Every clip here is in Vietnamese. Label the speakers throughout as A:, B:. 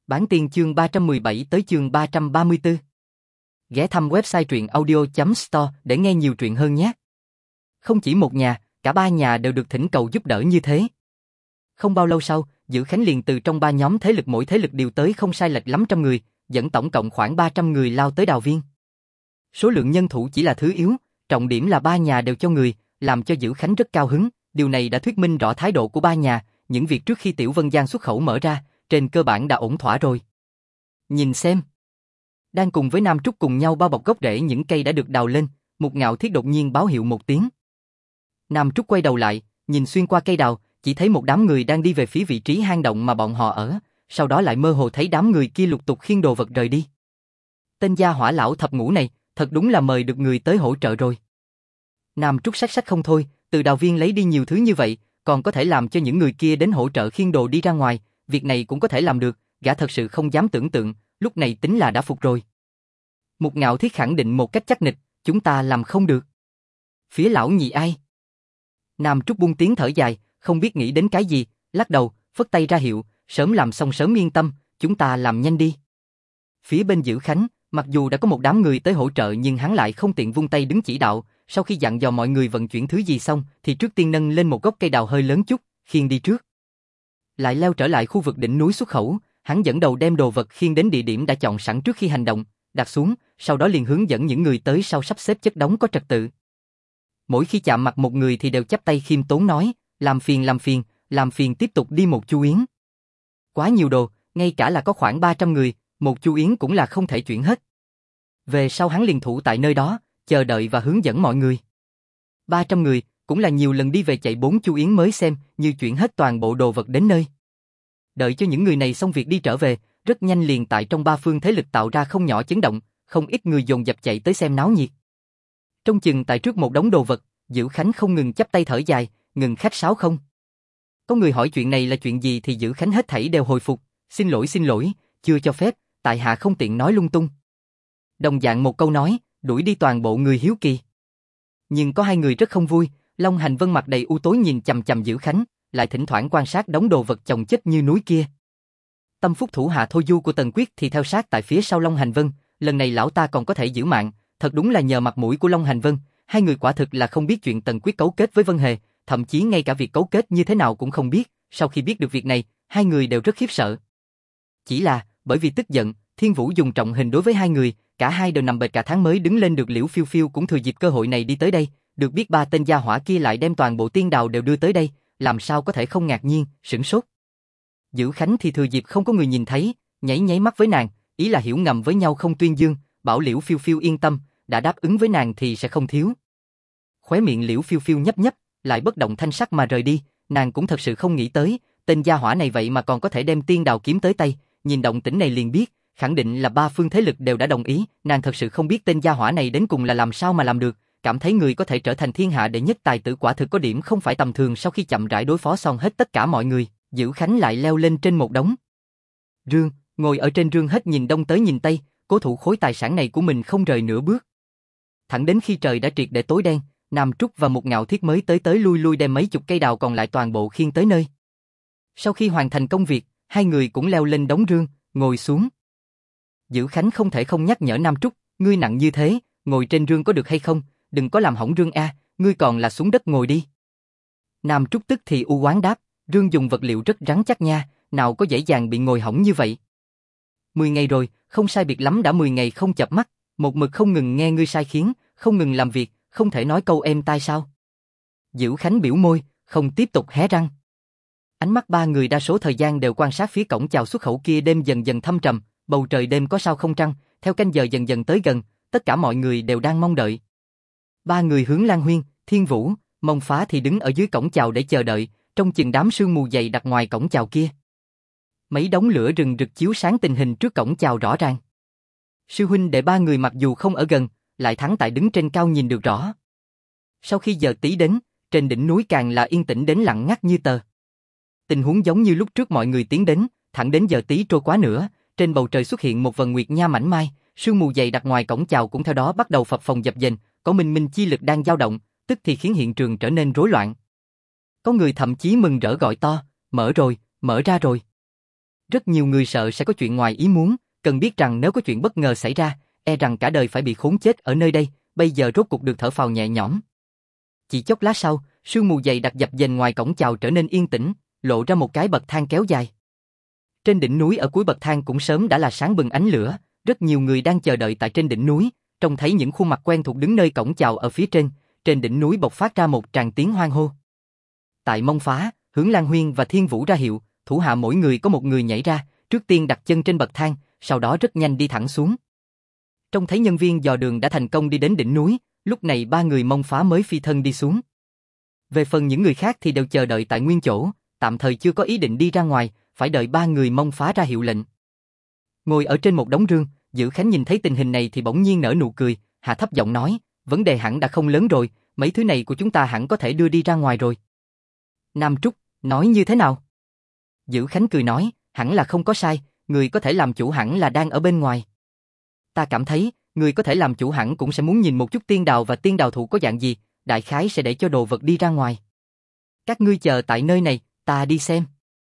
A: Bản tiên chương 317 tới chương 334. Ghé thăm website truyện audio.store để nghe nhiều truyện hơn nhé. Không chỉ một nhà, cả ba nhà đều được thỉnh cầu giúp đỡ như thế. Không bao lâu sau, Dữ Khánh liền từ trong ba nhóm thế lực mỗi thế lực điều tới không sai lệch lắm trăm người, dẫn tổng cộng khoảng 300 người lao tới Đào Viên. Số lượng nhân thủ chỉ là thứ yếu, trọng điểm là ba nhà đều cho người, làm cho Dữ Khánh rất cao hứng. Điều này đã thuyết minh rõ thái độ của ba nhà, những việc trước khi Tiểu Vân Giang xuất khẩu mở ra, trên cơ bản đã ổn thỏa rồi. Nhìn xem. Đang cùng với Nam Trúc cùng nhau bao bọc gốc rễ những cây đã được đào lên, Mục Ngạo Thiết đột nhiên báo hiệu một tiếng. Nam Trúc quay đầu lại, nhìn xuyên qua cây đào, chỉ thấy một đám người đang đi về phía vị trí hang động mà bọn họ ở, sau đó lại mơ hồ thấy đám người kia lục tục khiêng đồ vật rời đi. Tên gia hỏa lão thập ngũ này, thật đúng là mời được người tới hỗ trợ rồi. Nam Trúc sách không thôi, từ Đào Viên lấy đi nhiều thứ như vậy, còn có thể làm cho những người kia đến hỗ trợ khiêng đồ đi ra ngoài, việc này cũng có thể làm được, gã thật sự không dám tưởng tượng, lúc này tính là đã phục rồi. Mục Ngạo Thiết khẳng định một cách chắc nịch, chúng ta làm không được. Phía lão nhị ai? Nam Trúc buông tiếng thở dài, không biết nghĩ đến cái gì, lắc đầu, phất tay ra hiệu, sớm làm xong sớm yên tâm, chúng ta làm nhanh đi. Phía bên Dữ Khánh, mặc dù đã có một đám người tới hỗ trợ nhưng hắn lại không tiện vung tay đứng chỉ đạo, sau khi dặn dò mọi người vận chuyển thứ gì xong thì trước tiên nâng lên một gốc cây đào hơi lớn chút, khiêng đi trước. Lại leo trở lại khu vực đỉnh núi xuất khẩu, hắn dẫn đầu đem đồ vật khiêng đến địa điểm đã chọn sẵn trước khi hành động, đặt xuống, sau đó liền hướng dẫn những người tới sau sắp xếp chất đống có trật tự. Mỗi khi chạm mặt một người thì đều chắp tay khiêm tốn nói, làm phiền tiếp tục đi một chu yến. Quá nhiều đồ, ngay cả là có khoảng 300 người, một chu yến cũng là không thể chuyển hết. Về sau hắn liền thủ tại nơi đó, chờ đợi và hướng dẫn mọi người. 300 người, cũng là nhiều lần đi về chạy 4 chu yến mới xem như chuyển hết toàn bộ đồ vật đến nơi. Đợi cho những người này xong việc đi trở về, rất nhanh liền tại trong ba phương thế lực tạo ra không nhỏ chấn động, không ít người dồn dập chạy tới xem náo nhiệt. Trong chừng tại trước một đống đồ vật, Dữ Khánh không ngừng chắp tay thở dài, ngừng khách sáo không. Có người hỏi chuyện này là chuyện gì thì Dữ Khánh hết thảy đều hồi phục, xin lỗi, chưa cho phép, tại hạ không tiện nói lung tung. Đồng dạng một câu nói, đuổi đi toàn bộ người hiếu kỳ. Nhưng có hai người rất không vui, Long Hành Vân mặt đầy u tối nhìn chằm chằm Dữ Khánh, lại thỉnh thoảng quan sát đống đồ vật chồng chất như núi kia. Tâm phúc thủ hạ Thôi Du của Tần Quyết thì theo sát tại phía sau Long Hành Vân, lần này lão ta còn có thể giữ mạng, thật đúng là nhờ mặt mũi của Long Hành Vân, hai người quả thực là không biết chuyện Tần Quyết cấu kết với Vân Hề, thậm chí ngay cả việc cấu kết như thế nào cũng không biết, sau khi biết được việc này, hai người đều rất khiếp sợ. Chỉ là, bởi vì tức giận, Thiên Vũ dùng trọng hình đối với hai người, cả hai đều nằm bệt cả tháng mới đứng lên được. Liễu Phiêu Phiêu cũng thừa dịp cơ hội này đi tới đây, được biết ba tên gia hỏa kia lại đem toàn bộ tiên đào đều đưa tới đây, làm sao có thể không ngạc nhiên, sửng sốt. Dữ Khánh thì thừa dịp không có người nhìn thấy, nháy mắt với nàng, ý là hiểu ngầm với nhau không tuyên dương, bảo Liễu Phiêu Phiêu yên tâm, đã đáp ứng với nàng thì sẽ không thiếu. Khóe miệng Liễu Phiêu Phiêu nhấp, lại bất động thanh sắc mà rời đi, nàng cũng thật sự không nghĩ tới, tên gia hỏa này vậy mà còn có thể đem tiên đào kiếm tới tay, nhìn động tĩnh này liền biết, khẳng định là ba phương thế lực đều đã đồng ý, nàng thật sự không biết tên gia hỏa này đến cùng là làm sao mà làm được, cảm thấy người có thể trở thành thiên hạ đệ nhất tài tử quả thực có điểm không phải tầm thường. Sau khi chậm rãi đối phó xong hết tất cả mọi người, Dữ Khánh lại leo lên trên một đống rương, ngồi ở trên rương hết nhìn đông tới nhìn tây, cố thủ khối tài sản này của mình không rời nửa bước. Thẳng đến khi trời đã triệt để tối đen, Nam Trúc và Mục Ngạo Thiết mới tới lui đem mấy chục cây đào còn lại toàn bộ khiêng tới nơi. Sau khi hoàn thành công việc, hai người cũng leo lên đống rương, ngồi xuống. Dữ Khánh không thể không nhắc nhở Nam Trúc, ngươi nặng như thế, ngồi trên rương có được hay không, đừng có làm hỏng rương a, ngươi còn là xuống đất ngồi đi. Nam Trúc tức thì u oán đáp, rương dùng vật liệu rất rắn chắc nha, nào có dễ dàng bị ngồi hỏng như vậy. 10 ngày rồi, không sai biệt lắm đã 10 ngày không chợp mắt, một mực không ngừng nghe ngươi sai khiến, không ngừng làm việc, không thể nói câu êm tai sao? Dữ Khánh biểu môi, không tiếp tục hé răng. Ánh mắt ba người đa số thời gian đều quan sát phía cổng chào xuất khẩu kia. Đêm dần dần thâm trầm, bầu trời đêm có sao không trăng, theo canh giờ dần dần tới gần, tất cả mọi người đều đang mong đợi. Ba người hướng Lan Huyên, Thiên Vũ, Mông Phá thì đứng ở dưới cổng chào để chờ đợi, trong chừng đám sương mù dày đặt ngoài cổng chào kia. Mấy đống lửa rừng rực chiếu sáng tình hình trước cổng chào rõ ràng. Sư huynh đệ ba người mặc dù không ở gần, lại thắng tại đứng trên cao nhìn được rõ. Sau khi giờ tí đến, trên đỉnh núi càng là yên tĩnh đến lặng ngắt như tờ. Tình huống giống như lúc trước mọi người tiến đến, thẳng đến giờ tí trôi quá nữa, trên bầu trời xuất hiện một vầng nguyệt nha mảnh mai, sương mù dày đặt ngoài cổng chào cũng theo đó bắt đầu phập phồng dập dềnh, có minh minh chi lực đang dao động, tức thì khiến hiện trường trở nên rối loạn. Có người thậm chí mừng rỡ gọi to, mở rồi, mở ra rồi. Rất nhiều người sợ sẽ có chuyện ngoài ý muốn, cần biết rằng nếu có chuyện bất ngờ xảy ra, e rằng cả đời phải bị khốn chết ở nơi đây, bây giờ rốt cục được thở phào nhẹ nhõm. Chỉ chốc lát sau, sương mù dày đặc dập dềnh ngoài cổng chào trở nên yên tĩnh, lộ ra một cái bậc thang kéo dài. Trên đỉnh núi ở cuối bậc thang cũng sớm đã là sáng bừng ánh lửa, rất nhiều người đang chờ đợi tại trên đỉnh núi, trông thấy những khuôn mặt quen thuộc đứng nơi cổng chào ở phía trên đỉnh núi bộc phát ra một tràng tiếng hoan hô. Tại Mông Phá, Hướng Lan Huyên và Thiên Vũ ra hiệu, thủ hạ mỗi người có một người nhảy ra, trước tiên đặt chân trên bậc thang, sau đó rất nhanh đi thẳng xuống. Trông thấy nhân viên dò đường đã thành công đi đến đỉnh núi, lúc này ba người Mông Phá mới phi thân đi xuống. Về phần những người khác thì đều chờ đợi tại nguyên chỗ, tạm thời chưa có ý định đi ra ngoài, phải đợi ba người Mông Phá ra hiệu lệnh. Ngồi ở trên một đống rương, Dữ Khánh nhìn thấy tình hình này thì bỗng nhiên nở nụ cười, hạ thấp giọng nói, vấn đề hẳn đã không lớn rồi, mấy thứ này của chúng ta hẳn có thể đưa đi ra ngoài rồi. Nam Trúc, nói như thế nào? Dữ Khánh cười nói, hẳn là không có sai, người có thể làm chủ hẳn là đang ở bên ngoài. Ta cảm thấy, người có thể làm chủ hẳn cũng sẽ muốn nhìn một chút tiên đào và tiên đào thụ có dạng gì, đại khái sẽ để cho đồ vật đi ra ngoài. Các ngươi chờ tại nơi này, ta đi xem.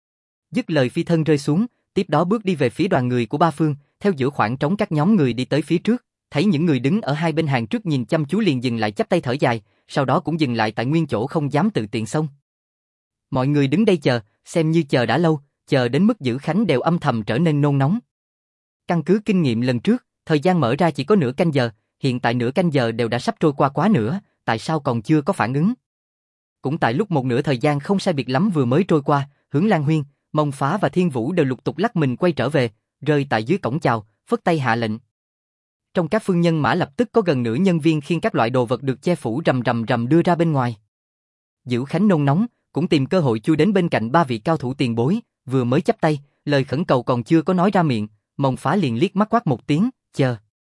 A: Dứt lời phi thân rơi xuống, tiếp đó bước đi về phía đoàn người của ba phương, theo giữa khoảng trống các nhóm người đi tới phía trước, thấy những người đứng ở hai bên hàng trước nhìn chăm chú liền dừng lại chắp tay thở dài, sau đó cũng dừng lại tại nguyên chỗ không dám tự tiện xông. Mọi người đứng đây chờ, xem như chờ đã lâu, chờ đến mức Dữ Khánh đều âm thầm trở nên nôn nóng. Căn cứ kinh nghiệm lần trước, thời gian mở ra chỉ có nửa canh giờ, hiện tại nửa canh giờ đều đã sắp trôi qua quá nữa, tại sao còn chưa có phản ứng? Cũng tại lúc một nửa thời gian không sai biệt lắm vừa mới trôi qua, Hướng Lan Huyên, Mông Phá và Thiên Vũ đều lục tục lắc mình quay trở về, rơi tại dưới cổng chào, phất tay hạ lệnh. Trong các phương nhân mã lập tức có gần nửa nhân viên khiêng các loại đồ vật được che phủ rầm rầm rầm đưa ra bên ngoài. Dữ Khánh nôn nóng, cũng tìm cơ hội chui đến bên cạnh ba vị cao thủ tiền bối, vừa mới chắp tay, lời khẩn cầu còn chưa có nói ra miệng, Mông Phá liền liếc mắt quát một tiếng, chờ.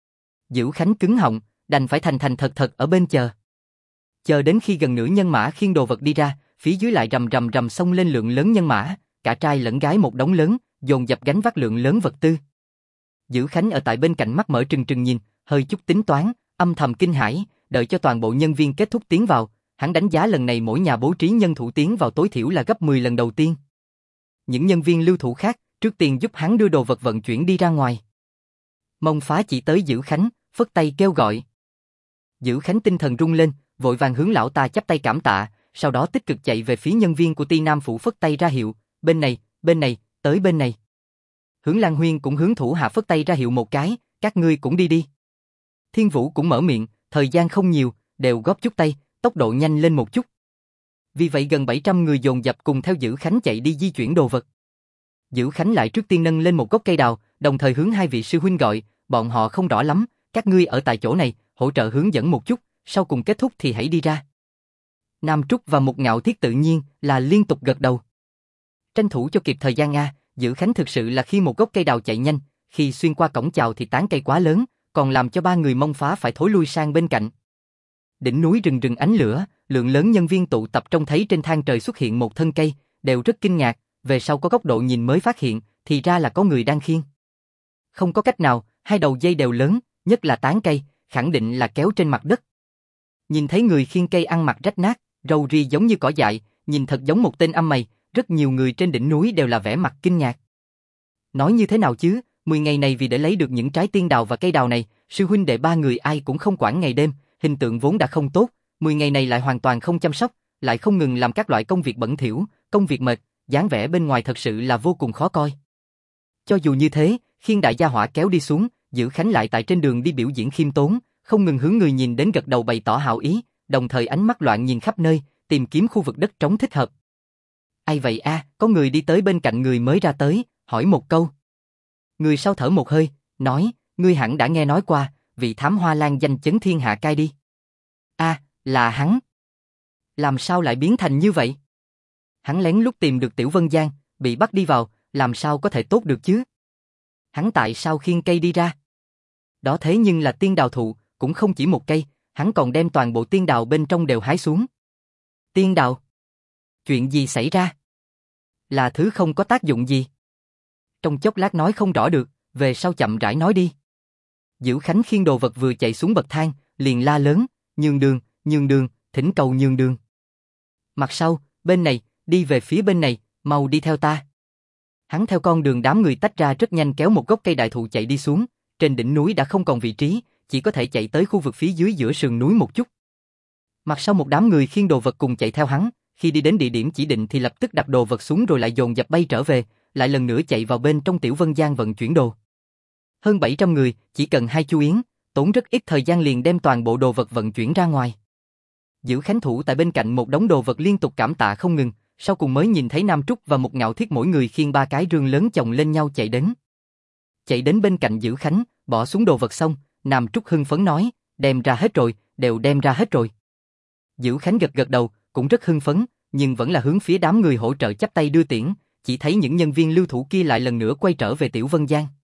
A: Dữ Khánh cứng họng, đành phải thành thành thật thật ở bên chờ. Chờ đến khi gần nửa nhân mã khiêng đồ vật đi ra, phía dưới lại rầm rầm rầm xông lên lượng lớn nhân mã, cả trai lẫn gái một đống lớn, dồn dập gánh vác lượng lớn vật tư. Dữ Khánh ở tại bên cạnh mắt mở trừng trừng nhìn, hơi chút tính toán, âm thầm kinh hãi, đợi cho toàn bộ nhân viên kết thúc tiến vào, hắn đánh giá lần này mỗi nhà bố trí nhân thủ tiến vào tối thiểu là gấp 10 lần đầu tiên. Những nhân viên lưu thủ khác, trước tiên giúp hắn đưa đồ vật vận chuyển đi ra ngoài. Mông Phá chỉ tới Dữ Khánh, phất tay kêu gọi. Dữ Khánh tinh thần rung lên, vội vàng hướng lão ta chắp tay cảm tạ, sau đó tích cực chạy về phía nhân viên của Ti Nam phủ phất tay ra hiệu, bên này, tới bên này. Hướng Lan Huyên cũng hướng thủ hạ phất tay ra hiệu một cái, các ngươi cũng đi đi. Thiên Vũ cũng mở miệng, thời gian không nhiều, đều góp chút tay, tốc độ nhanh lên một chút. Vì vậy gần 700 người dồn dập cùng theo Dữ Khánh chạy đi di chuyển đồ vật. Dữ Khánh lại trước tiên nâng lên một gốc cây đào, đồng thời hướng hai vị sư huynh gọi, bọn họ không rõ lắm, các ngươi ở tại chỗ này, hỗ trợ hướng dẫn một chút, sau cùng kết thúc thì hãy đi ra. Nam Trúc và Mục Ngạo Thiết tự nhiên là liên tục gật đầu. Tranh thủ cho kịp thời gian a, Dữ Khánh thực sự là khi một gốc cây đào chạy nhanh, khi xuyên qua cổng chào thì tán cây quá lớn, còn làm cho ba người Mông Phá phải thối lui sang bên cạnh. Đỉnh núi rừng rừng ánh lửa, lượng lớn nhân viên tụ tập trông thấy trên thang trời xuất hiện một thân cây, đều rất kinh ngạc, về sau có góc độ nhìn mới phát hiện, thì ra là có người đang khiêng. Không có cách nào, hai đầu dây đều lớn, nhất là tán cây, khẳng định là kéo trên mặt đất. Nhìn thấy người khiêng cây ăn mặc rách nát, râu ria giống như cỏ dại, nhìn thật giống một tên âm mày, rất nhiều người trên đỉnh núi đều là vẻ mặt kinh ngạc. Nói như thế nào chứ, 10 ngày này vì để lấy được những trái tiên đào và cây đào này, sư huynh đệ ba người ai cũng không quản ngày đêm, hình tượng vốn đã không tốt, 10 ngày này lại hoàn toàn không chăm sóc, lại không ngừng làm các loại công việc bẩn thỉu, công việc mệt, dáng vẻ bên ngoài thật sự là vô cùng khó coi. Cho dù như thế, khiêng đại gia hỏa kéo đi xuống, Dữ Khánh lại tại trên đường đi biểu diễn khiêm tốn, không ngừng hướng người nhìn đến gật đầu bày tỏ hảo ý, đồng thời ánh mắt loạn nhìn khắp nơi, tìm kiếm khu vực đất trống thích hợp. Ai vậy a? Có người đi tới bên cạnh người mới ra tới, hỏi một câu. Người sau thở một hơi, nói, ngươi hẳn đã nghe nói qua, vị thám hoa lan danh chấn thiên hạ cai đi. A, là hắn. Làm sao lại biến thành như vậy? Hắn lén lút tìm được Tiểu Vân Giang, bị bắt đi vào, làm sao có thể tốt được chứ? Hắn tại sao khiêng cây đi ra? Đó thế nhưng là tiên đào thụ, cũng không chỉ một cây, hắn còn đem toàn bộ tiên đào bên trong đều hái xuống. Tiên đào? Chuyện gì xảy ra? Là thứ không có tác dụng gì? Trong chốc lát nói không rõ được, về sau chậm rãi nói đi. Dữ Khánh khiêng đồ vật vừa chạy xuống bậc thang, liền la lớn, nhường đường, thỉnh cầu nhường đường. Mặt sau, bên này, đi về phía bên này, mau đi theo ta. Hắn theo con đường đám người tách ra rất nhanh kéo một gốc cây đại thụ chạy đi xuống, trên đỉnh núi đã không còn vị trí, chỉ có thể chạy tới khu vực phía dưới giữa sườn núi một chút. Mặt sau một đám người khiêng đồ vật cùng chạy theo hắn, khi đi đến địa điểm chỉ định thì lập tức đặt đồ vật xuống rồi lại dồn dập bay trở về, lại lần nữa chạy vào bên trong Tiểu Vân Giang vận chuyển đồ. Hơn 700 người, chỉ cần 2 chu yến, tốn rất ít thời gian liền đem toàn bộ đồ vật vận chuyển ra ngoài. Giữ Khánh thủ tại bên cạnh một đống đồ vật liên tục cảm tạ không ngừng, sau cùng mới nhìn thấy Nam Trúc và một Ngạo Thiết mỗi người khiêng 3 cái rương lớn chồng lên nhau chạy đến. Chạy đến bên cạnh Giữ Khánh, bỏ xuống đồ vật xong, Nam Trúc hưng phấn nói, đem ra hết rồi, đều đem ra hết rồi. Giữ Khánh gật gật đầu, cũng rất hưng phấn, nhưng vẫn là hướng phía đám người hỗ trợ chắp tay đưa tiễn, chỉ thấy những nhân viên lưu thủ kia lại lần nữa quay trở về Tiểu Vân Giang.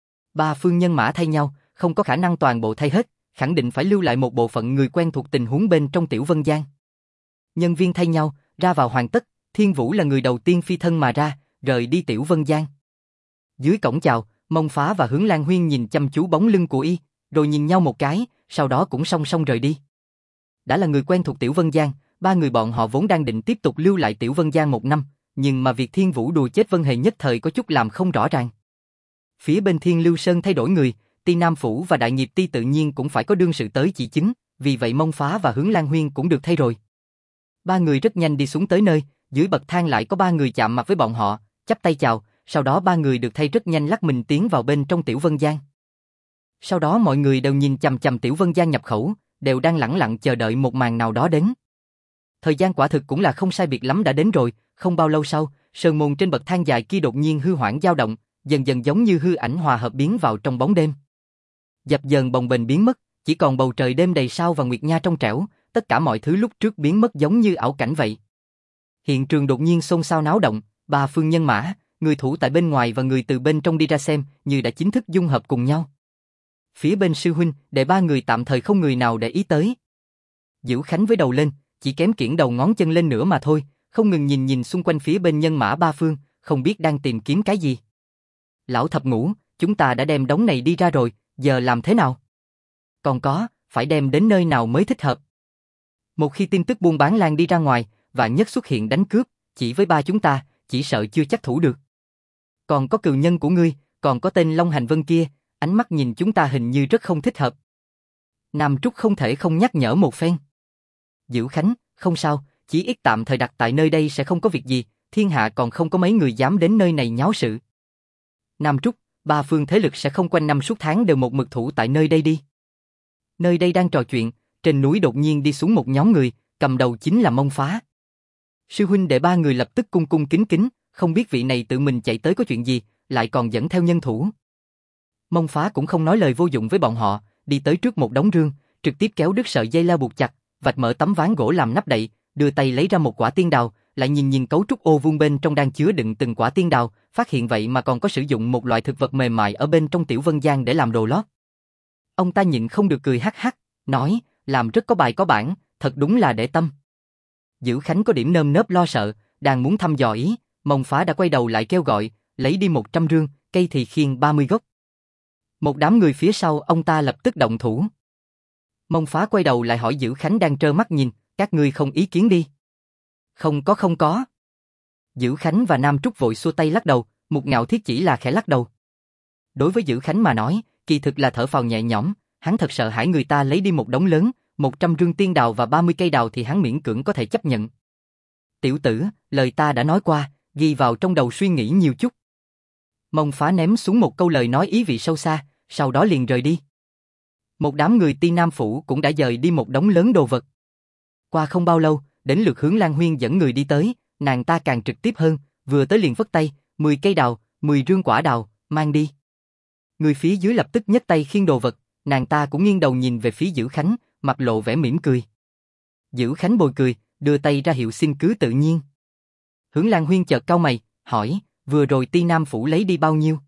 A: 3 phương nhân mã thay nhau, không có khả năng toàn bộ thay hết, khẳng định phải lưu lại một bộ phận người quen thuộc tình huống bên trong Tiểu Vân Giang. Nhân viên thay nhau, ra vào hoàn tất, Thiên Vũ là người đầu tiên phi thân mà ra, rời đi Tiểu Vân Giang. Dưới cổng chào, Mông Phá và Hướng Lan Huyên nhìn chăm chú bóng lưng của y, rồi nhìn nhau một cái, sau đó cũng song song rời đi. Đã là người quen thuộc Tiểu Vân Giang, 3 người bọn họ vốn đang định tiếp tục lưu lại Tiểu Vân Giang 1 năm, nhưng mà việc Thiên Vũ đùa chết Vân Hề nhất thời có chút làm không rõ ràng. Phía bên Thiên Lưu Sơn thay đổi người, Ti Nam Phủ và Đại Nghiệp Ti tự nhiên cũng phải có đương sự tới chỉ chứng, vì vậy Mông Phá và Hướng Lan Huyên cũng được thay rồi. 3 người rất nhanh đi xuống tới nơi, dưới bậc thang lại có 3 người chạm mặt với bọn họ, chắp tay chào, sau đó 3 người được thay rất nhanh lắc mình tiến vào bên trong Tiểu Vân Giang. Sau đó mọi người đều nhìn chằm chằm Tiểu Vân Giang nhập khẩu, đều đang lẳng lặng chờ đợi một màn nào đó đến. Thời gian quả thực cũng là không sai biệt lắm đã đến rồi, không bao lâu sau, sơn môn trên bậc thang dài kia đột nhiên hư hoảng dao động, dần dần giống như hư ảnh hòa hợp biến vào trong bóng đêm. Dập dờn bồng bềnh biến mất, chỉ còn bầu trời đêm đầy sao và nguyệt nha trong trẻo, tất cả mọi thứ lúc trước biến mất giống như ảo cảnh vậy. Hiện trường đột nhiên xôn xao náo động, 3 phương nhân mã, người thủ tại bên ngoài và người từ bên trong đi ra xem, như đã chính thức dung hợp cùng nhau. Phía bên sư huynh, để 3 người tạm thời không người nào để ý tới. Giữ Khánh với đầu lên, chỉ kém kiễng đầu ngón chân lên nữa mà thôi, không ngừng nhìn xung quanh phía bên nhân mã 3 phương, không biết đang tìm kiếm cái gì. Lão Thập Ngũ, chúng ta đã đem đống này đi ra rồi, giờ làm thế nào? Còn có, phải đem đến nơi nào mới thích hợp? Một khi tin tức buôn bán lan đi ra ngoài, vạn nhất xuất hiện đánh cướp, chỉ với 3 chúng ta, chỉ sợ chưa chắc thủ được. Còn có cừu nhân của ngươi, còn có tên Long Hành Vân kia, ánh mắt nhìn chúng ta hình như rất không thích hợp. Nam Trúc không thể không nhắc nhở một phen. Giữ Khánh, không sao, chỉ ít tạm thời đặt tại nơi đây sẽ không có việc gì, thiên hạ còn không có mấy người dám đến nơi này nháo sự. Nam Trúc, 3 phương thế lực sẽ không quanh năm suốt tháng đều một mực thủ tại nơi đây đi. Nơi đây đang trò chuyện, trên núi đột nhiên đi xuống một nhóm người, cầm đầu chính là Mông Phá. Sư huynh để 3 người lập tức cung cung kính kính, không biết vị này tự mình chạy tới có chuyện gì, lại còn dẫn theo nhân thủ. Mông Phá cũng không nói lời vô dụng với bọn họ, đi tới trước một đống rương, trực tiếp kéo đứt sợi dây leo buộc chặt, vạch mở tấm ván gỗ làm nắp đậy, đưa tay lấy ra một quả tiên đào, lại nhìn cấu trúc ô vuông bên trong đang chứa đựng từng quả tiên đào, phát hiện vậy mà còn có sử dụng một loại thực vật mềm mại ở bên trong Tiểu Vân Giang để làm đồ lót. Ông ta nhịn không được cười hắc hắc, nói, làm rất có bài có bản, thật đúng là để tâm. Giữ Khánh có điểm nơm nớp lo sợ, đang muốn thăm dò ý, Mông Phá đã quay đầu lại kêu gọi, lấy đi 100 rương, cây thì khiêng 30 gốc. Một đám người phía sau ông ta lập tức động thủ. Mông Phá quay đầu lại hỏi Giữ Khánh đang trơ mắt nhìn, các ngươi không ý kiến đi. Không có. Giữ Khánh và Nam Trúc vội xua tay lắc đầu, Một Ngạo Thiết chỉ là khẽ lắc đầu. Đối với Giữ Khánh mà nói, kỳ thực là thở phào nhẹ nhõm, hắn thật sợ hãi người ta lấy đi một đống lớn, 100 rương tiên đào và 30 cây đào thì hắn miễn cưỡng có thể chấp nhận. Tiểu tử, lời ta đã nói qua, ghi vào trong đầu suy nghĩ nhiều chút. Mông Phá ném xuống một câu lời nói ý vị sâu xa, sau đó liền rời đi. Một đám người Ti Nam Phủ cũng đã dời đi một đống lớn đồ vật. Qua không bao lâu, đến lượt Hướng Lan Huyên dẫn người đi tới, nàng ta càng trực tiếp hơn, vừa tới liền phất tay, 10 cây đào, 10 rương quả đào, mang đi. Người phía dưới lập tức nhấc tay khiêng đồ vật, nàng ta cũng nghiêng đầu nhìn về phía Giữ Khánh, mặt lộ vẻ mỉm cười. Giữ Khánh bồi cười, đưa tay ra hiệu xin cứ tự nhiên. Hướng Lan Huyên chợt cau mày, hỏi, vừa rồi Ti Nam Phủ lấy đi bao nhiêu?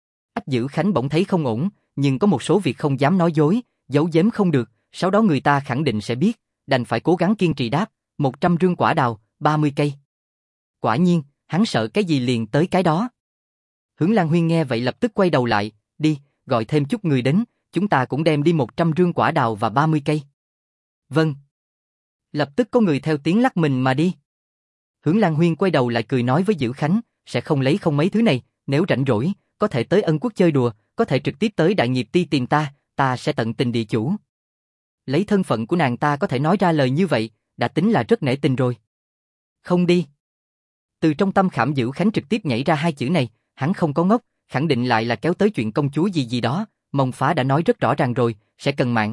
A: Giữ Khánh bỗng thấy không ổn, nhưng có một số việc không dám nói dối, giấu giếm không được, sau đó người ta khẳng định sẽ biết, đành phải cố gắng kiên trì đáp, 100 rương quả đào, 30 cây. Quả nhiên, hắn sợ cái gì liền tới cái đó. Hướng Lan Huyên nghe vậy lập tức quay đầu lại, đi, gọi thêm chút người đến, chúng ta cũng đem đi 100 rương quả đào và 30 cây. Vâng. Lập tức có người theo tiếng lắc mình mà đi. Hướng Lan Huyên quay đầu lại cười nói với Giữ Khánh, sẽ không lấy không mấy thứ này, nếu rảnh rỗi, có thể tới Ân Quốc chơi đùa, có thể trực tiếp tới Đại Nghiệp Ti tìm ta, ta sẽ tận tình địa chủ. Lấy thân phận của nàng ta có thể nói ra lời như vậy, đã tính là rất nể tình rồi. Không đi. Từ trong tâm khảm Dữ Khánh trực tiếp nhảy ra hai chữ này, hắn không có ngốc, khẳng định lại là kéo tới chuyện công chúa gì gì đó, Mông Phá đã nói rất rõ ràng rồi, sẽ cần mạng.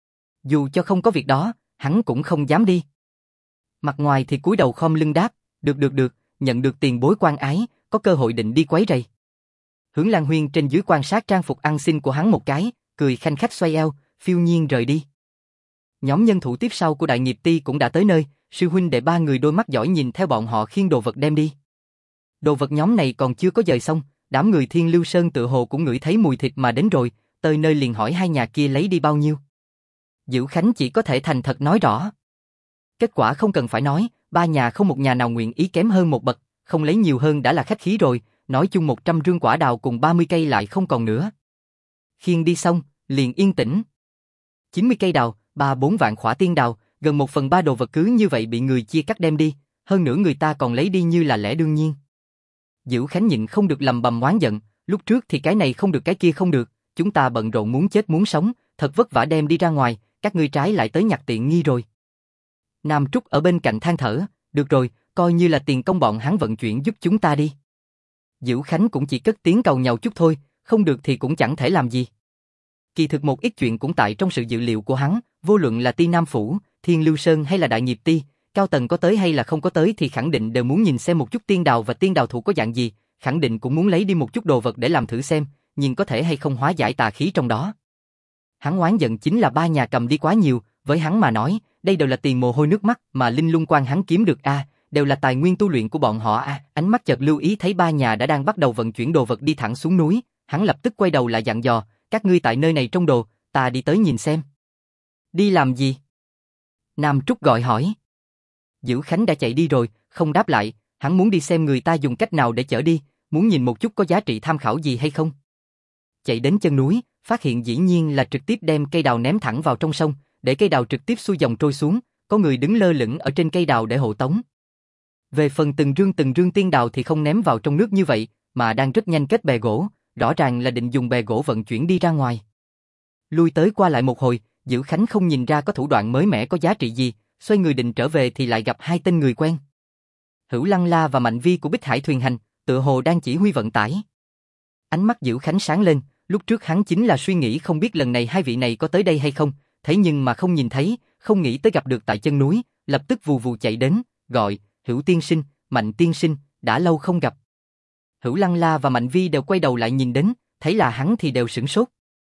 A: Dù cho không có việc đó, hắn cũng không dám đi. Mặt ngoài thì cúi đầu khom lưng đáp, được, nhận được tiền bối quan ái, có cơ hội định đi quấy rầy. Hướng Lan Huyên trên dưới quan sát trang phục ăn xin của hắn một cái, cười khanh khách xoay eo, phiêu nhiên rời đi. Nhóm nhân thủ tiếp sau của Đại Nghiệp Ti cũng đã tới nơi, sư huynh đệ ba người đôi mắt giỏi nhìn theo bọn họ khiêng đồ vật đem đi. Đồ vật nhóm này còn chưa có dời xong, đám người Thiên Lưu Sơn tự hồ cũng ngửi thấy mùi thịt mà đến rồi, tới nơi liền hỏi hai nhà kia lấy đi bao nhiêu. Dữ Khánh chỉ có thể thành thật nói rõ. Kết quả không cần phải nói, ba nhà không một nhà nào nguyện ý kém hơn một bậc, không lấy nhiều hơn đã là khách khí rồi, nói chung 100 rương quả đào cùng 30 cây lại không còn nữa. Khiêng đi xong, liền yên tĩnh. 90 cây đào, 3-4 vạn khỏa tiên đào, gần 1/3 đồ vật cứ như vậy bị người chia cắt đem đi, hơn nữa người ta còn lấy đi như là lẽ đương nhiên. Dữ Khánh nhịn không được lầm bầm oán giận, lúc trước thì cái này không được cái kia không được, chúng ta bận rộn muốn chết muốn sống, thật vất vả đem đi ra ngoài, các ngươi trái lại tới nhặt tiện nghi rồi. Nam Trúc ở bên cạnh than thở, được rồi, coi như là tiền công bọn hắn vận chuyển giúp chúng ta đi. Dữ Khánh cũng chỉ cất tiếng cầu nhau chút thôi, không được thì cũng chẳng thể làm gì. Kỳ thực một ít chuyện cũng tại trong sự dự liệu của hắn, vô luận là Ti Nam Phủ, Thiên Lưu Sơn hay là Đại Nghiệp Ti, cao tầng có tới hay là không có tới thì khẳng định đều muốn nhìn xem một chút tiên đào và tiên đào thụ có dạng gì, khẳng định cũng muốn lấy đi một chút đồ vật để làm thử xem, nhìn có thể hay không hóa giải tà khí trong đó. Hắn oán giận chính là ba nhà cầm đi quá nhiều, với hắn mà nói, đây đều là tiền mồ hôi nước mắt mà Linh Lung Quan hắn kiếm được đều là tài nguyên tu luyện của bọn họ Ánh mắt chợt lưu ý thấy ba nhà đã đang bắt đầu vận chuyển đồ vật đi thẳng xuống núi, hắn lập tức quay đầu lại dặn dò, các ngươi tại nơi này trông đồ, ta đi tới nhìn xem. Đi làm gì? Nam Trúc gọi hỏi. Dữ Khánh đã chạy đi rồi, không đáp lại, hắn muốn đi xem người ta dùng cách nào để chở đi, muốn nhìn một chút có giá trị tham khảo gì hay không. Chạy đến chân núi, phát hiện dĩ nhiên là trực tiếp đem cây đào ném thẳng vào trong sông, để cây đào trực tiếp xuôi dòng trôi xuống, có người đứng lơ lửng ở trên cây đào để hộ tống. Về phần từng rương tiên đào thì không ném vào trong nước như vậy, mà đang rất nhanh kết bè gỗ, rõ ràng là định dùng bè gỗ vận chuyển đi ra ngoài. Lui tới qua lại một hồi, Dữ Khánh không nhìn ra có thủ đoạn mới mẻ có giá trị gì, xoay người định trở về thì lại gặp hai tên người quen. Hữu Lăng La và Mạnh Vi của Bích Hải Thuyền Hành, tựa hồ đang chỉ huy vận tải. Ánh mắt Dữ Khánh sáng lên, lúc trước hắn chính là suy nghĩ không biết lần này hai vị này có tới đây hay không, thế nhưng mà không nhìn thấy, không nghĩ tới gặp được tại chân núi, lập tức vù vù chạy đến, gọi, Hữu tiên sinh, Mạnh tiên sinh, đã lâu không gặp. Hữu Lăng La và Mạnh Vi đều quay đầu lại nhìn đến, thấy là hắn thì đều sửng sốt.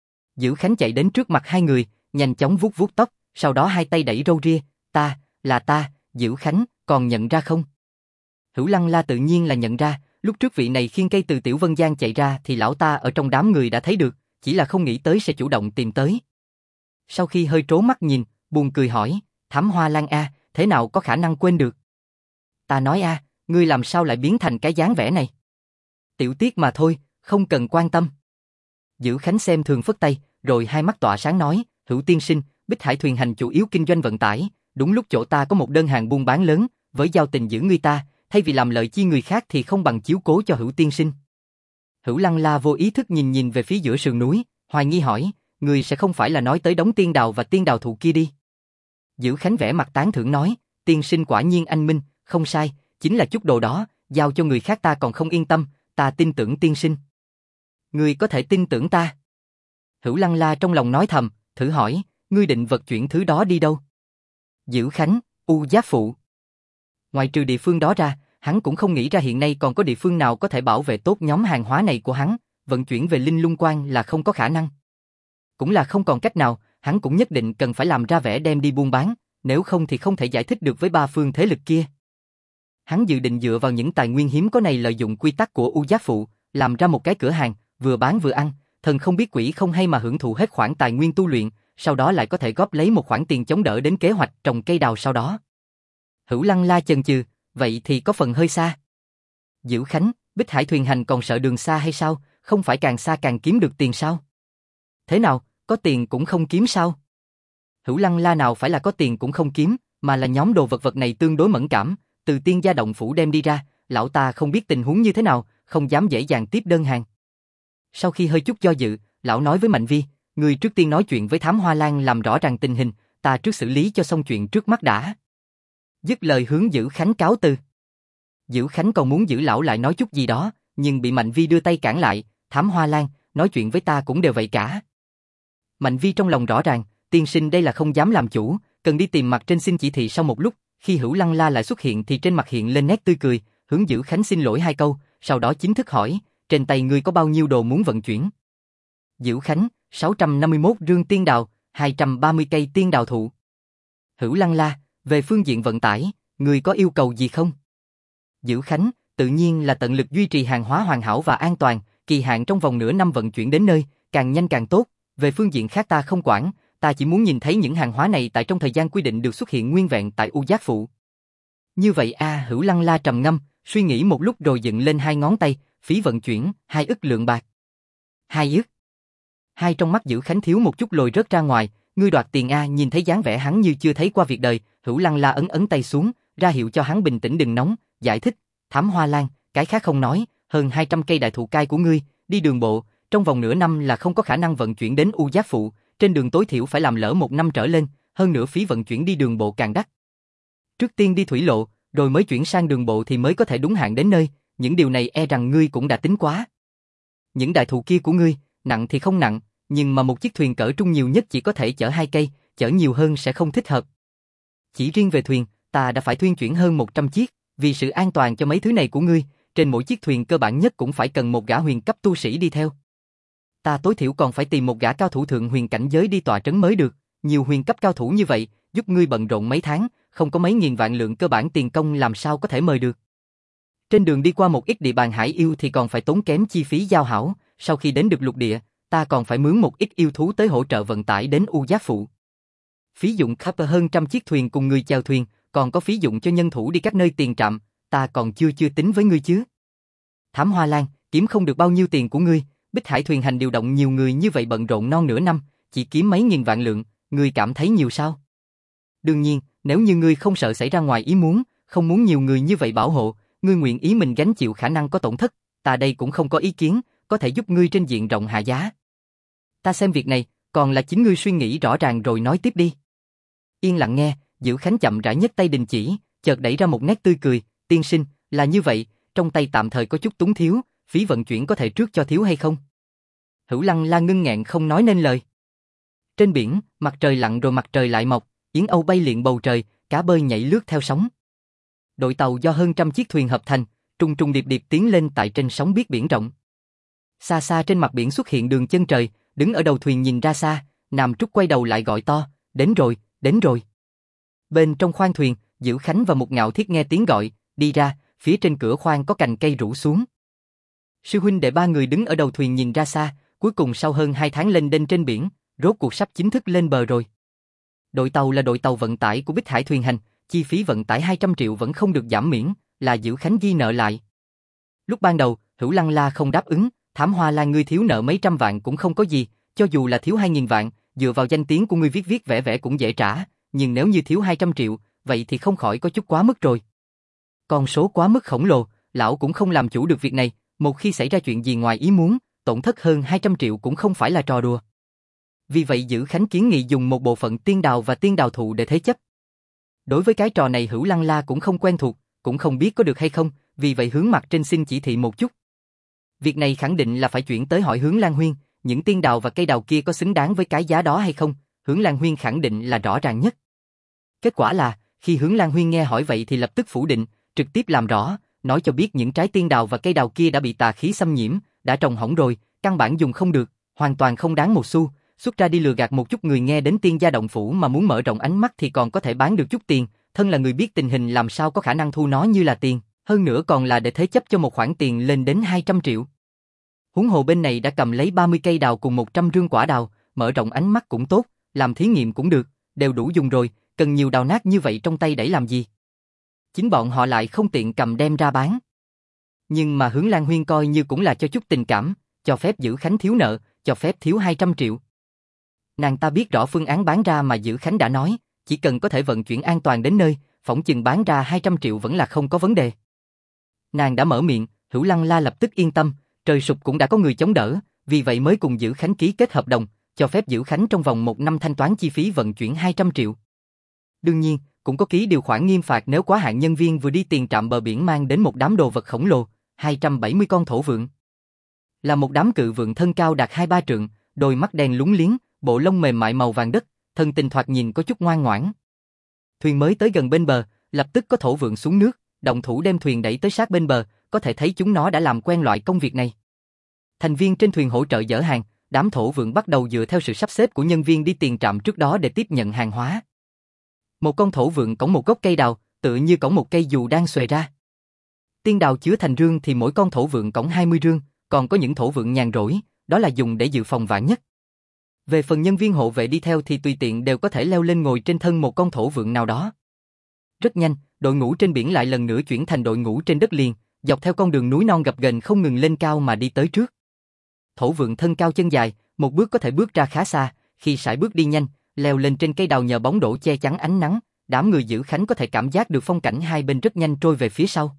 A: Dữ Khánh chạy đến trước mặt hai người, nhanh chóng vuốt vuốt tóc, sau đó hai tay đẩy râu ria, là ta, Dữ Khánh, còn nhận ra không? Hữu Lăng La tự nhiên là nhận ra, lúc trước vị này khiêng cây từ Tiểu Vân Giang chạy ra thì lão ta ở trong đám người đã thấy được, chỉ là không nghĩ tới sẽ chủ động tìm tới. Sau khi hơi trố mắt nhìn, buồn cười hỏi, Thám Hoa Lan thế nào có khả năng quên được? Ta nói ngươi làm sao lại biến thành cái dáng vẻ này? Tiểu tiết mà thôi, không cần quan tâm. Dữ Khánh xem thường phất tay, rồi hai mắt tỏa sáng nói, Hữu tiên sinh, Bích Hải Thuyền Hành chủ yếu kinh doanh vận tải, đúng lúc chỗ ta có một đơn hàng buôn bán lớn, với giao tình giữ người ta, thay vì làm lợi chi người khác thì không bằng chiếu cố cho Hữu tiên sinh. Hữu Lăng La vô ý thức nhìn về phía giữa sườn núi, hoài nghi hỏi, người sẽ không phải là nói tới đống tiên đào và tiên đào thụ kia đi? Dữ Khánh vẽ mặt tán thưởng nói, tiên sinh quả nhiên anh minh, không sai, chính là chút đồ đó, giao cho người khác ta còn không yên tâm, ta tin tưởng tiên sinh. Ngươi có thể tin tưởng ta? Hữu Lăng La trong lòng nói thầm, thử hỏi, ngươi định vật chuyển thứ đó đi đâu? Dữ Khánh, U Giáp Phụ. Ngoài trừ địa phương đó ra, hắn cũng không nghĩ ra hiện nay còn có địa phương nào có thể bảo vệ tốt nhóm hàng hóa này của hắn, vận chuyển về Linh Lung Quan là không có khả năng. Cũng là không còn cách nào, hắn cũng nhất định cần phải làm ra vẻ đem đi buôn bán, nếu không thì không thể giải thích được với ba phương thế lực kia. Hắn dự định dựa vào những tài nguyên hiếm có này lợi dụng quy tắc của U Giáp Phụ, làm ra một cái cửa hàng, vừa bán vừa ăn, thần không biết quỷ không hay mà hưởng thụ hết khoản tài nguyên tu luyện, sau đó lại có thể góp lấy một khoản tiền chống đỡ đến kế hoạch trồng cây đào sau đó. Hữu Lăng La chần chừ, vậy thì có phần hơi xa. Dữ Khánh, Bích Hải Thuyền Hành còn sợ đường xa hay sao, không phải càng xa càng kiếm được tiền sao? Thế nào, có tiền cũng không kiếm sao? Hữu Lăng La nào phải là có tiền cũng không kiếm, mà là nhóm đồ vật này tương đối mẫn cảm, từ tiên gia động phủ đem đi ra, lão ta không biết tình huống như thế nào, không dám dễ dàng tiếp đơn hàng. Sau khi hơi chút do dự, lão nói với Mạnh Vi, người trước tiên nói chuyện với Thám Hoa Lan làm rõ ràng tình hình, ta trước xử lý cho xong chuyện trước mắt đã. Dứt lời hướng Dữ Khánh cáo từ. Dữ Khánh còn muốn giữ lão lại nói chút gì đó, nhưng bị Mạnh Vi đưa tay cản lại, Thám Hoa Lan, nói chuyện với ta cũng đều vậy cả. Mạnh Vi trong lòng rõ ràng, tiên sinh đây là không dám làm chủ, cần đi tìm mặt trên xin chỉ thị. Sau một lúc, khi Hữu Lăng La lại xuất hiện thì trên mặt hiện lên nét tươi cười, hướng Dữ Khánh xin lỗi 2 câu, sau đó chính thức hỏi, trên tay ngươi có bao nhiêu đồ muốn vận chuyển? Dữ Khánh, 651 rương tiên đào, 230 cây tiên đào thụ. Hữu Lăng La, về phương diện vận tải, ngươi có yêu cầu gì không? Dữ Khánh, tự nhiên là tận lực duy trì hàng hóa hoàn hảo và an toàn, kỳ hạn trong vòng nửa năm vận chuyển đến nơi, càng nhanh càng tốt. Về phương diện khác ta không quản, ta chỉ muốn nhìn thấy những hàng hóa này tại trong thời gian quy định được xuất hiện nguyên vẹn tại U Giác Phụ. Như vậy Hữu Lăng La trầm ngâm, suy nghĩ một lúc rồi dựng lên 2 ngón tay, phí vận chuyển, 2 ức lượng bạc. 2 ức. Hai trong mắt Dữ Khánh thiếu một chút lồi rớt ra ngoài, ngươi đoạt tiền nhìn thấy dáng vẻ hắn như chưa thấy qua việc đời, Hữu Lăng La ấn tay xuống, ra hiệu cho hắn bình tĩnh đừng nóng, giải thích, Thám Hoa Lan, cái khác không nói, hơn 200 cây đại thụ cai của ngươi, đi đường bộ, trong vòng nửa năm là không có khả năng vận chuyển đến U Giác Phụ, trên đường tối thiểu phải làm lỡ 1 năm trở lên, hơn nữa phí vận chuyển đi đường bộ càng đắt. Trước tiên đi thủy lộ, rồi mới chuyển sang đường bộ thì mới có thể đúng hạn đến nơi, những điều này e rằng ngươi cũng đã tính quá. Những đại thụ kia của ngươi, nặng thì không nặng, nhưng mà một chiếc thuyền cỡ trung nhiều nhất chỉ có thể chở 2 cây, chở nhiều hơn sẽ không thích hợp. Chỉ riêng về thuyền, ta đã phải thuyên chuyển hơn 100 chiếc, vì sự an toàn cho mấy thứ này của ngươi, trên mỗi chiếc thuyền cơ bản nhất cũng phải cần một gã huyền cấp tu sĩ đi theo. Ta tối thiểu còn phải tìm một gã cao thủ thượng huyền cảnh giới đi tọa trấn mới được, nhiều huyền cấp cao thủ như vậy, giúp ngươi bận rộn mấy tháng, không có mấy nghìn vạn lượng cơ bản tiền công làm sao có thể mời được. Trên đường đi qua một ít địa bàn hải yêu thì còn phải tốn kém chi phí giao hảo, sau khi đến được lục địa, ta còn phải mướn một ít yêu thú tới hỗ trợ vận tải đến U Giác Phụ. Phí dụng khắp hơn 100 chiếc thuyền cùng người chèo thuyền, còn có phí dụng cho nhân thủ đi các nơi tiền trạm, ta còn chưa tính với ngươi chứ. Thám Hoa Lan, kiếm không được bao nhiêu tiền của ngươi, Bích Hải thuyền hành điều động nhiều người như vậy bận rộn non nửa năm, chỉ kiếm mấy nghìn vạn lượng, ngươi cảm thấy nhiều sao? Đương nhiên, nếu như ngươi không sợ xảy ra ngoài ý muốn, không muốn nhiều người như vậy bảo hộ, ngươi nguyện ý mình gánh chịu khả năng có tổn thất, ta đây cũng không có ý kiến, có thể giúp ngươi trên diện rộng hạ giá. Ta xem việc này, còn là chính ngươi suy nghĩ rõ ràng rồi nói tiếp đi. Yên lặng nghe, Dữ Khánh chậm rãi nhấc tay đình chỉ, chợt đẩy ra một nét tươi cười, tiên sinh, là như vậy, trong tay tạm thời có chút túng thiếu, phí vận chuyển có thể trước cho thiếu hay không? Hữu Lăng La ngưng nghẹn không nói nên lời. Trên biển, mặt trời lặn rồi mặt trời lại mọc, yến âu bay liệng bầu trời, cá bơi nhảy lướt theo sóng. Đội tàu do hơn 100 chiếc thuyền hợp thành, trùng trùng điệp điệp tiến lên tại trên sóng biết biển rộng. Xa xa trên mặt biển xuất hiện đường chân trời, đứng ở đầu thuyền nhìn ra xa, Nam Trúc quay đầu lại gọi to, đến rồi, đến rồi. Bên trong khoang thuyền, Dữ Khánh và Mục Ngạo Thiết nghe tiếng gọi, đi ra, phía trên cửa khoang có cành cây rủ xuống. Sư huynh đệ 3 người đứng ở đầu thuyền nhìn ra xa, cuối cùng sau hơn 2 tháng lênh đênh trên biển, rốt cuộc sắp chính thức lên bờ rồi. Đội tàu là đội tàu vận tải của Bích Hải thuyền hành, chi phí vận tải 200 triệu vẫn không được giảm miễn, là Dữ Khánh ghi nợ lại. Lúc ban đầu, Hữu Lăng La không đáp ứng, Thám Hoa Lan ngươi thiếu nợ mấy trăm vạn cũng không có gì, cho dù là thiếu 2.000 vạn, dựa vào danh tiếng của ngươi viết vẽ cũng dễ trả, nhưng nếu như thiếu 200 triệu, vậy thì không khỏi có chút quá mức rồi. Con số quá mức khổng lồ, lão cũng không làm chủ được việc này, một khi xảy ra chuyện gì ngoài ý muốn, tổn thất hơn 200 triệu cũng không phải là trò đùa. Vì vậy Dữ Khánh kiến nghị dùng một bộ phận tiên đào và tiên đào thụ để thế chấp. Đối với cái trò này Hữu Lăng La cũng không quen thuộc, cũng không biết có được hay không, vì vậy hướng mặt trên xin chỉ thị một chút. Việc này khẳng định là phải chuyển tới hỏi Hướng Lan Huyên, những tiên đào và cây đào kia có xứng đáng với cái giá đó hay không, Hướng Lan Huyên khẳng định là rõ ràng nhất. Kết quả là, khi Hướng Lan Huyên nghe hỏi vậy thì lập tức phủ định, trực tiếp làm rõ, nói cho biết những trái tiên đào và cây đào kia đã bị tà khí xâm nhiễm, đã trồng hỏng rồi, căn bản dùng không được, hoàn toàn không đáng một xu, xuất ra đi lừa gạt một chút người nghe đến tiên gia động phủ mà muốn mở rộng ánh mắt thì còn có thể bán được chút tiền, thân là người biết tình hình làm sao có khả năng thu nó như là tiền, hơn nữa còn là để thế chấp cho một khoản tiền lên đến 200 triệu. Huống hồ bên này đã cầm lấy 30 cây đào cùng 100 rương quả đào, mở rộng ánh mắt cũng tốt, làm thí nghiệm cũng được, đều đủ dùng rồi, cần nhiều đào nát như vậy trong tay đẩy làm gì. Chính bọn họ lại không tiện cầm đem ra bán. Nhưng mà Hướng Lan Huyên coi như cũng là cho chút tình cảm, cho phép Dữ Khánh thiếu nợ, cho phép thiếu 200 triệu. Nàng ta biết rõ phương án bán ra mà Dữ Khánh đã nói, chỉ cần có thể vận chuyển an toàn đến nơi, phỏng chừng bán ra 200 triệu vẫn là không có vấn đề. Nàng đã mở miệng, Hữu Lăng La lập tức yên tâm, trời sụp cũng đã có người chống đỡ, vì vậy mới cùng Dữ Khánh ký kết hợp đồng, cho phép Dữ Khánh trong vòng 1 năm thanh toán chi phí vận chuyển 200 triệu. Đương nhiên, cũng có ký điều khoản nghiêm phạt nếu quá hạn nhân viên vừa đi tiền trạm bờ biển mang đến một đám đồ vật khổng lồ, 270 con thổ vượn. Là một đám cự vượn thân cao đạt 2-3 trượng, đôi mắt đen lúng liếng, bộ lông mềm mại màu vàng đất, thân tình thoạt nhìn có chút ngoan ngoãn. Thuyền mới tới gần bên bờ, lập tức có thổ vượn xuống nước, động thủ đem thuyền đẩy tới sát bên bờ, có thể thấy chúng nó đã làm quen loại công việc này. Thành viên trên thuyền hỗ trợ dỡ hàng, đám thổ vượn bắt đầu dựa theo sự sắp xếp của nhân viên đi tiền trạm trước đó để tiếp nhận hàng hóa. Một con thổ vượn cõng một gốc cây đào, tựa như cõng một cây dù đang xuề ra. Tiên đào chứa thành rương thì mỗi con thổ vượn cõng 20 rương, còn có những thổ vượn nhàn rỗi, đó là dùng để dự phòng vạn nhất. Về phần nhân viên hộ vệ đi theo thì tùy tiện đều có thể leo lên ngồi trên thân một con thổ vượn nào đó. Rất nhanh, đội ngũ trên biển lại lần nữa chuyển thành đội ngũ trên đất liền, dọc theo con đường núi non gập ghềnh không ngừng lên cao mà đi tới trước. Thổ vượn thân cao chân dài, một bước có thể bước ra khá xa, khi sải bước đi nhanh, leo lên trên cây đào nhờ bóng đổ che chắn ánh nắng, đám người Dữ Khánh có thể cảm giác được phong cảnh hai bên rất nhanh trôi về phía sau.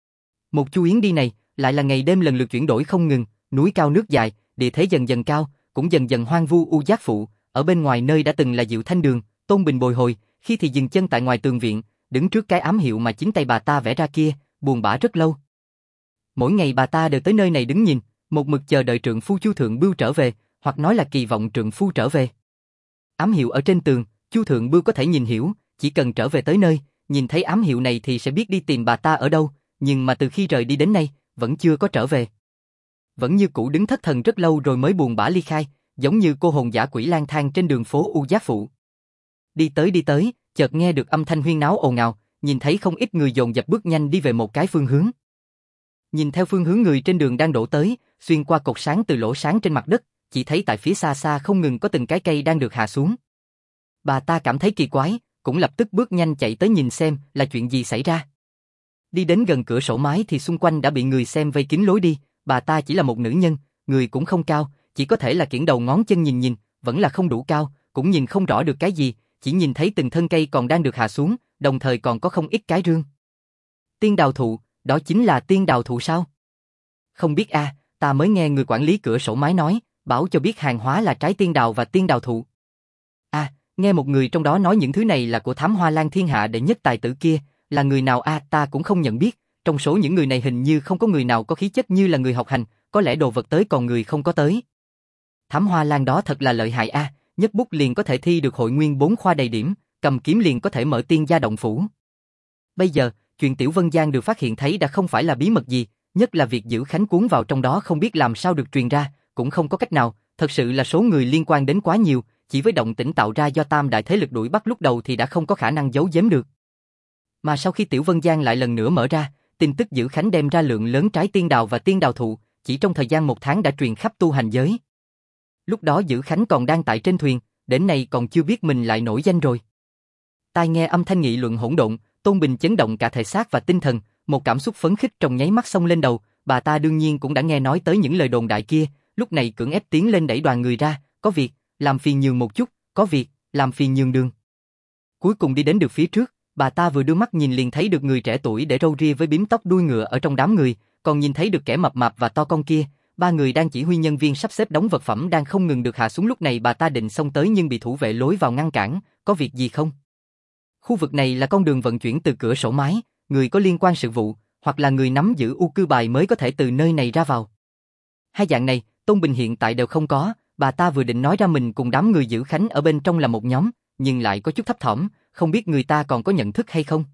A: Một chu yến đi này, lại là ngày đêm lần lượt chuyển đổi không ngừng, núi cao nước dài, địa thế dần dần cao, cũng dần dần hoang vu u giác phụ, ở bên ngoài nơi đã từng là Diệu Thanh Đường, Tôn Bình bồi hồi, khi thì dừng chân tại ngoài tường viện, đứng trước cái ám hiệu mà chính tay bà ta vẽ ra kia, buồn bã rất lâu. Mỗi ngày bà ta đều tới nơi này đứng nhìn, một mực chờ đợi trượng phu Chu Thượng Bưu trở về, hoặc nói là kỳ vọng trượng phu trở về. Ám hiệu ở trên tường, Chu Thượng Bưu có thể nhìn hiểu, chỉ cần trở về tới nơi, nhìn thấy ám hiệu này thì sẽ biết đi tìm bà ta ở đâu, nhưng mà từ khi rời đi đến nay, vẫn chưa có trở về. Vẫn như cũ đứng thất thần rất lâu rồi mới buồn bã ly khai, giống như cô hồn dã quỷ lang thang trên đường phố U Giác Phụ. Đi tới, chợt nghe được âm thanh huyên náo ồn ào, nhìn thấy không ít người dồn dập bước nhanh đi về một cái phương hướng. Nhìn theo phương hướng người trên đường đang đổ tới, xuyên qua cột sáng từ lỗ sáng trên mặt đất, chỉ thấy tại phía xa xa không ngừng có từng cái cây đang được hạ xuống. Bà ta cảm thấy kỳ quái, cũng lập tức bước nhanh chạy tới nhìn xem là chuyện gì xảy ra. Đi đến gần cửa sổ mái thì xung quanh đã bị người xem vây kín lối đi, bà ta chỉ là một nữ nhân, người cũng không cao, chỉ có thể là kiễng đầu ngón chân nhìn, vẫn là không đủ cao, cũng nhìn không rõ được cái gì, chỉ nhìn thấy từng thân cây còn đang được hạ xuống, đồng thời còn có không ít cái rương. Tiên đào thụ, đó chính là tiên đào thụ sao? Không biết a, ta mới nghe người quản lý cửa sổ mái nói, bảo cho biết hàng hóa là trái tiên đào và tiên đào thụ. A, nghe một người trong đó nói những thứ này là của Thám Hoa Lan thiên hạ đệ nhất tài tử kia, là người nào a, ta cũng không nhận biết, trong số những người này hình như không có người nào có khí chất như là người học hành, có lẽ đồ vật tới còn người không có tới. Thám Hoa Lan đó thật là lợi hại a, nhất bút liền có thể thi được hội nguyên 4 khoa đầy điểm, cầm kiếm liền có thể mở tiên gia động phủ. Bây giờ, chuyện Tiểu Vân Giang được phát hiện thấy đã không phải là bí mật gì, nhất là việc Dữ Khánh cuốn vào trong đó không biết làm sao được truyền ra, cũng không có cách nào, thật sự là số người liên quan đến quá nhiều, chỉ với động tĩnh tạo ra do tam đại thế lực đuổi bắt lúc đầu thì đã không có khả năng giấu giếm được. Mà sau khi Tiểu Vân Giang lại lần nữa mở ra, tin tức Dữ Khánh đem ra lượng lớn trái tiên đào và tiên đào thụ, chỉ trong thời gian 1 tháng đã truyền khắp tu hành giới. Lúc đó Dữ Khánh còn đang tại trên thuyền, đến nay còn chưa biết mình lại nổi danh rồi. Tai nghe âm thanh nghị luận hỗn độn, Tôn Bình chấn động cả thể xác và tinh thần, một cảm xúc phấn khích trong nháy mắt xông lên đầu, bà ta đương nhiên cũng đã nghe nói tới những lời đồn đại kia, lúc này cưỡng ép tiến lên đẩy đoàn người ra, có việc, làm phiền nhường một chút, có việc, làm phiền nhường đường. Cuối cùng đi đến được phía trước, bà ta vừa đưa mắt nhìn liền thấy được người trẻ tuổi để râu ria với bím tóc đuôi ngựa ở trong đám người, còn nhìn thấy được kẻ mập mạp và to con kia, ba người đang chỉ huy nhân viên sắp xếp đóng vật phẩm đang không ngừng được hạ xuống. Lúc này bà ta định xông tới nhưng bị thủ vệ lối vào ngăn cản, có việc gì không? Khu vực này là con đường vận chuyển từ cửa sổ mái, người có liên quan sự vụ, hoặc là người nắm giữ u cư bài mới có thể từ nơi này ra vào. Hai dạng này, Tôn Bình hiện tại đều không có, bà ta vừa định nói ra mình cùng đám người Dữ Khánh ở bên trong là một nhóm, nhưng lại có chút thấp thỏm, không biết người ta còn có nhận thức hay không.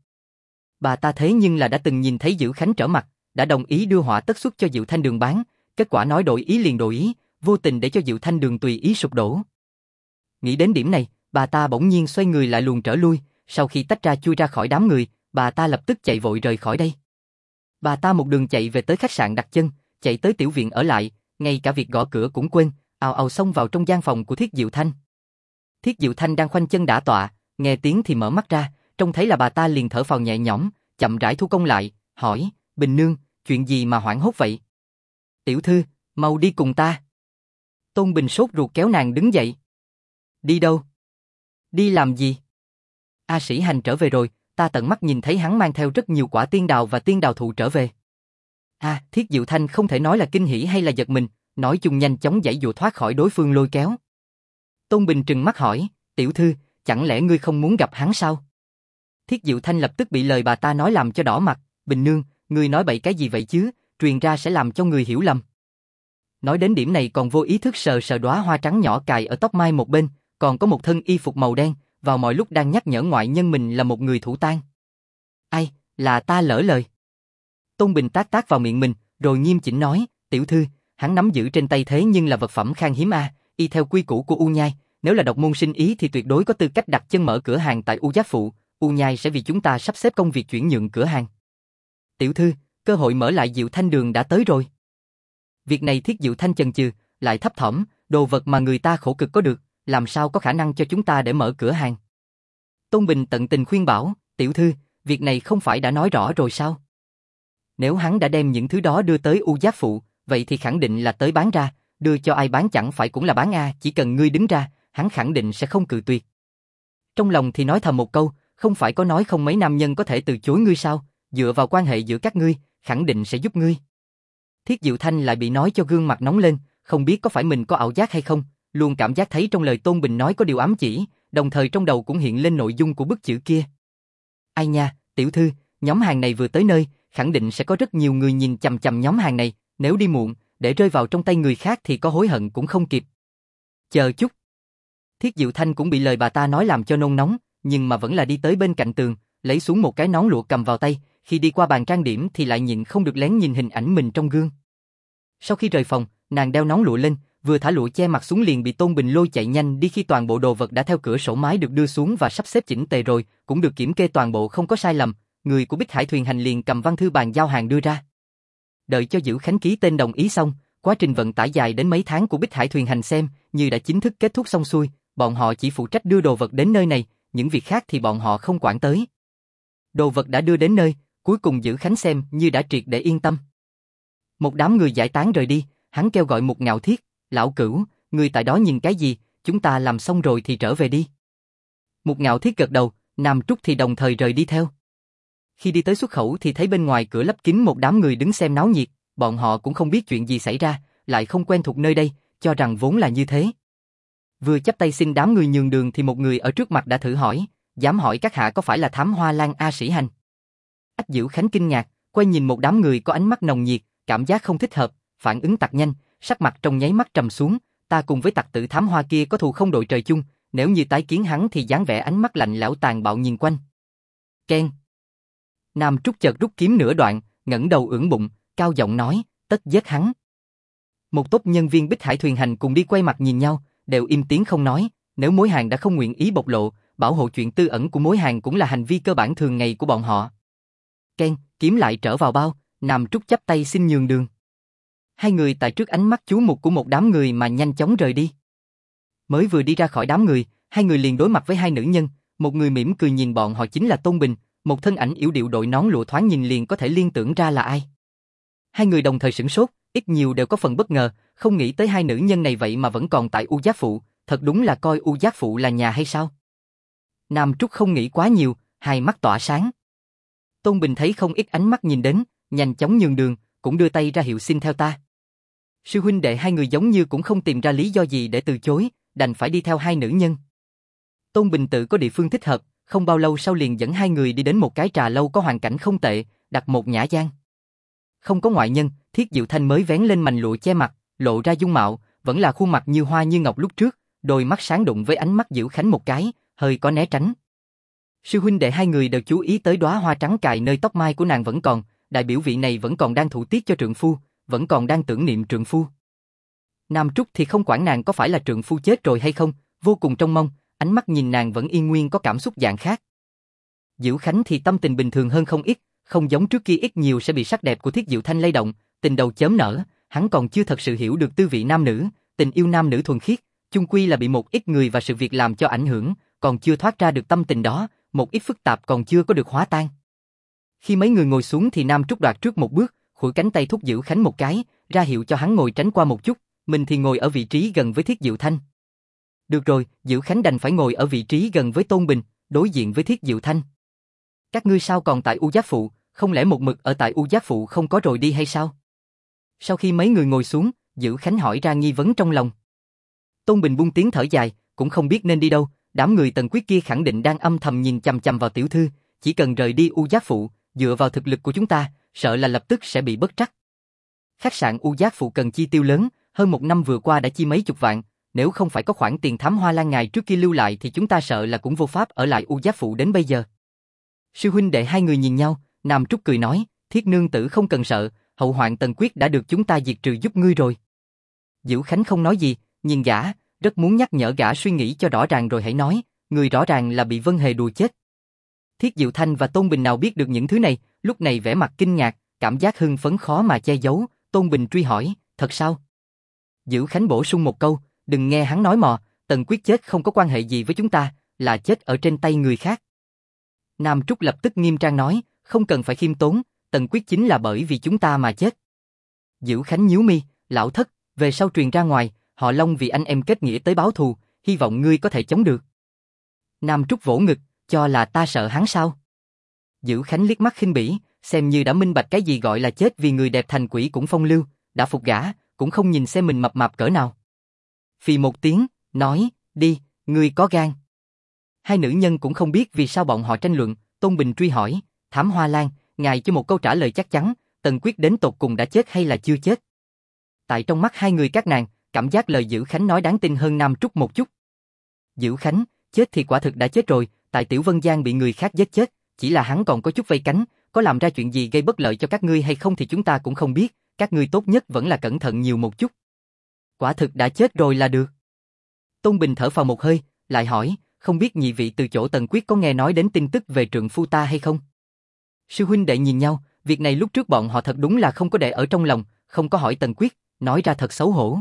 A: Bà ta thế nhưng là đã từng nhìn thấy Dữ Khánh trở mặt, đã đồng ý đưa họa tất xuất cho Diệu Thanh Đường bán, kết quả nói đổi ý liền đổi ý, vô tình để cho Diệu Thanh Đường tùy ý sụp đổ. Nghĩ đến điểm này, bà ta bỗng nhiên xoay người lại luồn trở lui, sau khi tách ra chui ra khỏi đám người, bà ta lập tức chạy vội rời khỏi đây. Bà ta một đường chạy về tới khách sạn đặt chân, chạy tới tiểu viện ở lại, ngay cả việc gõ cửa cũng quên, ào ào xông vào trong gian phòng của Thiết Diệu Thanh. Thiết Diệu Thanh đang khoanh chân đả tọa, nghe tiếng thì mở mắt ra, trông thấy là bà ta liền thở phào nhẹ nhõm, chậm rãi thu công lại, hỏi, Bình Nương, chuyện gì mà hoảng hốt vậy? Tiểu thư, mau đi cùng ta. Tôn Bình sốt ruột kéo nàng đứng dậy. Đi đâu? Đi làm gì? A Sĩ Hành trở về rồi, ta tận mắt nhìn thấy hắn mang theo rất nhiều quả tiên đào và tiên đào thụ trở về. Thiết Diệu Thanh không thể nói là kinh hỉ hay là giật mình, nói chung nhanh chóng giãy dụa thoát khỏi đối phương lôi kéo. Tôn Bình trừng mắt hỏi, tiểu thư, chẳng lẽ ngươi không muốn gặp hắn sao? Thiết Diệu Thanh lập tức bị lời bà ta nói làm cho đỏ mặt, Bình nương, ngươi nói bậy cái gì vậy chứ, truyền ra sẽ làm cho người hiểu lầm. Nói đến điểm này còn vô ý thức sờ sờ đóa hoa trắng nhỏ cài ở tóc mai một bên, còn có một thân y phục màu đen, vào mọi lúc đang nhắc nhở ngoại nhân mình là một người thủ tang. Ai, là ta lỡ lời. Tôn Bình tát tát vào miệng mình, rồi nghiêm chỉnh nói, tiểu thư, hắn nắm giữ trên tay thế nhưng là vật phẩm khan hiếm y theo quy củ của U Nhai, nếu là độc môn sinh ý thì tuyệt đối có tư cách đặt chân mở cửa hàng tại U Giác Phụ, U Nhai sẽ vì chúng ta sắp xếp công việc chuyển nhượng cửa hàng. Tiểu thư, cơ hội mở lại Diệu Thanh đường đã tới rồi. Việc này Thiết Diệu Thanh chần chừ, lại thấp thỏm, đồ vật mà người ta khổ cực có được, làm sao có khả năng cho chúng ta để mở cửa hàng. Tôn Bình tận tình khuyên bảo, tiểu thư, việc này không phải đã nói rõ rồi sao? Nếu hắn đã đem những thứ đó đưa tới U Giác Phụ, vậy thì khẳng định là tới bán ra, đưa cho ai bán chẳng phải cũng là bán chỉ cần ngươi đứng ra, hắn khẳng định sẽ không cự tuyệt. Trong lòng thì nói thầm một câu, không phải có nói không mấy nam nhân có thể từ chối ngươi sao, dựa vào quan hệ giữa các ngươi, khẳng định sẽ giúp ngươi. Thiết Diệu Thanh lại bị nói cho gương mặt nóng lên, không biết có phải mình có ảo giác hay không, luôn cảm giác thấy trong lời Tôn Bình nói có điều ám chỉ, đồng thời trong đầu cũng hiện lên nội dung của bức chữ kia. Ai nha, tiểu thư, nhóm hàng này vừa tới nơi, khẳng định sẽ có rất nhiều người nhìn chằm chằm nhóm hàng này, nếu đi muộn, để rơi vào trong tay người khác thì có hối hận cũng không kịp. Chờ chút. Thiết Diệu Thanh cũng bị lời bà ta nói làm cho nôn nóng, nhưng mà vẫn là đi tới bên cạnh tường, lấy xuống một cái nón lụa cầm vào tay, khi đi qua bàn trang điểm thì lại nhịn không được lén nhìn hình ảnh mình trong gương. Sau khi rời phòng, nàng đeo nón lụa lên, vừa thả lụa che mặt xuống liền bị Tôn Bình lôi chạy nhanh đi. Khi toàn bộ đồ vật đã theo cửa sổ mái được đưa xuống và sắp xếp chỉnh tề rồi, cũng được kiểm kê toàn bộ không có sai lầm, người của Bích Hải Thuyền Hành liền cầm văn thư bàn giao hàng đưa ra. Đợi cho Dữ Khánh ký tên đồng ý xong, quá trình vận tải dài đến mấy tháng của Bích Hải Thuyền Hành xem như đã chính thức kết thúc xong xuôi, bọn họ chỉ phụ trách đưa đồ vật đến nơi này, những việc khác thì bọn họ không quản tới. Đồ vật đã đưa đến nơi, cuối cùng Dữ Khánh xem như đã triệt để yên tâm. Một đám người giải tán rời đi, hắn kêu gọi Mục Ngạo Thiết, lão cửu, người tại đó nhìn cái gì, chúng ta làm xong rồi thì trở về đi. Mục Ngạo Thiết gật đầu, Nam Trúc thì đồng thời rời đi theo. Khi đi tới xuất khẩu thì thấy bên ngoài cửa lấp kín một đám người đứng xem náo nhiệt, bọn họ cũng không biết chuyện gì xảy ra, lại không quen thuộc nơi đây, cho rằng vốn là như thế. Vừa chắp tay xin đám người nhường đường thì một người ở trước mặt đã thử hỏi, dám hỏi các hạ có phải là Thám Hoa Lan A Sĩ Hành? Ách Dữ Khánh kinh ngạc, quay nhìn một đám người có ánh mắt nồng nhiệt, cảm giác không thích hợp, phản ứng tặc nhanh, sắc mặt trong nháy mắt trầm xuống, ta cùng với tặc tử Thám Hoa kia có thù không đội trời chung, nếu như tái kiến hắn thì dáng vẻ ánh mắt lạnh lẽo tàn bạo nhìn quanh. Keng. Nam Trúc chợt rút kiếm nửa đoạn, ngẩng đầu ưỡn bụng, cao giọng nói, tất giết hắn. Một tốp nhân viên Bích Hải Thuyền Hành cùng đi quay mặt nhìn nhau, đều im tiếng không nói, nếu mối hàng đã không nguyện ý bộc lộ, bảo hộ chuyện tư ẩn của mối hàng cũng là hành vi cơ bản thường ngày của bọn họ. Ken, kiếm lại trở vào bao, Nam Trúc chắp tay xin nhường đường. Hai người tại trước ánh mắt chú mục của một đám người mà nhanh chóng rời đi. Mới vừa đi ra khỏi đám người, hai người liền đối mặt với hai nữ nhân, một người mỉm cười nhìn bọn họ chính là Tôn Bình, một thân ảnh yểu điệu đội nón lụa thoáng nhìn liền có thể liên tưởng ra là ai. Hai người đồng thời sửng sốt, ít nhiều đều có phần bất ngờ, không nghĩ tới hai nữ nhân này vậy mà vẫn còn tại U Giác Phụ, thật đúng là coi U Giác Phụ là nhà hay sao? Nam Trúc không nghĩ quá nhiều, hai mắt tỏa sáng. Tôn Bình thấy không ít ánh mắt nhìn đến, nhanh chóng nhường đường, cũng đưa tay ra hiệu xin theo ta. Sư huynh đệ hai người giống như cũng không tìm ra lý do gì để từ chối, đành phải đi theo hai nữ nhân. Tôn Bình tự có địa phương thích hợp, không bao lâu sau liền dẫn hai người đi đến một cái trà lâu có hoàn cảnh không tệ, đặt một nhã gian. Không có ngoại nhân, Thiết Diệu Thanh mới vén lên mành lụa che mặt, lộ ra dung mạo, vẫn là khuôn mặt như hoa như ngọc lúc trước, đôi mắt sáng đụng với ánh mắt Dữ Khánh một cái, hơi có né tránh. Sư huynh đệ hai người đều chú ý tới đóa hoa trắng cài nơi tóc mai của nàng vẫn còn, đại biểu vị này vẫn còn đang thủ tiết cho trượng phu, vẫn còn đang tưởng niệm trượng phu. Nam Trúc thì không quản nàng có phải là trượng phu chết rồi hay không, vô cùng trông mong, ánh mắt nhìn nàng vẫn yên nguyên có cảm xúc dạng khác. Dữ Khánh thì tâm tình bình thường hơn không ít, không giống trước kia ít nhiều sẽ bị sắc đẹp của Thiết Diệu Thanh lay động, tình đầu chớm nở, hắn còn chưa thật sự hiểu được tư vị nam nữ, tình yêu nam nữ thuần khiết, chung quy là bị một ít người và sự việc làm cho ảnh hưởng, còn chưa thoát ra được tâm tình đó, một ít phức tạp còn chưa có được hóa tan. Khi mấy người ngồi xuống thì Nam Trúc đoạt trước một bước, khuỷu cánh tay thúc Dữ Khánh một cái, ra hiệu cho hắn ngồi tránh qua một chút, mình thì ngồi ở vị trí gần với Thiết Diệu Thanh. Được rồi, Dữ Khánh đành phải ngồi ở vị trí gần với Tôn Bình, đối diện với Thiết Diệu Thanh. Các ngươi sao còn tại U Giác Phụ, không lẽ một mực ở tại U Giác Phụ không có rồi đi hay sao? Sau khi mấy người ngồi xuống, Dữ Khánh hỏi ra nghi vấn trong lòng. Tôn Bình buông tiếng thở dài, cũng không biết nên đi đâu, đám người Tần Quyết kia khẳng định đang âm thầm nhìn chằm chằm vào tiểu thư, chỉ cần rời đi U Giác Phụ, dựa vào thực lực của chúng ta, sợ là lập tức sẽ bị bất trắc. Khách sạn U Giác Phụ cần chi tiêu lớn, hơn một năm vừa qua đã chi mấy chục vạn, nếu không phải có khoản tiền thám hoa lan ngài trước kia lưu lại thì chúng ta sợ là cũng vô pháp ở lại U Giác Phụ đến bây giờ. Sư huynh đệ hai người nhìn nhau, Nam Trúc cười nói, Thiết nương tử không cần sợ, hậu hoạn Tần Quyết đã được chúng ta diệt trừ giúp ngươi rồi. Dữ Khánh không nói gì, nhìn gã, rất muốn nhắc nhở gã suy nghĩ cho rõ ràng rồi hãy nói, người rõ ràng là bị Vân Hề đùa chết. Thiết Diệu Thanh và Tôn Bình nào biết được những thứ này, lúc này vẻ mặt kinh ngạc, cảm giác hưng phấn khó mà che giấu, Tôn Bình truy hỏi, thật sao? Dữ Khánh bổ sung một câu, đừng nghe hắn nói mò, Tần Quyết chết không có quan hệ gì với chúng ta, là chết ở trên tay người khác. Nam Trúc lập tức nghiêm trang nói, không cần phải khiêm tốn, Tần Quyết chính là bởi vì chúng ta mà chết. Dữ Khánh nhíu mi, lão thất, về sau truyền ra ngoài, họ Long vì anh em kết nghĩa tới báo thù, hy vọng ngươi có thể chống được. Nam Trúc vỗ ngực, cho là ta sợ hắn sao? Dữ Khánh liếc mắt khinh bỉ, xem như đã minh bạch cái gì gọi là chết vì người đẹp thành quỷ cũng phong lưu, đã phục gã, cũng không nhìn xem mình mập mạp cỡ nào. Phì một tiếng, nói, đi, ngươi có gan. Hai nữ nhân cũng không biết vì sao bọn họ tranh luận, Tôn Bình truy hỏi, Thám Hoa Lan, ngài cho một câu trả lời chắc chắn, Tần Quyết đến tột cùng đã chết hay là chưa chết? Tại trong mắt hai người các nàng, cảm giác lời Dữ Khánh nói đáng tin hơn Nam Trúc một chút. Dữ Khánh, chết thì quả thực đã chết rồi, tại Tiểu Vân Giang bị người khác giết chết, chỉ là hắn còn có chút vây cánh, có làm ra chuyện gì gây bất lợi cho các ngươi hay không thì chúng ta cũng không biết, các ngươi tốt nhất vẫn là cẩn thận nhiều một chút. Quả thực đã chết rồi là được. Tôn Bình thở phào một hơi, lại hỏi, không biết nhị vị từ chỗ Tần Quyết có nghe nói đến tin tức về trượng phu ta hay không? Sư huynh đệ nhìn nhau, việc này lúc trước bọn họ thật đúng là không có để ở trong lòng, không có hỏi Tần Quyết, nói ra thật xấu hổ.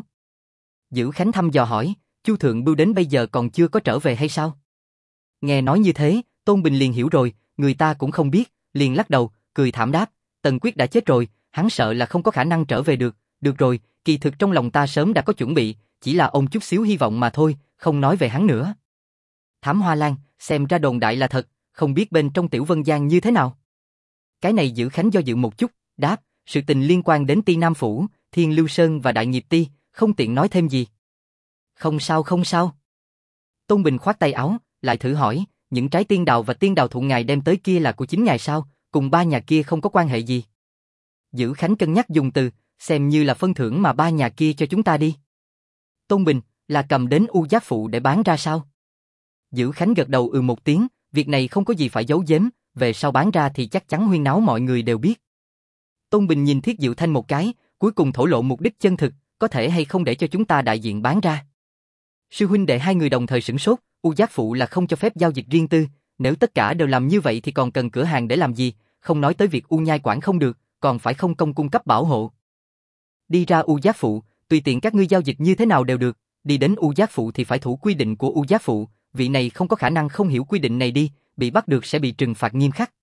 A: Dữ Khánh thăm dò hỏi, Chu Thượng Bưu đến bây giờ còn chưa có trở về hay sao? Nghe nói như thế, Tôn Bình liền hiểu rồi, người ta cũng không biết, liền lắc đầu, cười thảm đáp, Tần Quyết đã chết rồi, hắn sợ là không có khả năng trở về được, được rồi, kỳ thực trong lòng ta sớm đã có chuẩn bị, chỉ là ôm chút xíu hy vọng mà thôi, không nói về hắn nữa. Thám Hoa Lan, xem ra đồn đại là thật, không biết bên trong Tiểu Vân Giang như thế nào. Cái này Dữ Khánh do dự một chút, đáp, sự tình liên quan đến Ti Nam Phủ, Thiên Lưu Sơn và Đại Nghiệp Ti, không tiện nói thêm gì. Không sao không sao. Tôn Bình khoát tay áo, lại thử hỏi, những trái tiên đào và tiên đào thụ ngài đem tới kia là của chính ngài sao, cùng ba nhà kia không có quan hệ gì. Dữ Khánh cân nhắc dùng từ, xem như là phân thưởng mà ba nhà kia cho chúng ta đi. Tôn Bình, là cầm đến U Giác Phụ để bán ra sao? Dữ Khánh gật đầu một tiếng, việc này không có gì phải giấu giếm, về sau bán ra thì chắc chắn huyên náo mọi người đều biết. Tôn Bình nhìn Thiết Diệu Thanh một cái, cuối cùng thổ lộ mục đích chân thực, có thể hay không để cho chúng ta đại diện bán ra. Sư huynh đệ hai người đồng thời sửng sốt, U Giác Phụ là không cho phép giao dịch riêng tư, nếu tất cả đều làm như vậy thì còn cần cửa hàng để làm gì, không nói tới việc U Nhai quản không được, còn phải không công cung cấp bảo hộ. Đi ra U Giác Phụ, tùy tiện các ngươi giao dịch như thế nào đều được, đi đến U Giác Phụ thì phải thủ quy định của U Giác Phụ, vị này không có khả năng không hiểu quy định này đi, bị bắt được sẽ bị trừng phạt nghiêm khắc.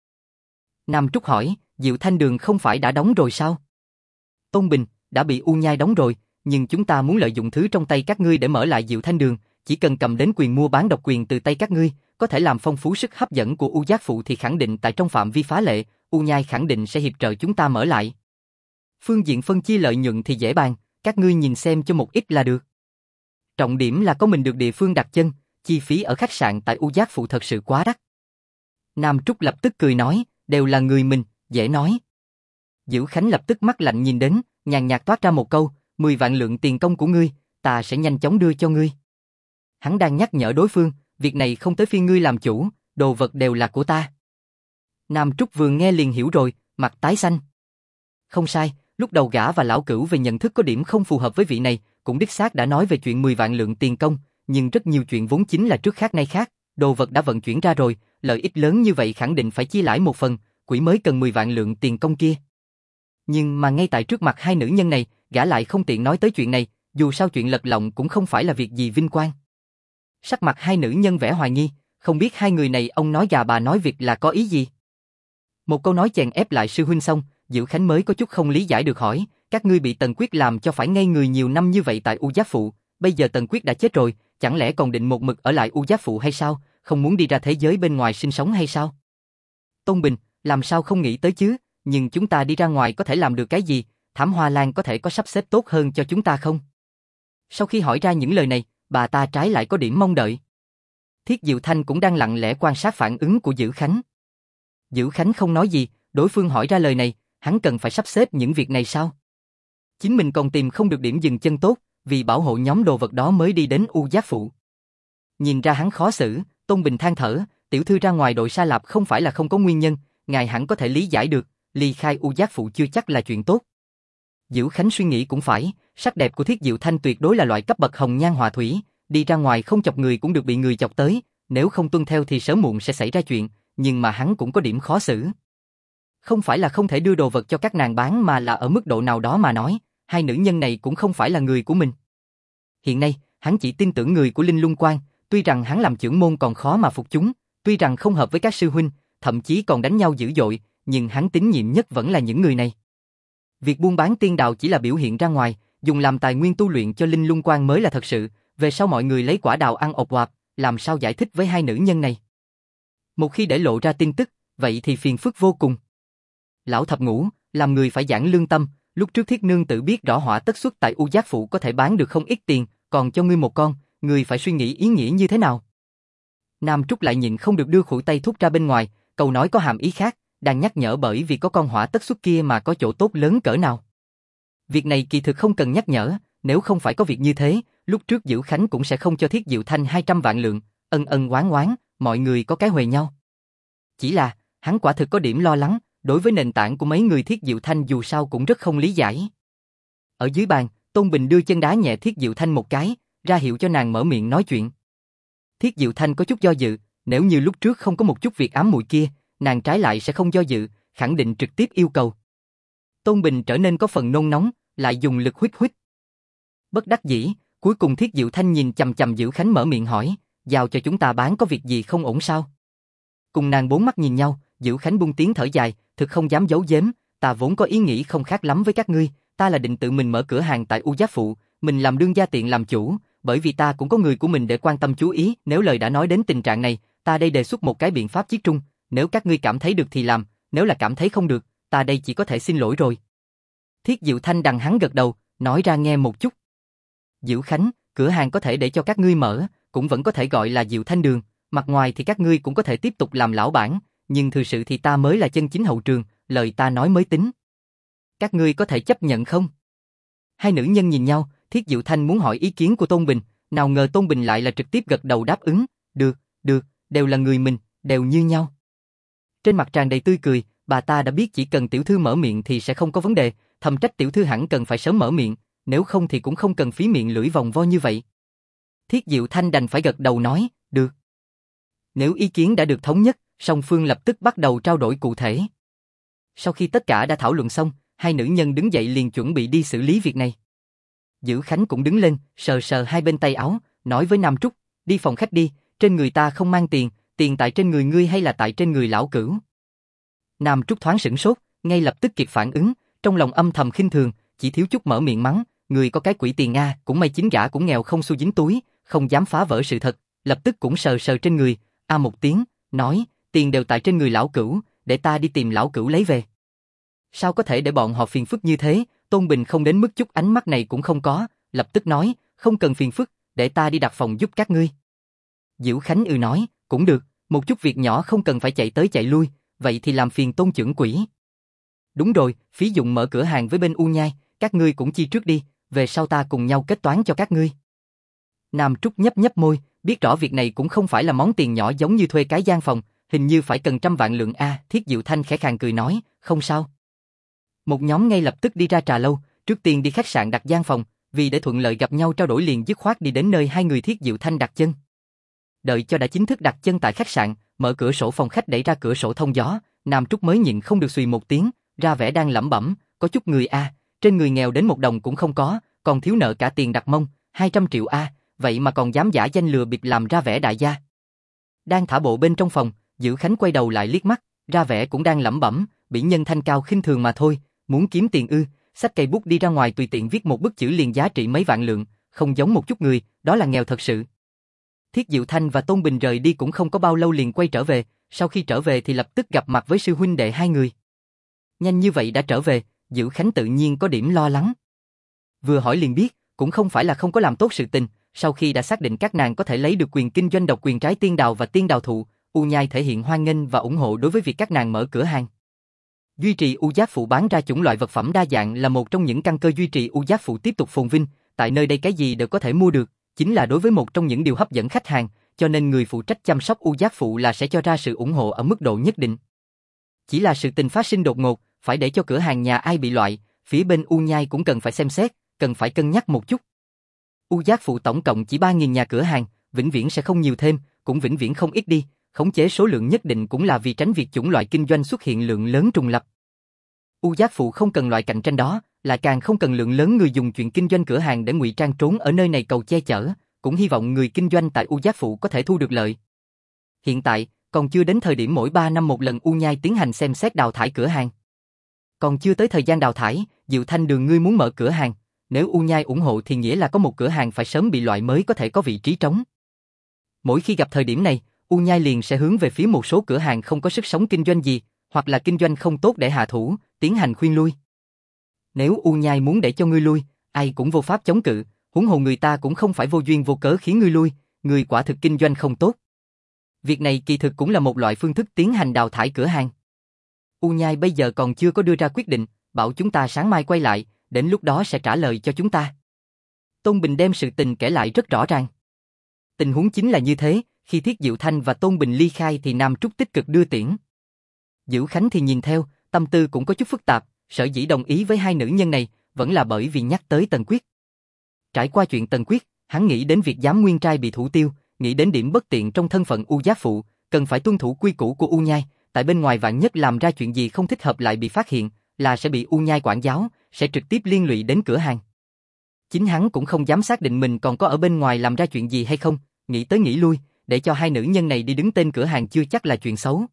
A: Nam Trúc hỏi, Diệu Thanh Đường không phải đã đóng rồi sao? Tôn Bình, đã bị U Nhai đóng rồi, nhưng chúng ta muốn lợi dụng thứ trong tay các ngươi để mở lại Diệu Thanh Đường, chỉ cần cầm đến quyền mua bán độc quyền từ tay các ngươi, có thể làm phong phú sức hấp dẫn của U Giác Phụ thì khẳng định tại trong phạm vi phá lệ, U Nhai khẳng định sẽ hiệp trợ chúng ta mở lại. Phương diện phân chia lợi nhuận thì dễ bàn, các ngươi nhìn xem cho một ít là được. Trọng điểm là có mình được địa phương đặt chân, chi phí ở khách sạn tại U Giác Phụ thật sự quá đắt. Nam Trúc lập tức cười nói, đều là người mình, dễ nói. Dữ Khánh lập tức mắt lạnh nhìn đến, nhàn nhạt toát ra một câu, 10 vạn lượng tiền công của ngươi, ta sẽ nhanh chóng đưa cho ngươi. Hắn đang nhắc nhở đối phương, việc này không tới phiên ngươi làm chủ, đồ vật đều là của ta. Nam Trúc vừa nghe liền hiểu rồi, mặt tái xanh. Không sai, lúc đầu gã và lão cửu về nhận thức có điểm không phù hợp với vị này, cũng đích xác đã nói về chuyện 10 vạn lượng tiền công, nhưng rất nhiều chuyện vốn chính là trước khác nay khác, đồ vật đã vận chuyển ra rồi, lợi ích lớn như vậy khẳng định phải chia lãi một phần, quỷ mới cần 10 vạn lượng tiền công kia. Nhưng mà ngay tại trước mặt hai nữ nhân này, gã lại không tiện nói tới chuyện này, dù sao chuyện lật lọng cũng không phải là việc gì vinh quang. Sắc mặt hai nữ nhân vẻ hoài nghi, không biết hai người này ông nói gà bà nói việc là có ý gì. Một câu nói chèn ép lại sư huynh xong, Diệu Khánh mới có chút không lý giải được hỏi, các ngươi bị Tần Quyết làm cho phải ngây người nhiều năm như vậy tại U Giác Phụ, bây giờ Tần Quyết đã chết rồi, chẳng lẽ còn định một mực ở lại U Giác Phụ hay sao, không muốn đi ra thế giới bên ngoài sinh sống hay sao? Tôn Bình, làm sao không nghĩ tới chứ, nhưng chúng ta đi ra ngoài có thể làm được cái gì, Thảm Hoa Lan có thể có sắp xếp tốt hơn cho chúng ta không? Sau khi hỏi ra những lời này, bà ta trái lại có điểm mong đợi. Thiết Diệu Thanh cũng đang lặng lẽ quan sát phản ứng của Dữ Khánh. Dữ Khánh không nói gì, đối phương hỏi ra lời này, hắn cần phải sắp xếp những việc này sao? Chính mình còn tìm không được điểm dừng chân tốt, vì bảo hộ nhóm đồ vật đó mới đi đến U Giác Phụ. Nhìn ra hắn khó xử, Tôn Bình than thở, tiểu thư ra ngoài đội Sa Lạp không phải là không có nguyên nhân, ngài hẳn có thể lý giải được, ly khai U Giác Phụ chưa chắc là chuyện tốt. Dữ Khánh suy nghĩ cũng phải, sắc đẹp của Thiết Diệu Thanh tuyệt đối là loại cấp bậc hồng nhan họa thủy, đi ra ngoài không chọc người cũng được bị người chọc tới, nếu không tuân theo thì sớm muộn sẽ xảy ra chuyện, nhưng mà hắn cũng có điểm khó xử. Không phải là không thể đưa đồ vật cho các nàng bán mà là ở mức độ nào đó mà nói, hai nữ nhân này cũng không phải là người của mình. Hiện nay, hắn chỉ tin tưởng người của Linh Lung Quan, tuy rằng hắn làm trưởng môn còn khó mà phục chúng, tuy rằng không hợp với các sư huynh, thậm chí còn đánh nhau dữ dội, nhưng hắn tín nhiệm nhất vẫn là những người này. Việc buôn bán tiên đạo chỉ là biểu hiện ra ngoài, dùng làm tài nguyên tu luyện cho Linh Lung Quan mới là thật sự, về sau mọi người lấy quả đào ăn ộp oạp, làm sao giải thích với hai nữ nhân này. Một khi để lộ ra tin tức, vậy thì phiền phức vô cùng. Lão Thập Ngũ, làm người phải giảng lương tâm, lúc trước Thiết Nương tự biết rõ hỏa tất xuất tại U Giác Phụ có thể bán được không ít tiền, còn cho ngươi một con, ngươi phải suy nghĩ ý nghĩa như thế nào. Nam Trúc lại nhịn không được đưa khuỷu tay thúc ra bên ngoài, câu nói có hàm ý khác, đang nhắc nhở bởi vì có con hỏa tất xuất kia mà có chỗ tốt lớn cỡ nào. Việc này kỳ thực không cần nhắc nhở, nếu không phải có việc như thế, lúc trước Dữ Khánh cũng sẽ không cho Thiết Diệu Thanh 200 vạn lượng, ân ân oán oán, mọi người có cái huề nhau. Chỉ là, hắn quả thực có điểm lo lắng, đối với nền tảng của mấy người Thiết Diệu Thanh dù sao cũng rất không lý giải. Ở dưới bàn, Tôn Bình đưa chân đá nhẹ Thiết Diệu Thanh một cái, ra hiệu cho nàng mở miệng nói chuyện. Thiết Diệu Thanh có chút do dự, nếu như lúc trước không có một chút việc ám muội kia, nàng trái lại sẽ không do dự, khẳng định trực tiếp yêu cầu. Tôn Bình trở nên có phần nôn nóng, lại dùng lực huýt huýt. Bất đắc dĩ, cuối cùng Thiết Diệu Thanh nhìn chằm chằm Dữ Khánh mở miệng hỏi, giao cho chúng ta bán có việc gì không ổn sao? Cùng nàng bốn mắt nhìn nhau, Dữ Khánh buông tiếng thở dài, thực không dám giấu giếm, ta vốn có ý nghĩ không khác lắm với các ngươi, ta là định tự mình mở cửa hàng tại U Giác Phụ, mình làm đương gia tiện làm chủ, bởi vì ta cũng có người của mình để quan tâm chú ý, nếu lời đã nói đến tình trạng này, ta đây đề xuất một cái biện pháp chiết trung, nếu các ngươi cảm thấy được thì làm, nếu là cảm thấy không được, ta đây chỉ có thể xin lỗi rồi. Thiết Diệu Thanh đằng hắn gật đầu, nói ra nghe một chút. Dữ Khánh, cửa hàng có thể để cho các ngươi mở, cũng vẫn có thể gọi là Diệu Thanh Đường, mặt ngoài thì các ngươi cũng có thể tiếp tục làm lão bản, nhưng thực sự thì ta mới là chân chính hậu trường, lời ta nói mới tính. Các ngươi có thể chấp nhận không? Hai nữ nhân nhìn nhau, Thiết Diệu Thanh muốn hỏi ý kiến của Tôn Bình, nào ngờ Tôn Bình lại là trực tiếp gật đầu đáp ứng, được, đều là người mình, đều như nhau. Trên mặt tràn đầy tươi cười, bà ta đã biết chỉ cần tiểu thư mở miệng thì sẽ không có vấn đề, thầm trách tiểu thư hẳn cần phải sớm mở miệng, nếu không thì cũng không cần phí miệng lưỡi vòng vo như vậy. Thiết Diệu Thanh đành phải gật đầu nói, được. Nếu ý kiến đã được thống nhất, song phương lập tức bắt đầu trao đổi cụ thể. Sau khi tất cả đã thảo luận xong, hai nữ nhân đứng dậy liền chuẩn bị đi xử lý việc này. Dữ Khánh cũng đứng lên, sờ sờ hai bên tay áo, nói với Nam Trúc, đi phòng khách đi, trên người ta không mang tiền, tiền tại trên người ngươi hay là tại trên người lão cửu? Nam Trúc thoáng sửng sốt, ngay lập tức kịp phản ứng, trong lòng âm thầm khinh thường, chỉ thiếu chút mở miệng mắng, người có cái quỷ tiền a, cũng may chính gã cũng nghèo không xu dính túi, không dám phá vỡ sự thật, lập tức cũng sờ sờ trên người, a một tiếng, nói, tiền đều tại trên người lão cửu, để ta đi tìm lão cửu lấy về. Sao có thể để bọn họ phiền phức như thế? Tôn Bình không đến mức chút ánh mắt này cũng không có, lập tức nói, không cần phiền phức, để ta đi đặt phòng giúp các ngươi. Dữ Khánh nói, cũng được, một chút việc nhỏ không cần phải chạy tới chạy lui, vậy thì làm phiền Tôn trưởng quỹ. Đúng rồi, phí dụng mở cửa hàng với bên U Nhai, các ngươi cũng chi trước đi, về sau ta cùng nhau kết toán cho các ngươi. Nam Trúc nhấp nhấp môi, biết rõ việc này cũng không phải là món tiền nhỏ giống như thuê cái gian phòng, hình như phải cần 100 vạn lượng a. Thiết Diệu Thanh khẽ khàng cười nói, không sao. Một nhóm ngay lập tức đi ra trà lâu, trước tiên đi khách sạn đặt gian phòng, vì để thuận lợi gặp nhau trao đổi liền dứt khoát đi đến nơi hai người Thiết Diệu Thanh đặt chân. Đợi cho đã chính thức đặt chân tại khách sạn, mở cửa sổ phòng khách đẩy ra cửa sổ thông gió, Nam Trúc mới nhịn không được xùy một tiếng, ra vẻ đang lẩm bẩm, có chút người a, trên người nghèo đến 1 đồng cũng không có, còn thiếu nợ cả tiền đặt mông, 200 triệu a, vậy mà còn dám giả danh lừa bịp làm ra vẻ đại gia. Đang thả bộ bên trong phòng, Dữ Khánh quay đầu lại liếc mắt, ra vẻ cũng đang lẩm bẩm, bỉ nhân thanh cao khinh thường mà thôi, muốn kiếm tiền ư? Xách cây bút đi ra ngoài tùy tiện viết một bức chữ liền giá trị mấy vạn lượng, không giống một chút người, đó là nghèo thật sự. Thiết Diệu Thanh và Tôn Bình rời đi cũng không có bao lâu liền quay trở về, sau khi trở về thì lập tức gặp mặt với sư huynh đệ hai người. Nhanh như vậy đã trở về, Dữ Khánh tự nhiên có điểm lo lắng. Vừa hỏi liền biết, cũng không phải là không có làm tốt sự tình, sau khi đã xác định các nàng có thể lấy được quyền kinh doanh độc quyền trái tiên đào và tiên đào thụ, U Nhai thể hiện hoan nghênh và ủng hộ đối với việc các nàng mở cửa hàng. Duy trì U Giác Phụ bán ra chủng loại vật phẩm đa dạng là một trong những căn cơ duy trì U Giác Phụ tiếp tục phồn vinh, tại nơi đây cái gì đều có thể mua được, chính là đối với một trong những điều hấp dẫn khách hàng, cho nên người phụ trách chăm sóc U Giác Phụ là sẽ cho ra sự ủng hộ ở mức độ nhất định. Chỉ là sự tình phát sinh đột ngột, phải để cho cửa hàng nhà ai bị loại, phía bên U Nhai cũng cần phải xem xét, cần phải cân nhắc một chút. U Giác Phụ tổng cộng chỉ 3.000 nhà cửa hàng, vĩnh viễn sẽ không nhiều thêm, cũng vĩnh viễn không ít đi, khống chế số lượng nhất định cũng là vì tránh việc chủng loại kinh doanh xuất hiện lượng lớn trùng lập. U Giác Phụ không cần loại cạnh tranh đó, lại càng không cần lượng lớn người dùng chuyện kinh doanh cửa hàng để ngụy trang trốn ở nơi này cầu che chở, cũng hy vọng người kinh doanh tại U Giác Phụ có thể thu được lợi. Hiện tại, còn chưa đến thời điểm mỗi 3 năm một lần U Nhai tiến hành xem xét đào thải cửa hàng. Còn chưa tới thời gian đào thải, Diệu Thanh Đường ngươi muốn mở cửa hàng, nếu U Nhai ủng hộ thì nghĩa là có một cửa hàng phải sớm bị loại mới có thể có vị trí trống. Mỗi khi gặp thời điểm này, U Nhai liền sẽ hướng về phía một số cửa hàng không có sức sống kinh doanh gì, hoặc là kinh doanh không tốt để hạ thủ, tiến hành khuyên lui. Nếu U Nhai muốn để cho ngươi lui, ai cũng vô pháp chống cự, huống hồ người ta cũng không phải vô duyên vô cớ khiến ngươi lui, ngươi quả thực kinh doanh không tốt. Việc này kỳ thực cũng là một loại phương thức tiến hành đào thải cửa hàng. U Nhai bây giờ còn chưa có đưa ra quyết định, bảo chúng ta sáng mai quay lại, đến lúc đó sẽ trả lời cho chúng ta. Tôn Bình đem sự tình kể lại rất rõ ràng. Tình huống chính là như thế, khi Thiết Diệu Thanh và Tôn Bình ly khai thì Nam Trúc tích cực đưa tiễn. Dữ Khánh thì nhìn theo, tâm tư cũng có chút phức tạp, sở dĩ đồng ý với hai nữ nhân này, vẫn là bởi vì nhắc tới Tần Quyết. Trải qua chuyện Tần Quyết, hắn nghĩ đến việc giám nguyên trai bị thủ tiêu, nghĩ đến điểm bất tiện trong thân phận U Giác Phụ, cần phải tuân thủ quy củ của U Nhai, tại bên ngoài vạn nhất làm ra chuyện gì không thích hợp lại bị phát hiện, là sẽ bị U Nhai quản giáo, sẽ trực tiếp liên lụy đến cửa hàng. Chính hắn cũng không dám xác định mình còn có ở bên ngoài làm ra chuyện gì hay không, nghĩ tới nghĩ lui, để cho hai nữ nhân này đi đứng tên cửa hàng chưa chắc là chuyện xấu.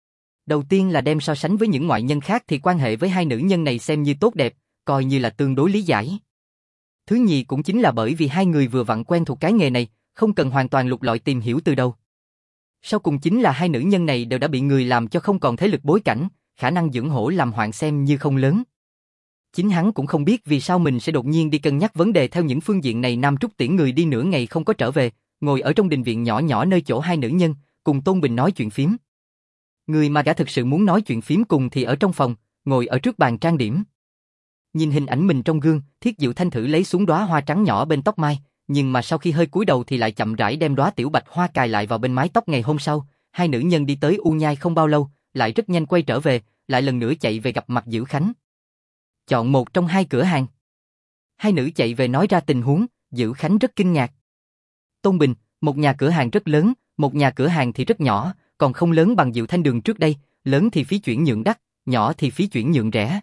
A: Đầu tiên là đem so sánh với những ngoại nhân khác thì quan hệ với hai nữ nhân này xem như tốt đẹp, coi như là tương đối lý giải. Thứ nhì cũng chính là bởi vì hai người vừa vặn quen thuộc cái nghề này, không cần hoàn toàn lục lọi tìm hiểu từ đầu. Sau cùng chính là hai nữ nhân này đều đã bị người làm cho không còn thế lực bối cảnh, khả năng dưỡng hổ làm hoạn xem như không lớn. Chính hắn cũng không biết vì sao mình sẽ đột nhiên đi cân nhắc vấn đề theo những phương diện này. Nam Trúc tiễn người đi nửa ngày không có trở về, ngồi ở trong đình viện nhỏ nhỏ nơi chỗ hai nữ nhân, cùng Tôn Bình nói chuyện phím. Người mà gã thực sự muốn nói chuyện phím cùng thì ở trong phòng, ngồi ở trước bàn trang điểm. Nhìn hình ảnh mình trong gương, Thiết Diệu Thanh thử lấy xuống đóa hoa trắng nhỏ bên tóc mai, nhưng mà sau khi hơi cúi đầu thì lại chậm rãi đem đóa tiểu bạch hoa cài lại vào bên mái tóc. Ngày hôm sau, hai nữ nhân đi tới U Nhai không bao lâu, lại rất nhanh quay trở về, lại lần nữa chạy về gặp mặt Dữ Khánh. Chọn một trong hai cửa hàng. Hai nữ chạy về nói ra tình huống, Dữ Khánh rất kinh ngạc. Tôn Bình, một nhà cửa hàng rất lớn, một nhà cửa hàng thì rất nhỏ, còn không lớn bằng Diệu Thanh Đường trước đây, lớn thì phí chuyển nhượng đắt, nhỏ thì phí chuyển nhượng rẻ.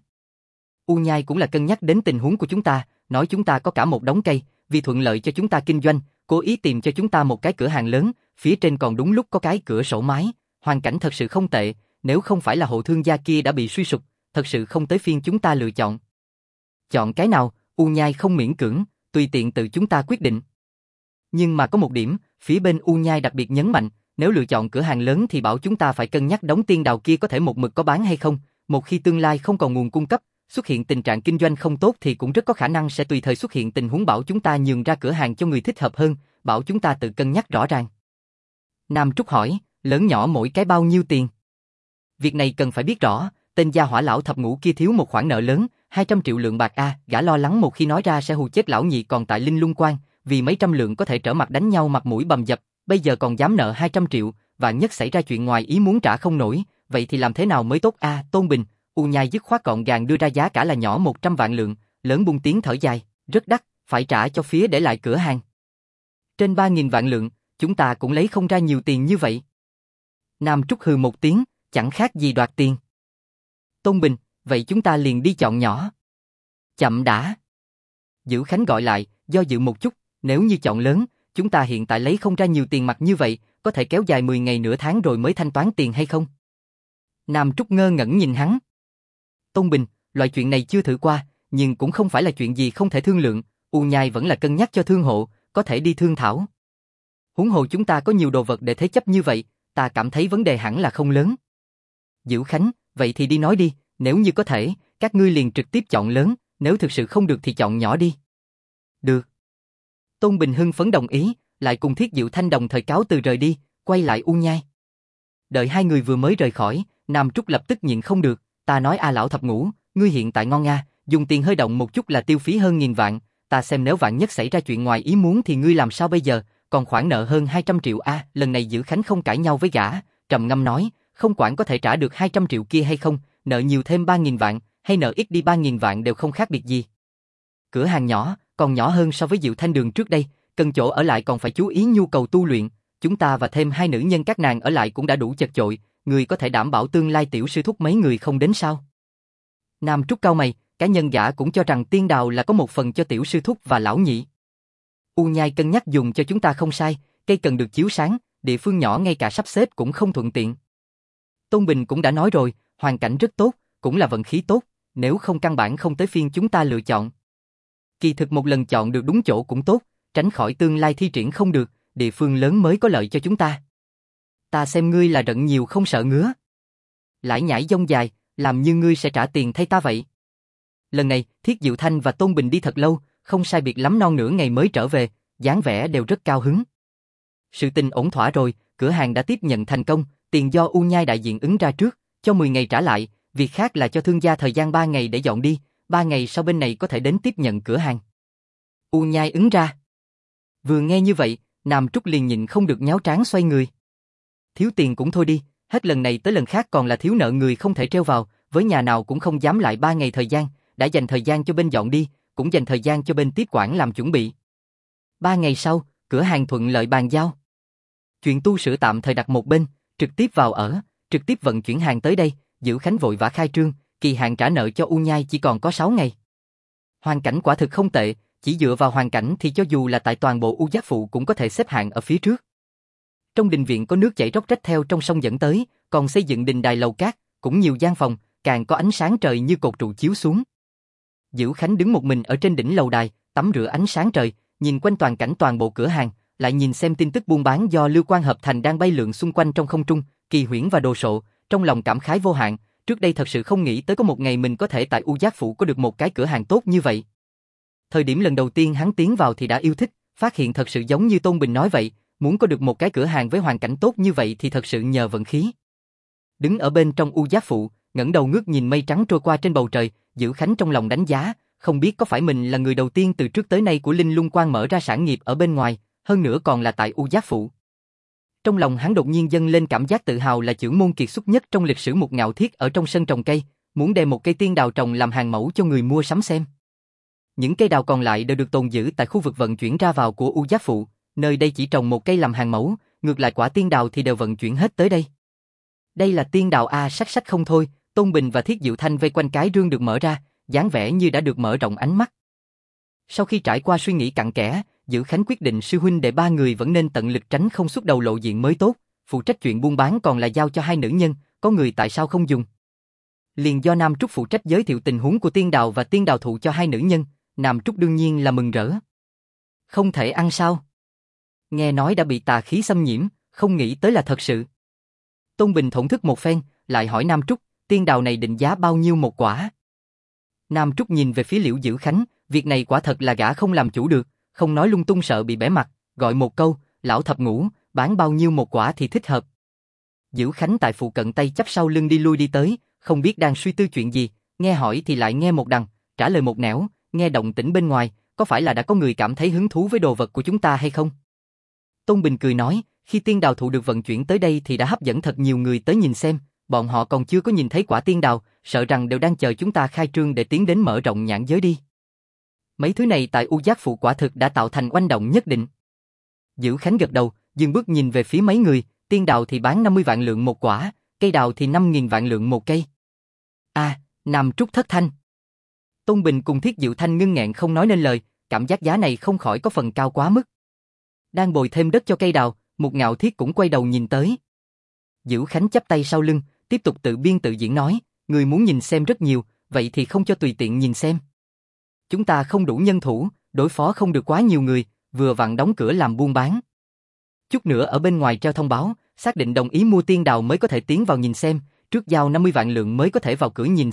A: U Nhai cũng là cân nhắc đến tình huống của chúng ta, nói chúng ta có cả một đống cây, vì thuận lợi cho chúng ta kinh doanh, cố ý tìm cho chúng ta một cái cửa hàng lớn, phía trên còn đúng lúc có cái cửa sổ mái, hoàn cảnh thật sự không tệ, nếu không phải là hộ thương gia kia đã bị suy sụp, thật sự không tới phiên chúng ta lựa chọn. Chọn cái nào, U Nhai không miễn cưỡng, tùy tiện tự chúng ta quyết định. Nhưng mà có một điểm, phía bên U Nhai đặc biệt nhấn mạnh, nếu lựa chọn cửa hàng lớn thì bảo chúng ta phải cân nhắc đống tiên đào kia có thể một mực có bán hay không, một khi tương lai không còn nguồn cung cấp, xuất hiện tình trạng kinh doanh không tốt thì cũng rất có khả năng sẽ tùy thời xuất hiện tình huống bảo chúng ta nhường ra cửa hàng cho người thích hợp hơn, bảo chúng ta tự cân nhắc rõ ràng. Nam Trúc hỏi, lớn nhỏ mỗi cái bao nhiêu tiền? Việc này cần phải biết rõ, tên gia hỏa lão thập ngũ kia thiếu một khoản nợ lớn, 200 triệu lượng bạc a, gã lo lắng một khi nói ra sẽ hù chết lão nhị còn tại Linh Lung Quan, vì mấy trăm lượng có thể trở mặt đánh nhau mặt mũi bầm dập, bây giờ còn dám nợ 200 triệu, vạn nhất xảy ra chuyện ngoài ý muốn trả không nổi, vậy thì làm thế nào mới tốt a? Tôn Bình, U Nhai dứt khoát gọn gàng đưa ra giá cả là nhỏ 100 vạn lượng, lớn buông tiếng thở dài, rất đắt, phải trả cho phía để lại cửa hàng. Trên 3.000 vạn lượng, chúng ta cũng lấy không ra nhiều tiền như vậy. Nam Trúc hừ một tiếng, chẳng khác gì đoạt tiền. Tôn Bình, vậy chúng ta liền đi chọn nhỏ. Chậm đã. Dữ Khánh gọi lại, do dự một chút, nếu như chọn lớn, chúng ta hiện tại lấy không ra nhiều tiền mặt như vậy, có thể kéo dài 10 ngày nửa tháng rồi mới thanh toán tiền hay không? Nam Trúc ngơ ngẩn nhìn hắn. Tôn Bình, loại chuyện này chưa thử qua, nhưng cũng không phải là chuyện gì không thể thương lượng, U Nhai vẫn là cân nhắc cho thương hộ, có thể đi thương thảo. Huống hồ chúng ta có nhiều đồ vật để thế chấp như vậy, ta cảm thấy vấn đề hẳn là không lớn. Diệu Khánh, vậy thì đi nói đi, nếu như có thể, các ngươi liền trực tiếp chọn lớn, nếu thực sự không được thì chọn nhỏ đi. Được. Tôn Bình hưng phấn đồng ý, lại cùng Thiết Diệu Thanh đồng thời cáo từ rời đi, quay lại U Nhai. Đợi hai người vừa mới rời khỏi, Nam Trúc lập tức nhịn không được, ta nói lão thập ngũ, ngươi hiện tại ngon nga, dùng tiền hơi động một chút là tiêu phí hơn 1000 vạn, ta xem nếu vạn nhất xảy ra chuyện ngoài ý muốn thì ngươi làm sao bây giờ, còn khoản nợ hơn 200 triệu a. Lần này Dữ Khánh không cãi nhau với gã, trầm ngâm nói, không quản có thể trả được 200 triệu kia hay không, nợ nhiều thêm 3000 vạn, hay nợ ít đi 3000 vạn đều không khác biệt gì. Cửa hàng nhỏ, còn nhỏ hơn so với Diệu Thanh Đường trước đây, cần chỗ ở lại còn phải chú ý nhu cầu tu luyện, chúng ta và thêm hai nữ nhân các nàng ở lại cũng đã đủ chật chội, người có thể đảm bảo tương lai tiểu sư thúc mấy người không đến sao? Nam Trúc cau mày, cá nhân gã cũng cho rằng Tiên Đào là có một phần cho tiểu sư thúc và lão nhị. U Nhai cân nhắc dùng cho chúng ta không sai, cây cần được chiếu sáng, địa phương nhỏ ngay cả sắp xếp cũng không thuận tiện. Tôn Bình cũng đã nói rồi, hoàn cảnh rất tốt, cũng là vận khí tốt, nếu không căn bản không tới phiên chúng ta lựa chọn. Kỳ thực một lần chọn được đúng chỗ cũng tốt, tránh khỏi tương lai thi triển không được, địa phương lớn mới có lợi cho chúng ta. Ta xem ngươi là rận nhiều không sợ ngứa. Lải nhải dông dài, làm như ngươi sẽ trả tiền thay ta vậy. Lần này, Thiết Diệu Thanh và Tôn Bình đi thật lâu, không sai biệt lắm non nửa ngày mới trở về, dáng vẻ đều rất cao hứng. Sự tình ổn thỏa rồi, cửa hàng đã tiếp nhận thành công, tiền do U Nhai đại diện ứng ra trước, cho 10 ngày trả lại, việc khác là cho thương gia thời gian 3 ngày để dọn đi, 3 ngày sau bên này có thể đến tiếp nhận cửa hàng. U Nhai ứng ra. Vừa nghe như vậy, Nam Trúc liền nhịn không được nháo trán xoay người. Thiếu tiền cũng thôi đi, hết lần này tới lần khác còn là thiếu nợ người không thể treo vào, với nhà nào cũng không dám lại 3 ngày thời gian, đã dành thời gian cho bên dọn đi, cũng dành thời gian cho bên tiếp quản làm chuẩn bị. 3 ngày sau, cửa hàng thuận lợi bàn giao. Chuyện tu sửa tạm thời đặt một bên, trực tiếp vào ở, trực tiếp vận chuyển hàng tới đây, Dữ Khánh vội vã khai trương, kỳ hạn trả nợ cho U Nhai chỉ còn có 6 ngày. Hoàn cảnh quả thực không tệ, chỉ dựa vào hoàn cảnh thì cho dù là tại toàn bộ U Giác Phụ cũng có thể xếp hạng ở phía trước. Trong đình viện có nước chảy róc rách theo trong sông dẫn tới, còn xây dựng đình đài lầu cát, cũng nhiều gian phòng, càng có ánh sáng trời như cột trụ chiếu xuống. Dữ Khánh đứng một mình ở trên đỉnh lầu đài, tắm rửa ánh sáng trời, nhìn quanh toàn cảnh toàn bộ cửa hàng, lại nhìn xem tin tức buôn bán do Lưu Quan hợp thành đang bay lượn xung quanh trong không trung, kỳ huyễn và đồ sộ, trong lòng cảm khái vô hạn, trước đây thật sự không nghĩ tới có một ngày mình có thể tại U Giác Phủ có được một cái cửa hàng tốt như vậy. Thời điểm lần đầu tiên hắn tiến vào thì đã yêu thích, phát hiện thật sự giống như Tôn Bình nói vậy, muốn có được một cái cửa hàng với hoàn cảnh tốt như vậy thì thật sự nhờ vận khí. Đứng ở bên trong U Giác Phụ, ngẩng đầu ngước nhìn mây trắng trôi qua trên bầu trời, Dữ Khánh trong lòng đánh giá, không biết có phải mình là người đầu tiên từ trước tới nay của Linh Lung Quan mở ra sản nghiệp ở bên ngoài, hơn nữa còn là tại U Giác Phụ. Trong lòng hắn đột nhiên dâng lên cảm giác tự hào là chưởng môn kiệt xuất nhất trong lịch sử một Ngạo Thiết ở trong sân trồng cây, muốn đem một cây tiên đào trồng làm hàng mẫu cho người mua sắm xem. Những cây đào còn lại đều được tồn giữ tại khu vực vận chuyển ra vào của U Giác Phụ, nơi đây chỉ trồng một cây làm hàng mẫu, ngược lại quả tiên đào thì đều vận chuyển hết tới đây. Đây là tiên đào a, sắc sắc không thôi, Tôn Bình và Thiết Diệu Thanh vây quanh cái rương được mở ra, dáng vẻ như đã được mở rộng ánh mắt. Sau khi trải qua suy nghĩ cặn kẽ, Dữ Khánh quyết định sư huynh đệ ba người vẫn nên tận lực tránh không xuất đầu lộ diện mới tốt, phụ trách chuyện buôn bán còn là giao cho hai nữ nhân, có người tại sao không dùng. Liền do Nam Trúc phụ trách giới thiệu tình huống của tiên đào và tiên đào thụ cho hai nữ nhân, Nam Trúc đương nhiên là mừng rỡ. Không thể ăn sao? Nghe nói đã bị tà khí xâm nhiễm, không nghĩ tới là thật sự. Tôn Bình thổn thức một phen, lại hỏi Nam Trúc, tiên đào này định giá bao nhiêu một quả? Nam Trúc nhìn về phía Liễu Dữ Khánh, việc này quả thật là gã không làm chủ được, không nói lung tung sợ bị bẽ mặt, gọi một câu, lão thập ngũ, bán bao nhiêu một quả thì thích hợp. Dữ Khánh tại phụ cận tay chắp sau lưng đi lui đi tới, không biết đang suy tư chuyện gì, nghe hỏi thì lại nghe một đằng, trả lời một nẻo, nghe động tĩnh bên ngoài, có phải là đã có người cảm thấy hứng thú với đồ vật của chúng ta hay không? Tôn Bình cười nói, khi tiên đào thụ được vận chuyển tới đây thì đã hấp dẫn thật nhiều người tới nhìn xem, bọn họ còn chưa có nhìn thấy quả tiên đào, sợ rằng đều đang chờ chúng ta khai trương để tiến đến mở rộng nhãn giới đi. Mấy thứ này tại U Giác Phụ quả thực đã tạo thành oanh động nhất định. Dữ Khánh gật đầu, dừng bước nhìn về phía mấy người, tiên đào thì bán 50 vạn lượng một quả, cây đào thì 5.000 vạn lượng một cây. Nam Trúc thất thanh. Tôn Bình cùng Thiết Diệu Thanh ngưng nghẹn không nói nên lời, cảm giác giá này không khỏi có phần cao quá mức. Đang bồi thêm đất cho cây đào, một Ngạo Thiết cũng quay đầu nhìn tới. Dữ Khánh chắp tay sau lưng, tiếp tục tự biên tự diễn nói, người muốn nhìn xem rất nhiều, vậy thì không cho tùy tiện nhìn xem. Chúng ta không đủ nhân thủ, đối phó không được quá nhiều người, vừa vặn đóng cửa làm buôn bán. Chút nữa ở bên ngoài treo thông báo, Xác định đồng ý mua tiên đào mới có thể tiến vào nhìn xem, trước giao 50 vạn lượng mới có thể vào cửa nhìn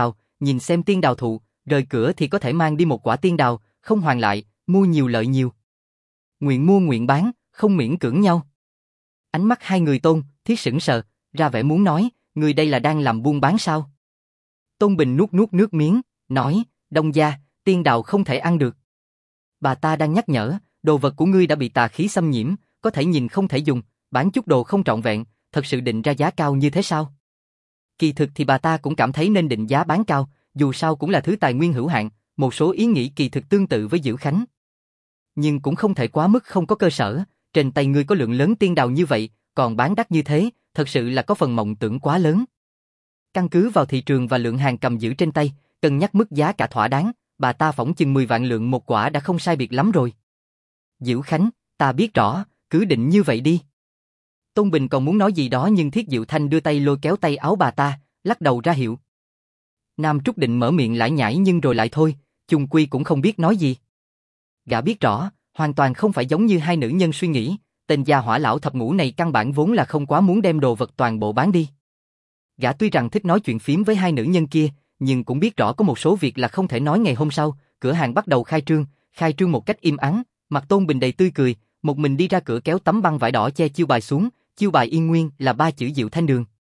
A: xem tiên đào thụ, rời cửa thì có thể mang đi một quả tiên đào, không hoàn lại, mua nhiều lợi nhiều. Nguyện mua nguyện bán, không miễn cưỡng nhau. Ánh mắt hai người Tôn, Thiết sững sờ, ra vẻ muốn nói, người đây là đang làm buôn bán sao? Tôn Bình nuốt nuốt nước miếng, nói, Đông gia, tiên đào không thể ăn được. Bà ta đang nhắc nhở, đồ vật của ngươi đã bị tà khí xâm nhiễm, có thể nhìn không thể dùng, bán chút đồ không trọn vẹn, thật sự định ra giá cao như thế sao? Kỳ thực thì bà ta cũng cảm thấy nên định giá bán cao, dù sao cũng là thứ tài nguyên hữu hạn, một số ý nghĩ kỳ thực tương tự với Dữ Khánh. Nhưng cũng không thể quá mức không có cơ sở, trên tay ngươi có lượng lớn tiên đào như vậy, còn bán đắt như thế, thật sự là có phần mộng tưởng quá lớn. Căn cứ vào thị trường và lượng hàng cầm giữ trên tay, cân nhắc mức giá cả thỏa đáng, bà ta phỏng chừng 10 vạn lượng một quả đã không sai biệt lắm rồi. Dữ Khánh, ta biết rõ, cứ định như vậy đi. Tôn Bình còn muốn nói gì đó nhưng Thiết Diệu Thanh đưa tay lôi kéo tay áo bà ta, lắc đầu ra hiệu. Nam Trúc định mở miệng lải nhải nhưng rồi lại thôi, chung quy cũng không biết nói gì. Gã biết rõ, hoàn toàn không phải giống như hai nữ nhân suy nghĩ, tên gia hỏa lão thập ngũ này căn bản vốn là không quá muốn đem đồ vật toàn bộ bán đi. Gã tuy rằng thích nói chuyện phiếm với hai nữ nhân kia, nhưng cũng biết rõ có một số việc là không thể nói ngày hôm sau, cửa hàng bắt đầu khai trương một cách im ắng, mặt Tôn Bình đầy tươi cười, một mình đi ra cửa kéo tấm băng vải đỏ che chiêu bài xuống, chiêu bài yên nguyên là 3 chữ Diệu Thanh Đường.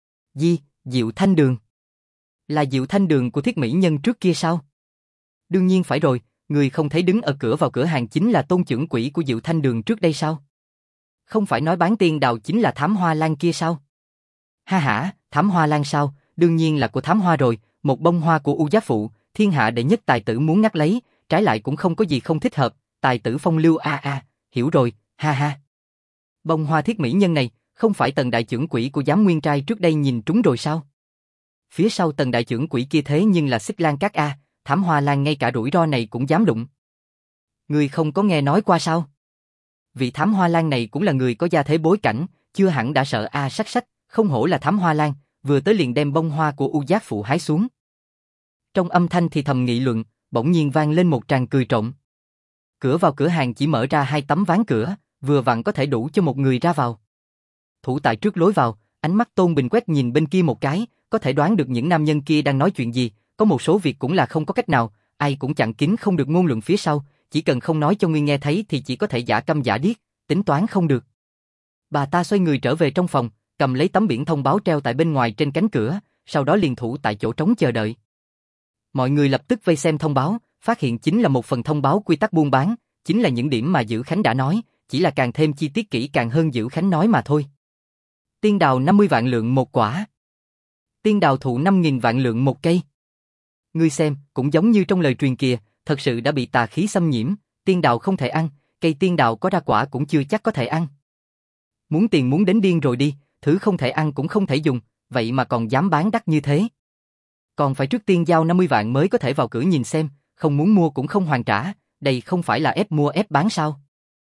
A: Diệu Thanh Đường? Là Diệu Thanh Đường của Thiết mỹ nhân trước kia sao? Đương nhiên phải rồi, người không thấy đứng ở cửa vào cửa hàng chính là Tôn trưởng quỹ của Diệu Thanh Đường trước đây sao? Không phải nói bán tiên đào chính là Thám Hoa Lan kia sao? Ha hả, Thám Hoa Lan sao? Đương nhiên là của Thám Hoa rồi, một bông hoa của U Giá Phụ, thiên hạ đệ nhất tài tử muốn ngắt lấy, trái lại cũng không có gì không thích hợp, tài tử phong lưu hiểu rồi, ha ha. Bông hoa Thiết mỹ nhân này, không phải Tần đại trưởng quỹ của Giám Nguyên trai trước đây nhìn trúng rồi sao? Phía sau Tần đại trưởng quỹ kia thế nhưng là Xích Lan Các Thám Hoa Lan ngay cả rủi ro này cũng dám đụng. Người không có nghe nói qua sao? Vị Thám Hoa Lan này cũng là người có gia thế bối cảnh, chưa hẳn đã sợ sách, không hổ là Thám Hoa Lan, vừa tới liền đem bông hoa của U Giác Phụ hái xuống. Trong âm thanh thì thầm nghị luận, bỗng nhiên vang lên một tràng cười trộm. Cửa vào cửa hàng chỉ mở ra 2 tấm ván cửa, vừa vặn có thể đủ cho một người ra vào. Thủ tại trước lối vào, ánh mắt Tôn Bình quét nhìn bên kia một cái, có thể đoán được những nam nhân kia đang nói chuyện gì, có một số việc cũng là không có cách nào, ai cũng chặn kín không được ngôn luận phía sau, chỉ cần không nói cho ngươi nghe thấy thì chỉ có thể giả câm giả điếc, tính toán không được. Bà ta xoay người trở về trong phòng, cầm lấy tấm biển thông báo treo tại bên ngoài trên cánh cửa, sau đó liền thủ tại chỗ trống chờ đợi. Mọi người lập tức vây xem thông báo, phát hiện chính là một phần thông báo quy tắc buôn bán, chính là những điểm mà Dữ Khánh đã nói, chỉ là càng thêm chi tiết kỹ càng hơn Dữ Khánh nói mà thôi. Tiên đào 50 vạn lượng một quả. Tiên đào thụ 5.000 vạn lượng một cây. Ngươi xem, cũng giống như trong lời truyền kìa, thật sự đã bị tà khí xâm nhiễm, tiên đào không thể ăn, cây tiên đào có ra quả cũng chưa chắc có thể ăn. Muốn tiền muốn đến điên rồi đi, thứ không thể ăn cũng không thể dùng, vậy mà còn dám bán đắt như thế. Còn phải trước tiên giao 50 vạn mới có thể vào cửa nhìn xem, không muốn mua cũng không hoàn trả, đây không phải là ép mua ép bán sao?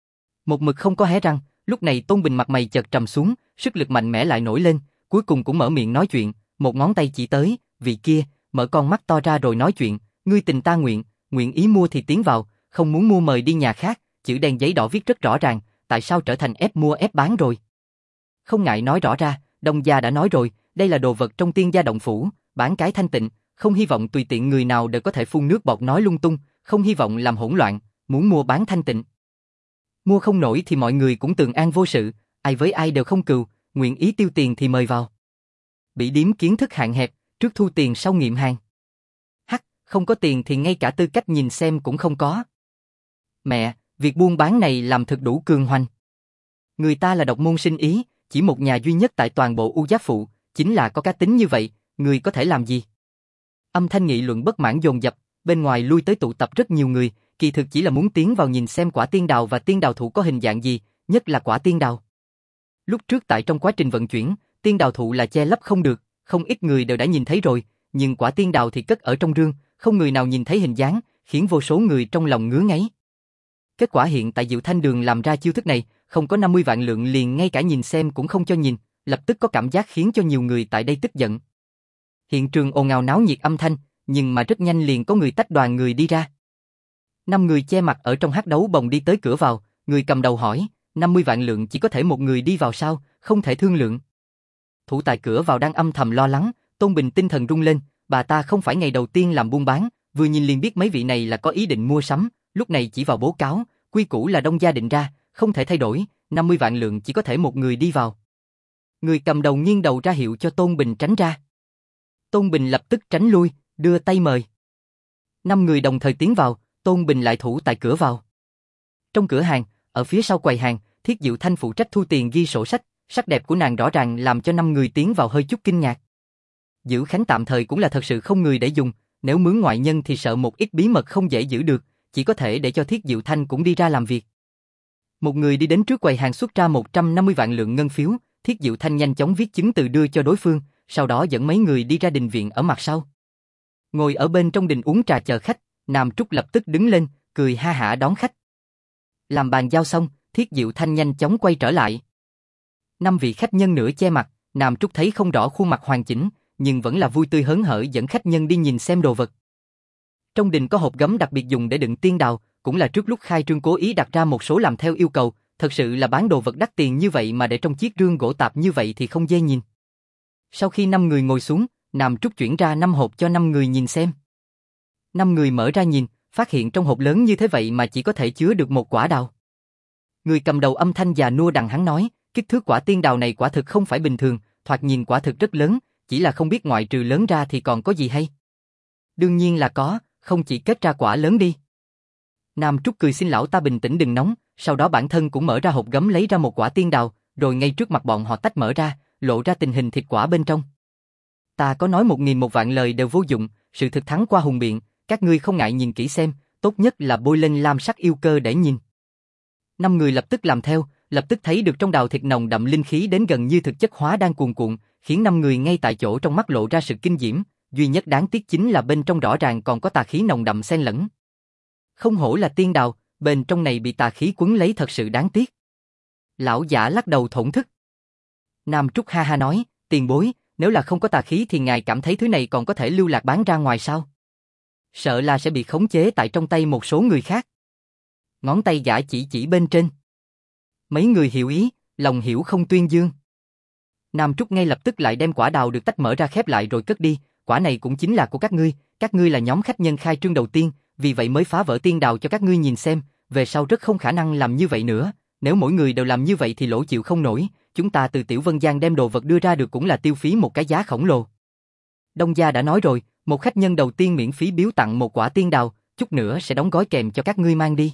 A: Một mực không có hé răng, lúc này Tôn Bình mặt mày chợt trầm xuống, sức lực mạnh mẽ lại nổi lên, cuối cùng cũng mở miệng nói chuyện, một ngón tay chỉ tới, vị kia, mở con mắt to ra rồi nói chuyện, ngươi tình ta nguyện, nguyện ý mua thì tiến vào, không muốn mua mời đi nhà khác, chữ đen giấy đỏ viết rất rõ ràng, tại sao trở thành ép mua ép bán rồi? Không ngại nói rõ ra, Đông gia đã nói rồi, đây là đồ vật trong tiên gia động phủ, bán cái thanh tịnh, không hy vọng tùy tiện người nào đều có thể phun nước bọt nói lung tung, không hy vọng làm hỗn loạn, muốn mua bán thanh tịnh. Mua không nổi thì mọi người cũng tường an vô sự, ai với ai đều không cừu, nguyện ý tiêu tiền thì mời vào. Bị điếm kiến thức hạn hẹp, trước thu tiền sau nghiệm hàng. Hắc, không có tiền thì ngay cả tư cách nhìn xem cũng không có. Mẹ, việc buôn bán này làm thật đủ cường hoành. Người ta là độc môn sinh ý, chỉ một nhà duy nhất tại toàn bộ U Giác Phụ, chính là có cá tính như vậy, người có thể làm gì? Âm thanh nghị luận bất mãn dồn dập, bên ngoài lui tới tụ tập rất nhiều người, kỳ thực chỉ là muốn tiến vào nhìn xem quả tiên đào và tiên đào thụ có hình dạng gì, nhất là quả tiên đào. Lúc trước tại trong quá trình vận chuyển, tiên đào thụ là che lấp không được, không ít người đều đã nhìn thấy rồi, nhưng quả tiên đào thì cất ở trong rương, không người nào nhìn thấy hình dáng, khiến vô số người trong lòng ngứa ngáy. Kết quả hiện tại Diệu Thanh Đường làm ra chiêu thức này, không có 50 vạn lượng liền ngay cả nhìn xem cũng không cho nhìn, lập tức có cảm giác khiến cho nhiều người tại đây tức giận. Hiện trường ồn ào náo nhiệt âm thanh, nhưng mà rất nhanh liền có người tách đoàn người đi ra. 5 người che mặt ở trong hắc đấu bồng đi tới cửa vào, người cầm đầu hỏi, 50 vạn lượng chỉ có thể một người đi vào sao, không thể thương lượng. Thủ tại cửa vào đang âm thầm lo lắng, Tôn Bình tinh thần rung lên, bà ta không phải ngày đầu tiên làm buôn bán, vừa nhìn liền biết mấy vị này là có ý định mua sắm, lúc này chỉ vào bố cáo, quy củ là Đông gia định ra, không thể thay đổi, 50 vạn lượng chỉ có thể một người đi vào. Người cầm đầu nghiêng đầu ra hiệu cho Tôn Bình tránh ra. Tôn Bình lập tức tránh lui, đưa tay mời. 5 người đồng thời tiến vào, Tôn Bình lại thủ tại cửa vào. Trong cửa hàng, ở phía sau quầy hàng, Thiết Diệu Thanh phụ trách thu tiền ghi sổ sách, sắc đẹp của nàng rõ ràng làm cho 5 người tiến vào hơi chút kinh ngạc. Giữ Khánh tạm thời cũng là thật sự không người để dùng, nếu mướn ngoại nhân thì sợ một ít bí mật không dễ giữ được, chỉ có thể để cho Thiết Diệu Thanh cũng đi ra làm việc. Một người đi đến trước quầy hàng xuất ra 150 vạn lượng ngân phiếu, Thiết Diệu Thanh nhanh chóng viết chứng từ đưa cho đối phương, sau đó dẫn mấy người đi ra đình viện ở mặt sau. Ngồi ở bên trong đình uống trà chờ khách, Nam Trúc lập tức đứng lên, cười ha hả đón khách. Làm bàn giao xong, Thiết Diệu Thanh nhanh chóng quay trở lại. 5 vị khách nhân nửa che mặt, Nam Trúc thấy không rõ khuôn mặt hoàn chỉnh, nhưng vẫn là vui tươi hớn hở dẫn khách nhân đi nhìn xem đồ vật. Trong đình có hộp gấm đặc biệt dùng để đựng tiên đào, cũng là trước lúc khai trương cố ý đặt ra một số làm theo yêu cầu, thật sự là bán đồ vật đắt tiền như vậy mà để trong chiếc rương gỗ tạp như vậy thì không dễ nhìn. Sau khi 5 người ngồi xuống, Nam Trúc chuyển ra 5 hộp cho 5 người nhìn xem. 5 người mở ra nhìn, phát hiện trong hộp lớn như thế vậy mà chỉ có thể chứa được một quả đào. Người cầm đầu âm thanh già nua đằng hắn nói, kích thước quả tiên đào này quả thực không phải bình thường, thoạt nhìn quả thực rất lớn, chỉ là không biết ngoại trừ lớn ra thì còn có gì hay. Đương nhiên là có, không chỉ kết ra quả lớn đi. Nam Trúc cười xin lão ta bình tĩnh đừng nóng, sau đó bản thân cũng mở ra hộp gấm lấy ra một quả tiên đào, rồi ngay trước mặt bọn họ tách mở ra, lộ ra tình hình thịt quả bên trong. Ta có nói 1000 một vạn lời đều vô dụng, sự thực thắng qua hùng biện, các ngươi không ngại nhìn kỹ xem, tốt nhất là bôi lên lam sắc yêu cơ để nhìn. 5 người lập tức làm theo, lập tức thấy được trong đào thịt nồng đậm linh khí đến gần như thực chất hóa đang cuồn cuộn, khiến 5 người ngay tại chỗ trong mắt lộ ra sự kinh diễm, duy nhất đáng tiếc chính là bên trong rõ ràng còn có tà khí nồng đậm xen lẫn. Không hổ là tiên đào, bên trong này bị tà khí quấn lấy thật sự đáng tiếc. Lão giả lắc đầu thổn thức. Nam Trúc ha ha nói, tiền bối, nếu là không có tà khí thì ngài cảm thấy thứ này còn có thể lưu lạc bán ra ngoài sao? Sợ là sẽ bị khống chế tại trong tay một số người khác. Ngón tay gã chỉ bên trên. Mấy người hiểu ý, lòng hiểu không tuyên dương. Nam Trúc ngay lập tức lại đem quả đào được tách mở ra khép lại rồi cất đi, quả này cũng chính là của các ngươi là nhóm khách nhân khai trương đầu tiên, vì vậy mới phá vỡ tiên đào cho các ngươi nhìn xem, về sau rất không khả năng làm như vậy nữa, nếu mỗi người đều làm như vậy thì lỗ chịu không nổi, chúng ta từ Tiểu Vân Giang đem đồ vật đưa ra được cũng là tiêu phí một cái giá khổng lồ. Đông gia đã nói rồi, một khách nhân đầu tiên miễn phí biếu tặng một quả tiên đào, chút nữa sẽ đóng gói kèm cho các ngươi mang đi.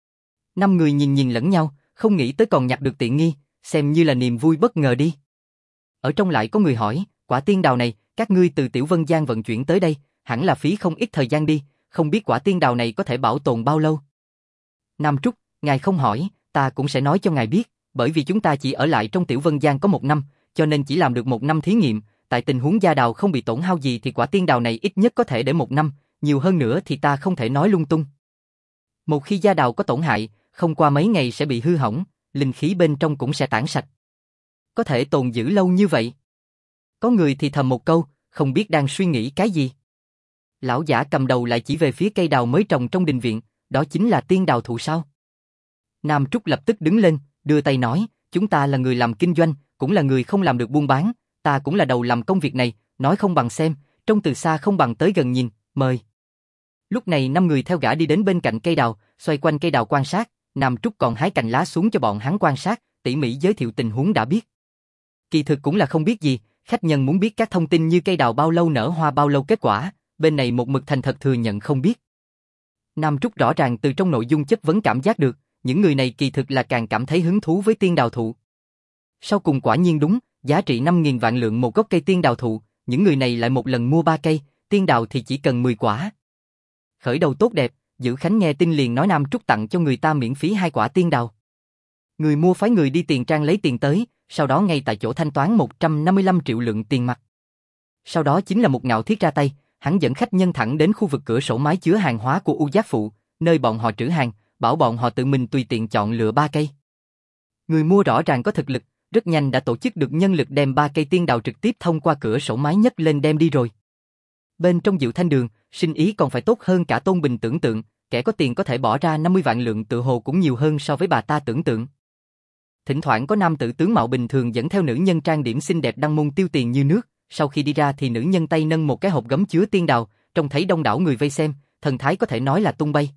A: 5 người nhìn lẫn nhau, không nghĩ tới còn nhặt được tiện nghi, xem như là niềm vui bất ngờ đi. Ở trong lại có người hỏi, quả tiên đào này, các ngươi từ Tiểu Vân Giang vận chuyển tới đây, hẳn là phí không ít thời gian đi, không biết quả tiên đào này có thể bảo tồn bao lâu? Nam Trúc, ngài không hỏi, ta cũng sẽ nói cho ngài biết, bởi vì chúng ta chỉ ở lại trong Tiểu Vân Giang có 1 năm, cho nên chỉ làm được 1 năm thí nghiệm, tại tình huống gia đào không bị tổn hao gì thì quả tiên đào này ít nhất có thể để 1 năm, nhiều hơn nữa thì ta không thể nói lung tung. Một khi gia đào có tổn hại, không qua mấy ngày sẽ bị hư hỏng, linh khí bên trong cũng sẽ tản sạch. Có thể tồn giữ lâu như vậy. Có người thì thầm một câu, không biết đang suy nghĩ cái gì. Lão giả cầm đầu lại chỉ về phía cây đào mới trồng trong đình viện, đó chính là tiên đào thụ sao? Nam Trúc lập tức đứng lên, đưa tay nói, chúng ta là người làm kinh doanh, cũng là người không làm được buôn bán, ta cũng là đầu làm công việc này, nói không bằng xem, trông từ xa không bằng tới gần nhìn, mời. Lúc này 5 người theo gã đi đến bên cạnh cây đào, xoay quanh cây đào quan sát, Nam Trúc còn hái cành lá xuống cho bọn hắn quan sát, tỉ mỉ giới thiệu tình huống đã biết. Kỳ thực cũng là không biết gì, khách nhân muốn biết các thông tin như cây đào bao lâu nở hoa bao lâu kết quả, bên này một mực thành thật thừa nhận không biết. Nam Trúc rõ ràng từ trong nội dung chất vấn cảm giác được, những người này kỳ thực là càng cảm thấy hứng thú với tiên đào thụ. Sau cùng quả nhiên đúng, giá trị 5.000 vạn lượng một gốc cây tiên đào thụ, những người này lại một lần mua 3 cây, tiên đào thì chỉ cần 10 quả. Khởi đầu tốt đẹp, Giữ Khánh nghe tin liền nói Nam Trúc tặng cho người ta miễn phí 2 quả tiên đào. Người mua phái người đi tiền trang lấy tiền tới, sau đó ngay tại chỗ thanh toán 155 triệu lượng tiền mặt. Sau đó chính là một Ngạo Thiết ra tay, hắn dẫn khách nhân thẳng đến khu vực cửa sổ mái chứa hàng hóa của U Giác Phụ, nơi bọn họ trữ hàng, bảo bọn họ tự mình tùy tiện chọn lựa 3 cây. Người mua rõ ràng có thực lực, rất nhanh đã tổ chức được nhân lực đem 3 cây tiên đào trực tiếp thông qua cửa sổ mái nhấc lên đem đi rồi. Bên trong Diệu Thanh Đường, sinh ý còn phải tốt hơn cả Tôn Bình tưởng tượng, kẻ có tiền có thể bỏ ra 50 vạn lượng tự hồ cũng nhiều hơn so với bà ta tưởng tượng. Thỉnh thoảng có nam tử tướng mạo bình thường dẫn theo nữ nhân trang điểm xinh đẹp đăng môn tiêu tiền như nước, sau khi đi ra thì nữ nhân tay nâng một cái hộp gấm chứa tiên đào, trông thấy đông đảo người vây xem, thần thái có thể nói là tung bay.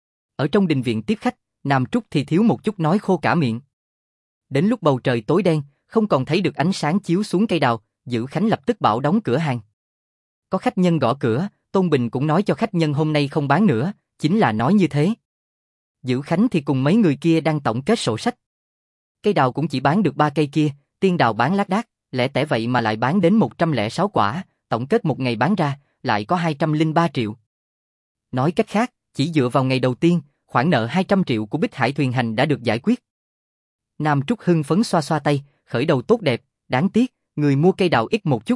A: Ở trong đình viện tiếp khách, Nam Trúc thì thiếu một chút nói khô cả miệng. Đến lúc bầu trời tối đen, không còn thấy được ánh sáng chiếu xuống cây đào, Dữ Khánh lập tức bảo đóng cửa hàng. Có khách nhân gõ cửa, Tôn Bình cũng nói cho khách nhân hôm nay không bán nữa, chính là nói như thế. Dữ Khánh thì cùng mấy người kia đang tổng kết sổ sách. Cây đào cũng chỉ bán được 3 cây kia, tiên đào bán lác đác, lẻ tẻ vậy mà lại bán đến 106 quả, tổng kết một ngày bán ra, lại có 203 triệu. Nói cách khác, chỉ dựa vào ngày đầu tiên, khoản nợ 200 triệu của Bích Hải Thuyền Hành đã được giải quyết. Nam Trúc hưng phấn xoa xoa tay, khởi đầu tốt đẹp, đáng tiếc, người mua cây đào ít một chút.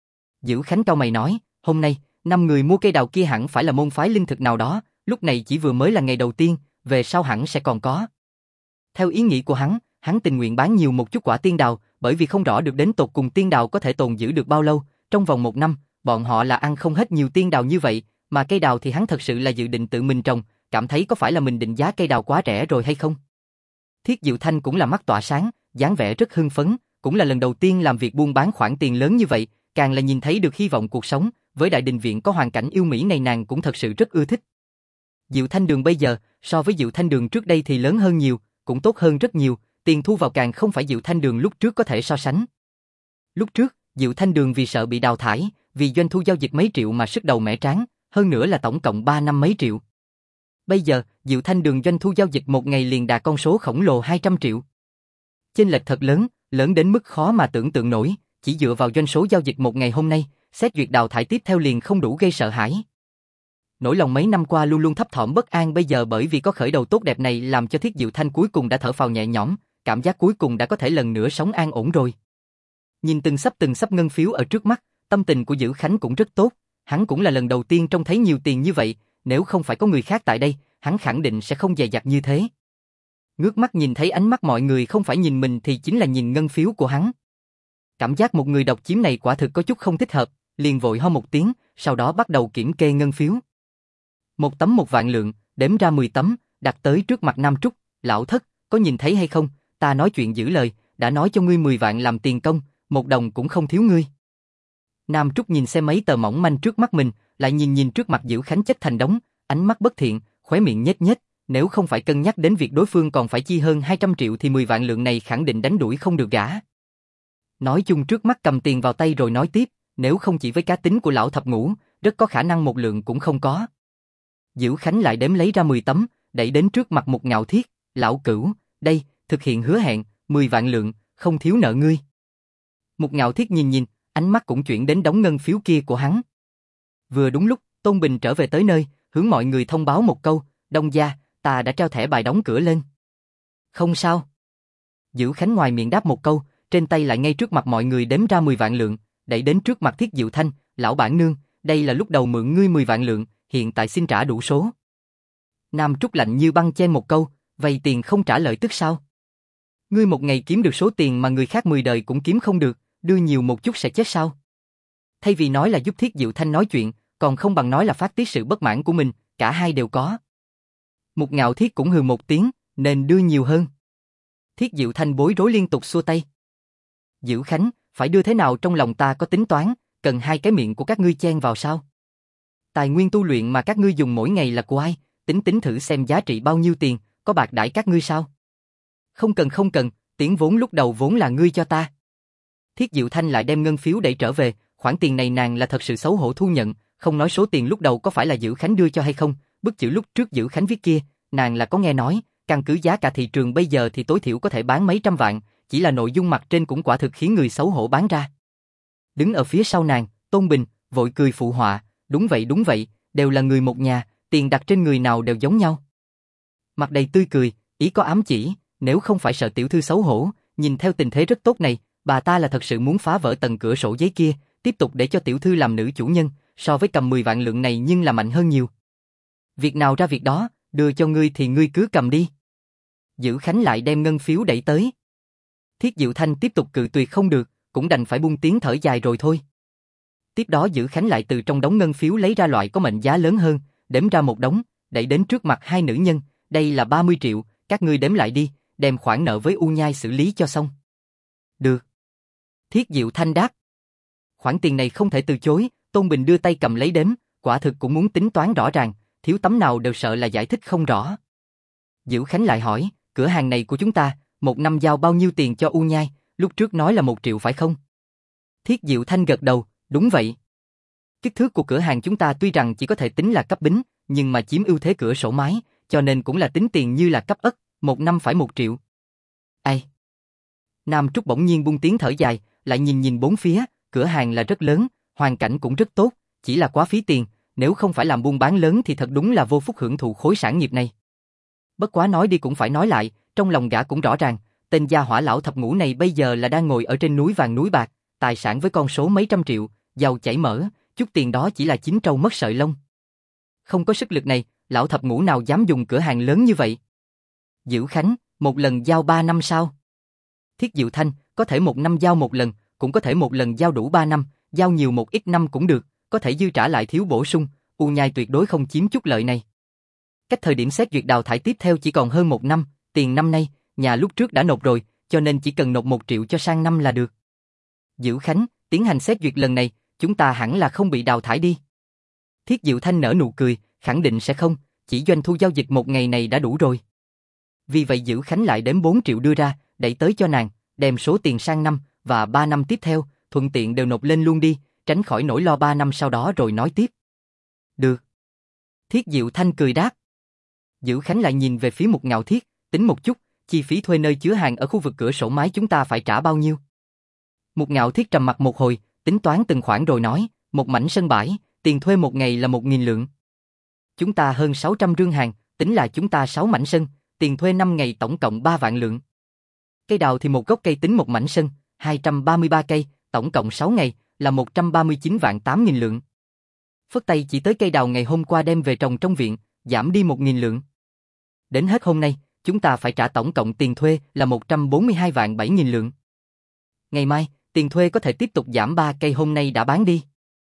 A: Dữ Khánh cau mày nói, hôm nay, 5 người mua cây đào kia hẳn phải là môn phái linh thực nào đó, lúc này chỉ vừa mới là ngày đầu tiên, về sau hẳn sẽ còn có. Theo ý nghĩ của hắn tình nguyện bán nhiều một chút quả tiên đào, bởi vì không rõ được đến tột cùng tiên đào có thể tồn giữ được bao lâu, trong vòng 1 năm, bọn họ là ăn không hết nhiều tiên đào như vậy, mà cây đào thì hắn thật sự là dự định tự mình trồng, cảm thấy có phải là mình định giá cây đào quá rẻ rồi hay không. Thiết Diệu Thanh cũng là mắt tỏa sáng, dáng vẻ rất hưng phấn, cũng là lần đầu tiên làm việc buôn bán khoản tiền lớn như vậy, càng là nhìn thấy được hy vọng cuộc sống, với đại đình viện có hoàn cảnh yêu mỹ này nàng cũng thật sự rất ưa thích. Diệu Thanh Đường bây giờ, so với Diệu Thanh Đường trước đây thì lớn hơn nhiều, cũng tốt hơn rất nhiều, tiền thu vào càng không phải Diệu Thanh Đường lúc trước có thể so sánh. Lúc trước, Diệu Thanh Đường vì sợ bị đào thải, vì doanh thu giao dịch mấy triệu mà sức đầu mẻ tráng, hơn nữa là tổng cộng 3 năm mấy triệu. Bây giờ, Diệu Thanh Đường doanh thu giao dịch một ngày liền đạt con số khổng lồ 200 triệu. Chênh lệch thật lớn, lớn đến mức khó mà tưởng tượng nổi, chỉ dựa vào doanh số giao dịch một ngày hôm nay, xét duyệt đào thải tiếp theo liền không đủ gây sợ hãi. Nỗi lòng mấy năm qua luôn luôn thấp thỏm bất an bây giờ bởi vì có khởi đầu tốt đẹp này làm cho Thiết Diệu Thanh cuối cùng đã thở phào nhẹ nhõm, cảm giác cuối cùng đã có thể lần nữa sống an ổn rồi. Nhìn từng sắp ngân phiếu ở trước mắt, tâm tình của Dữ Khánh cũng rất tốt, hắn cũng là lần đầu tiên trông thấy nhiều tiền như vậy, nếu không phải có người khác tại đây, hắn khẳng định sẽ không dè dặt như thế. Ngước mắt nhìn thấy ánh mắt mọi người không phải nhìn mình thì chính là nhìn ngân phiếu của hắn. Cảm giác một người độc chiếm này quả thực có chút không thích hợp, liền vội ho một tiếng, sau đó bắt đầu kiểm kê ngân phiếu. Một tấm 1 vạn lượng, đếm ra 10 tấm, đặt tới trước mặt Nam Trúc, lão thất, có nhìn thấy hay không, ta nói chuyện giữ lời, đã nói cho ngươi 10 vạn làm tiền công, 1 đồng cũng không thiếu ngươi. Nam Trúc nhìn xem mấy tờ mỏng manh trước mắt mình, lại nhìn trước mặt Dữ Khánh chất thành đống, ánh mắt bất thiện, khóe miệng nhếch nhếch, nếu không phải cân nhắc đến việc đối phương còn phải chi hơn 200 triệu thì 10 vạn lượng này khẳng định đánh đuổi không được gã. Nói chung trước mắt cầm tiền vào tay rồi nói tiếp, nếu không chỉ với cá tính của lão thập ngũ, rất có khả năng 1 lượng cũng không có. Dữ Khánh lại đếm lấy ra 10 tấm, đẩy đến trước mặt Một Ngạo Thiết, lão cửu, đây, thực hiện hứa hẹn, 10 vạn lượng, không thiếu nợ ngươi. Một Ngạo Thiết nhìn, ánh mắt cũng chuyển đến đống ngân phiếu kia của hắn. Vừa đúng lúc, Tôn Bình trở về tới nơi, hướng mọi người thông báo một câu, Đông gia, ta đã treo thẻ bài đóng cửa lên. Không sao. Dữ Khánh ngoài miệng đáp một câu, trên tay lại ngay trước mặt mọi người đếm ra 10 vạn lượng, đẩy đến trước mặt Thiết Diệu Thanh, lão bản nương, đây là lúc đầu mượn ngươi 10 vạn lượng, hiện tại xin trả đủ số. Nam Trúc lạnh như băng chen một câu, vay tiền không trả lợi tức sao? Ngươi một ngày kiếm được số tiền mà người khác 10 đời cũng kiếm không được, đưa nhiều một chút sẽ chết sao? Thay vì nói là giúp Thiết Diệu Thanh nói chuyện, còn không bằng nói là phát tiết sự bất mãn của mình, cả hai đều có. Một Ngạo Thiết cũng hừ một tiếng, nên đưa nhiều hơn. Thiết Diệu Thanh bối rối liên tục xua tay. Dữ Khánh, phải đưa thế nào trong lòng ta có tính toán, cần 2 cái miệng của các ngươi chen vào sao? Tài nguyên tu luyện mà các ngươi dùng mỗi ngày là của ai, tính thử xem giá trị bao nhiêu tiền, có bạc đãi các ngươi sao? Không cần, tiền vốn lúc đầu vốn là ngươi cho ta. Thiết Diệu Thanh lại đem ngân phiếu đẩy trở về, khoản tiền này nàng là thật sự xấu hổ thu nhận, không nói số tiền lúc đầu có phải là Dữ Khánh đưa cho hay không, bức chữ lúc trước Dữ Khánh viết kia, nàng là có nghe nói, căn cứ giá cả thị trường bây giờ thì tối thiểu có thể bán mấy trăm vạn, chỉ là nội dung mặt trên cũng quả thực khiến người xấu hổ bán ra. Đứng ở phía sau nàng, Tôn Bình, vội cười phụ họa, đúng vậy, đều là người một nhà, tiền đặt trên người nào đều giống nhau. Mặt đầy tươi cười, ý có ám chỉ, nếu không phải sợ tiểu thư xấu hổ, nhìn theo tình thế rất tốt này, bà ta là thật sự muốn phá vỡ tầng cửa sổ giấy kia, tiếp tục để cho tiểu thư làm nữ chủ nhân, so với cầm 10 vạn lượng này nhưng là mạnh hơn nhiều. Việc nào ra việc đó, đưa cho ngươi thì ngươi cứ cầm đi. Dữ Khánh lại đem ngân phiếu đẩy tới. Thiết Diệu Thanh tiếp tục cự tuyệt không được, cũng đành phải buông tiếng thở dài rồi thôi. Tiếp đó Dữ Khánh lại từ trong đống ngân phiếu lấy ra loại có mệnh giá lớn hơn, đếm ra một đống, đẩy đến trước mặt 2 nữ nhân, đây là 30 triệu, các ngươi đếm lại đi, đem khoản nợ với U Nhai xử lý cho xong. Được. Thiết Diệu Thanh đáp. Khoản tiền này không thể từ chối, Tôn Bình đưa tay cầm lấy đếm, quả thực cũng muốn tính toán rõ ràng, thiếu tấm nào đều sợ là giải thích không rõ. Dữ Khánh lại hỏi, cửa hàng này của chúng ta, một năm giao bao nhiêu tiền cho U Nhai, lúc trước nói là 1 triệu phải không? Thiết Diệu Thanh gật đầu, đúng vậy. Kích thước của cửa hàng chúng ta tuy rằng chỉ có thể tính là cấp bính, nhưng mà chiếm ưu thế cửa sổ máy, cho nên cũng là tính tiền như là cấp ất, một năm phải 1 triệu. Ai? Nam Trúc bỗng nhiên buông tiếng thở dài, lại nhìn nhìn bốn phía, cửa hàng là rất lớn, hoàn cảnh cũng rất tốt, chỉ là quá phí tiền, nếu không phải làm buôn bán lớn thì thật đúng là vô phúc hưởng thụ khối sản nghiệp này. Bất quá nói đi cũng phải nói lại, trong lòng gã cũng rõ ràng, tên gia hỏa lão thập ngũ này bây giờ là đang ngồi ở trên núi vàng núi bạc, tài sản với con số mấy trăm triệu, giàu chảy mỡ, chút tiền đó chỉ là chín trâu mất sợi lông. Không có sức lực này, lão thập ngũ nào dám dùng cửa hàng lớn như vậy? Dữ Khánh, một lần giao 3 năm sao? Thiết Diệu Thanh, có thể một năm giao một lần, cũng có thể một lần giao đủ 3 năm, giao nhiều một ít năm cũng được, có thể dư trả lại thiếu bổ sung, U Nhai tuyệt đối không chiếm chút lợi này. Cách thời điểm xét duyệt đào thải tiếp theo chỉ còn hơn 1 năm, tiền năm nay, nhà lúc trước đã nộp rồi, cho nên chỉ cần nộp 1 triệu cho sang năm là được. Dữ Khánh, tiến hành xét duyệt lần này, chúng ta hẳn là không bị đào thải đi. Thiết Diệu Thanh nở nụ cười, khẳng định sẽ không, chỉ doanh thu giao dịch một ngày này đã đủ rồi. Vì vậy Dữ Khánh lại đếm 4 triệu đưa ra, đẩy tới cho nàng, đem số tiền sang năm và 3 năm tiếp theo, thuận tiện đều nộp lên luôn đi, tránh khỏi nỗi lo 3 năm sau đó rồi nói tiếp. Được. Thiết Diệu Thanh cười đáp. Dữ Khánh lại nhìn về phía Mục Ngạo Thiết, tính một chút, chi phí thuê nơi chứa hàng ở khu vực cửa sổ mái chúng ta phải trả bao nhiêu? Mục Ngạo Thiết trầm mặt một hồi, tính toán từng khoản rồi nói, một mảnh sân bãi, tiền thuê một ngày là 1.000 lượng. Chúng ta hơn 600 rương hàng, tính là chúng ta 6 mảnh sân, tiền thuê 5 ngày tổng cộng 3 vạn lượng. Cây đào thì một gốc cây tính một mảnh sân, 233 cây, tổng cộng 6 ngày, là 139 vạn 8.000 lượng. Phất tay chỉ tới cây đào ngày hôm qua đem về trồng trong viện, giảm đi 1.000 lượng. Đến hết hôm nay, chúng ta phải trả tổng cộng tiền thuê là 142 vạn 7.000 lượng. Ngày mai, tiền thuê có thể tiếp tục giảm 3 cây hôm nay đã bán đi.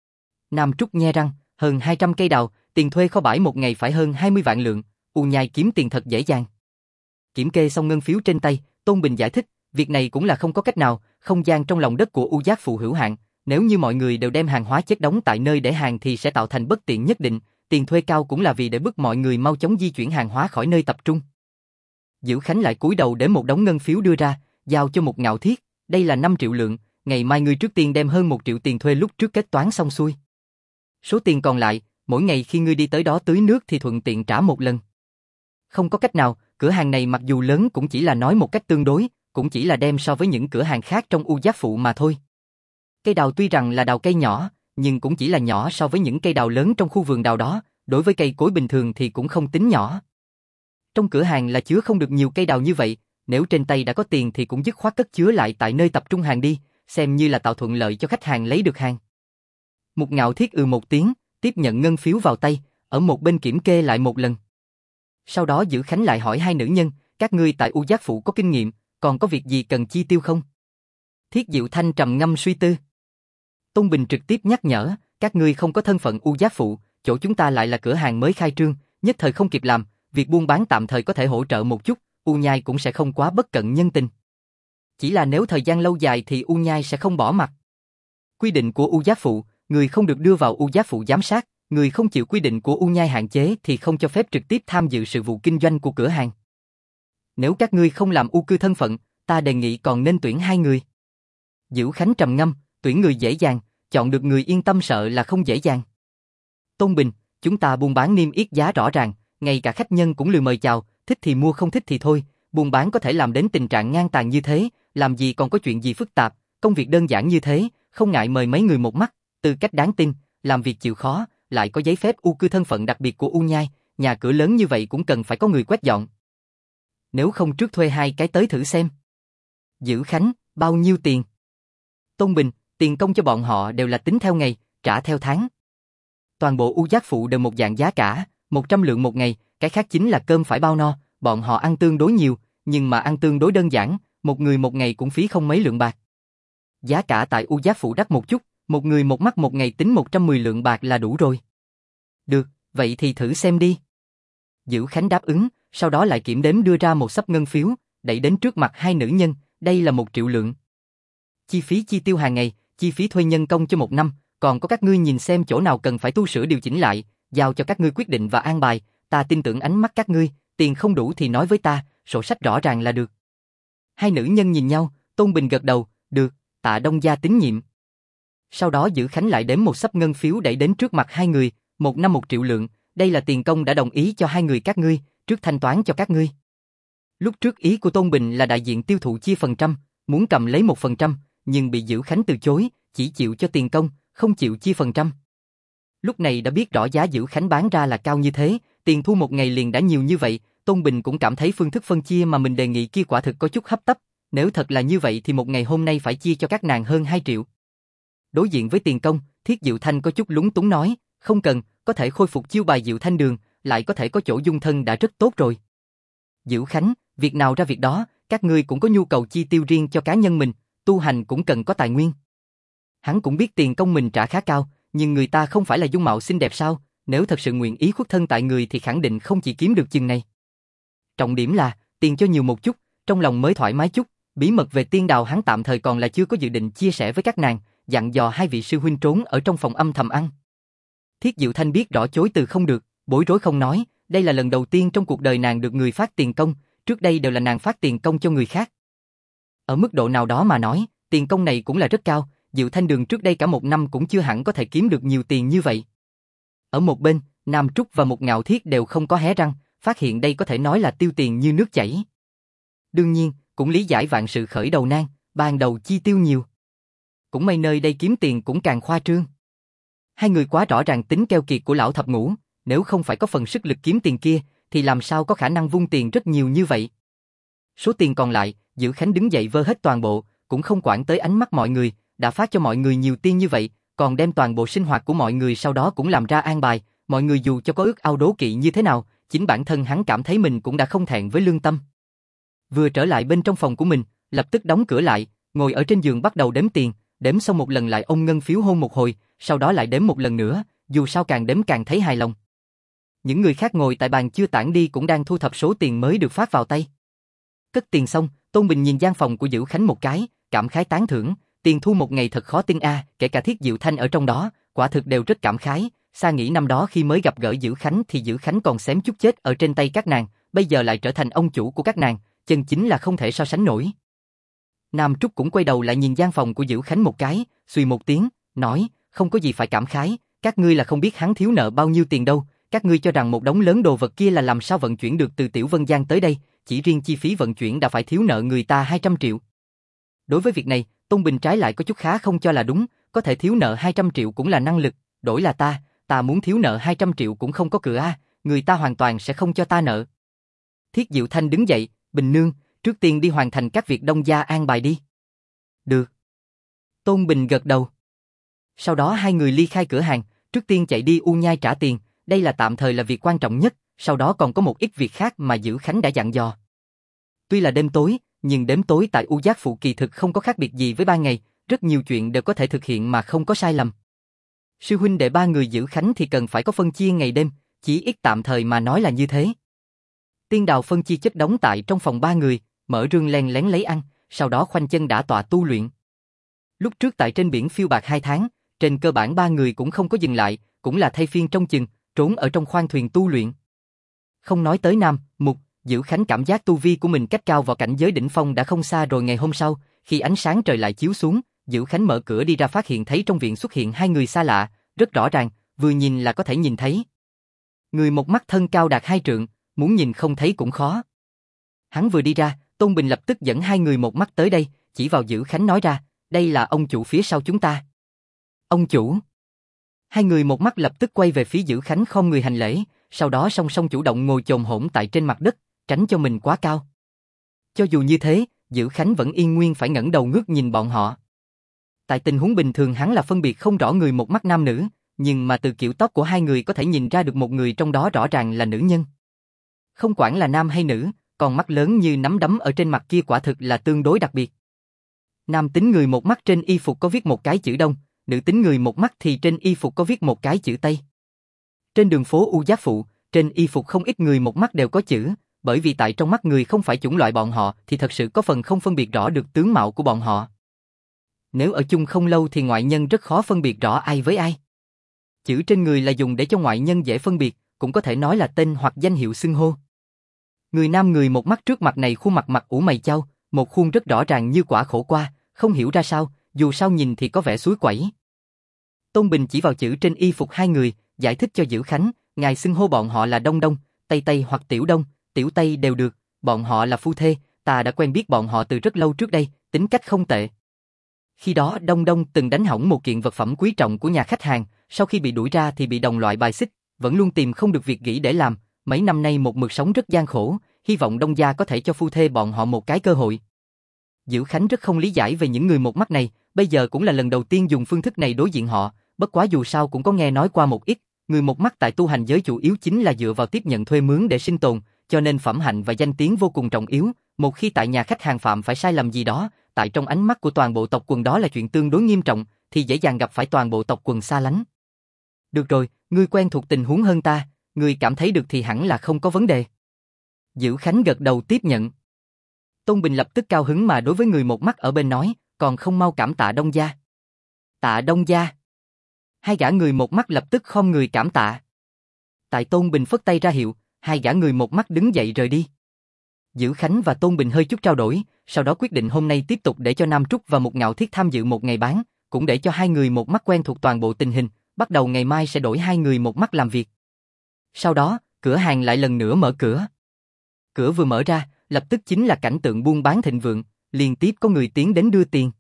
A: Nam Trúc nhe răng, hơn 200 cây đào, tiền thuê kho bãi một ngày phải hơn 20 vạn lượng, U Nhai kiếm tiền thật dễ dàng. Kiểm kê xong ngân phiếu trên tay, Tôn Bình giải thích, việc này cũng là không có cách nào, không gian trong lòng đất của U Giác Phụ hữu hạn, nếu như mọi người đều đem hàng hóa chất đóng tại nơi để hàng thì sẽ tạo thành bất tiện nhất định, tiền thuê cao cũng là vì để bức mọi người mau chóng di chuyển hàng hóa khỏi nơi tập trung. Dữ Khánh lại cúi đầu để một đống ngân phiếu đưa ra, giao cho Mục Ngạo Thiết, đây là 5 triệu lượng, ngày mai ngươi trước tiên đem hơn 1 triệu tiền thuê lúc trước kết toán xong xuôi. Số tiền còn lại, mỗi ngày khi ngươi đi tới đó tưới nước thì thuận tiện trả một lần. Không có cách nào, cửa hàng này mặc dù lớn cũng chỉ là nói một cách tương đối, cũng chỉ là đem so với những cửa hàng khác trong U Giác Phụ mà thôi. Cây đào tuy rằng là đào cây nhỏ, nhưng cũng chỉ là nhỏ so với những cây đào lớn trong khu vườn đào đó, đối với cây cối bình thường thì cũng không tính nhỏ. Trong cửa hàng là chứa không được nhiều cây đào như vậy, nếu trên tay đã có tiền thì cũng dứt khoát cất chứa lại tại nơi tập trung hàng đi, xem như là tạo thuận lợi cho khách hàng lấy được hàng. Mục Ngạo Thiết một tiếng, tiếp nhận ngân phiếu vào tay, ở một bên kiểm kê lại một lần. Sau đó Dữ Khánh lại hỏi hai nữ nhân, các ngươi tại U Giác Phụ có kinh nghiệm, còn có việc gì cần chi tiêu không? Thiết Diệu Thanh trầm ngâm suy tư. Tôn Bình trực tiếp nhắc nhở, các ngươi không có thân phận U Giác Phụ, chỗ chúng ta lại là cửa hàng mới khai trương, nhất thời không kịp làm, việc buôn bán tạm thời có thể hỗ trợ một chút, U Nhai cũng sẽ không quá bất cận nhân tình. Chỉ là nếu thời gian lâu dài thì U Nhai sẽ không bỏ mặt. Quy định của U Giác Phụ, người không được đưa vào U Giác Phụ giám sát, người không chịu quy định của U Nhai hạn chế thì không cho phép trực tiếp tham dự sự vụ kinh doanh của cửa hàng. Nếu các ngươi không làm U cư thân phận, ta đề nghị còn nên tuyển 2 người. Dữ Khánh trầm ngâm, tuyển người dễ dàng, chọn được người yên tâm sợ là không dễ dàng. Tôn Bình, chúng ta buôn bán niêm yết giá rõ ràng, ngay cả khách nhân cũng lười mời chào, thích thì mua không thích thì thôi, buôn bán có thể làm đến tình trạng ngang tàn như thế, làm gì còn có chuyện gì phức tạp, công việc đơn giản như thế, không ngại mời mấy người một mắt, tư cách đáng tin, làm việc chịu khó, lại có giấy phép U cư thân phận đặc biệt của U Nhai, nhà cửa lớn như vậy cũng cần phải có người quét dọn. Nếu không trước thuê 2 cái tới thử xem. Dữ Khánh, bao nhiêu tiền? Tôn Bình, tiền công cho bọn họ đều là tính theo ngày, trả theo tháng. Toàn bộ U Giác Phụ đều một dạng giá cả, 100 lượng một ngày, cái khác chính là cơm phải bao no, bọn họ ăn tương đối nhiều, nhưng mà ăn tương đối đơn giản, một người một ngày cũng phí không mấy lượng bạc. Giá cả tại U Giác Phụ đắt một chút, một người một mắt một ngày tính 110 lượng bạc là đủ rồi. Được, vậy thì thử xem đi. Dữ Khánh đáp ứng, sau đó lại kiểm đếm đưa ra một xấp ngân phiếu, đẩy đến trước mặt hai nữ nhân, đây là 1 triệu lượng. Chi phí chi tiêu hàng ngày, chi phí thuê nhân công cho 1 năm, còn có các ngươi nhìn xem chỗ nào cần phải tu sửa điều chỉnh lại, giao cho các ngươi quyết định và an bài, ta tin tưởng ánh mắt các ngươi, tiền không đủ thì nói với ta, sổ sách rõ ràng là được. Hai nữ nhân nhìn nhau, Tôn Bình gật đầu, được, Tạ Đông gia tín nhiệm. Sau đó Dữ Khánh lại đếm một xấp ngân phiếu đẩy đến trước mặt hai người, 1 năm 1 triệu lượng, đây là tiền công đã đồng ý cho hai người các ngươi, trước thanh toán cho các ngươi. Lúc trước ý của Tôn Bình là đại diện tiêu thụ chia phần trăm, muốn cầm lấy 1%, nhưng bị Dữ Khánh từ chối, chỉ chịu cho tiền công, không chịu chia phần trăm. Lúc này đã biết rõ giá Dữ Khánh bán ra là cao như thế, tiền thu một ngày liền đã nhiều như vậy, Tôn Bình cũng cảm thấy phương thức phân chia mà mình đề nghị kia quả thực có chút hấp tấp, nếu thật là như vậy thì một ngày hôm nay phải chia cho các nàng hơn 2 triệu. Đối diện với tiền công, Thiết Diệu Thanh có chút lúng túng nói, không cần, có thể khôi phục chiêu bài Diệu Thanh Đường, lại có thể có chỗ dung thân đã rất tốt rồi. Dữ Khánh, việc nào ra việc đó, các ngươi cũng có nhu cầu chi tiêu riêng cho cá nhân mình, tu hành cũng cần có tài nguyên. Hắn cũng biết tiền công mình trả khá cao, nhưng người ta không phải là dung mạo xinh đẹp sao, nếu thật sự nguyện ý khuất thân tại người thì khẳng định không chỉ kiếm được chừng này. Trọng điểm là, tiền cho nhiều một chút, trong lòng mới thoải mái chút, bí mật về tiên đào hắn tạm thời còn là chưa có dự định chia sẻ với các nàng, dặn dò hai vị sư huynh trốn ở trong phòng âm thầm ăn. Thiết Diệu Thanh biết rõ chối từ không được, bối rối không nói, đây là lần đầu tiên trong cuộc đời nàng được người phát tiền công, trước đây đều là nàng phát tiền công cho người khác. Ở mức độ nào đó mà nói, tiền công này cũng là rất cao, Diệu Thanh Đường trước đây cả 1 năm cũng chưa hẳn có thể kiếm được nhiều tiền như vậy. Ở một bên, Nam Trúc và một Ngạo Thiết đều không có hé răng, phát hiện đây có thể nói là tiêu tiền như nước chảy. Đương nhiên, cũng lý giải vạn sự khởi đầu nan, ban đầu chi tiêu nhiều. Cũng may nơi đây kiếm tiền cũng càng khoa trương. Hai người quá rõ ràng tính keo kiệt của lão thập ngũ, nếu không phải có phần sức lực kiếm tiền kia, thì làm sao có khả năng vung tiền rất nhiều như vậy. Số tiền còn lại, Dữ Khánh đứng dậy vơ hết toàn bộ, cũng không quản tới ánh mắt mọi người, đã phát cho mọi người nhiều tiền như vậy, còn đem toàn bộ sinh hoạt của mọi người sau đó cũng làm ra an bài, mọi người dù cho có ước ao đố kỵ như thế nào, chính bản thân hắn cảm thấy mình cũng đã không thẹn với lương tâm. Vừa trở lại bên trong phòng của mình, lập tức đóng cửa lại, ngồi ở trên giường bắt đầu đếm tiền, đếm xong một lần lại ôm ngân phiếu hôn một hồi, sau đó lại đếm một lần nữa, dù sao càng đếm càng thấy hài lòng. Những người khác ngồi tại bàn chưa tản đi cũng đang thu thập số tiền mới được phát vào tay. Cất tiền xong, Tôn Bình nhìn gian phòng của Dữ Khánh một cái, cảm khái tán thưởng, tiền thu một ngày thật khó tin a, kể cả Thiết Diệu Thanh ở trong đó, quả thực đều rất cảm khái, xa nghĩ năm đó khi mới gặp gỡ Dữ Khánh thì Dữ Khánh còn xém chút chết ở trên tay các nàng, bây giờ lại trở thành ông chủ của các nàng, chân chính là không thể so sánh nổi. Nam Trúc cũng quay đầu lại nhìn gian phòng của Dữ Khánh một cái, suy một tiếng, nói, không có gì phải cảm khái, các ngươi là không biết hắn thiếu nợ bao nhiêu tiền đâu, các ngươi cho rằng một đống lớn đồ vật kia là làm sao vận chuyển được từ Tiểu Vân Giang tới đây, chỉ riêng chi phí vận chuyển đã phải thiếu nợ người ta 200 triệu. Đối với việc này, Tôn Bình trái lại có chút khá không cho là đúng, có thể thiếu nợ 200 triệu cũng là năng lực, đổi là ta muốn thiếu nợ 200 triệu cũng không có cửa a, người ta hoàn toàn sẽ không cho ta nợ. Thiết Diệu Thanh đứng dậy, Bình nương, trước tiên đi hoàn thành các việc Đông gia an bài đi. Được. Tôn Bình gật đầu. Sau đó hai người ly khai cửa hàng, trước tiên chạy đi U Nhai trả tiền, đây là tạm thời là việc quan trọng nhất, sau đó còn có một ít việc khác mà Dữ Khánh đã dặn dò. Tuy là đêm tối, nhưng đêm tối tại U Giác Phụ kỳ thực không có khác biệt gì với ban ngày, rất nhiều chuyện đều có thể thực hiện mà không có sai lầm. Sư huynh đệ ba người Dữ Khánh thì cần phải có phân chia ngày đêm, chỉ ít tạm thời mà nói là như thế. Tiên Đào phân chia chất đống tại trong phòng ba người, mở rương len lén lấy ăn, sau đó khoanh chân đả tọa tu luyện. Lúc trước tại trên biển phiêu bạc 2 tháng, trên cơ bản ba người cũng không có dừng lại, cũng là thay phiên trông chừng, trốn ở trong khoang thuyền tu luyện. Không nói tới Nam, Mục, Dữ Khánh cảm giác tu vi của mình cách cao vào cảnh giới đỉnh phong đã không xa rồi. Ngày hôm sau, khi ánh sáng trời lại chiếu xuống, Dữ Khánh mở cửa đi ra phát hiện thấy trong viện xuất hiện hai người xa lạ, rất rõ ràng, vừa nhìn là có thể nhìn thấy. Người một mắt thân cao đạt 2 trượng, muốn nhìn không thấy cũng khó. Hắn vừa đi ra, Tôn Bình lập tức dẫn hai người một mắt tới đây, chỉ vào Dữ Khánh nói ra, đây là ông chủ phía sau chúng ta. Ông chủ. Hai người một mắt lập tức quay về phía Dữ Khánh khom người hành lễ, sau đó song song chủ động ngồi chồm hổm tại trên mặt đất, tránh cho mình quá cao. Cho dù như thế, Dữ Khánh vẫn yên nguyên phải ngẩng đầu ngước nhìn bọn họ. Tại tình huống bình thường hắn là phân biệt không rõ người một mắt nam nữ, nhưng mà từ kiểu tóc của hai người có thể nhìn ra được một người trong đó rõ ràng là nữ nhân. Không quản là nam hay nữ, còn mắt lớn như nắm đấm ở trên mặt kia quả thực là tương đối đặc biệt. Nam tính người một mắt trên y phục có viết một cái chữ Đông, nữ tính người một mắt thì trên y phục có viết một cái chữ Tây. Trên đường phố U Giác Phụ, trên y phục không ít người một mắt đều có chữ, bởi vì tại trong mắt người không phải chủng loại bọn họ thì thật sự có phần không phân biệt rõ được tướng mạo của bọn họ. Nếu ở chung không lâu thì ngoại nhân rất khó phân biệt rõ ai với ai. Chữ trên người là dùng để cho ngoại nhân dễ phân biệt, cũng có thể nói là tên hoặc danh hiệu xưng hô. Người nam người một mắt trước mặt này khuôn mặt mặt ủ mày chau, một khuôn rất rõ ràng như quả khổ qua, không hiểu ra sao, dù sao nhìn thì có vẻ suối quẩy. Tôn Bình chỉ vào chữ trên y phục hai người, giải thích cho Dữ Khánh, ngài xưng hô bọn họ là Đông Đông, Tây Tây hoặc Tiểu Đông, Tiểu Tây đều được, bọn họ là phu thê, ta đã quen biết bọn họ từ rất lâu trước đây, tính cách không tệ. Khi đó Đông Đông từng đánh hỏng một kiện vật phẩm quý trọng của nhà khách hàng, sau khi bị đuổi ra thì bị đồng loại bài xích, vẫn luôn tìm không được việc nghỉ để làm, mấy năm nay một mực sống rất gian khổ, hy vọng Đông gia có thể cho phu thê bọn họ một cái cơ hội. Dữ Khánh rất không lý giải về những người một mắt này, bây giờ cũng là lần đầu tiên dùng phương thức này đối diện họ, bất quá dù sao cũng có nghe nói qua một ít, người một mắt tại tu hành giới chủ yếu chính là dựa vào tiếp nhận thuê mướn để sinh tồn, cho nên phẩm hạnh và danh tiếng vô cùng trọng yếu, một khi tại nhà khách hàng phạm phải sai lầm gì đó, tại trong ánh mắt của toàn bộ tộc quần đó là chuyện tương đối nghiêm trọng, thì dễ dàng gặp phải toàn bộ tộc quần xa lánh. Được rồi, ngươi quen thuộc tình huống hơn ta, ngươi cảm thấy được thì hẳn là không có vấn đề. Dữ Khánh gật đầu tiếp nhận. Tôn Bình lập tức cao hứng mà đối với người một mắt ở bên nói, còn không mau cảm tạ Đông gia. Tạ Đông gia. Hai gã người một mắt lập tức khom người cảm tạ. Tại Tôn Bình phất tay ra hiệu, hai gã người một mắt đứng dậy rời đi. Dữ Khánh và Tôn Bình hơi chút trao đổi, sau đó quyết định hôm nay tiếp tục để cho Nam Trúc và Mục Ngạo Thiết tham dự một ngày bán, cũng để cho hai người một mắt quen thuộc toàn bộ tình hình, bắt đầu ngày mai sẽ đổi hai người một mắt làm việc. Sau đó, cửa hàng lại lần nữa mở cửa. Cửa vừa mở ra, lập tức chính là cảnh tượng buôn bán thịnh vượng, liên tiếp có người tiến đến đưa tiền.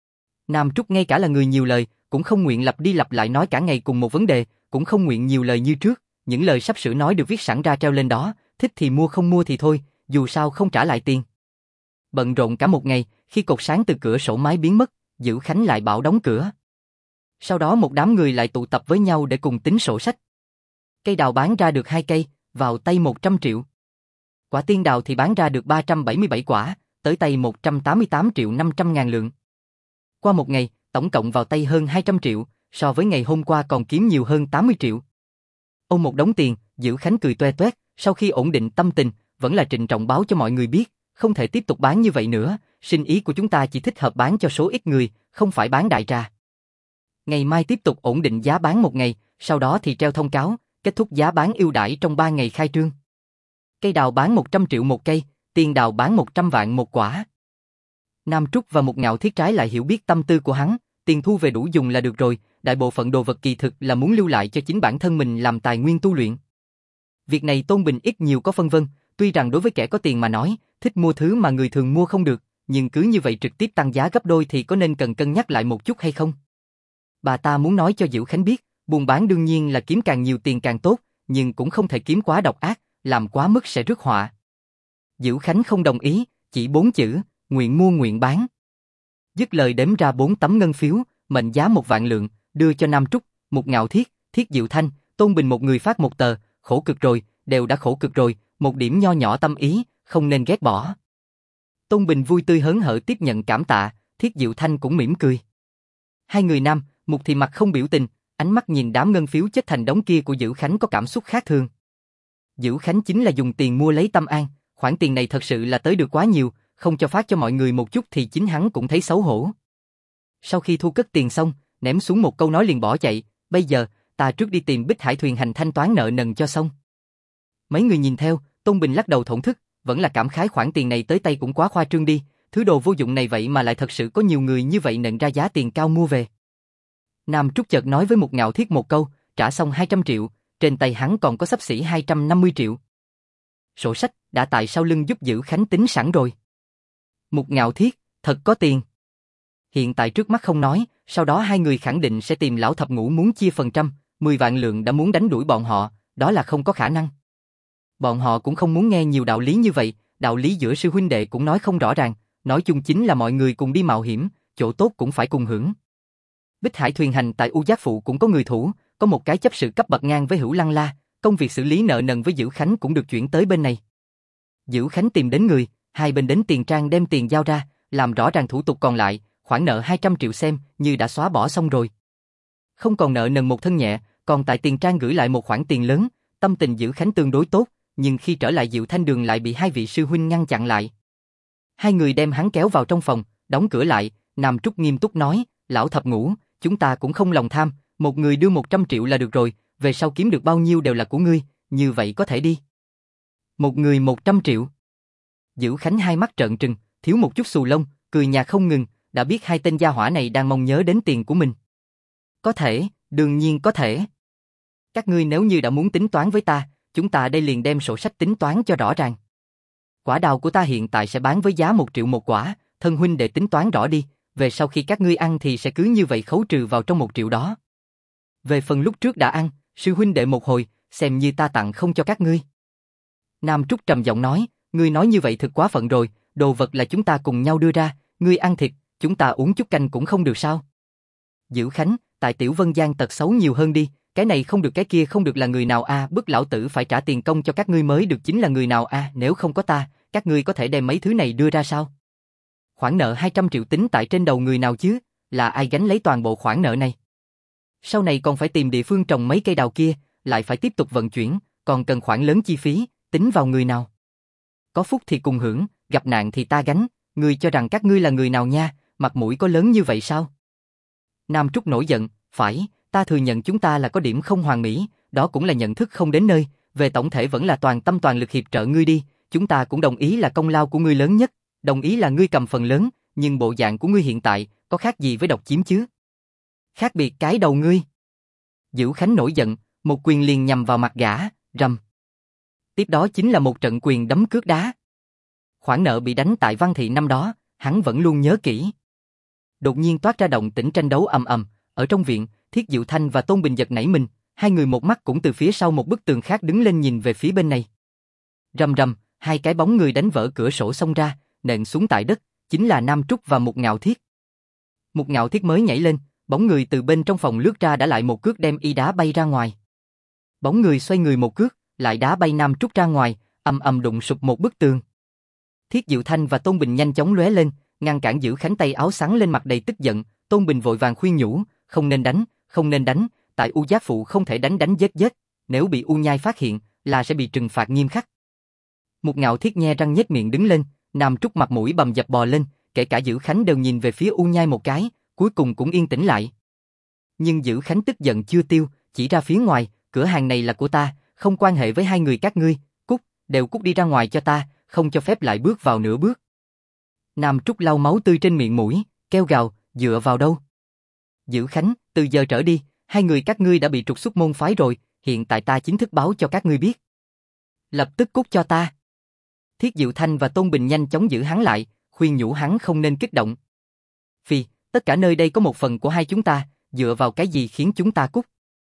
A: Nam Trúc ngay cả là người nhiều lời, cũng không nguyện lặp đi lặp lại nói cả ngày cùng một vấn đề, cũng không nguyện nhiều lời như trước, những lời sắp sửa nói được viết sẵn ra treo lên đó, thích thì mua không mua thì thôi, dù sao không trả lại tiền. Bận rộn cả một ngày, khi cột sáng từ cửa sổ mái biến mất, Dữ Khánh lại bảo đóng cửa. Sau đó một đám người lại tụ tập với nhau để cùng tính sổ sách. Cây đào bán ra được 2 cây, vào tay 100 triệu. Quả tiên đào thì bán ra được 377 quả, tới tay 188 triệu 500 ngàn lượng. Qua một ngày, tổng cộng vào tay hơn 200 triệu, so với ngày hôm qua còn kiếm nhiều hơn 80 triệu. Ôm một đống tiền, Dữ Khánh cười toe toét, sau khi ổn định tâm tình, vẫn là trịnh trọng báo cho mọi người biết, không thể tiếp tục bán như vậy nữa, sinh ý của chúng ta chỉ thích hợp bán cho số ít người, không phải bán đại trà. Ngày mai tiếp tục ổn định giá bán một ngày, sau đó thì treo thông cáo, kết thúc giá bán ưu đãi trong 3 ngày khai trương. Cây đào bán 100 triệu một cây, tiên đào bán 100 vạn một quả. Nam Trúc và Mục Ngạo Thiết trái lại hiểu biết tâm tư của hắn, tiền thu về đủ dùng là được rồi, đại bộ phận đồ vật kỳ thực là muốn lưu lại cho chính bản thân mình làm tài nguyên tu luyện. Việc này Tôn Bình ít nhiều có phân vân, tuy rằng đối với kẻ có tiền mà nói, thích mua thứ mà người thường mua không được, nhưng cứ như vậy trực tiếp tăng giá gấp đôi thì có nên cần cân nhắc lại một chút hay không? Bà ta muốn nói cho Dữ Khánh biết, buôn bán đương nhiên là kiếm càng nhiều tiền càng tốt, nhưng cũng không thể kiếm quá độc ác, làm quá mức sẽ rước họa. Dữ Khánh không đồng ý, chỉ 4 chữ, nguyện mua nguyện bán. Dứt lời đếm ra 4 tấm ngân phiếu, mệnh giá 1 vạn lượng, đưa cho Nam Trúc, Mục Ngạo Thiết, Thiết Diệu Thanh, Tôn Bình một người phát một tờ, khổ cực rồi, đều đã khổ cực rồi, một điểm nho nhỏ tâm ý, không nên ghét bỏ. Tôn Bình vui tươi hớn hở tiếp nhận cảm tạ, Thiết Diệu Thanh cũng mỉm cười. Hai người nam, Mục thì mặt không biểu tình, ánh mắt nhìn đám ngân phiếu chất thành đống kia của Dữ Khánh có cảm xúc khác thường. Dữ Khánh chính là dùng tiền mua lấy tâm an, khoản tiền này thật sự là tới được quá nhiều, không cho phát cho mọi người một chút thì chính hắn cũng thấy xấu hổ. Sau khi thu cất tiền xong, ném xuống một câu nói liền bỏ chạy, bây giờ, ta trước đi tìm Bích Hải Thuyền Hành thanh toán nợ nần cho xong. Mấy người nhìn theo, Tôn Bình lắc đầu thổn thức, vẫn là cảm khái khoản tiền này tới tay cũng quá khoa trương đi, thứ đồ vô dụng này vậy mà lại thật sự có nhiều người như vậy nện ra giá tiền cao mua về. Nam Trúc chợt nói với Mục Ngạo Thiết một câu, trả xong 200 triệu, trên tay hắn còn có xấp xỉ 250 triệu. Sổ sách đã tại sau lưng giúp Dữ Khánh tính sẵn rồi. Mục Ngạo Thiết, thật có tiền. Hiện tại trước mắt không nói, sau đó hai người khẳng định sẽ tìm lão thập ngũ muốn chia phần trăm, 10 vạn lượng đã muốn đánh đuổi bọn họ, đó là không có khả năng. Bọn họ cũng không muốn nghe nhiều đạo lý như vậy, đạo lý giữa sư huynh đệ cũng nói không rõ ràng, nói chung chính là mọi người cùng đi mạo hiểm, chỗ tốt cũng phải cùng hưởng. Bích Hải Thuyền Hành tại U Giác Phụ cũng có người thủ, có một cái chấp sự cấp bậc ngang với Hữu Lăng La, công việc xử lý nợ nần với Dữ Khánh cũng được chuyển tới bên này. Dữ Khánh tìm đến người, hai bên đến tiền trang đem tiền giao ra, làm rõ ràng thủ tục còn lại, khoản nợ 200 triệu xem như đã xóa bỏ xong rồi. Không còn nợ nần một thân nhẹ, còn tại tiền trang gửi lại một khoản tiền lớn, tâm tình Dữ Khánh tương đối tốt, nhưng khi trở lại Diệu Thanh Đường lại bị hai vị sư huynh ngăn chặn lại. Hai người đem hắn kéo vào trong phòng, đóng cửa lại, Nam Trúc nghiêm túc nói, lão thập ngũ, chúng ta cũng không lòng tham, một người đưa 100 triệu là được rồi, về sau kiếm được bao nhiêu đều là của ngươi, như vậy có thể đi. Một người 100 triệu. Dữ Khánh hai mắt trợn trừng, thiếu một chút xù lông, cười nhạt không ngừng, đã biết hai tên gia hỏa này đang mong nhớ đến tiền của mình. Có thể, đương nhiên có thể. Các ngươi nếu như đã muốn tính toán với ta, chúng ta đây liền đem sổ sách tính toán cho rõ ràng. Quả đào của ta hiện tại sẽ bán với giá 1 triệu một quả, thân huynh đệ tính toán rõ đi, về sau khi các ngươi ăn thì sẽ cứ như vậy khấu trừ vào trong 1 triệu đó. Về phần lúc trước đã ăn, sư huynh đệ một hồi, xem như ta tặng không cho các ngươi. Nam Trúc trầm giọng nói, ngươi nói như vậy thực quá phận rồi, đồ vật là chúng ta cùng nhau đưa ra, ngươi ăn thịt, chúng ta uống chút canh cũng không được sao? Dữ Khánh, tại Tiểu Vân Giang tật xấu nhiều hơn đi, cái này không được cái kia không được là người nào a, bức lão tử phải trả tiền công cho các ngươi mới được chính là người nào a, nếu không có ta, các ngươi có thể đem mấy thứ này đưa ra sao? Khoản nợ 200 triệu tính tại trên đầu người nào chứ, là ai gánh lấy toàn bộ khoản nợ này? Sau này còn phải tìm địa phương trồng mấy cây đào kia, lại phải tiếp tục vận chuyển, còn cần khoản lớn chi phí, tính vào người nào? Có phúc thì cùng hưởng, gặp nạn thì ta gánh, ngươi cho rằng các ngươi là người nào nha, mặt mũi có lớn như vậy sao? Nam Trúc nổi giận, phải, ta thừa nhận chúng ta là có điểm không hoàn mỹ, đó cũng là nhận thức không đến nơi, về tổng thể vẫn là toàn tâm toàn lực hiệp trợ ngươi đi, chúng ta cũng đồng ý là công lao của ngươi lớn nhất, đồng ý là ngươi cầm phần lớn, nhưng bộ dạng của ngươi hiện tại, có khác gì với độc chiếm chứ? Khác biệt cái đầu ngươi. Dữ Khánh nổi giận, một quyền liền nhằm vào mặt gã, rầm. Tiếp đó chính là một trận quyền đấm cước đá. Khoản nợ bị đánh tại Văn Thị năm đó, hắn vẫn luôn nhớ kỹ. Đột nhiên toát ra động tĩnh tranh đấu ầm ầm, ở trong viện, Thiết Diệu Thanh và Tôn Bình giật nảy mình, hai người một mắt cũng từ phía sau một bức tường khác đứng lên nhìn về phía bên này. Rầm rầm, hai cái bóng người đánh vỡ cửa sổ xông ra, nện xuống tại đất, chính là Nam Trúc và Mục Ngạo Thiết. Mục Ngạo Thiết mới nhảy lên, bóng người từ bên trong phòng lướt ra đã lại một cước đem y đá bay ra ngoài. Bóng người xoay người một cước, lại đá bay Nam Trúc ra ngoài, ầm ầm đụng sụp một bức tường. Thiết Diệu Thanh và Tôn Bình nhanh chóng lóe lên, ngăn cản Dữ Khánh tay áo xắn lên mặt đầy tức giận, Tôn Bình vội vàng khuyên nhủ, không nên đánh, không nên đánh, tại U Giác Phụ không thể đánh giết, nếu bị U Nhai phát hiện, là sẽ bị trừng phạt nghiêm khắc. Mục Ngạo Thiết nhe răng nhếch miệng đứng lên, Nam Trúc mặt mũi bầm dập bò lên, kể cả Dữ Khánh đều nhìn về phía U Nhai một cái, cuối cùng cũng yên tĩnh lại. Nhưng Dữ Khánh tức giận chưa tiêu, chỉ ra phía ngoài, cửa hàng này là của ta, không quan hệ với hai người các ngươi, đều cút đi ra ngoài cho ta, không cho phép lại bước vào nửa bước. Nam Trúc lau máu tươi trên miệng mũi, kêu gào, dựa vào đâu? Dữ Khánh, từ giờ trở đi, hai người các ngươi đã bị trục xuất môn phái rồi, hiện tại ta chính thức báo cho các ngươi biết. Lập tức cút cho ta. Thiết Diệu Thanh và Tôn Bình nhanh chóng giữ hắn lại, khuyên nhủ hắn không nên kích động. Phi, tất cả nơi đây có một phần của hai chúng ta, dựa vào cái gì khiến chúng ta cút?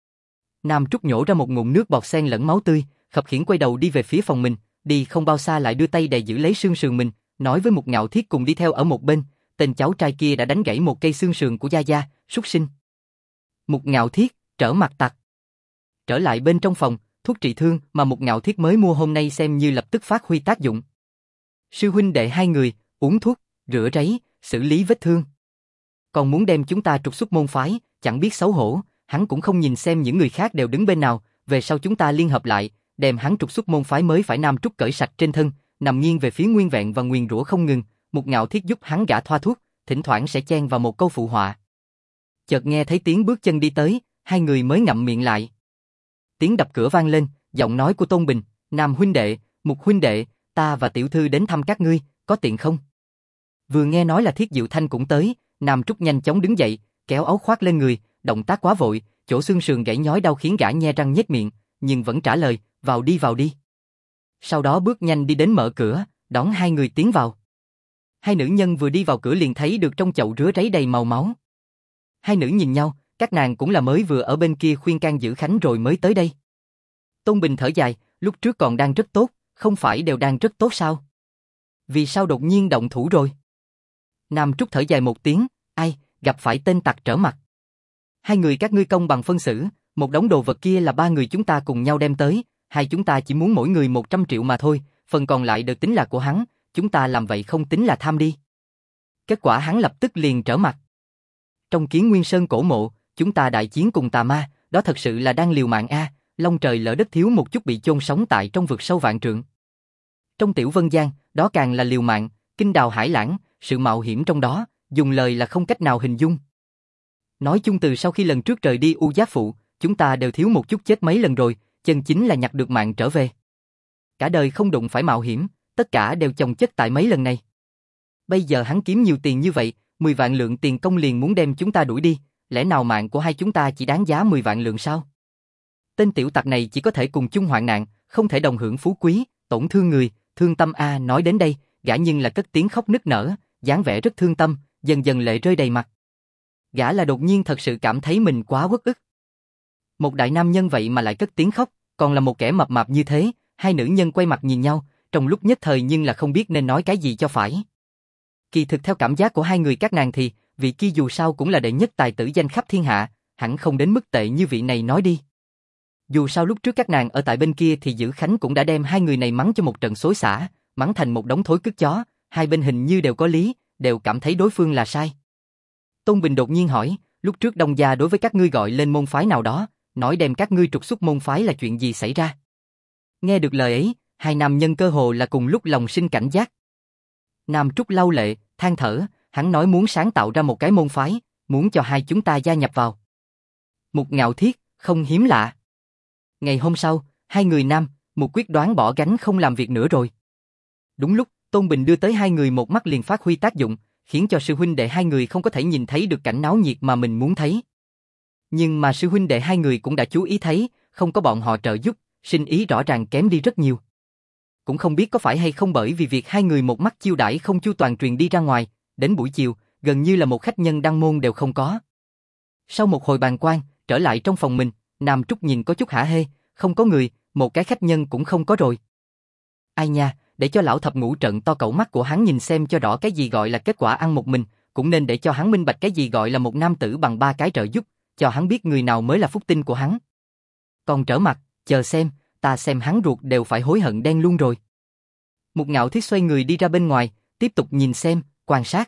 A: Nam Trúc nhổ ra một ngụm nước bọt xen lẫn máu tươi, khập khiễng quay đầu đi về phía phòng mình, đi không bao xa lại đưa tay đè giữ lấy xương sườn mình, nói với Mục Ngạo Thiết cùng đi theo ở một bên, tên cháu trai kia đã đánh gãy một cây xương sườn của Gia Gia, súc sinh. Mục Ngạo Thiết, trở mặt tặc. Trở lại bên trong phòng, thuốc trị thương mà Mục Ngạo Thiết mới mua hôm nay xem như lập tức phát huy tác dụng. Sư huynh đệ hai người, uống thuốc, rửa ráy, xử lý vết thương. Còn muốn đem chúng ta trục xuất môn phái, chẳng biết xấu hổ, hắn cũng không nhìn xem những người khác đều đứng bên nào, về sau chúng ta liên hợp lại, đem hắn trục xuất môn phái mới phải. Nam Trúc cởi sạch trên thân, nằm nghiêng về phía nguyên vẹn và nguyền rủa không ngừng, Mục Ngạo Thiết giúp hắn gã thoa thuốc, thỉnh thoảng sẽ chen vào một câu phụ họa. Chợt nghe thấy tiếng bước chân đi tới, hai người mới ngậm miệng lại. Tiếng đập cửa vang lên, giọng nói của Tôn Bình, Nam huynh đệ, Mục huynh đệ, ta và tiểu thư đến thăm các ngươi, có tiện không? Vừa nghe nói là Thiết Diệu Thanh cũng tới, Nam Trúc nhanh chóng đứng dậy, kéo áo khoác lên người, động tác quá vội, chỗ xương sườn gãy nhói đau khiến gã nhe răng nhếch miệng, nhưng vẫn trả lời, vào đi. Sau đó bước nhanh đi đến mở cửa, đón hai người tiến vào. Hai nữ nhân vừa đi vào cửa liền thấy được trong chậu rửa ráy đầy màu máu. Hai nữ nhìn nhau, các nàng cũng là mới vừa ở bên kia khuyên can Dữ Khánh rồi mới tới đây. Tôn Bình thở dài, lúc trước còn đang rất tốt, không phải đều đang rất tốt sao? Vì sao đột nhiên động thủ rồi? Nam Trúc thở dài một tiếng, ai, gặp phải tên tặc trở mặt. Hai người các ngươi công bằng phân xử, một đống đồ vật kia là ba người chúng ta cùng nhau đem tới, hai chúng ta chỉ muốn mỗi người 100 triệu mà thôi, phần còn lại được tính là của hắn, chúng ta làm vậy không tính là tham đi. Kết quả hắn lập tức liền trở mặt. Trong Kiến Nguyên Sơn cổ mộ, chúng ta đại chiến cùng tà ma, đó thật sự là đang liều mạng a, long trời lỡ đất thiếu một chút bị chôn sống tại trong vực sâu vạn trượng. Trong Tiểu Vân Giang, đó càng là liều mạng, kinh đào hải lãng, sự mạo hiểm trong đó, dùng lời là không cách nào hình dung. Nói chung từ sau khi lần trước rời đi U Giác Phụ, chúng ta đều thiếu một chút chết mấy lần rồi, chân chính là nhặt được mạng trở về. Cả đời không đụng phải mạo hiểm, tất cả đều chồng chất tại mấy lần này. Bây giờ hắn kiếm nhiều tiền như vậy, 10 vạn lượng tiền công liền muốn đem chúng ta đuổi đi, lẽ nào mạng của hai chúng ta chỉ đáng giá 10 vạn lượng sao? Tên tiểu tặc này chỉ có thể cùng chung hoạn nạn, không thể đồng hưởng phú quý, tổn thương người, thương tâm a. Nói đến đây, gã nhưng là cất tiếng khóc nức nở, dáng vẻ rất thương tâm, dần dần lệ rơi đầy mặt. Gã là đột nhiên thật sự cảm thấy mình quá uất ức. Một đại nam nhân vậy mà lại cất tiếng khóc, còn là một kẻ mập mạp như thế. Hai nữ nhân quay mặt nhìn nhau, trong lúc nhất thời nhưng là không biết nên nói cái gì cho phải. Kỳ thực theo cảm giác của hai người các nàng thì, vị kia dù sao cũng là đệ nhất tài tử danh khắp thiên hạ, hẳn không đến mức tệ như vị này nói đi. Dù sao lúc trước các nàng ở tại bên kia thì Dữ Khánh cũng đã đem hai người này mắng cho một trận xối xả, mắng thành một đống thối cứt chó, hai bên hình như đều có lý, đều cảm thấy đối phương là sai. Tôn Bình đột nhiên hỏi, lúc trước Đông gia đối với các ngươi gọi lên môn phái nào đó, nói đem các ngươi trục xuất môn phái là chuyện gì xảy ra? Nghe được lời ấy, hai nam nhân cơ hồ là cùng lúc lòng sinh cảnh giác. Nam Trúc lau lệ, than thở, hắn nói muốn sáng tạo ra một cái môn phái, muốn cho hai chúng ta gia nhập vào. Một Ngạo Thiết, không hiếm lạ. Ngày hôm sau, hai người nam, một quyết đoán bỏ gánh không làm việc nữa rồi. Đúng lúc, Tôn Bình đưa tới hai người một mắt liền phát huy tác dụng, khiến cho sư huynh đệ hai người không có thể nhìn thấy được cảnh náo nhiệt mà mình muốn thấy. Nhưng mà sư huynh đệ hai người cũng đã chú ý thấy, không có bọn họ trợ giúp, sinh ý rõ ràng kém đi rất nhiều. Cũng không biết có phải hay không bởi vì việc hai người một mắt chiêu đãi không chu toàn truyền đi ra ngoài, đến buổi chiều, gần như là một khách nhân đăng môn đều không có. Sau một hồi bàn quan, trở lại trong phòng mình, Nam Trúc nhìn có chút hả hê, không có người, một cái khách nhân cũng không có rồi. Ai nha, để cho lão thập ngũ trận to cậu mắt của hắn nhìn xem cho rõ cái gì gọi là kết quả ăn một mình, cũng nên để cho hắn minh bạch cái gì gọi là một nam tử bằng ba cái trợ giúp, cho hắn biết người nào mới là phúc tinh của hắn. Còn trở mặt, chờ xem, ta xem hắn ruột đều phải hối hận đen luôn rồi. Một Ngạo Thiết xoay người đi ra bên ngoài, tiếp tục nhìn xem, quan sát.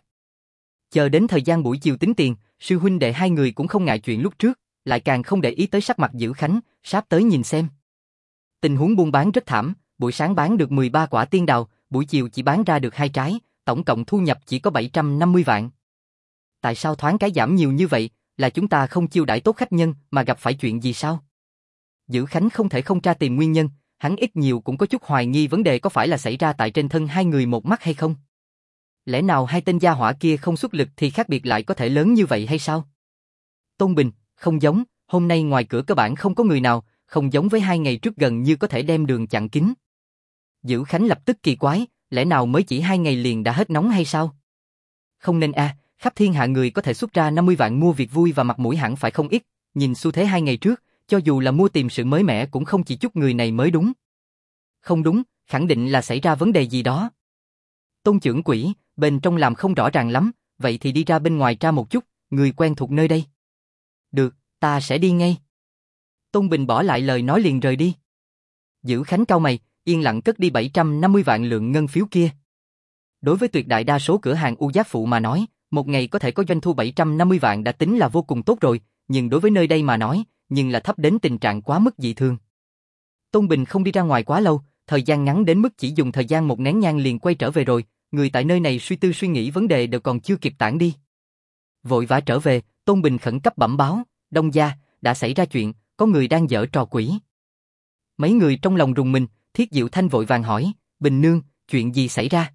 A: Chờ đến thời gian buổi chiều tính tiền, sư huynh đệ hai người cũng không ngại chuyện lúc trước, lại càng không để ý tới sắc mặt Dữ Khánh, sáp tới nhìn xem. Tình huống buôn bán rất thảm, buổi sáng bán được 13 quả tiên đào, buổi chiều chỉ bán ra được 2 trái, tổng cộng thu nhập chỉ có 750 vạn. Tại sao thoáng cái giảm nhiều như vậy, là chúng ta không chiêu đãi tốt khách nhân mà gặp phải chuyện gì sao? Dữ Khánh không thể không tra tìm nguyên nhân, hắn ít nhiều cũng có chút hoài nghi vấn đề có phải là xảy ra tại trên thân hai người một mắt hay không? Lẽ nào hai tên gia hỏa kia không xuất lực thì khác biệt lại có thể lớn như vậy hay sao? Tôn Bình, không giống, hôm nay ngoài cửa cơ bản không có người nào, không giống với 2 ngày trước gần như có thể đem đường chặn kín. Dữ Khánh lập tức kỳ quái, lẽ nào mới chỉ 2 ngày liền đã hết nóng hay sao? Không nên khắp thiên hạ người có thể xuất ra 50 vạn mua việc vui và mặt mũi hẳn phải không ít, nhìn xu thế 2 ngày trước, cho dù là mua tìm sự mới mẻ cũng không chỉ chút người này mới đúng. Không đúng, khẳng định là xảy ra vấn đề gì đó. Tôn trưởng quỹ, bên trong làm không rõ ràng lắm, vậy thì đi ra bên ngoài tra một chút, người quen thuộc nơi đây. Được, ta sẽ đi ngay. Tôn Bình bỏ lại lời nói liền rời đi. Dữ Khánh cau mày, yên lặng cất đi 750 vạn lượng ngân phiếu kia. Đối với tuyệt đại đa số cửa hàng U Giác Phụ mà nói, một ngày có thể có doanh thu 750 vạn đã tính là vô cùng tốt rồi, nhưng đối với nơi đây mà nói, nhưng là thấp đến tình trạng quá mức dị thường. Tôn Bình không đi ra ngoài quá lâu, thời gian ngắn đến mức chỉ dùng thời gian một nén nhang liền quay trở về rồi, người tại nơi này suy tư suy nghĩ vấn đề đều còn chưa kịp tản đi. Vội vã trở về, Tôn Bình khẩn cấp bẩm báo, Đông gia, đã xảy ra chuyện, có người đang giở trò quỷ. Mấy người trong lòng rùng mình, Thiết Diệu Thanh vội vàng hỏi, Bình nương, chuyện gì xảy ra?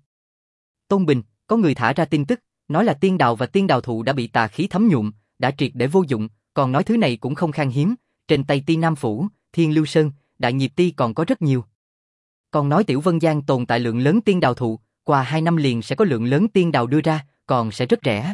A: Tôn Bình, có người thả ra tin tức, nói là tiên đào và tiên đào thụ đã bị tà khí thấm nhuộm, đã triệt để vô dụng, còn nói thứ này cũng không khan hiếm, trên Tây Ti Nam Phủ, Thiên Lưu Sơn, Đại Nghiệp Ti còn có rất nhiều. Còn nói Tiểu Vân Giang tồn tại lượng lớn tiên đào thụ, qua 2 năm liền sẽ có lượng lớn tiên đào đưa ra, còn sẽ rất rẻ.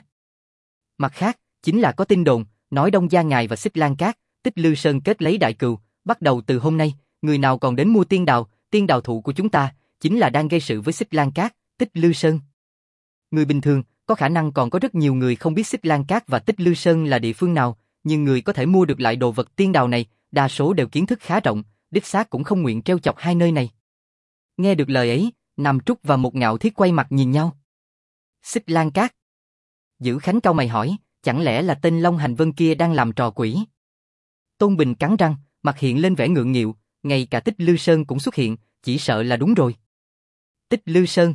A: Mặt khác, chính là có tin đồn, nói Đông Gia Ngài và Xích Lan Cát, Tích Lư Sơn kết lấy đại cừu, bắt đầu từ hôm nay, người nào còn đến mua tiên đào thụ của chúng ta, chính là đang gây sự với Xích Lan Cát, Tích Lư Sơn. Người bình thường, có khả năng còn có rất nhiều người không biết Xích Lan Cát và Tích Lư Sơn là địa phương nào, nhưng người có thể mua được lại đồ vật tiên đào này, đa số đều kiến thức khá rộng, đích xác cũng không nguyện trêu chọc hai nơi này. Nghe được lời ấy, Nam Trúc và Một Ngạo Thiết quay mặt nhìn nhau. Xích Lan Cát. Dữ Khánh cau mày hỏi, chẳng lẽ là tên Long Hành Vân kia đang làm trò quỷ? Tôn Bình cắn răng, mặt hiện lên vẻ ngượng nghịu, ngay cả Tích Lư Sơn cũng xuất hiện, chỉ sợ là đúng rồi. Tích Lư Sơn?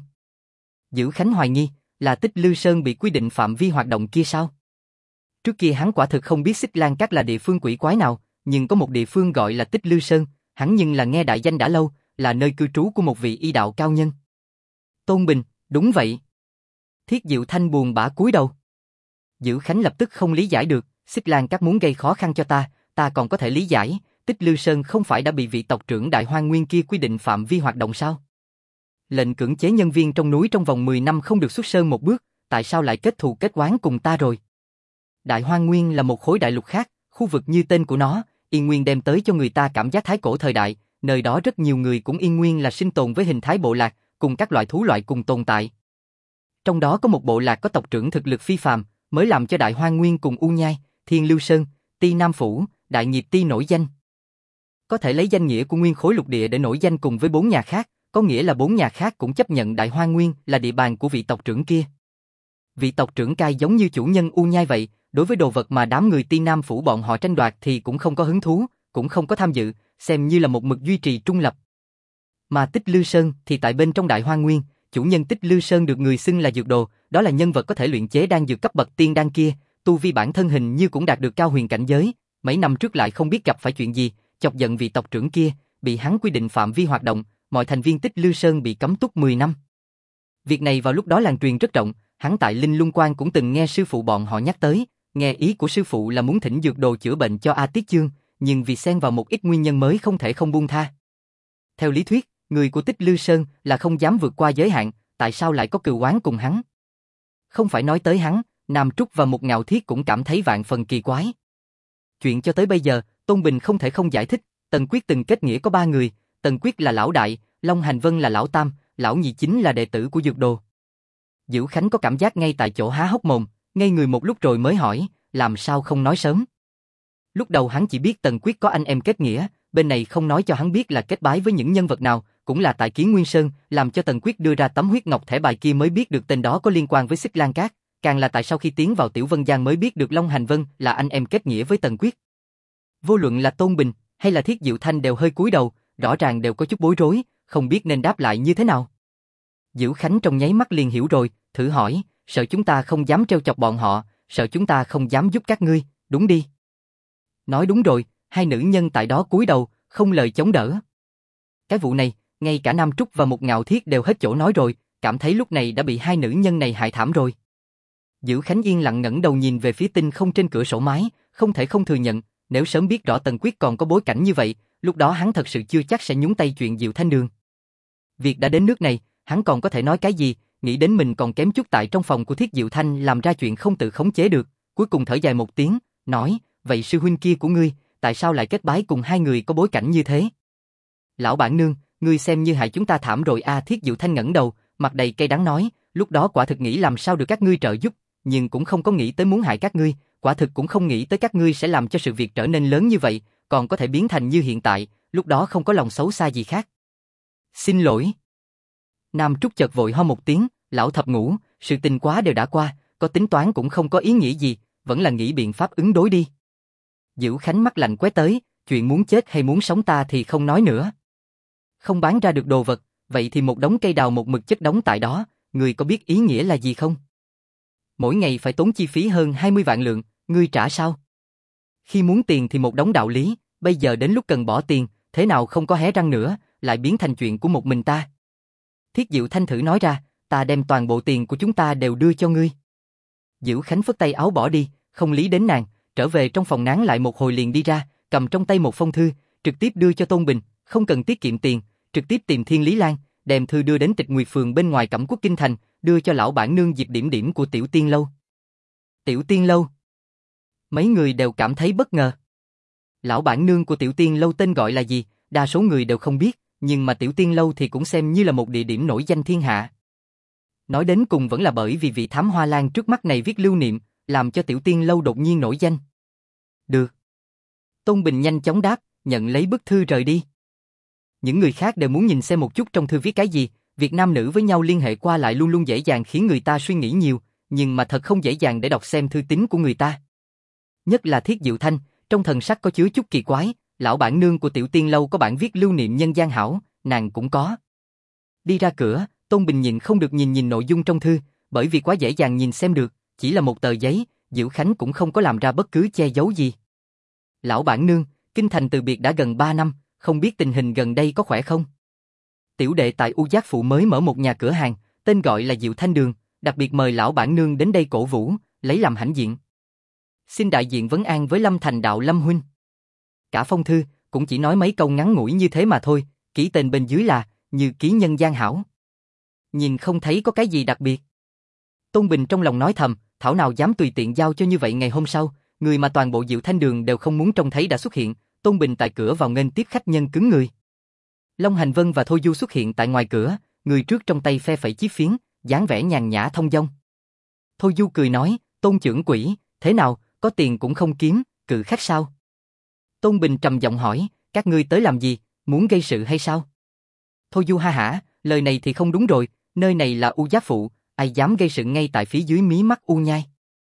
A: Dữ Khánh hoài nghi, là Tích Lư Sơn bị quy định phạm vi hoạt động kia sao? Trước kia hắn quả thực không biết Xích Lan Các là địa phương quỷ quái nào, nhưng có một địa phương gọi là Tích Lư Sơn, hắn nhưng là nghe đại danh đã lâu, là nơi cư trú của một vị y đạo cao nhân. Tôn Bình, đúng vậy. Thiết Diệu Thanh buồn bã cúi đầu. Dữ Khánh lập tức không lý giải được, Xích Lan Các muốn gây khó khăn cho ta còn có thể lý giải, Tích Lư Sơn không phải đã bị vị tộc trưởng Đại Hoang Nguyên kia quy định phạm vi hoạt động sao? Lệnh cưỡng chế nhân viên trong núi trong vòng 10 năm không được xuất sơn một bước, tại sao lại kết thù kết oán cùng ta rồi? Đại Hoang Nguyên là một khối đại lục khác, khu vực như tên của nó, Yên Nguyên đem tới cho người ta cảm giác thái cổ thời đại, nơi đó rất nhiều người cũng Yên Nguyên là sinh tồn với hình thái bộ lạc, cùng các loại thú loại cùng tồn tại. Trong đó có một bộ lạc có tộc trưởng thực lực phi phàm, mới làm cho Đại Hoang Nguyên cùng U Nhai, Thiên Lưu Sơn, Ti Nam Phủ, Đại Nghiệp Ti nổi danh. Có thể lấy danh nghĩa của nguyên khối lục địa để nổi danh cùng với 4 nhà khác, có nghĩa là 4 nhà khác cũng chấp nhận Đại Hoang Nguyên là địa bàn của vị tộc trưởng kia. Vị tộc trưởng cai giống như chủ nhân U Nhai vậy, đối với đồ vật mà đám người Ti Nam Phủ bọn họ tranh đoạt thì cũng không có hứng thú, cũng không có tham dự, xem như là một mực duy trì trung lập. Mà Tích Lư Sơn thì tại bên trong Đại Hoang Nguyên, chủ nhân Tích Lư Sơn được người xưng là dược đồ, đó là nhân vật có thể luyện chế đan dược cấp bậc tiên đan kia, tu vi bản thân hình như cũng đạt được cao huyền cảnh giới, mấy năm trước lại không biết gặp phải chuyện gì, chọc giận vị tộc trưởng kia, bị hắn quy định phạm vi hoạt động, mọi thành viên Tích Lư Sơn bị cấm túc 10 năm. Việc này vào lúc đó lan truyền rất rộng, hắn tại Linh Lung Quan cũng từng nghe sư phụ bọn họ nhắc tới, nghe ý của sư phụ là muốn thỉnh dược đồ chữa bệnh cho A Tiết Chương, nhưng vì xen vào một ít nguyên nhân mới không thể không buông tha. Theo lý thuyết, người của Tích Lư Sơn là không dám vượt qua giới hạn, tại sao lại có cừu oán cùng hắn? Không phải nói tới hắn, Nam Trúc và Một Ngạo Thiết cũng cảm thấy vạn phần kỳ quái. Chuyện cho tới bây giờ, Tôn Bình không thể không giải thích, Tần Quyết từng kết nghĩa có 3 người, Tần Quyết là lão đại, Long Hành Vân là lão tam, lão nhị chính là đệ tử của dược đồ. Dữ Khánh có cảm giác ngay tại chỗ há hốc mồm, ngây người một lúc rồi mới hỏi, làm sao không nói sớm? Lúc đầu hắn chỉ biết Tần Quyết có anh em kết nghĩa, bên này không nói cho hắn biết là kết bái với những nhân vật nào, cũng là tại Kiến Nguyên Sơn, làm cho Tần Quyết đưa ra tấm huyết ngọc thẻ bài kia mới biết được tên đó có liên quan với Xích Lan Các, càng là tại sau khi tiến vào Tiểu Vân Giang mới biết được Long Hành Vân là anh em kết nghĩa với Tần Quyết. Vô luận là Tôn Bình hay là Thiết Diệu Thanh đều hơi cúi đầu, rõ ràng đều có chút bối rối, không biết nên đáp lại như thế nào. Dữ Khánh trong nháy mắt liền hiểu rồi, thử hỏi, sợ chúng ta không dám trêu chọc bọn họ, sợ chúng ta không dám giúp các ngươi, đúng đi. Nói đúng rồi, hai nữ nhân tại đó cúi đầu, không lời chống đỡ. Cái vụ này, ngay cả Nam Trúc và Một Ngạo Thiết đều hết chỗ nói rồi, cảm thấy lúc này đã bị hai nữ nhân này hại thảm rồi. Dữ Khánh yên lặng ngẩng đầu nhìn về phía tinh không trên cửa sổ mái, không thể không thừa nhận, nếu sớm biết rõ Tần Quyết còn có bối cảnh như vậy, lúc đó hắn thật sự chưa chắc sẽ nhúng tay chuyện Diệu Thanh Đường. Việc đã đến nước này, hắn còn có thể nói cái gì, nghĩ đến mình còn kém chút tại trong phòng của Thiết Diệu Thanh làm ra chuyện không tự khống chế được, cuối cùng thở dài một tiếng, nói, vậy sư huynh kia của ngươi, tại sao lại kết bái cùng hai người có bối cảnh như thế? Lão bản nương, ngươi xem như hại chúng ta thảm rồi a. Thiết Diệu Thanh ngẩng đầu, mặt đầy cay đắng nói, lúc đó quả thực nghĩ làm sao được các ngươi trợ giúp, nhưng cũng không có nghĩ tới muốn hại các ngươi, quả thực cũng không nghĩ tới các ngươi sẽ làm cho sự việc trở nên lớn như vậy, còn có thể biến thành như hiện tại, lúc đó không có lòng xấu xa gì khác. Xin lỗi. Nam Trúc chợt vội ho một tiếng, lão thập ngũ, sự tình quá đều đã qua, có tính toán cũng không có ý nghĩa gì, vẫn là nghĩ biện pháp ứng đối đi. Dữ Khánh mắt lạnh quét tới, chuyện muốn chết hay muốn sống ta thì không nói nữa. Không bán ra được đồ vật, vậy thì một đống cây đào một mực chất đống tại đó, người có biết ý nghĩa là gì không? Mỗi ngày phải tốn chi phí hơn 20 vạn lượng, ngươi trả sao? Khi muốn tiền thì một đống đạo lý, bây giờ đến lúc cần bỏ tiền, thế nào không có hé răng nữa, lại biến thành chuyện của một mình ta. Thiết Diệu Thanh thử nói ra, ta đem toàn bộ tiền của chúng ta đều đưa cho ngươi. Dữ Khánh phất tay áo bỏ đi, không lý đến nàng, trở về trong phòng nán lại một hồi liền đi ra, cầm trong tay một phong thư, trực tiếp đưa cho Tôn Bình, không cần tiết kiệm tiền, trực tiếp tìm Thiên Lý Lan, đem thư đưa đến Tịch Nguyệt Phường bên ngoài Cẩm Quốc Kinh Thành, đưa cho lão bản nương Diệp Điểm Điểm của Tiểu Tiên Lâu. Tiểu Tiên Lâu? Mấy người đều cảm thấy bất ngờ. Lão bản nương của Tiểu Tiên Lâu tên gọi là gì, đa số người đều không biết, nhưng mà Tiểu Tiên Lâu thì cũng xem như là một địa điểm nổi danh thiên hạ. Nói đến cùng vẫn là bởi vì vị thám hoa lan trước mắt này viết lưu niệm, làm cho Tiểu Tiên Lâu đột nhiên nổi danh. Được. Tôn Bình nhanh chóng đáp, nhận lấy bức thư rời đi. Những người khác đều muốn nhìn xem một chút trong thư viết cái gì, việc nam nữ với nhau liên hệ qua lại luôn luôn dễ dàng khiến người ta suy nghĩ nhiều, nhưng mà thật không dễ dàng để đọc xem thư tín của người ta. Nhất là Thiết Diệu Thanh, trong thần sắc có chứa chút kỳ quái, Lão bản nương của Tiểu Tiên lâu có bản viết lưu niệm nhân gian hảo, nàng cũng có. Đi ra cửa, Tôn Bình nhịn không được nhìn nội dung trong thư, bởi vì quá dễ dàng nhìn xem được, chỉ là một tờ giấy, Diệu Khánh cũng không có làm ra bất cứ che giấu gì. Lão bản nương, kinh thành từ biệt đã gần 3 năm, không biết tình hình gần đây có khỏe không? Tiểu đệ tại U Giác Phụ mới mở một nhà cửa hàng, tên gọi là Diệu Thanh Đường, đặc biệt mời lão bản nương đến đây cổ vũ, lấy làm hãnh diện. Xin đại diện vấn an với Lâm Thành đạo Lâm huynh. Cả phong thư cũng chỉ nói mấy câu ngắn ngủi như thế mà thôi, ký tên bên dưới là Như ký nhân gian hảo. Nhìn không thấy có cái gì đặc biệt. Tôn Bình trong lòng nói thầm, thảo nào dám tùy tiện giao cho như vậy. Ngày hôm sau, người mà toàn bộ Diệu Thanh Đường đều không muốn trông thấy đã xuất hiện, Tôn Bình tại cửa vào nghênh tiếp khách nhân cứng người. Long Hành Vân và Thôi Du xuất hiện tại ngoài cửa, người trước trong tay phe phẩy chiếc phiến, dáng vẻ nhàn nhã thông dong. Thôi Du cười nói, Tôn trưởng quỹ, thế nào, có tiền cũng không kiếm, cự khách sao? Tôn Bình trầm giọng hỏi, các ngươi tới làm gì, muốn gây sự hay sao? Thôi Du ha hả, lời này thì không đúng rồi, nơi này là U Giác Phụ, ai dám gây sự ngay tại phía dưới mí mắt U Nhai.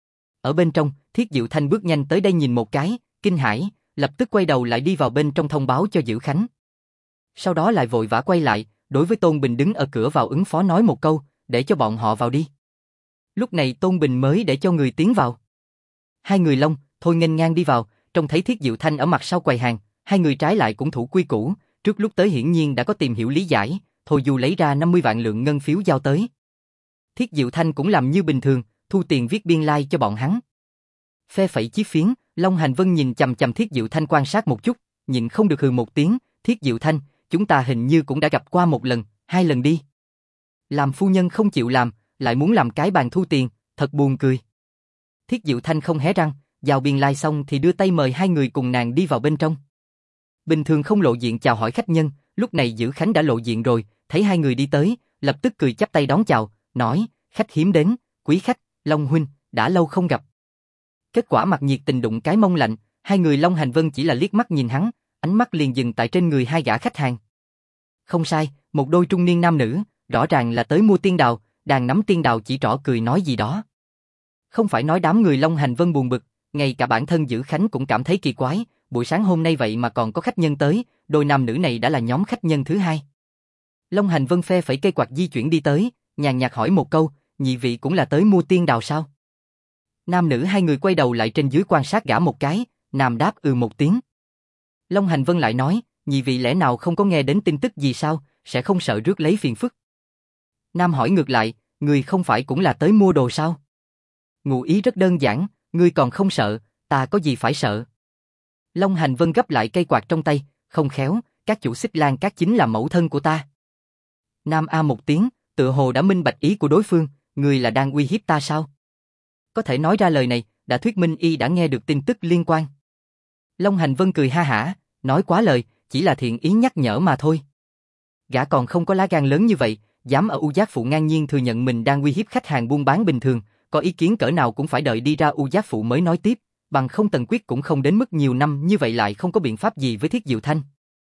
A: Ở bên trong, Thiết Diệu Thanh bước nhanh tới đây nhìn một cái, kinh hãi, lập tức quay đầu lại đi vào bên trong thông báo cho Diệu Khánh. Sau đó lại vội vã quay lại, đối với Tôn Bình đứng ở cửa vào ứng phó nói một câu, để cho bọn họ vào đi. Lúc này Tôn Bình mới để cho người tiến vào. Hai người Long, Thôi nghênh ngang đi vào, trông thấy Thiết Diệu Thanh ở mặt sau quầy hàng, hai người trái lại cũng thủ quy củ, trước lúc tới hiển nhiên đã có tìm hiểu lý giải, Thôi Du lấy ra 50 vạn lượng ngân phiếu giao tới. Thiết Diệu Thanh cũng làm như bình thường, thu tiền viết biên lai cho bọn hắn. Phe phẩy chiếc phiến, Long Hành Vân nhìn chằm chằm Thiết Diệu Thanh quan sát một chút, nhịn không được hừ một tiếng, Thiết Diệu Thanh, chúng ta hình như cũng đã gặp qua một lần, 2 lần đi. Làm phu nhân không chịu làm, lại muốn làm cái bàn thu tiền, thật buồn cười. Thiết Diệu Thanh không hé răng, giao biên lai xong thì đưa tay mời hai người cùng nàng đi vào bên trong. Bình thường không lộ diện chào hỏi khách nhân, lúc này Dữ Khánh đã lộ diện rồi, thấy hai người đi tới, lập tức cười chắp tay đón chào, nói, khách hiếm đến, quý khách, Long huynh, đã lâu không gặp. Kết quả mặt nhiệt tình đụng cái mông lạnh, hai người Long Hành Vân chỉ là liếc mắt nhìn hắn, ánh mắt liền dừng tại trên người hai gã khách hàng. Không sai, một đôi trung niên nam nữ, rõ ràng là tới mua tiên đào, đang nắm tiên đào chỉ trỏ cười nói gì đó. Không phải nói đám người Long Hành Vân buồn bực, ngay cả bản thân Dữ Khánh cũng cảm thấy kỳ quái, buổi sáng hôm nay vậy mà còn có khách nhân tới, đôi nam nữ này đã là nhóm khách nhân thứ hai. Long Hành Vân phe phẩy cây quạt di chuyển đi tới, nhàn nhạt hỏi một câu, nhị vị cũng là tới mua tiên đào sao? Nam nữ hai người quay đầu lại trên dưới quan sát gã một cái, nam đáp một tiếng. Long Hành Vân lại nói, nhị vị lẽ nào không có nghe đến tin tức gì sao, sẽ không sợ rước lấy phiền phức. Nam hỏi ngược lại, người không phải cũng là tới mua đồ sao? Ngụ ý rất đơn giản, ngươi còn không sợ, ta có gì phải sợ. Long Hành Vân gấp lại cây quạt trong tay, không khéo, các chủ Xích Lan Các chính là mẫu thân của ta. Nam a một tiếng, tựa hồ đã minh bạch ý của đối phương, ngươi là đang uy hiếp ta sao? Có thể nói ra lời này, đã thuyết minh y đã nghe được tin tức liên quan. Long Hành Vân cười ha hả, nói quá lời, chỉ là thiện ý nhắc nhở mà thôi. Gã còn không có lá gan lớn như vậy, dám ở U Giác Phụ ngang nhiên thừa nhận mình đang uy hiếp khách hàng buôn bán bình thường, có ý kiến cỡ nào cũng phải đợi đi ra U Giác Phụ mới nói tiếp, bằng không Tần Quyết cũng không đến mức nhiều năm như vậy lại không có biện pháp gì với Thiết Diệu Thanh.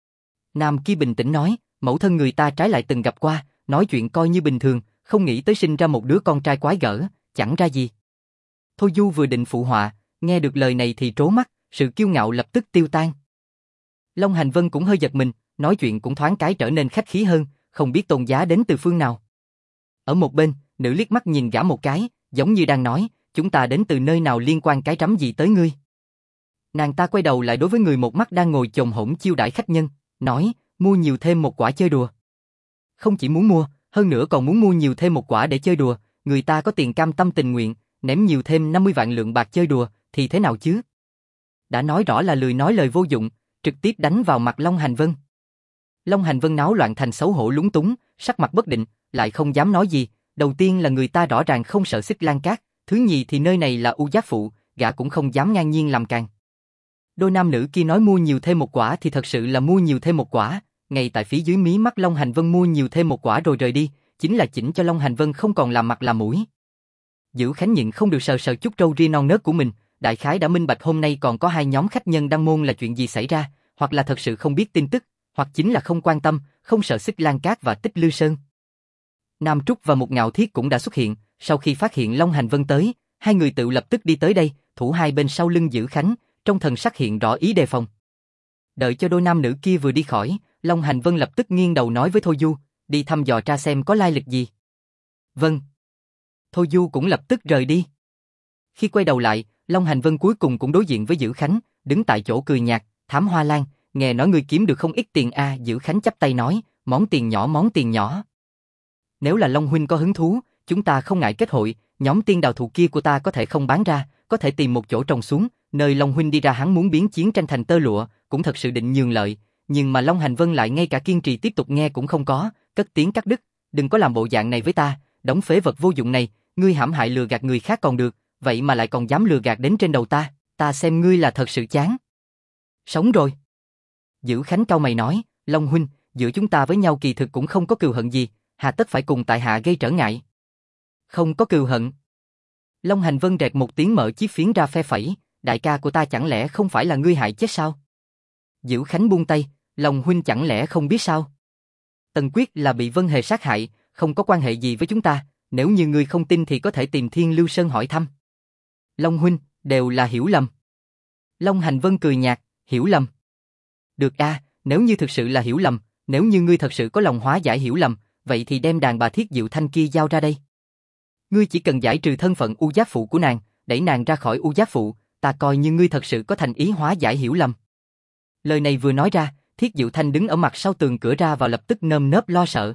A: Nam kia bình tĩnh nói, mẫu thân người ta trái lại từng gặp qua, nói chuyện coi như bình thường, không nghĩ tới sinh ra một đứa con trai quái gở, chẳng ra gì. Thôi Du vừa định phụ họa, nghe được lời này thì trố mắt, sự kiêu ngạo lập tức tiêu tan. Long Hành Vân cũng hơi giật mình, nói chuyện cũng thoáng cái trở nên khách khí hơn, không biết tôn giá đến từ phương nào. Ở một bên, nữ liếc mắt nhìn gã một cái, giống như đang nói, chúng ta đến từ nơi nào liên quan cái rắm gì tới ngươi. Nàng ta quay đầu lại đối với người một mắt đang ngồi chồm hổm chiêu đãi khách nhân, nói, mua nhiều thêm một quả chơi đùa. Không chỉ muốn mua, hơn nữa còn muốn mua nhiều thêm một quả để chơi đùa, người ta có tiền cam tâm tình nguyện, ném nhiều thêm 50 vạn lượng bạc chơi đùa, thì thế nào chứ? Đã nói rõ là lười nói lời vô dụng, trực tiếp đánh vào mặt Long Hành Vân. Long Hành Vân náo loạn thành xấu hổ lúng túng, sắc mặt bất định, lại không dám nói gì. Đầu tiên là người ta rõ ràng không sợ Xích Lan Các, thứ nhì thì nơi này là U Giác Phụ, gã cũng không dám ngang nhiên làm càn. Đôi nam nữ kia nói mua nhiều thêm một quả thì thật sự là mua nhiều thêm một quả, ngay tại phía dưới mí mắt Long Hành Vân mua nhiều thêm một quả rồi rời đi, chính là chỉnh cho Long Hành Vân không còn làm mặt làm mũi. Dữ Khánh nhịn không được sờ sờ chút râu ria non nớt của mình, đại khái đã minh bạch hôm nay còn có hai nhóm khách nhân đăng môn là chuyện gì xảy ra, hoặc là thật sự không biết tin tức, hoặc chính là không quan tâm, không sợ Xích Lan Các và Tích Lư Sơn. Nam Trúc và một Ngạo Thiết cũng đã xuất hiện, sau khi phát hiện Long Hành Vân tới, hai người tự lập tức đi tới đây, thủ hai bên sau lưng Dữ Khánh, trong thần sắc hiện rõ ý đề phòng. Đợi cho đôi nam nữ kia vừa đi khỏi, Long Hành Vân lập tức nghiêng đầu nói với Thôi Du, đi thăm dò tra xem có lai lịch gì. Vâng. Thôi Du cũng lập tức rời đi. Khi quay đầu lại, Long Hành Vân cuối cùng cũng đối diện với Dữ Khánh, đứng tại chỗ cười nhạt, Thám Hoa Lan, nghe nói ngươi kiếm được không ít tiền a. Dữ Khánh chắp tay nói, món tiền nhỏ. Nếu là Long huynh có hứng thú, chúng ta không ngại kết hội, nhóm tiên đào thụ kia của ta có thể không bán ra, có thể tìm một chỗ trồng xuống, nơi Long huynh đi ra hắn muốn biến chiến tranh thành tơ lụa, cũng thật sự định nhường lợi, nhưng mà Long Hành Vân lại ngay cả kiên trì tiếp tục nghe cũng không có, cất tiếng cắt đứt, đừng có làm bộ dạng này với ta, đống phế vật vô dụng này, ngươi hãm hại lừa gạt người khác còn được, vậy mà lại còn dám lừa gạt đến trên đầu ta xem ngươi là thật sự chán. Sống rồi. Dữ Khánh cau mày nói, Long huynh, giữa chúng ta với nhau kỳ thực cũng không có cừu hận gì, hà tất phải cùng tại hạ gây trở ngại. Không có cừu hận. Long Hành Vân rẹt một tiếng mở chiếc phiến ra phe phẩy, đại ca của ta chẳng lẽ không phải là ngươi hại chết sao? Dữ Khánh buông tay, Long huynh chẳng lẽ không biết sao? Tần Quyết là bị Vân Hề sát hại, không có quan hệ gì với chúng ta, nếu như ngươi không tin thì có thể tìm Thiên Lưu Sơn hỏi thăm. Long huynh, đều là hiểu lầm. Long Hành Vân cười nhạt, hiểu lầm. Được a, nếu như thực sự là hiểu lầm, nếu như ngươi thật sự có lòng hóa giải hiểu lầm, vậy thì đem đàn bà Thiết Diệu Thanh kia giao ra đây. Ngươi chỉ cần giải trừ thân phận U Giác Phụ của nàng, đẩy nàng ra khỏi U Giác Phụ, ta coi như ngươi thật sự có thành ý hóa giải hiểu lầm. Lời này vừa nói ra, Thiết Diệu Thanh đứng ở mặt sau tường cửa ra vào lập tức nơm nớp lo sợ.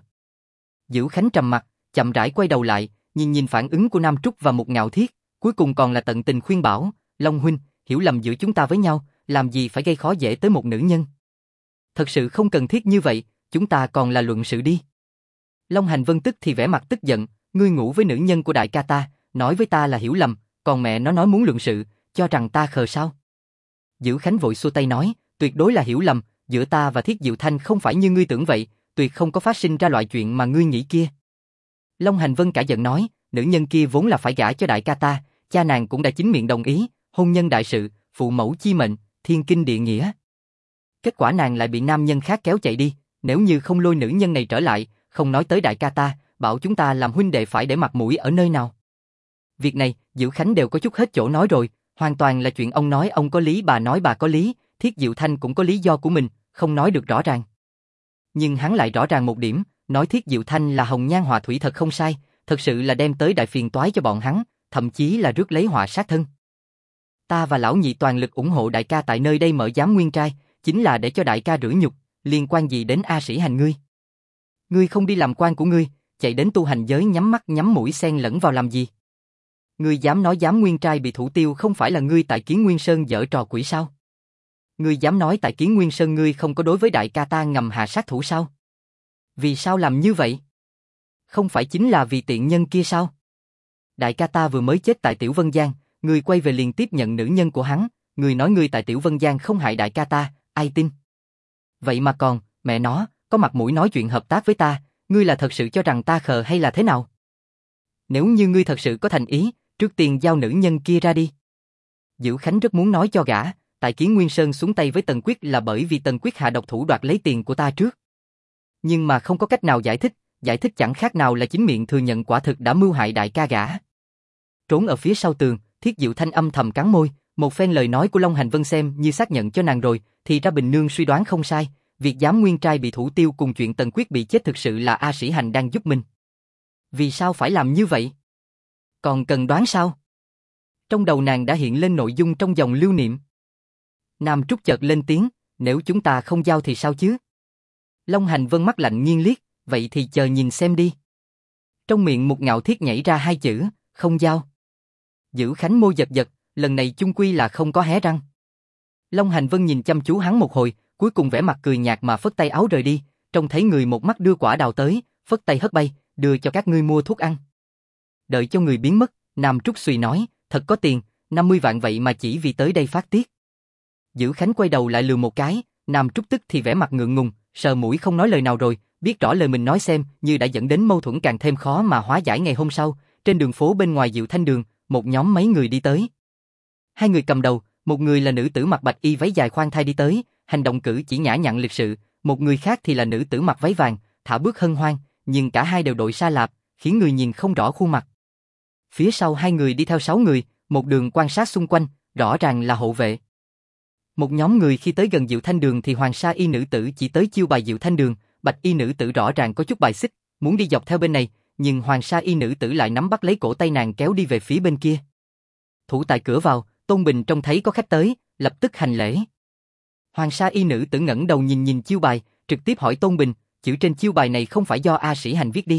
A: Dữ Khánh trầm mặt, chậm rãi quay đầu lại, nhìn phản ứng của Nam Trúc và Một Ngạo Thiết, cuối cùng còn là tận tình khuyên bảo, Long huynh, hiểu lầm giữa chúng ta với nhau, làm gì phải gây khó dễ tới một nữ nhân. Thật sự không cần thiết như vậy, chúng ta còn là luận sự đi. Long Hành Vân tức thì vẻ mặt tức giận, ngươi ngủ với nữ nhân của đại ca ta, nói với ta là hiểu lầm, còn mẹ nó nói muốn luận sự, cho rằng ta khờ sao? Dữ Khánh vội xua tay nói, tuyệt đối là hiểu lầm, giữa ta và Thiết Diệu Thanh không phải như ngươi tưởng vậy, tuyệt không có phát sinh ra loại chuyện mà ngươi nghĩ kia. Long Hành Vân cả giận nói, nữ nhân kia vốn là phải gả cho đại ca ta, cha nàng cũng đã chính miệng đồng ý, hôn nhân đại sự, phụ mẫu chi mệnh, thiên kinh địa nghĩa. Kết quả nàng lại bị nam nhân khác kéo chạy đi, nếu như không lôi nữ nhân này trở lại, không nói tới đại ca ta, bảo chúng ta làm huynh đệ phải để mặt mũi ở nơi nào. Việc này, Dữ Khánh đều có chút hết chỗ nói rồi, hoàn toàn là chuyện ông nói ông có lý bà nói bà có lý, Thiết Diệu Thanh cũng có lý do của mình, không nói được rõ ràng. Nhưng hắn lại rõ ràng một điểm, nói Thiết Diệu Thanh là hồng nhan họa thủy thật không sai, thật sự là đem tới đại phiền toái cho bọn hắn, thậm chí là rước lấy họa sát thân. Ta và lão nhị toàn lực ủng hộ đại ca tại nơi đây mở giám nguyên trai, chính là để cho đại ca rửa nhục, liên quan gì đến A Sĩ Hành ngươi? Ngươi không đi làm quan của ngươi, chạy đến tu hành giới nhắm mắt nhắm mũi xen lẫn vào làm gì? Ngươi dám nói giám nguyên trai bị thủ tiêu không phải là ngươi tại Kiến Nguyên Sơn giở trò quỷ sao? Ngươi dám nói tại Kiến Nguyên Sơn ngươi không có đối với đại ca ta ngầm hạ sát thủ sao? Vì sao làm như vậy? Không phải chính là vì tiện nhân kia sao? Đại ca ta vừa mới chết tại Tiểu Vân Giang, ngươi quay về liền tiếp nhận nữ nhân của hắn, ngươi nói ngươi tại Tiểu Vân Giang không hại đại ca ta, ai tin? Vậy mà còn, mẹ nó, có mặt mũi nói chuyện hợp tác với ta, ngươi là thật sự cho rằng ta khờ hay là thế nào? Nếu như ngươi thật sự có thành ý, trước tiên giao nữ nhân kia ra đi. Dữ Khánh rất muốn nói cho gã, tại Kiến Nguyên Sơn xuống tay với Tần Quyết là bởi vì Tần Quyết hạ độc thủ đoạt lấy tiền của ta trước. Nhưng mà không có cách nào giải thích chẳng khác nào là chính miệng thừa nhận quả thực đã mưu hại đại ca gã. Trốn ở phía sau tường, Thiết Diệu Thanh âm thầm cắn môi, một phen lời nói của Long Hành Vân xem như xác nhận cho nàng rồi, thì ra Bình Nương suy đoán không sai, việc giám nguyên trai bị thủ tiêu cùng chuyện Tần Quyết bị chết thực sự là A Sĩ Hành đang giúp mình. Vì sao phải làm như vậy? Còn cần đoán sao? Trong đầu nàng đã hiện lên nội dung trong dòng lưu niệm. Nam Trúc chợt lên tiếng, nếu chúng ta không giao thì sao chứ? Long Hành Vân mắt lạnh nghiêng liếc, vậy thì chờ nhìn xem đi. Trong miệng Một Ngạo Thiết nhảy ra hai chữ, không giao. Dữ Khánh môi giật giật, lần này chung quy là không có hé răng. Long Hành Vân nhìn chăm chú hắn một hồi, cuối cùng vẻ mặt cười nhạt mà phất tay áo rời đi, trông thấy người một mắt đưa quả đào tới, phất tay hất bay, đưa cho các ngươi mua thuốc ăn. Đợi cho người biến mất, Nam Trúc suy nói, thật có tiền, 50 vạn vậy mà chỉ vì tới đây phát tiết. Dữ Khánh quay đầu lại lườm một cái, Nam Trúc tức thì vẻ mặt ngượng ngùng, sờ mũi không nói lời nào rồi, biết rõ lời mình nói xem như đã dẫn đến mâu thuẫn càng thêm khó mà hóa giải. Ngày hôm sau, trên đường phố bên ngoài Diệu Thanh Đường, một nhóm mấy người đi tới. Hai người cầm đầu, một người là nữ tử mặc bạch y váy dài khoan thai đi tới, hành động cử chỉ nhã nhặn lịch sự, một người khác thì là nữ tử mặc váy vàng, thả bước hân hoan, nhưng cả hai đều đội sa lạp, khiến người nhìn không rõ khuôn mặt. Phía sau hai người đi theo 6 người, một đường quan sát xung quanh, rõ ràng là hộ vệ. Một nhóm người khi tới gần Diệu Thanh Đường thì Hoàng Sa Y nữ tử chỉ tới chiêu bài Diệu Thanh Đường, Bạch Y nữ tử rõ ràng có chút bài xích, muốn đi dọc theo bên này, nhưng Hoàng Sa Y nữ tử lại nắm bắt lấy cổ tay nàng kéo đi về phía bên kia. Thủ tại cửa vào, Tôn Bình trông thấy có khách tới, lập tức hành lễ. Hoàng Sa Y nữ tử ngẩng đầu nhìn nhìn chiêu bài, trực tiếp hỏi Tôn Bình, chữ trên chiêu bài này không phải do A Sĩ Hành viết đi.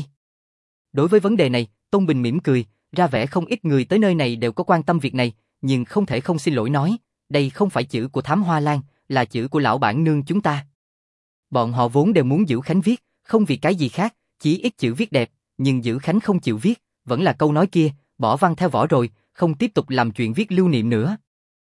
A: Đối với vấn đề này, Tôn Bình mỉm cười, ra vẻ không ít người tới nơi này đều có quan tâm việc này, nhưng không thể không xin lỗi nói, đây không phải chữ của Thám Hoa Lan, là chữ của lão bản nương chúng ta. Bọn họ vốn đều muốn Dữ Khánh viết, không vì cái gì khác, chỉ ít chữ viết đẹp, nhưng Dữ Khánh không chịu viết, vẫn là câu nói kia, bỏ văn theo vỏ rồi, không tiếp tục làm chuyện viết lưu niệm nữa.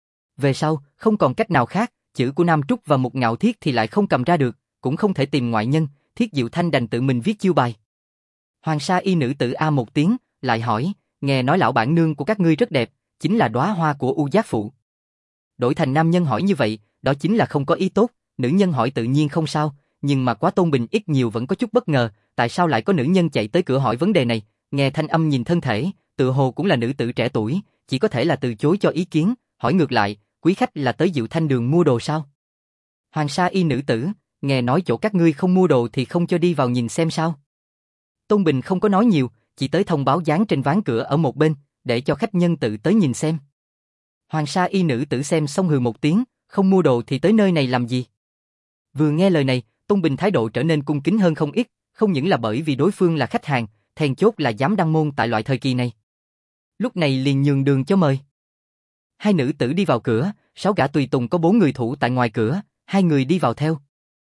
A: Về sau, không còn cách nào khác, chữ của Nam Trúc và Mục Ngạo Thiết thì lại không cầm ra được, cũng không thể tìm ngoại nhân, Thiết Diệu Thanh đành tự mình viết chiêu bài. Hoàng Sa Y nữ tử a một tiếng, lại hỏi, nghe nói lão bản nương của các ngươi rất đẹp, chính là đóa hoa của U Giác Phụ. Đổi thành nam nhân hỏi như vậy, đó chính là không có ý tốt, nữ nhân hỏi tự nhiên không sao, nhưng mà quá Tôn Bình ít nhiều vẫn có chút bất ngờ, tại sao lại có nữ nhân chạy tới cửa hỏi vấn đề này, nghe thanh âm nhìn thân thể, tự hồ cũng là nữ tử trẻ tuổi, chỉ có thể là từ chối cho ý kiến, hỏi ngược lại, quý khách là tới Diệu Thanh Đường mua đồ sao? Hoàng Sa Y nữ tử, nghe nói chỗ các ngươi không mua đồ thì không cho đi vào nhìn xem sao? Tôn Bình không có nói nhiều, chỉ tới thông báo dán trên ván cửa ở một bên, để cho khách nhân tự tới nhìn xem. Hoàng Sa Y nữ tử xem xong hừ một tiếng, không mua đồ thì tới nơi này làm gì? Vừa nghe lời này, Tôn Bình thái độ trở nên cung kính hơn không ít, không những là bởi vì đối phương là khách hàng, then chốt là dám đăng môn tại loại thời kỳ này. Lúc này liền nhường đường cho mời. Hai nữ tử đi vào cửa, 6 gã tùy tùng có 4 người thủ tại ngoài cửa, 2 người đi vào theo.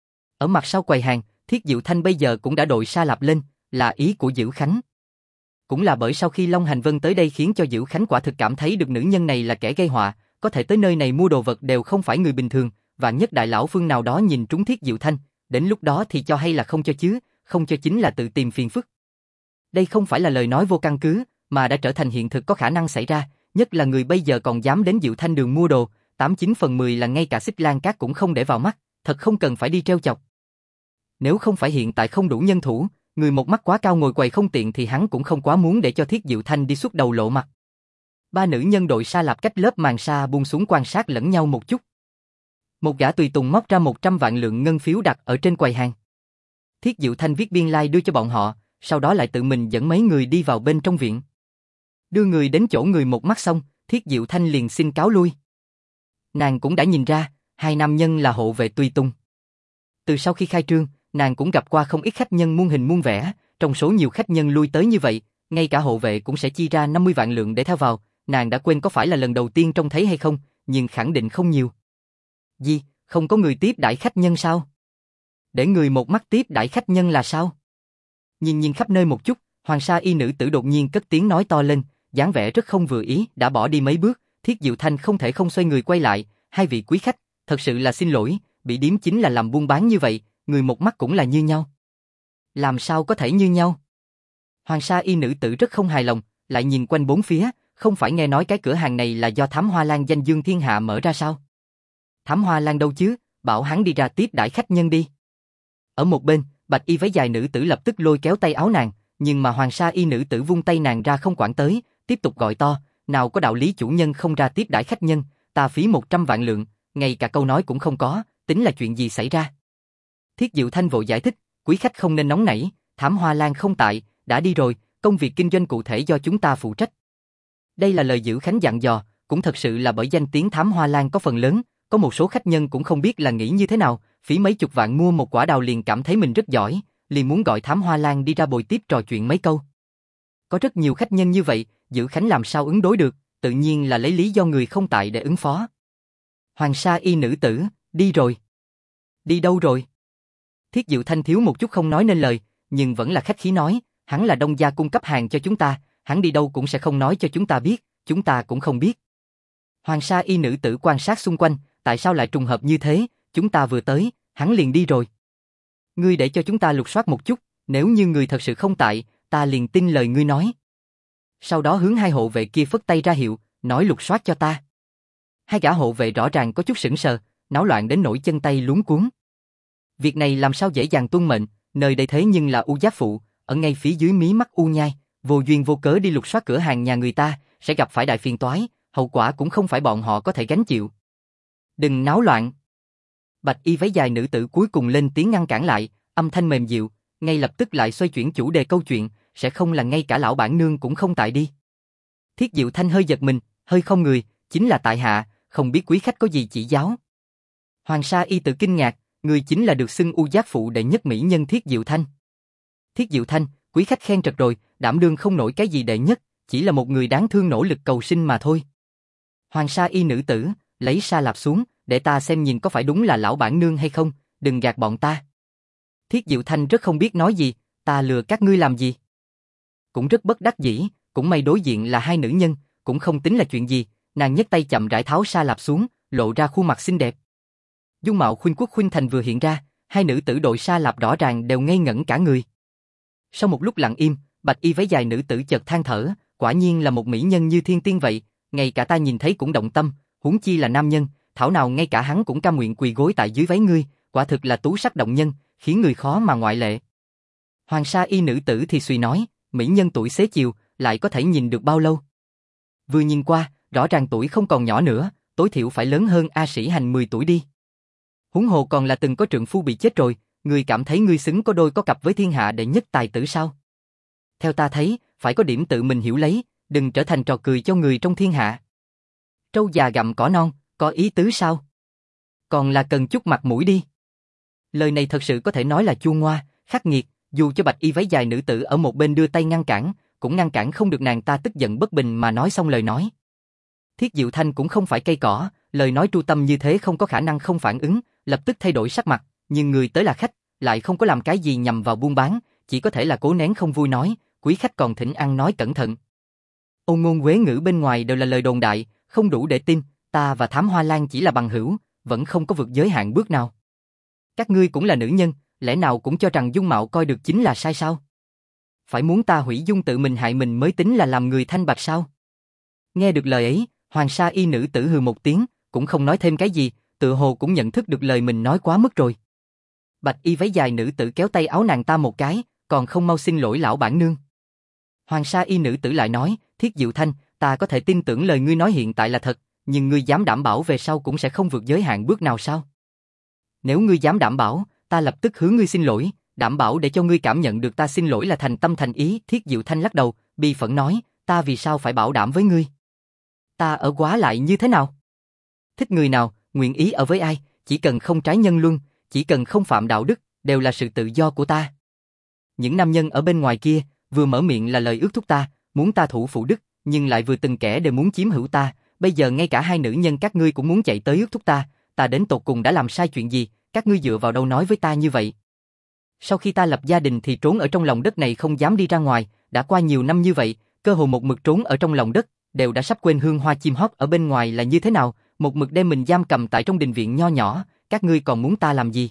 A: Ở mặt sau quầy hàng, Thiết Diệu Thanh bây giờ cũng đã đội sa lạp lên, là ý của Dữ Khánh. Cũng là bởi sau khi Long Hành Vân tới đây khiến cho Dữ Khánh quả thực cảm thấy được nữ nhân này là kẻ gây họa, có thể tới nơi này mua đồ vật đều không phải người bình thường, và nhất đại lão phương nào đó nhìn trúng Thiết Diệu Thanh, đến lúc đó thì cho hay là không cho chứ, không cho chính là tự tìm phiền phức. Đây không phải là lời nói vô căn cứ, mà đã trở thành hiện thực có khả năng xảy ra, nhất là người bây giờ còn dám đến Diệu Thanh Đường mua đồ, 89 phần 10 là ngay cả Xích Lan Cát cũng không để vào mắt, thật không cần phải đi treo chọc. Nếu không phải hiện tại không đủ nhân thủ, người một mắt quá cao ngồi quầy không tiện thì hắn cũng không quá muốn để cho Thiết Diệu Thanh đi xuất đầu lộ mặt. 3 nữ nhân đội sa lạp cách lớp màn sa buông xuống quan sát lẫn nhau một chút. Một gã tùy tùng móc ra 100 vạn lượng ngân phiếu đặt ở trên quầy hàng. Thiết Diệu Thanh viết biên lai đưa cho bọn họ, sau đó lại tự mình dẫn mấy người đi vào bên trong viện. Đưa người đến chỗ người một mắt xong, Thiết Diệu Thanh liền xin cáo lui. Nàng cũng đã nhìn ra, 2 nam nhân là hộ vệ tùy tùng. Từ sau khi khai trương, nàng cũng gặp qua không ít khách nhân muôn hình muôn vẻ, trong số nhiều khách nhân lui tới như vậy, ngay cả hộ vệ cũng sẽ chi ra 50 vạn lượng để theo vào, nàng đã quên có phải là lần đầu tiên trông thấy hay không, nhưng khẳng định không nhiều. Gì, không có người tiếp đãi khách nhân sao? Để người một mắt tiếp đãi khách nhân là sao? Nhìn khắp nơi một chút, Hoàng Sa Y nữ tử đột nhiên cất tiếng nói to lên, dáng vẻ rất không vừa ý, đã bỏ đi mấy bước, Thiết Diệu Thanh không thể không xoay người quay lại, 2 vị quý khách, thật sự là xin lỗi, bị điếm chính là làm buôn bán như vậy, người một mắt cũng là như nhau. Làm sao có thể như nhau? Hoàng Sa Y nữ tử rất không hài lòng, lại nhìn quanh bốn phía, không phải nghe nói cái cửa hàng này là do Thám Hoa Lan danh dương thiên hạ mở ra sao? Thám Hoa Lan đâu chứ, bảo hắn đi ra tiếp đãi khách nhân đi. Ở một bên, bạch y váy dài nữ tử lập tức lôi kéo tay áo nàng, nhưng mà Hoàng Sa Y nữ tử vung tay nàng ra không quản tới, tiếp tục gọi to, nào có đạo lý chủ nhân không ra tiếp đãi khách nhân, ta phí 100 vạn lượng, ngay cả câu nói cũng không có, tính là chuyện gì xảy ra? Thiết Diệu Thanh vội giải thích, quý khách không nên nóng nảy, Thám Hoa Lan không tại, đã đi rồi, công việc kinh doanh cụ thể do chúng ta phụ trách. Đây là lời Dữ Khánh dặn dò, cũng thật sự là bởi danh tiếng Thám Hoa Lan có phần lớn, có một số khách nhân cũng không biết là nghĩ như thế nào, phí mấy chục vạn mua một quả đào liền cảm thấy mình rất giỏi, liền muốn gọi Thám Hoa Lan đi ra bồi tiếp trò chuyện mấy câu. Có rất nhiều khách nhân như vậy, Dữ Khánh làm sao ứng đối được, tự nhiên là lấy lý do người không tại để ứng phó. Hoàng Sa Y nữ tử, đi rồi. Đi đâu rồi? Thiết Diệu Thanh thiếu một chút không nói nên lời, nhưng vẫn là khách khí nói, hắn là Đông gia cung cấp hàng cho chúng ta, hắn đi đâu cũng sẽ không nói cho chúng ta biết, chúng ta cũng không biết. Hoàng Sa Y nữ tử quan sát xung quanh, tại sao lại trùng hợp như thế, chúng ta vừa tới, hắn liền đi rồi. Ngươi để cho chúng ta lục soát một chút, nếu như người thật sự không tại, ta liền tin lời ngươi nói. Sau đó hướng 2 hộ vệ kia phất tay ra hiệu, nói lục soát cho ta. 2 gã hộ vệ rõ ràng có chút sững sờ, náo loạn đến nỗi chân tay luống cuống. Việc này làm sao dễ dàng tuân mệnh, nơi đây thế nhưng là U Giác Phụ, ở ngay phía dưới mí mắt U Nhai, vô duyên vô cớ đi lục soát cửa hàng nhà người ta, sẽ gặp phải đại phiền toái, hậu quả cũng không phải bọn họ có thể gánh chịu. Đừng náo loạn. Bạch y váy dài nữ tử cuối cùng lên tiếng ngăn cản lại, âm thanh mềm dịu, ngay lập tức lại xoay chuyển chủ đề câu chuyện, sẽ không là ngay cả lão bản nương cũng không tại đi. Thiết Diệu Thanh hơi giật mình, hơi không người, chính là tại hạ, không biết quý khách có gì chỉ giáo. Hoàng Sa Y tự kinh ngạc, người chính là được xưng U Giác phụ đệ nhất mỹ nhân Thiết Diệu Thanh. Thiết Diệu Thanh, quý khách khen trật rồi, đảm đương không nổi cái gì đệ nhất, chỉ là một người đáng thương nỗ lực cầu sinh mà thôi. Hoàng Sa Y nữ tử, lấy sa lạp xuống, để ta xem nhìn có phải đúng là lão bản nương hay không, đừng gạt bọn ta. Thiết Diệu Thanh rất không biết nói gì, ta lừa các ngươi làm gì. Cũng rất bất đắc dĩ, cũng may đối diện là hai nữ nhân, cũng không tính là chuyện gì, nàng nhấc tay chậm rãi tháo sa lạp xuống, lộ ra khuôn mặt xinh đẹp. Dung mạo khuynh quốc khuynh thành vừa hiện ra, hai nữ tử đội sa lạp rõ ràng đều ngây ngẩn cả người. Sau một lúc lặng im, bạch y váy dài nữ tử chợt than thở, quả nhiên là một mỹ nhân như thiên tiên vậy, ngay cả ta nhìn thấy cũng động tâm, huống chi là nam nhân, thảo nào ngay cả hắn cũng cam nguyện quỳ gối tại dưới váy ngươi, quả thực là tú sắc động nhân, khiến người khó mà ngoại lệ. Hoàng Sa Y nữ tử thì suy nói, mỹ nhân tuổi xế chiều, lại có thể nhìn được bao lâu? Vừa nhìn qua, rõ ràng tuổi không còn nhỏ nữa, tối thiểu phải lớn hơn A Sĩ Hành 10 tuổi đi. Huống hồ còn là từng có trượng phu bị chết rồi, ngươi cảm thấy ngươi xứng có đôi có cặp với thiên hạ đệ nhất tài tử sao? Theo ta thấy, phải có điểm tự mình hiểu lấy, đừng trở thành trò cười cho người trong thiên hạ. Trâu già gặm cỏ non, có ý tứ sao? Còn là cần chút mặt mũi đi. Lời này thật sự có thể nói là chua ngoa, khắc nghiệt, dù cho bạch y váy dài nữ tử ở một bên đưa tay ngăn cản, cũng ngăn cản không được nàng ta tức giận bất bình mà nói xong lời nói. Thiết Diệu Thanh cũng không phải cây cỏ, lời nói tru tâm như thế không có khả năng không phản ứng, lập tức thay đổi sắc mặt, nhưng người tới là khách, lại không có làm cái gì nhằm vào buôn bán, chỉ có thể là cố nén không vui nói, quý khách còn thỉnh ăn nói cẩn thận. Ôn ngôn quế ngữ bên ngoài đều là lời đồn đại, không đủ để tin, ta và Thám Hoa Lan chỉ là bằng hữu, vẫn không có vượt giới hạn bước nào. Các ngươi cũng là nữ nhân, lẽ nào cũng cho rằng dung mạo coi được chính là sai sao? Phải muốn ta hủy dung tự mình hại mình mới tính là làm người thanh bạch sao? Nghe được lời ấy, Hoàng Sa Y nữ tử hừ một tiếng, cũng không nói thêm cái gì, tự hồ cũng nhận thức được lời mình nói quá mức rồi. Bạch y váy dài nữ tử kéo tay áo nàng ta một cái, còn không mau xin lỗi lão bản nương. Hoàng Sa Y nữ tử lại nói, Thiết Diệu Thanh, ta có thể tin tưởng lời ngươi nói hiện tại là thật, nhưng ngươi dám đảm bảo về sau cũng sẽ không vượt giới hạn bước nào sao? Nếu ngươi dám đảm bảo, ta lập tức hướng ngươi xin lỗi, đảm bảo để cho ngươi cảm nhận được ta xin lỗi là thành tâm thành ý. Thiết Diệu Thanh lắc đầu, bi phẫn nói, ta vì sao phải bảo đảm với ngươi? Ta ở quá lại như thế nào? Thích người nào, nguyện ý ở với ai, chỉ cần không trái nhân luân, chỉ cần không phạm đạo đức, đều là sự tự do của ta. Những nam nhân ở bên ngoài kia, vừa mở miệng là lời ước thúc ta, muốn ta thủ phụ đức, nhưng lại vừa từng kẻ đều muốn chiếm hữu ta, bây giờ ngay cả hai nữ nhân các ngươi cũng muốn chạy tới ước thúc ta đến tột cùng đã làm sai chuyện gì, các ngươi dựa vào đâu nói với ta như vậy? Sau khi ta lập gia đình thì trốn ở trong lòng đất này không dám đi ra ngoài, đã qua nhiều năm như vậy, cơ hồ một mực trốn ở trong lòng đất, đều đã sắp quên hương hoa chim hót ở bên ngoài là như thế nào, một mực đem mình giam cầm tại trong đình viện nho nhỏ, các ngươi còn muốn ta làm gì?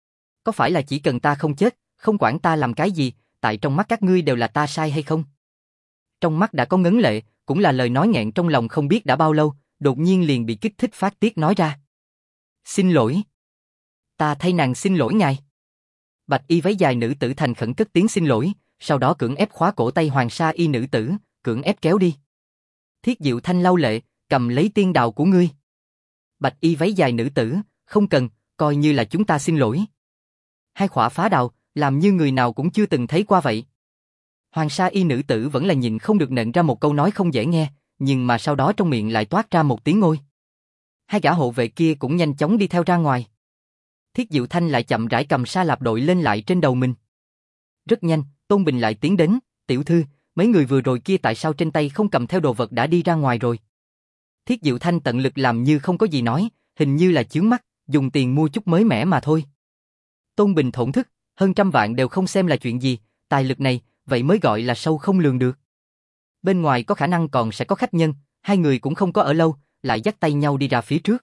A: Có phải là chỉ cần ta không chết, không quản ta làm cái gì, tại trong mắt các ngươi đều là ta sai hay không? Trong mắt đã có ngấn lệ, cũng là lời nói nghẹn trong lòng không biết đã bao lâu, đột nhiên liền bị kích thích phát tiết nói ra. Xin lỗi. Ta thay nàng xin lỗi ngài. Bạch y váy dài nữ tử thành khẩn cất tiếng xin lỗi, sau đó cưỡng ép khóa cổ tay Hoàng Sa Y nữ tử, cưỡng ép kéo đi. Thiết Diệu Thanh lau lệ, cầm lấy tiên đào của ngươi. Bạch y váy dài nữ tử, không cần, coi như là chúng ta xin lỗi. Hai khỏa phá đào, làm như người nào cũng chưa từng thấy qua vậy. Hoàng Sa Y nữ tử vẫn là nhìn không được nện ra một câu nói không dễ nghe, nhưng mà sau đó trong miệng lại toát ra một tiếng ngôi. Hai gã hộ vệ kia cũng nhanh chóng đi theo ra ngoài. Thiết Diệu Thanh lại chậm rãi cầm sa lạp đội lên lại trên đầu mình. Rất nhanh, Tôn Bình lại tiến đến, tiểu thư, mấy người vừa rồi kia tại sao trên tay không cầm theo đồ vật đã đi ra ngoài rồi? Thiết Diệu Thanh tận lực làm như không có gì nói, hình như là chướng mắt, dùng tiền mua chút mới mẻ mà thôi. Tôn Bình thổn thức, hơn 100 vạn đều không xem là chuyện gì, tài lực này, vậy mới gọi là sâu không lường được. Bên ngoài có khả năng còn sẽ có khách nhân, hai người cũng không có ở lâu, lại dắt tay nhau đi ra phía trước.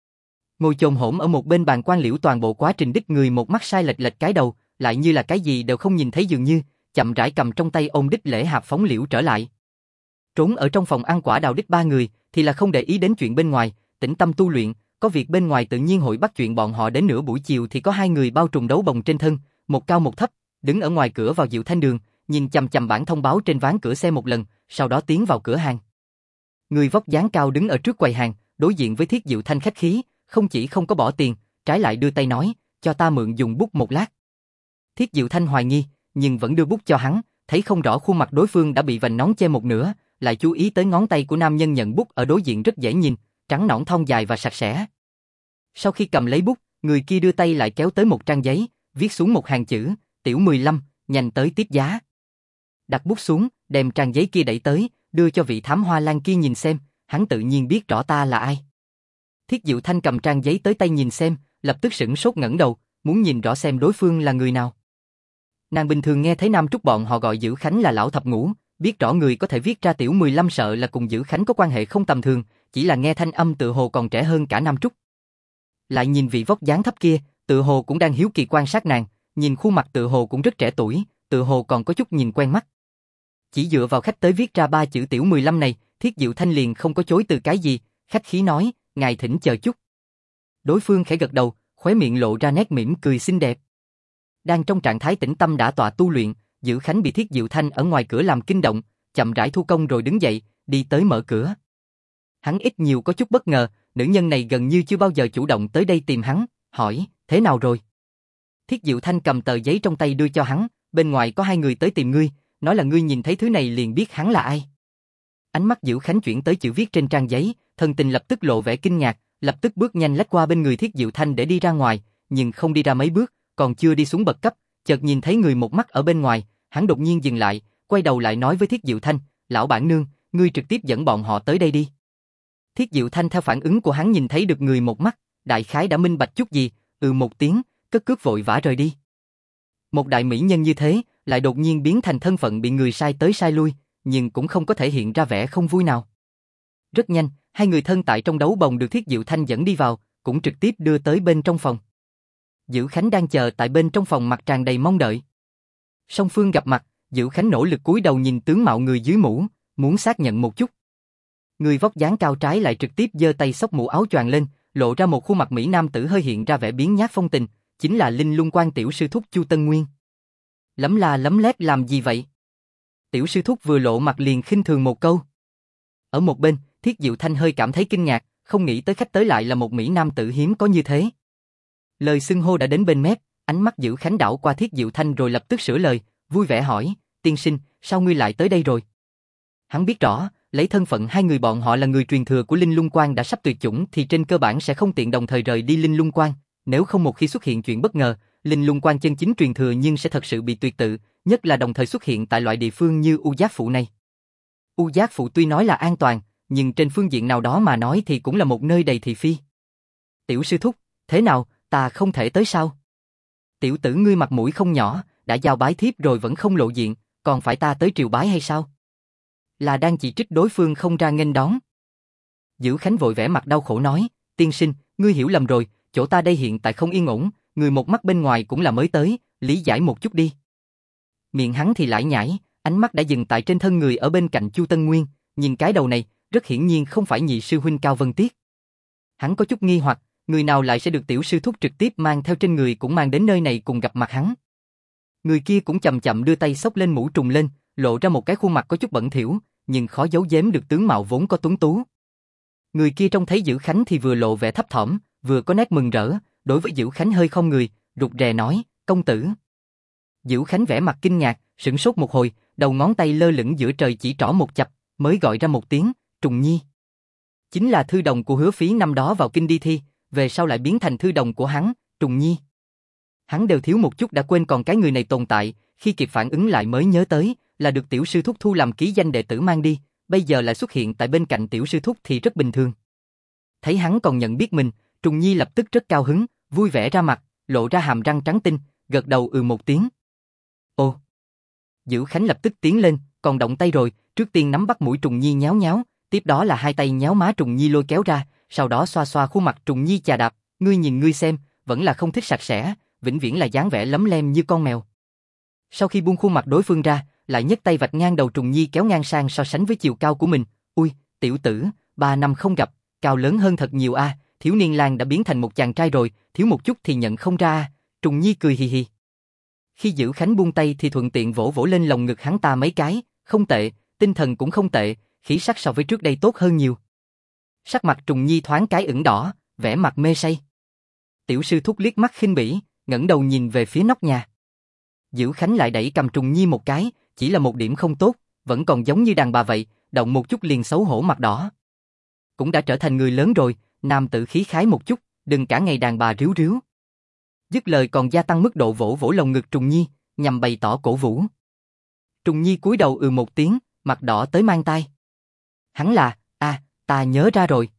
A: Ngồi chồm hổm ở một bên bàn quan liễu toàn bộ quá trình đích người một mắt sai lệch lệch cái đầu, lại như là cái gì đều không nhìn thấy dường như, chậm rãi cầm trong tay ôm đích lễ hạp phóng liễu trở lại. Trốn ở trong phòng ăn quả đào đích ba người, thì là không để ý đến chuyện bên ngoài, tĩnh tâm tu luyện, có việc bên ngoài tự nhiên hội bắt chuyện bọn họ đến nửa buổi chiều thì có hai người bao trùm đấu bồng trên thân, một cao một thấp, đứng ở ngoài cửa vào Diệu Thanh đường, nhìn chằm chằm bản thông báo trên ván cửa xe một lần, sau đó tiến vào cửa hàng. Người vóc dáng cao đứng ở trước quầy hàng, đối diện với Thiết Diệu Thanh khách khí, không chỉ không có bỏ tiền, trái lại đưa tay nói, cho ta mượn dùng bút một lát. Thiết Diệu Thanh hoài nghi, nhưng vẫn đưa bút cho hắn, thấy không rõ khuôn mặt đối phương đã bị vành nón che một nửa, lại chú ý tới ngón tay của nam nhân nhận bút ở đối diện rất dễ nhìn, trắng nõn thon dài và sạch sẽ. Sau khi cầm lấy bút, người kia đưa tay lại kéo tới một trang giấy, viết xuống một hàng chữ, Tiểu 15, nhanh tới tiếp giá. Đặt bút xuống, đem trang giấy kia đẩy tới, đưa cho vị thám hoa lan kia nhìn xem, hắn tự nhiên biết rõ ta là ai. Thiết Diệu Thanh cầm trang giấy tới tay nhìn xem, lập tức sửng sốt ngẩng đầu, muốn nhìn rõ xem đối phương là người nào. Nàng bình thường nghe thấy Nam Trúc bọn họ gọi Dữ Khánh là lão thập ngũ, biết rõ người có thể viết ra Tiểu 15 sợ là cùng Dữ Khánh có quan hệ không tầm thường, chỉ là nghe thanh âm tự hồ còn trẻ hơn cả Nam Trúc. Lại nhìn vị vóc dáng thấp kia, tự hồ cũng đang hiếu kỳ quan sát nàng, nhìn khuôn mặt tự hồ cũng rất trẻ tuổi, tự hồ còn có chút nhìn quen mắt. Chỉ dựa vào khách tới viết ra 3 chữ Tiểu 15 này, Thiết Diệu Thanh liền không có chối từ cái gì, khách khí nói, ngài thỉnh chờ chút. Đối phương khẽ gật đầu, khóe miệng lộ ra nét mỉm cười xinh đẹp. Đang trong trạng thái tĩnh tâm đã tọa tu luyện, Dữ Khánh bị Thiết Diệu Thanh ở ngoài cửa làm kinh động, chậm rãi thu công rồi đứng dậy, đi tới mở cửa. Hắn ít nhiều có chút bất ngờ, nữ nhân này gần như chưa bao giờ chủ động tới đây tìm hắn, hỏi, thế nào rồi? Thiết Diệu Thanh cầm tờ giấy trong tay đưa cho hắn, bên ngoài có 2 người tới tìm ngươi, nói là ngươi nhìn thấy thứ này liền biết hắn là ai. Ánh mắt Dữ Khánh chuyển tới chữ viết trên trang giấy, thần tình lập tức lộ vẻ kinh ngạc, lập tức bước nhanh lách qua bên người Thiết Diệu Thanh để đi ra ngoài, nhưng không đi ra mấy bước, còn chưa đi xuống bậc cấp, chợt nhìn thấy người một mắt ở bên ngoài, hắn đột nhiên dừng lại, quay đầu lại nói với Thiết Diệu Thanh, lão bản nương, ngươi trực tiếp dẫn bọn họ tới đây đi. Thiết Diệu Thanh theo phản ứng của hắn nhìn thấy được người một mắt, đại khái đã minh bạch chút gì, một tiếng, cất cước vội vã rời đi. Một đại mỹ nhân như thế, lại đột nhiên biến thành thân phận bị người sai tới sai lui, nhưng cũng không có thể hiện ra vẻ không vui nào. Rất nhanh, 2 người thân tại trong đấu bồng được Thiết Diệu Thanh dẫn đi vào, cũng trực tiếp đưa tới bên trong phòng. Dữ Khánh đang chờ tại bên trong phòng mặt tràn đầy mong đợi. Song phương gặp mặt, Dữ Khánh nỗ lực cúi đầu nhìn tướng mạo người dưới mũ, muốn xác nhận một chút. Người vóc dáng cao trái lại trực tiếp giơ tay xốc mũ áo choàng lên, lộ ra một khuôn mặt mỹ nam tử hơi hiện ra vẻ biếng nhác phong tình, chính là Linh Lung Quan tiểu sư thúc Chu Tân Nguyên. Lấm la lấm lét làm gì vậy? Tiểu sư thúc vừa lộ mặt liền khinh thường một câu. Ở một bên, Thiết Diệu Thanh hơi cảm thấy kinh ngạc, không nghĩ tới khách tới lại là một mỹ nam tử hiếm có như thế. Lời xưng hô đã đến bên mép, ánh mắt Dữ Khánh đảo qua Thiết Diệu Thanh rồi lập tức sửa lời, vui vẻ hỏi, tiên sinh, sao ngươi lại tới đây rồi? Hắn biết rõ, lấy thân phận 2 người bọn họ là người truyền thừa của Linh Lung Quan đã sắp tuyệt chủng thì trên cơ bản sẽ không tiện đồng thời rời đi Linh Lung Quan, nếu không một khi xuất hiện chuyện bất ngờ, Linh Lung Quan chân chính truyền thừa nhưng sẽ thật sự bị tuyệt tự, nhất là đồng thời xuất hiện tại loại địa phương như U Giác Phụ này. U Giác Phụ tuy nói là an toàn, nhưng trên phương diện nào đó mà nói thì cũng là một nơi đầy thị phi. Tiểu sư thúc, thế nào, ta không thể tới sao? Tiểu tử ngươi mặt mũi không nhỏ, đã giao bái thiếp rồi vẫn không lộ diện, còn phải ta tới triều bái hay sao? Là đang chỉ trích đối phương không ra nghênh đón. Dữ Khánh vội vẻ mặt đau khổ nói, tiên sinh, ngươi hiểu lầm rồi, chỗ ta đây hiện tại không yên ổn, người một mắt bên ngoài cũng là mới tới, lý giải một chút đi. Miệng hắn thì lải nhải, ánh mắt đã dừng tại trên thân người ở bên cạnh Chu Tân Nguyên, nhìn cái đầu này, rất hiển nhiên không phải nhị sư huynh Cao Vân Tiết. Hắn có chút nghi hoặc, người nào lại sẽ được tiểu sư thúc trực tiếp mang theo trên người cũng mang đến nơi này cùng gặp mặt hắn. Người kia cũng chậm chậm đưa tay xốc lên mũ trùng lên, lộ ra một cái khuôn mặt có chút bẩn thỉu, nhưng khó giấu giếm được tướng mạo vốn có tuấn tú. Người kia trông thấy Dữ Khánh thì vừa lộ vẻ thấp thỏm, vừa có nét mừng rỡ, đối với Dữ Khánh hơi khom người, rụt rè nói, công tử. Dữ Khánh vẻ mặt kinh ngạc, sửng sốt một hồi, đầu ngón tay lơ lửng giữa trời chỉ trỏ một chập, mới gọi ra một tiếng, Trùng Nhi. Chính là thư đồng của Hứa Phí năm đó vào kinh đi thi, về sau lại biến thành thư đồng của hắn, Trùng Nhi. Hắn đều thiếu một chút đã quên còn cái người này tồn tại, khi kịp phản ứng lại mới nhớ tới, là được tiểu sư thúc thu làm ký danh đệ tử mang đi, bây giờ lại xuất hiện tại bên cạnh tiểu sư thúc thì rất bình thường. Thấy hắn còn nhận biết mình, Trùng Nhi lập tức rất cao hứng, vui vẻ ra mặt, lộ ra hàm răng trắng tinh, gật đầu một tiếng. Ồ! Dữ Khánh lập tức tiến lên, còn động tay rồi, trước tiên nắm bắt mũi Trùng Nhi nhéo nhéo, tiếp đó là 2 tay nhéo má Trùng Nhi lôi kéo ra, sau đó xoa xoa khuôn mặt Trùng Nhi chà đạp, ngươi nhìn ngươi xem, vẫn là không thích sạch sẽ, vĩnh viễn là dáng vẻ lấm lem như con mèo. Sau khi buông khuôn mặt đối phương ra, lại nhấc tay vạch ngang đầu Trùng Nhi kéo ngang sang so sánh với chiều cao của mình, ui, tiểu tử, 3 năm không gặp, cao lớn hơn thật nhiều a, thiếu niên lang đã biến thành một chàng trai rồi, thiếu một chút thì nhận không ra a. Trùng Nhi cười hì hì. Khi Dữ Khánh buông tay thì thuận tiện vỗ vỗ lên lồng ngực hắn ta mấy cái, không tệ, tinh thần cũng không tệ, khí sắc so với trước đây tốt hơn nhiều. Sắc mặt Trùng Nhi thoáng cái ửng đỏ, vẻ mặt mê say. Tiểu sư thúc liếc mắt khinh bỉ, ngẩng đầu nhìn về phía nóc nhà. Dữ Khánh lại đẩy cầm Trùng Nhi một cái, chỉ là một điểm không tốt, vẫn còn giống như đàn bà vậy, động một chút liền xấu hổ mặt đỏ. Cũng đã trở thành người lớn rồi, nam tử khí khái một chút, đừng cả ngày đàn bà ríu ríu. Dứt lời còn gia tăng mức độ vỗ vỗ lồng ngực Trùng Nhi, nhằm bày tỏ cổ vũ. Trùng Nhi cúi đầu một tiếng, mặt đỏ tới mang tai. Hắn là, ta nhớ ra rồi.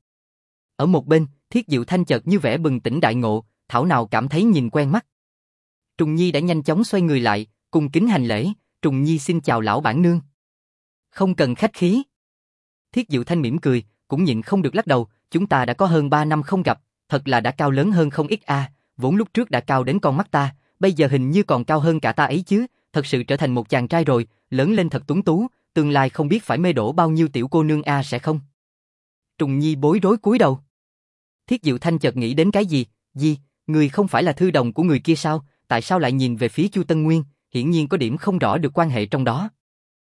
A: Ở một bên, Thiết Diệu Thanh chợt như vẻ bừng tỉnh đại ngộ, thảo nào cảm thấy nhìn quen mắt. Trùng Nhi đã nhanh chóng xoay người lại, cung kính hành lễ, Trùng Nhi xin chào lão bản nương. Không cần khách khí. Thiết Diệu Thanh mỉm cười, cũng nhịn không được lắc đầu, chúng ta đã có hơn 3 năm không gặp, thật là đã cao lớn hơn không ít vốn lúc trước đã cao đến con mắt ta, bây giờ hình như còn cao hơn cả ta ấy chứ, thật sự trở thành một chàng trai rồi, lớn lên thật tuấn tú, tương lai không biết phải mê đổ bao nhiêu tiểu cô nương sẽ không. Trùng Nhi bối rối cúi đầu. Thiết Diệu Thanh chợt nghĩ đến cái gì, người không phải là thư đồng của người kia sao, tại sao lại nhìn về phía Chu Tân Nguyên, hiển nhiên có điểm không rõ được quan hệ trong đó.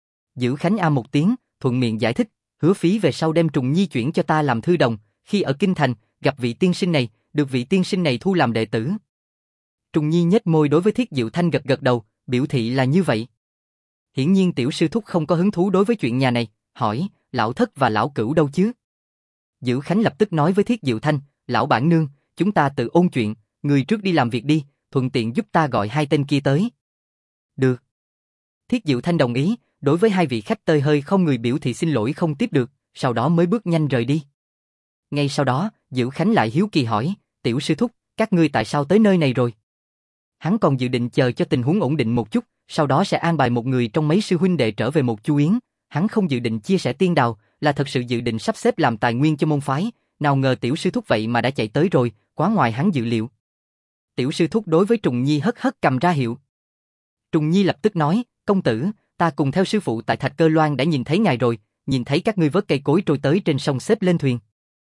A: Dữ Khánh một tiếng, thuận miệng giải thích, hứa phí về sau đem Trùng Nhi chuyển cho ta làm thư đồng, khi ở Kinh Thành, gặp vị tiên sinh này, được vị tiên sinh này thu làm đệ tử. Trùng Nhi nhếch môi đối với Thiết Diệu Thanh gật gật đầu, biểu thị là như vậy. Hiển nhiên tiểu sư thúc không có hứng thú đối với chuyện nhà này, hỏi, lão thất và lão cửu đâu chứ? Dữ Khánh lập tức nói với Thiết Diệu Thanh, lão bản nương, chúng ta tự ôn chuyện, người trước đi làm việc đi, thuận tiện giúp ta gọi hai tên kia tới. Được. Thiết Diệu Thanh đồng ý, đối với hai vị khách tơi hơi không người biểu thị xin lỗi không tiếp được, sau đó mới bước nhanh rời đi. Ngay sau đó, Dữ Khánh lại hiếu kỳ hỏi, tiểu sư thúc, các ngươi tại sao tới nơi này rồi? Hắn còn dự định chờ cho tình huống ổn định một chút, sau đó sẽ an bài một người trong mấy sư huynh đệ trở về một chu yến, hắn không dự định chia sẻ tiên đào, là thật sự dự định sắp xếp làm tài nguyên cho môn phái, nào ngờ tiểu sư thúc vậy mà đã chạy tới rồi, quá ngoài hắn dự liệu. Tiểu sư thúc đối với Trùng Nhi hất hất cầm ra hiệu. Trùng Nhi lập tức nói, công tử, ta cùng theo sư phụ tại Thạch Cơ Loan đã nhìn thấy ngài rồi, nhìn thấy các ngươi vớt cây cối trôi tới trên sông xếp lên thuyền.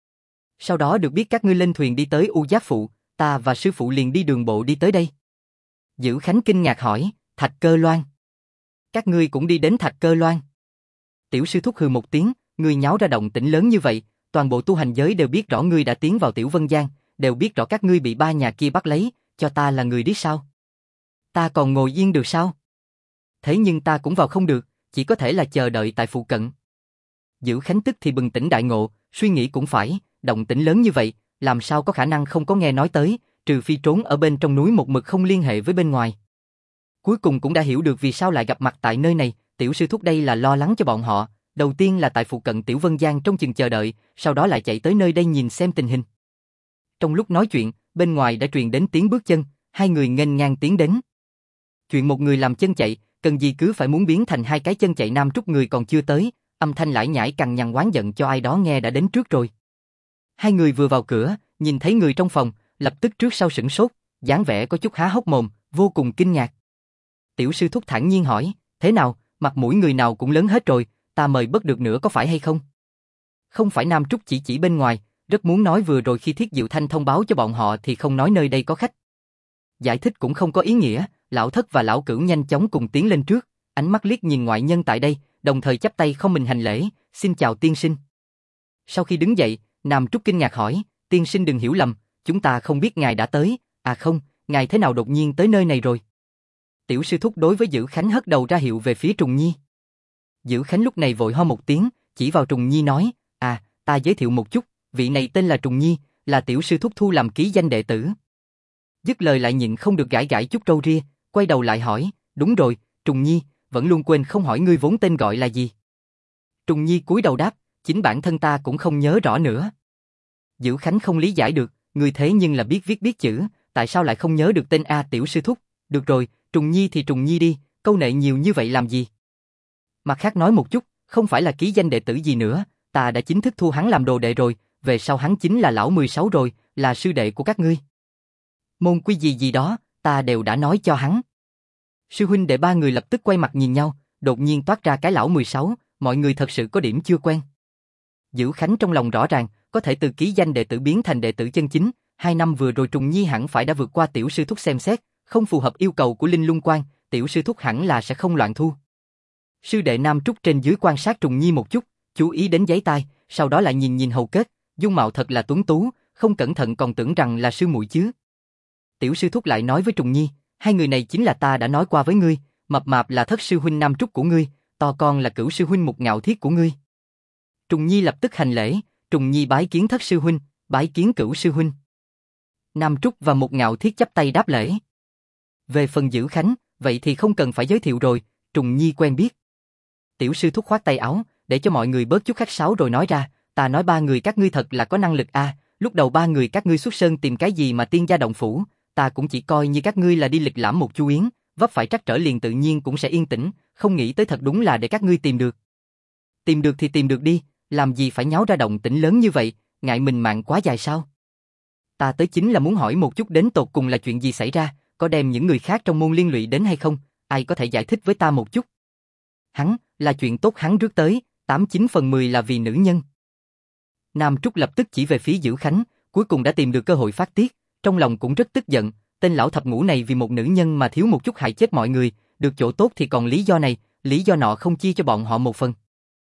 A: Sau đó được biết các ngươi lên thuyền đi tới U Giác Phụ, ta và sư phụ liền đi đường bộ đi tới đây. Dữ Khánh kinh ngạc hỏi, Thạch Cơ Loan? Các ngươi cũng đi đến Thạch Cơ Loan? Tiểu sư thúc hừ một tiếng, ngươi nháo ra động tĩnh lớn như vậy, toàn bộ tu hành giới đều biết rõ ngươi đã tiến vào Tiểu Vân Giang, đều biết rõ các ngươi bị ba nhà kia bắt lấy, cho ta là người điếc sao? Ta còn ngồi yên được sao? Thế nhưng ta cũng vào không được, chỉ có thể là chờ đợi tại phụ cận. Dữ Khánh tức thì bừng tỉnh đại ngộ, suy nghĩ cũng phải, động tĩnh lớn như vậy, làm sao có khả năng không có nghe nói tới, trừ phi trốn ở bên trong núi một mực không liên hệ với bên ngoài. Cuối cùng cũng đã hiểu được vì sao lại gặp mặt tại nơi này, tiểu sư thúc đây là lo lắng cho bọn họ, đầu tiên là tại phụ cận Tiểu Vân Giang trong chừng chờ đợi, sau đó lại chạy tới nơi đây nhìn xem tình hình. Trong lúc nói chuyện, bên ngoài đã truyền đến tiếng bước chân, hai người nghênh ngang tiến đến. Chuyện một người làm chân chạy, cần gì cứ phải muốn biến thành hai cái chân chạy nam trúc người còn chưa tới, âm thanh lải nhải cằn nhằn oán giận cho ai đó nghe đã đến trước rồi. Hai người vừa vào cửa, nhìn thấy người trong phòng, lập tức trước sau sửng sốt, dáng vẻ có chút há hốc mồm, vô cùng kinh ngạc. Tiểu sư thúc thản nhiên hỏi, thế nào, mặt mũi người nào cũng lớn hết rồi, ta mời bất được nữa có phải hay không? Không phải nam trúc chỉ bên ngoài, rất muốn nói vừa rồi khi Thiết Diệu Thanh thông báo cho bọn họ thì không nói nơi đây có khách. Giải thích cũng không có ý nghĩa, lão thất và lão cửu nhanh chóng cùng tiến lên trước, ánh mắt liếc nhìn ngoại nhân tại đây, đồng thời chắp tay không mình hành lễ, xin chào tiên sinh. Sau khi đứng dậy, Nam Trúc kinh ngạc hỏi, tiên sinh đừng hiểu lầm, chúng ta không biết ngài đã tới, không, ngài thế nào đột nhiên tới nơi này rồi? Tiểu sư thúc đối với Dữ Khánh hất đầu ra hiệu về phía Trùng Nhi. Dữ Khánh lúc này vội ho một tiếng, chỉ vào Trùng Nhi nói, ta giới thiệu một chút, vị này tên là Trùng Nhi, là tiểu sư thúc thu làm ký danh đệ tử. Dứt lời lại nhịn không được gãi gãi chút râu ria, quay đầu lại hỏi, đúng rồi, Trùng Nhi, vẫn luôn quên không hỏi ngươi vốn tên gọi là gì. Trùng Nhi cúi đầu đáp, chính bản thân ta cũng không nhớ rõ nữa. Dữ Khánh không lý giải được, ngươi thế nhưng là biết viết biết chữ, tại sao lại không nhớ được tên tiểu sư thúc, được rồi, Trùng Nhi thì Trùng Nhi đi, câu nệ nhiều như vậy làm gì? Mặt khác nói một chút, không phải là ký danh đệ tử gì nữa, ta đã chính thức thu hắn làm đồ đệ rồi, về sau hắn chính là lão 16 rồi, là sư đệ của các ngươi. Môn quy gì đó, ta đều đã nói cho hắn. Sư huynh đệ ba người lập tức quay mặt nhìn nhau, đột nhiên toát ra cái lão 16, mọi người thật sự có điểm chưa quen. Dữ Khánh trong lòng rõ ràng, có thể từ ký danh đệ tử biến thành đệ tử chân chính, 2 năm vừa rồi Trùng Nhi hẳn phải đã vượt qua tiểu sư thúc xem xét, không phù hợp yêu cầu của Linh Lung Quan, tiểu sư thúc hẳn là sẽ không loạn thu. Sư đệ Nam Trúc trên dưới quan sát Trùng Nhi một chút, chú ý đến giấy tay, sau đó lại nhìn nhìn hầu kết, dung mạo thật là tuấn tú, không cẩn thận còn tưởng rằng là sư muội chứ. Tiểu sư thúc lại nói với Trùng Nhi, hai người này chính là ta đã nói qua với ngươi, mập mạp là thất sư huynh Nam Trúc của ngươi, to con là cửu sư huynh Mục Ngạo Thiết của ngươi. Trùng Nhi lập tức hành lễ, Trùng Nhi bái kiến thất sư huynh, bái kiến cửu sư huynh. Nam Trúc và Mục Ngạo Thiết chắp tay đáp lễ. Về phần Dữ Khánh, vậy thì không cần phải giới thiệu rồi, Trùng Nhi quen biết. Tiểu sư thúc khoát tay áo, để cho mọi người bớt chút khách sáo rồi nói ra, ta nói ba người các ngươi thật là có năng lực a, lúc đầu ba người các ngươi xuất sơn tìm cái gì mà tiên gia động phủ, ta cũng chỉ coi như các ngươi là đi lịch lãm một chu yến, vấp phải trắc trở liền tự nhiên cũng sẽ yên tĩnh, không nghĩ tới thật đúng là để các ngươi tìm được. Tìm được thì tìm được đi, làm gì phải nháo ra động tĩnh lớn như vậy, ngại mình mạng quá dài sao? Ta tới chính là muốn hỏi một chút đến tột cùng là chuyện gì xảy ra, có đem những người khác trong môn liên lụy đến hay không, ai có thể giải thích với ta một chút? Hắn, là chuyện tốt hắn rước tới, 89/10 là vì nữ nhân. Nam Trúc lập tức chỉ về phía Dữ Khánh, cuối cùng đã tìm được cơ hội phát tiết, trong lòng cũng rất tức giận, tên lão thập ngũ này vì một nữ nhân mà thiếu một chút hại chết mọi người, được chỗ tốt thì còn lý do này, lý do nọ không chia cho bọn họ một phần.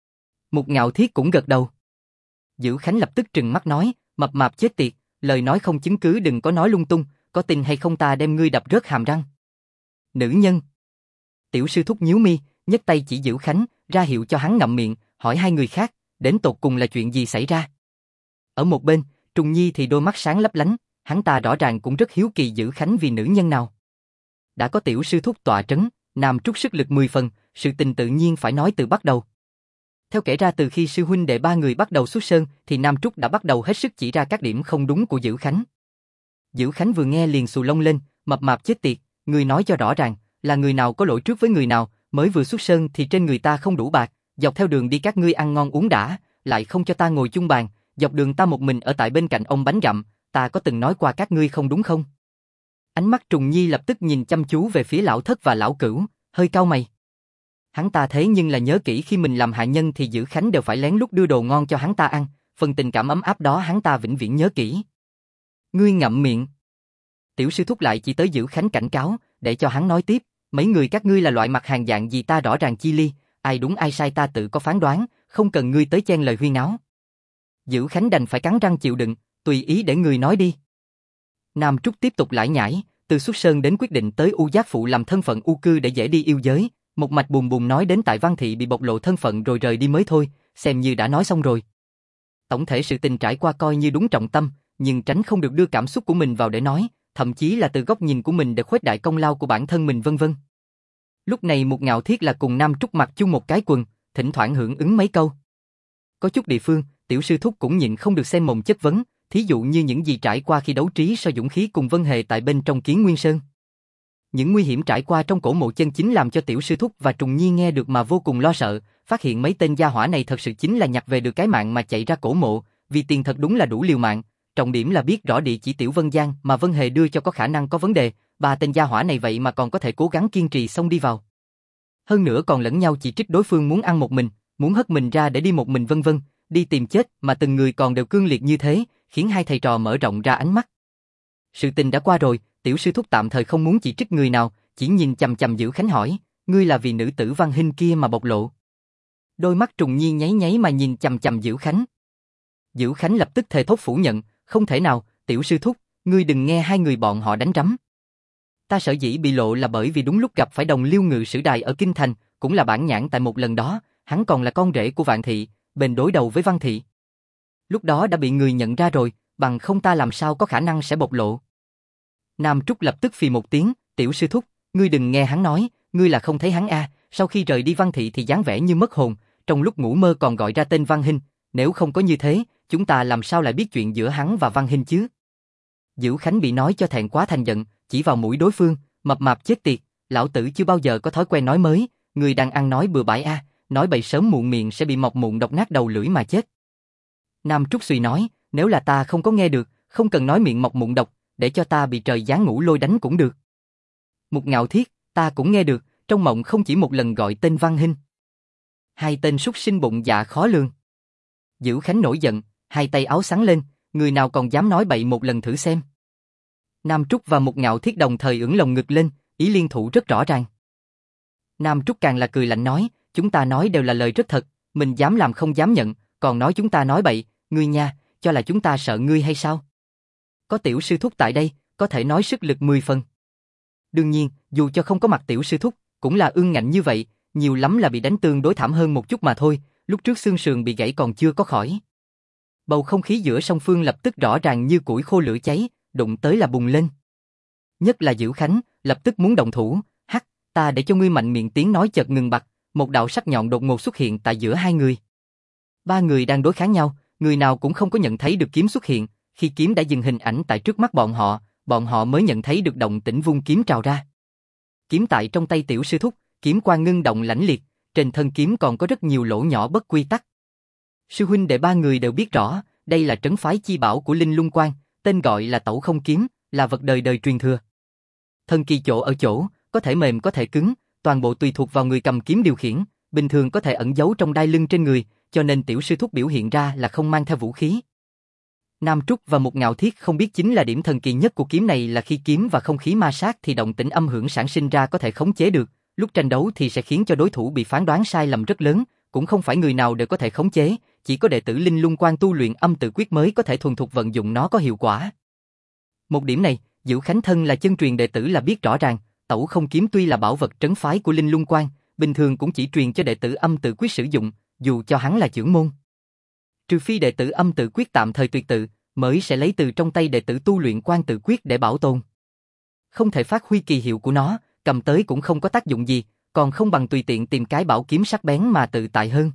A: Mục Ngạo Thiết cũng gật đầu. Dữ Khánh lập tức trừng mắt nói, mập mạp chết tiệt, lời nói không chứng cứ đừng có nói lung tung, có tin hay không ta đem ngươi đập rớt hàm răng. Nữ nhân. Tiểu sư thúc nhíu mi, nhấc tay chỉ Dữ Khánh, ra hiệu cho hắn ngậm miệng, hỏi hai người khác, đến tột cùng là chuyện gì xảy ra. Ở một bên, Trùng Nhi thì đôi mắt sáng lấp lánh, hắn ta rõ ràng cũng rất hiếu kỳ Dữ Khánh vì nữ nhân nào. Đã có tiểu sư thúc tọa trấn, Nam Trúc sức lực 10 phần, sự tình tự nhiên phải nói từ bắt đầu. Theo kể ra từ khi sư huynh đệ ba người bắt đầu xuất sơn thì Nam Trúc đã bắt đầu hết sức chỉ ra các điểm không đúng của Dữ Khánh. Dữ Khánh vừa nghe liền xù lông lên, mập mạp chết tiệt, người nói cho rõ ràng, là người nào có lỗi trước với người nào, mới vừa xuất sơn thì trên người ta không đủ bạc, dọc theo đường đi các ngươi ăn ngon uống đã, lại không cho ta ngồi chung bàn, dọc đường ta một mình ở tại bên cạnh ông bánh gặm, ta có từng nói qua các ngươi không đúng không? Ánh mắt Trùng Nhi lập tức nhìn chăm chú về phía lão thất và lão cửu, hơi cau mày. Hắn ta thế nhưng là nhớ kỹ khi mình làm hạ nhân thì Dữ Khánh đều phải lén lút đưa đồ ngon cho hắn ta ăn, phần tình cảm ấm áp đó hắn ta vĩnh viễn nhớ kỹ. Ngươi ngậm miệng. Tiểu sư thúc lại chỉ tới Dữ Khánh cảnh cáo, để cho hắn nói tiếp, mấy người các ngươi là loại mặt hàng dạng gì ta rõ ràng chi ly, ai đúng ai sai ta tự có phán đoán, không cần ngươi tới chen lời huyên náo. Dữ Khánh đành phải cắn răng chịu đựng, tùy ý để người nói đi. Nam Trúc tiếp tục lải nhải, từ xuất sơn đến quyết định tới U Giác Phụ làm thân phận U Cư để dễ đi yêu giới, một mạch bùm bùm nói đến tại Văn Thị bị bộc lộ thân phận rồi rời đi mới thôi, xem như đã nói xong rồi. Tổng thể sự tình trải qua coi như đúng trọng tâm, nhưng tránh không được đưa cảm xúc của mình vào để nói, thậm chí là từ góc nhìn của mình để khuếch đại công lao của bản thân mình vân vân. Lúc này Mục Ngạo Thiết là cùng Nam Trúc mặc chung một cái quần, thỉnh thoảng hưởng ứng mấy câu. Có chút địa phương, tiểu sư thúc cũng nhịn không được xem mồm chất vấn, thí dụ như những gì trải qua khi đấu trí so dũng khí cùng Vân Hề tại bên trong Kiến Nguyên Sơn. Những nguy hiểm trải qua trong cổ mộ chân chính làm cho tiểu sư thúc và Trùng Nhi nghe được mà vô cùng lo sợ, phát hiện mấy tên gia hỏa này thật sự chính là nhặt về được cái mạng mà chạy ra cổ mộ, vì tiền thật đúng là đủ liều mạng, trọng điểm là biết rõ địa chỉ Tiểu Vân Giang mà Vân Hề đưa cho có khả năng có vấn đề, ba tên gia hỏa này vậy mà còn có thể cố gắng kiên trì xông đi vào. Hơn nữa còn lẫn nhau chỉ trích đối phương muốn ăn một mình, muốn hất mình ra để đi một mình vân vân, đi tìm chết mà từng người còn đều cương liệt như thế, khiến hai thầy trò mở rộng ra ánh mắt. Sự tình đã qua rồi, tiểu sư thúc tạm thời không muốn chỉ trích người nào, chỉ nhìn chằm chằm Dữ Khánh hỏi, ngươi là vì nữ tử Văn Hinh kia mà bộc lộ. Đôi mắt Trùng Nhi nháy nháy mà nhìn chằm chằm Dữ Khánh. Dữ Khánh lập tức thề thốt phủ nhận, không thể nào, tiểu sư thúc, ngươi đừng nghe hai người bọn họ đánh rắm. Ta sở dĩ bị lộ là bởi vì đúng lúc gặp phải Đồng Liêu Ngự Sử Đài ở Kinh Thành, cũng là bản nhãn tại một lần đó, hắn còn là con rể của Vạn Thị, bền đối đầu với Văn Thị. Lúc đó đã bị người nhận ra rồi, bằng không ta làm sao có khả năng sẽ bộc lộ. Nam Trúc lập tức phì một tiếng, tiểu sư thúc, ngươi đừng nghe hắn nói, ngươi là không thấy hắn a, sau khi rời đi Văn Thị thì dáng vẻ như mất hồn, trong lúc ngủ mơ còn gọi ra tên Văn Hinh, nếu không có như thế, chúng ta làm sao lại biết chuyện giữa hắn và Văn Hinh chứ? Dữ Khánh bị nói cho thẹn quá thành giận, chỉ vào mũi đối phương, mập mạp chết tiệt, lão tử chưa bao giờ có thói quen nói mới, người đang ăn nói bừa bãi a, nói bậy sớm muộn miệng sẽ bị mọc mụn độc nát đầu lưỡi mà chết. Nam Trúc suy nói, nếu là ta không có nghe được, không cần nói miệng mọc mụn độc, để cho ta bị trời giáng ngủ lôi đánh cũng được. Mục Ngạo Thiết, ta cũng nghe được, trong mộng không chỉ một lần gọi tên Văn Hinh. Hai tên súc sinh bụng dạ khó lường. Dữ Khánh nổi giận, hai tay áo sáng lên, người nào còn dám nói bậy một lần thử xem. Nam Trúc và Mục Ngạo Thiết đồng thời ưỡn lồng ngực lên, ý liên thủ rất rõ ràng. Nam Trúc càng là cười lạnh nói, chúng ta nói đều là lời rất thật, mình dám làm không dám nhận, còn nói chúng ta nói bậy, ngươi nha, cho là chúng ta sợ ngươi hay sao? Có tiểu sư thúc tại đây, có thể nói sức lực 10 phần. Đương nhiên, dù cho không có mặt tiểu sư thúc, cũng là ương ngạnh như vậy, nhiều lắm là bị đánh tương đối thảm hơn một chút mà thôi, lúc trước xương sườn bị gãy còn chưa có khỏi. Bầu không khí giữa song phương lập tức rõ ràng như củi khô lửa cháy, đụng tới là bùng lên. Nhất là Dữ Khánh, lập tức muốn động thủ, hắc, ta để cho ngươi mạnh miệng tiếng nói chợt ngừng bặt, một đạo sắc nhọn đột ngột xuất hiện tại giữa hai người. Ba người đang đối kháng nhau, người nào cũng không có nhận thấy được kiếm xuất hiện, khi kiếm đã dừng hình ảnh tại trước mắt bọn họ mới nhận thấy được động tĩnh vung kiếm trào ra. Kiếm tại trong tay tiểu sư thúc, kiếm quang ngưng động lãnh liệt, trên thân kiếm còn có rất nhiều lỗ nhỏ bất quy tắc. Sư huynh đệ ba người đều biết rõ, đây là trấn phái chi bảo của Linh Lung Quan, tên gọi là Tẩu Không Kiếm, là vật đời đời truyền thừa. Thần kỳ chỗ ở chỗ, có thể mềm có thể cứng, toàn bộ tùy thuộc vào người cầm kiếm điều khiển, bình thường có thể ẩn giấu trong đai lưng trên người, cho nên tiểu sư thúc biểu hiện ra là không mang theo vũ khí. Nam Trúc và Một Ngạo Thiết không biết chính là điểm thần kỳ nhất của kiếm này là khi kiếm và không khí ma sát thì động tĩnh âm hưởng sản sinh ra có thể khống chế được, lúc tranh đấu thì sẽ khiến cho đối thủ bị phán đoán sai lầm rất lớn, cũng không phải người nào đều có thể khống chế, chỉ có đệ tử Linh Lung Quan tu luyện âm tự quyết mới có thể thuần thục vận dụng nó có hiệu quả. Một điểm này, Dữ Khánh thân là chân truyền đệ tử là biết rõ ràng, Tẩu Không Kiếm tuy là bảo vật trấn phái của Linh Lung Quan, bình thường cũng chỉ truyền cho đệ tử âm tự quyết sử dụng, dù cho hắn là trưởng môn. Trừ phi đệ tử âm tự quyết tạm thời tuyệt tự, mới sẽ lấy từ trong tay đệ tử tu luyện quan tự quyết để bảo tồn. Không thể phát huy kỳ hiệu của nó, cầm tới cũng không có tác dụng gì, còn không bằng tùy tiện tìm cái bảo kiếm sắc bén mà tự tại hơn.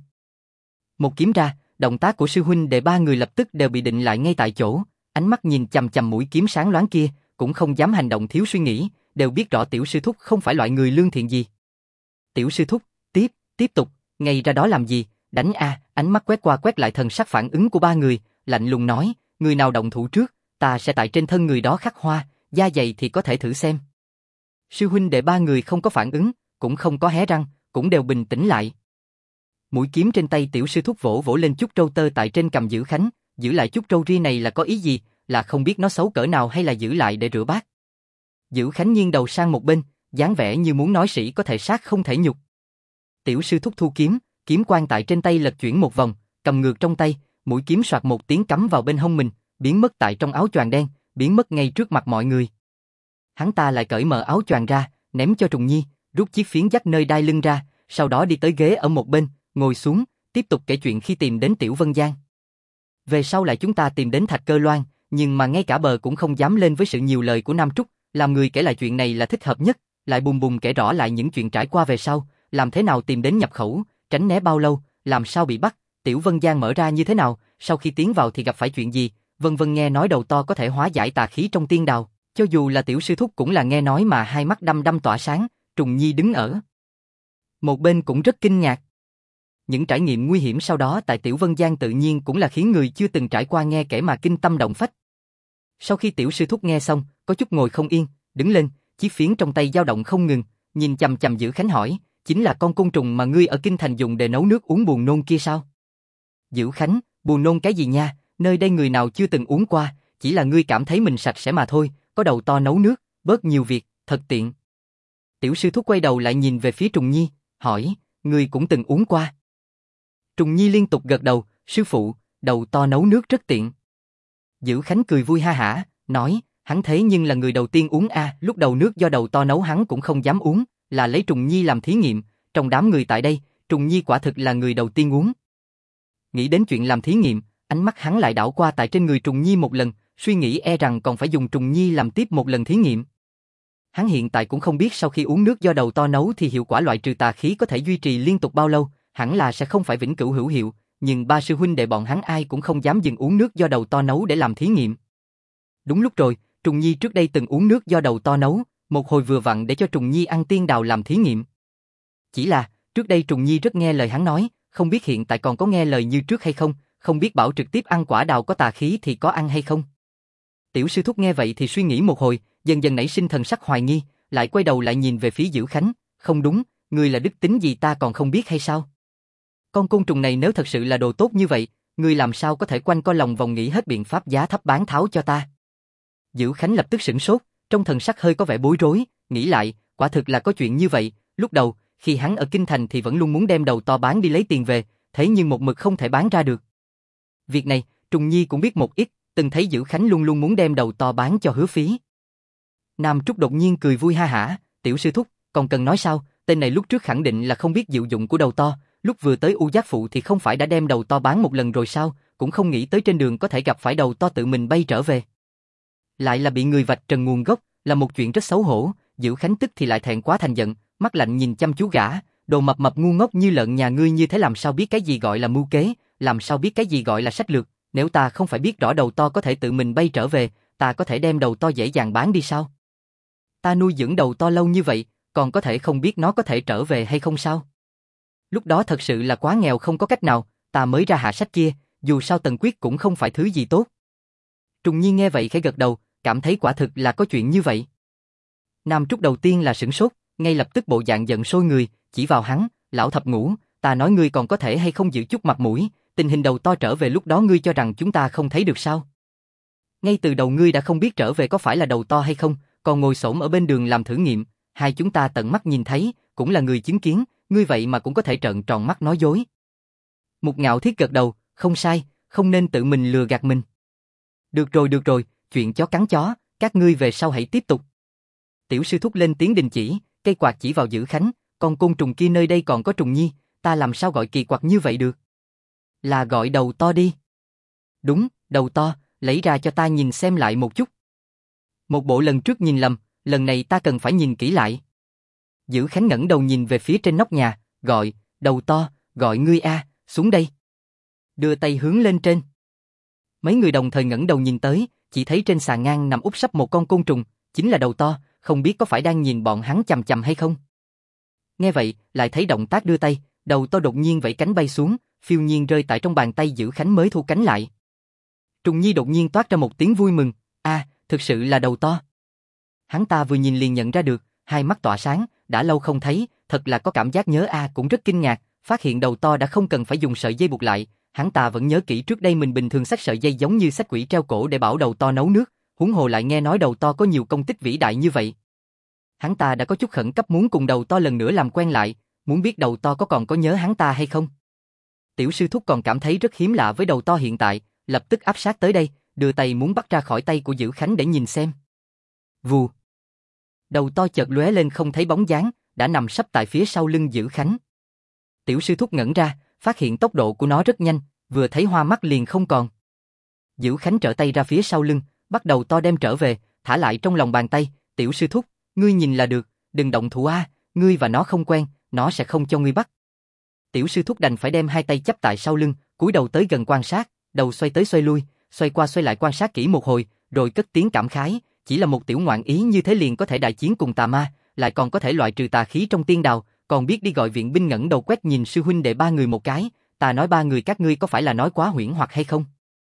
A: Một kiếm ra, động tác của sư huynh đệ ba người lập tức đều bị định lại ngay tại chỗ, ánh mắt nhìn chằm chằm mũi kiếm sáng loáng kia, cũng không dám hành động thiếu suy nghĩ, đều biết rõ tiểu sư thúc không phải loại người lương thiện gì. Tiểu sư thúc, tiếp tục, ngay ra đó làm gì, đánh a, ánh mắt quét qua quét lại thần sắc phản ứng của ba người, lạnh lùng nói, người nào động thủ trước, ta sẽ tại trên thân người đó khắc hoa, da dày thì có thể thử xem. Sư huynh đệ ba người không có phản ứng, cũng không có hé răng, cũng đều bình tĩnh lại. Mũi kiếm trên tay tiểu sư thúc vỗ vỗ lên chút râu tơ tại trên cằm Dữ Khánh, giữ lại chút râu ria này là có ý gì, là không biết nó xấu cỡ nào hay là giữ lại để rửa bát. Dữ Khánh nghiêng đầu sang một bên, dáng vẻ như muốn nói sĩ có thể sát không thể nhục. Tiểu sư thúc thu kiếm, kiếm quang tại trên tay lật chuyển một vòng, cầm ngược trong tay, mũi kiếm soạt một tiếng cắm vào bên hông mình, biến mất tại trong áo choàng đen, biến mất ngay trước mặt mọi người. Hắn ta lại cởi mở áo choàng ra, ném cho Trùng Nhi, rút chiếc phiến dắt nơi đai lưng ra, sau đó đi tới ghế ở một bên, ngồi xuống, tiếp tục kể chuyện khi tìm đến Tiểu Vân Giang. Về sau lại chúng ta tìm đến Thạch Cơ Loan, nhưng mà ngay cả bờ cũng không dám lên với sự nhiều lời của Nam Trúc, làm người kể lại chuyện này là thích hợp nhất, lại bùng bùng kể rõ lại những chuyện trải qua về sau, làm thế nào tìm đến nhập khẩu, tránh né bao lâu, làm sao bị bắt, Tiểu Vân Giang mở ra như thế nào, sau khi tiến vào thì gặp phải chuyện gì, vân vân. Nghe nói đầu to có thể hóa giải tà khí trong tiên đào, cho dù là tiểu sư thúc cũng là nghe nói mà hai mắt đăm đăm tỏa sáng. Trùng Nhi đứng ở một bên cũng rất kinh ngạc. Những trải nghiệm nguy hiểm sau đó tại Tiểu Vân Giang tự nhiên cũng là khiến người chưa từng trải qua nghe kể mà kinh tâm động phách. Sau khi tiểu sư thúc nghe xong, có chút ngồi không yên, đứng lên, chiếc phiến trong tay dao động không ngừng, nhìn chằm chằm Dữ Khánh hỏi, chính là con côn trùng mà ngươi ở kinh thành dùng để nấu nước uống buồn nôn kia sao? Dữ Khánh, buồn nôn cái gì nha, nơi đây người nào chưa từng uống qua, chỉ là ngươi cảm thấy mình sạch sẽ mà thôi, có đầu to nấu nước, bớt nhiều việc, thật tiện. Tiểu sư thúc quay đầu lại nhìn về phía Trùng Nhi, hỏi, ngươi cũng từng uống qua? Trùng Nhi liên tục gật đầu, sư phụ, đầu to nấu nước rất tiện. Dữ Khánh cười vui ha hả, nói, hắn thế nhưng là người đầu tiên uống a, lúc đầu nước do đầu to nấu hắn cũng không dám uống, là lấy Trùng Nhi làm thí nghiệm, trong đám người tại đây, Trùng Nhi quả thực là người đầu tiên uống. Nghĩ đến chuyện làm thí nghiệm, ánh mắt hắn lại đảo qua tại trên người Trùng Nhi một lần, suy nghĩ e rằng còn phải dùng Trùng Nhi làm tiếp một lần thí nghiệm. Hắn hiện tại cũng không biết sau khi uống nước do đầu to nấu thì hiệu quả loại trừ tà khí có thể duy trì liên tục bao lâu, hẳn là sẽ không phải vĩnh cửu hữu hiệu, nhưng ba sư huynh đệ bọn hắn ai cũng không dám dừng uống nước do đầu to nấu để làm thí nghiệm. Đúng lúc rồi, Trùng Nhi trước đây từng uống nước do đầu to nấu, một hồi vừa vặn để cho Trùng Nhi ăn tiên đào làm thí nghiệm. Chỉ là, trước đây Trùng Nhi rất nghe lời hắn nói, không biết hiện tại còn có nghe lời như trước hay không, không biết bảo trực tiếp ăn quả đào có tà khí thì có ăn hay không. Tiểu sư thúc nghe vậy thì suy nghĩ một hồi, dần dần nảy sinh thần sắc hoài nghi, lại quay đầu lại nhìn về phía Dữ Khánh, không đúng, ngươi là đức tính gì ta còn không biết hay sao? Con côn trùng này nếu thật sự là đồ tốt như vậy, ngươi làm sao có thể quanh co lòng vòng nghĩ hết biện pháp giá thấp bán tháo cho ta? Dữ Khánh lập tức sửng sốt, trong thần sắc hơi có vẻ bối rối, nghĩ lại, quả thực là có chuyện như vậy, lúc đầu, khi hắn ở kinh thành thì vẫn luôn muốn đem đầu to bán đi lấy tiền về, thế nhưng một mực không thể bán ra được. Việc này, Trùng Nhi cũng biết một ít, từng thấy Dữ Khánh luôn luôn muốn đem đầu to bán cho Hứa Phí. Nam Trúc đột nhiên cười vui ha hả, tiểu sư thúc, còn cần nói sao, tên này lúc trước khẳng định là không biết diệu dụng của đầu to, lúc vừa tới U Giác Phụ thì không phải đã đem đầu to bán một lần rồi sao, cũng không nghĩ tới trên đường có thể gặp phải đầu to tự mình bay trở về. Lại là bị người vạch trần nguồn gốc, là một chuyện rất xấu hổ, Dữ Khánh tức thì lại thẹn quá thành giận, mắt lạnh nhìn chăm chú gã, đồ mập mập ngu ngốc như lợn nhà ngươi như thế làm sao biết cái gì gọi là mưu kế, làm sao biết cái gì gọi là sách lược, nếu ta không phải biết rõ đầu to có thể tự mình bay trở về, ta có thể đem đầu to dễ dàng bán đi sao? Ta nuôi dưỡng đầu to lâu như vậy, còn có thể không biết nó có thể trở về hay không sao? Lúc đó thật sự là quá nghèo không có cách nào, ta mới ra hạ sách kia, dù sao Tần Quyết cũng không phải thứ gì tốt. Trùng Nhi nghe vậy khẽ gật đầu, cảm thấy quả thực là có chuyện như vậy. Nam Trúc đầu tiên là sửng sốt, ngay lập tức bộ dạng giận sôi người, chỉ vào hắn, lão thập ngũ, ta nói ngươi còn có thể hay không giữ chút mặt mũi, tình hình đầu to trở về lúc đó ngươi cho rằng chúng ta không thấy được sao? Ngay từ đầu ngươi đã không biết trở về có phải là đầu to hay không, còn ngồi xổm ở bên đường làm thử nghiệm, hai chúng ta tận mắt nhìn thấy, cũng là người chứng kiến, ngươi vậy mà cũng có thể trợn tròn mắt nói dối. Mục Ngạo Thiết gật đầu, không sai, không nên tự mình lừa gạt mình. Được rồi, chuyện chó cắn chó, các ngươi về sau hãy tiếp tục. Tiểu sư thúc lên tiếng đình chỉ, cây quạt chỉ vào Dữ Khánh, con côn trùng kia nơi đây còn có Trùng Nhi, ta làm sao gọi kỳ quặc như vậy được? Là gọi đầu to đi. Đúng, đầu to, lấy ra cho ta nhìn xem lại một chút. Một bộ lần trước nhìn lầm, lần này ta cần phải nhìn kỹ lại. Dữ Khánh ngẩng đầu nhìn về phía trên nóc nhà, gọi, đầu to, gọi ngươi a, xuống đây. Đưa tay hướng lên trên. Mấy người đồng thời ngẩng đầu nhìn tới, chỉ thấy trên sàn ngang nằm úp sấp một con côn trùng, chính là đầu to, không biết có phải đang nhìn bọn hắn chằm chằm hay không. Nghe vậy, lại thấy động tác đưa tay, đầu to đột nhiên vẫy cánh bay xuống, phiêu nhiên rơi tại trong bàn tay Dữ Khánh mới thu cánh lại. Trùng Nhi đột nhiên toát ra một tiếng vui mừng, thực sự là đầu to. Hắn ta vừa nhìn liền nhận ra được, hai mắt tỏa sáng, đã lâu không thấy, thật là có cảm giác nhớ cũng rất kinh ngạc, phát hiện đầu to đã không cần phải dùng sợi dây buộc lại, hắn ta vẫn nhớ kỹ trước đây mình bình thường xách sợi dây giống như xách quỷ treo cổ để bảo đầu to nấu nước, huống hồ lại nghe nói đầu to có nhiều công tích vĩ đại như vậy. Hắn ta đã có chút khẩn cấp muốn cùng đầu to lần nữa làm quen lại, muốn biết đầu to còn có nhớ hắn ta hay không. Tiểu sư thúc còn cảm thấy rất hiếm lạ với đầu to hiện tại, lập tức áp sát tới đây, đưa tay muốn bắt ra khỏi tay của Dữ Khánh để nhìn xem. Vù. Đầu to chợt lóe lên không thấy bóng dáng, đã nằm sấp tại phía sau lưng Dữ Khánh. Tiểu sư thúc ngẩn ra, phát hiện tốc độ của nó rất nhanh, vừa thấy hoa mắt liền không còn. Dữ Khánh trở tay ra phía sau lưng, bắt đầu to đem trở về, thả lại trong lòng bàn tay, tiểu sư thúc, ngươi nhìn là được, đừng động thủ ngươi và nó không quen, nó sẽ không cho ngươi bắt. Tiểu sư thúc đành phải đem hai tay chắp tại sau lưng, cúi đầu tới gần quan sát, đầu xoay tới xoay lui, xoay qua xoay lại quan sát kỹ một hồi, rồi cất tiếng cảm khái, chỉ là một tiểu ngoạn ý như thế liền có thể đại chiến cùng tà ma, lại còn có thể loại trừ tà khí trong tiên đào, còn biết đi gọi viện binh. Ngẩng đầu quét nhìn sư huynh đệ ba người một cái, ta nói ba người các ngươi có phải là nói quá huyễn hoặc hay không?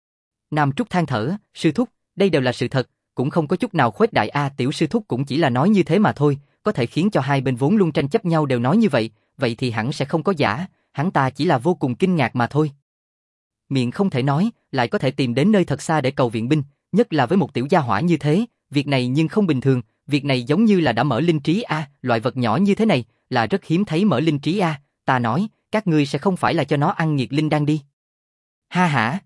A: Nam Trúc than thở, sư thúc, đây đều là sự thật, cũng không có chút nào khuếch đại tiểu sư thúc cũng chỉ là nói như thế mà thôi, có thể khiến cho hai bên vốn luôn tranh chấp nhau đều nói như vậy, vậy thì hẳn sẽ không có giả, hắn ta chỉ là vô cùng kinh ngạc mà thôi. Miệng không thể nói, lại có thể tìm đến nơi thật xa để cầu viện binh, nhất là với một tiểu gia hỏa như thế, việc này nhưng không bình thường, việc này giống như là đã mở linh trí loại vật nhỏ như thế này, là rất hiếm thấy mở linh trí ta nói, các ngươi sẽ không phải là cho nó ăn nghiệt linh đan đi. Ha hả.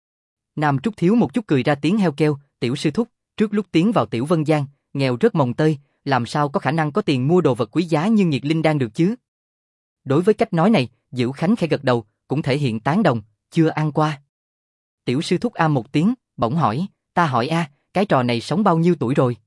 A: Nam Trúc thiếu một chút cười ra tiếng heo kêu, tiểu sư thúc, trước lúc tiến vào Tiểu Vân Giang, nghèo rất mồng tơi, làm sao có khả năng có tiền mua đồ vật quý giá như nghiệt linh đan được chứ? Đối với cách nói này, Dữ Khánh khẽ gật đầu, cũng thể hiện tán đồng, chưa ăn qua. Tiểu sư thúc một tiếng, bỗng hỏi, ta hỏi cái trò này sống bao nhiêu tuổi rồi?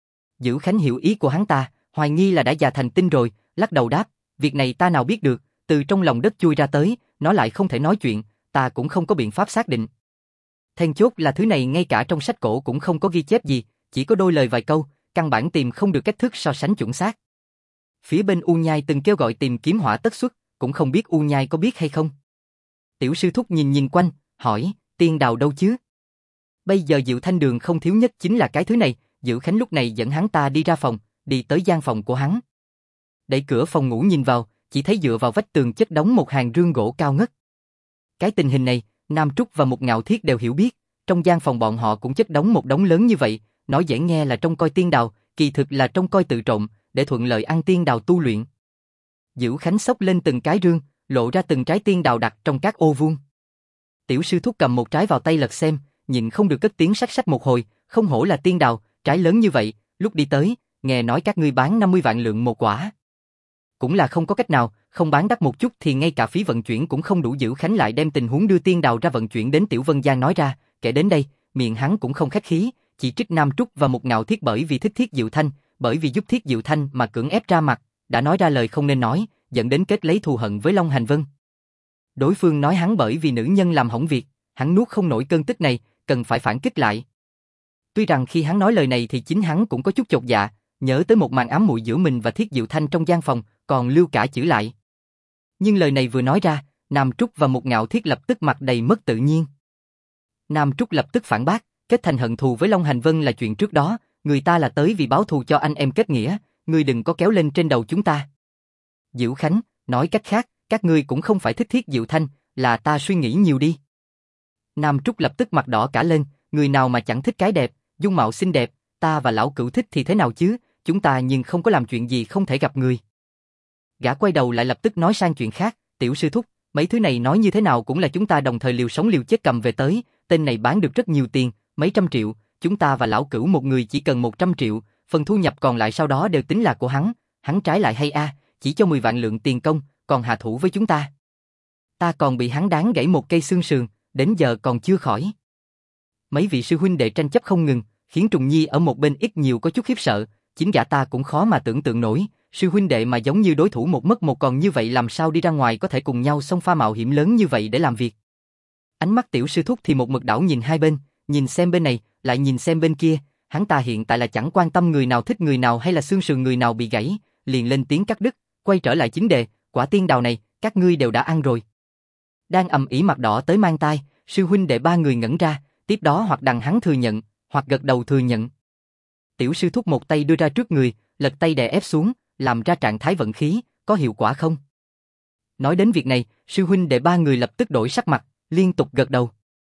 A: Dữ Khánh hiểu ý của hắn ta, hoài nghi là đã già thành tinh rồi, lắc đầu đáp, việc này ta nào biết được, từ trong lòng đất chui ra tới, nó lại không thể nói chuyện, ta cũng không có biện pháp xác định. Then chốt là thứ này ngay cả trong sách cổ cũng không có ghi chép gì, chỉ có đôi lời vài câu, căn bản tìm không được cách thức so sánh chuẩn xác. Phía bên U Nhai từng kêu gọi tìm kiếm hỏa tất xuất, cũng không biết U Nhai có biết hay không. Tiểu sư thúc nhìn quanh, hỏi, tiên đào đâu chứ? Bây giờ Diệu Thanh Đường không thiếu nhất chính là cái thứ này, Dữ Khánh lúc này dẫn hắn ta đi ra phòng, đi tới gian phòng của hắn. Đẩy cửa phòng ngủ nhìn vào, chỉ thấy dựa vào vách tường chất đống một hàng rương gỗ cao ngất. Cái tình hình này, Nam Trúc và Mục Ngạo Thiết đều hiểu biết, trong gian phòng bọn họ cũng chất đống một đống lớn như vậy, nói dễ nghe là trông coi tiên đào, kỳ thực là trông coi tự trộm, để thuận lợi ăn tiên đào tu luyện. Dữ Khánh xốc lên từng cái rương, lộ ra từng trái tiên đào đặt trong các ô vuông. Tiểu sư thúc cầm một trái vào tay lật xem, nhịn không được cất tiếng sách sách một hồi, không hổ là tiên đào, trái lớn như vậy, lúc đi tới, nghe nói các ngươi bán 50 vạn lượng một quả. Cũng là không có cách nào, không bán đắt một chút thì ngay cả phí vận chuyển cũng không đủ. Dữ Khánh lại đem tình huống đưa tiên đào ra vận chuyển đến Tiểu Vân Giang nói ra, kể đến đây, miệng hắn cũng không khách khí, chỉ trích Nam Trúc và Một Ngạo Thiết bởi vì thích Thiết Diệu Thanh, bởi vì giúp Thiết Diệu Thanh mà cưỡng ép ra mặt, đã nói ra lời không nên nói, dẫn đến kết lấy thù hận với Long Hành Vân. Đối phương nói hắn bởi vì nữ nhân làm hỏng việc, hắn nuốt không nổi cơn tức này, cần phải phản kích lại. Tuy rằng khi hắn nói lời này thì chính hắn cũng có chút chột dạ, nhớ tới một màn ám muội giữa mình và Thiết Diệu Thanh trong gian phòng, còn lưu cả chữ lại. Nhưng lời này vừa nói ra, Nam Trúc và Một Ngạo Thiết lập tức mặt đầy mất tự nhiên. Nam Trúc lập tức phản bác, kết thành hận thù với Long Hành Vân là chuyện trước đó, người ta là tới vì báo thù cho anh em kết nghĩa, ngươi đừng có kéo lên trên đầu chúng ta. Dữ Khánh, nói cách khác, các ngươi cũng không phải thích Thiết Diệu Thanh, là ta suy nghĩ nhiều đi. Nam Trúc lập tức mặt đỏ cả lên, người nào mà chẳng thích cái đẹp, dung mạo xinh đẹp, ta và lão cửu thích thì thế nào chứ, chúng ta nhưng không có làm chuyện gì không thể gặp người. Gã quay đầu lại lập tức nói sang chuyện khác, Tiểu sư thúc, mấy thứ này nói như thế nào cũng là chúng ta đồng thời liều sống liều chết cầm về tới, tên này bán được rất nhiều tiền, mấy trăm triệu, chúng ta và lão cửu một người chỉ cần 100 triệu, phần thu nhập còn lại sau đó đều tính là của hắn trái lại hay a, chỉ cho 10 vạn lượng tiền công, còn hạ thủ với chúng ta. Ta còn bị hắn đáng gãy một cây xương sườn, đến giờ còn chưa khỏi. Mấy vị sư huynh đệ tranh chấp không ngừng, khiến Trùng Nhi ở một bên ít nhiều có chút khiếp sợ, chính gã ta cũng khó mà tưởng tượng nổi, sư huynh đệ mà giống như đối thủ một mất một còn như vậy làm sao đi ra ngoài có thể cùng nhau xông pha mạo hiểm lớn như vậy để làm việc. Ánh mắt Tiểu sư thúc thì một mực đảo nhìn hai bên, nhìn xem bên này, lại nhìn xem bên kia, hắn ta hiện tại là chẳng quan tâm người nào thích người nào hay là xương sườn người nào bị gãy, liền lên tiếng cắt đứt, quay trở lại chính đề, quả tiên đào này, các ngươi đều đã ăn rồi. Đang ầm ĩ mặt đỏ tới mang tai, sư huynh đệ ba người ngẩn ra, tiếp đó hoặc đằng hắn thừa nhận, hoặc gật đầu thừa nhận. Tiểu sư thúc một tay đưa ra trước người, lật tay đè ép xuống, làm ra trạng thái vận khí, có hiệu quả không? Nói đến việc này, sư huynh đệ ba người lập tức đổi sắc mặt, liên tục gật đầu.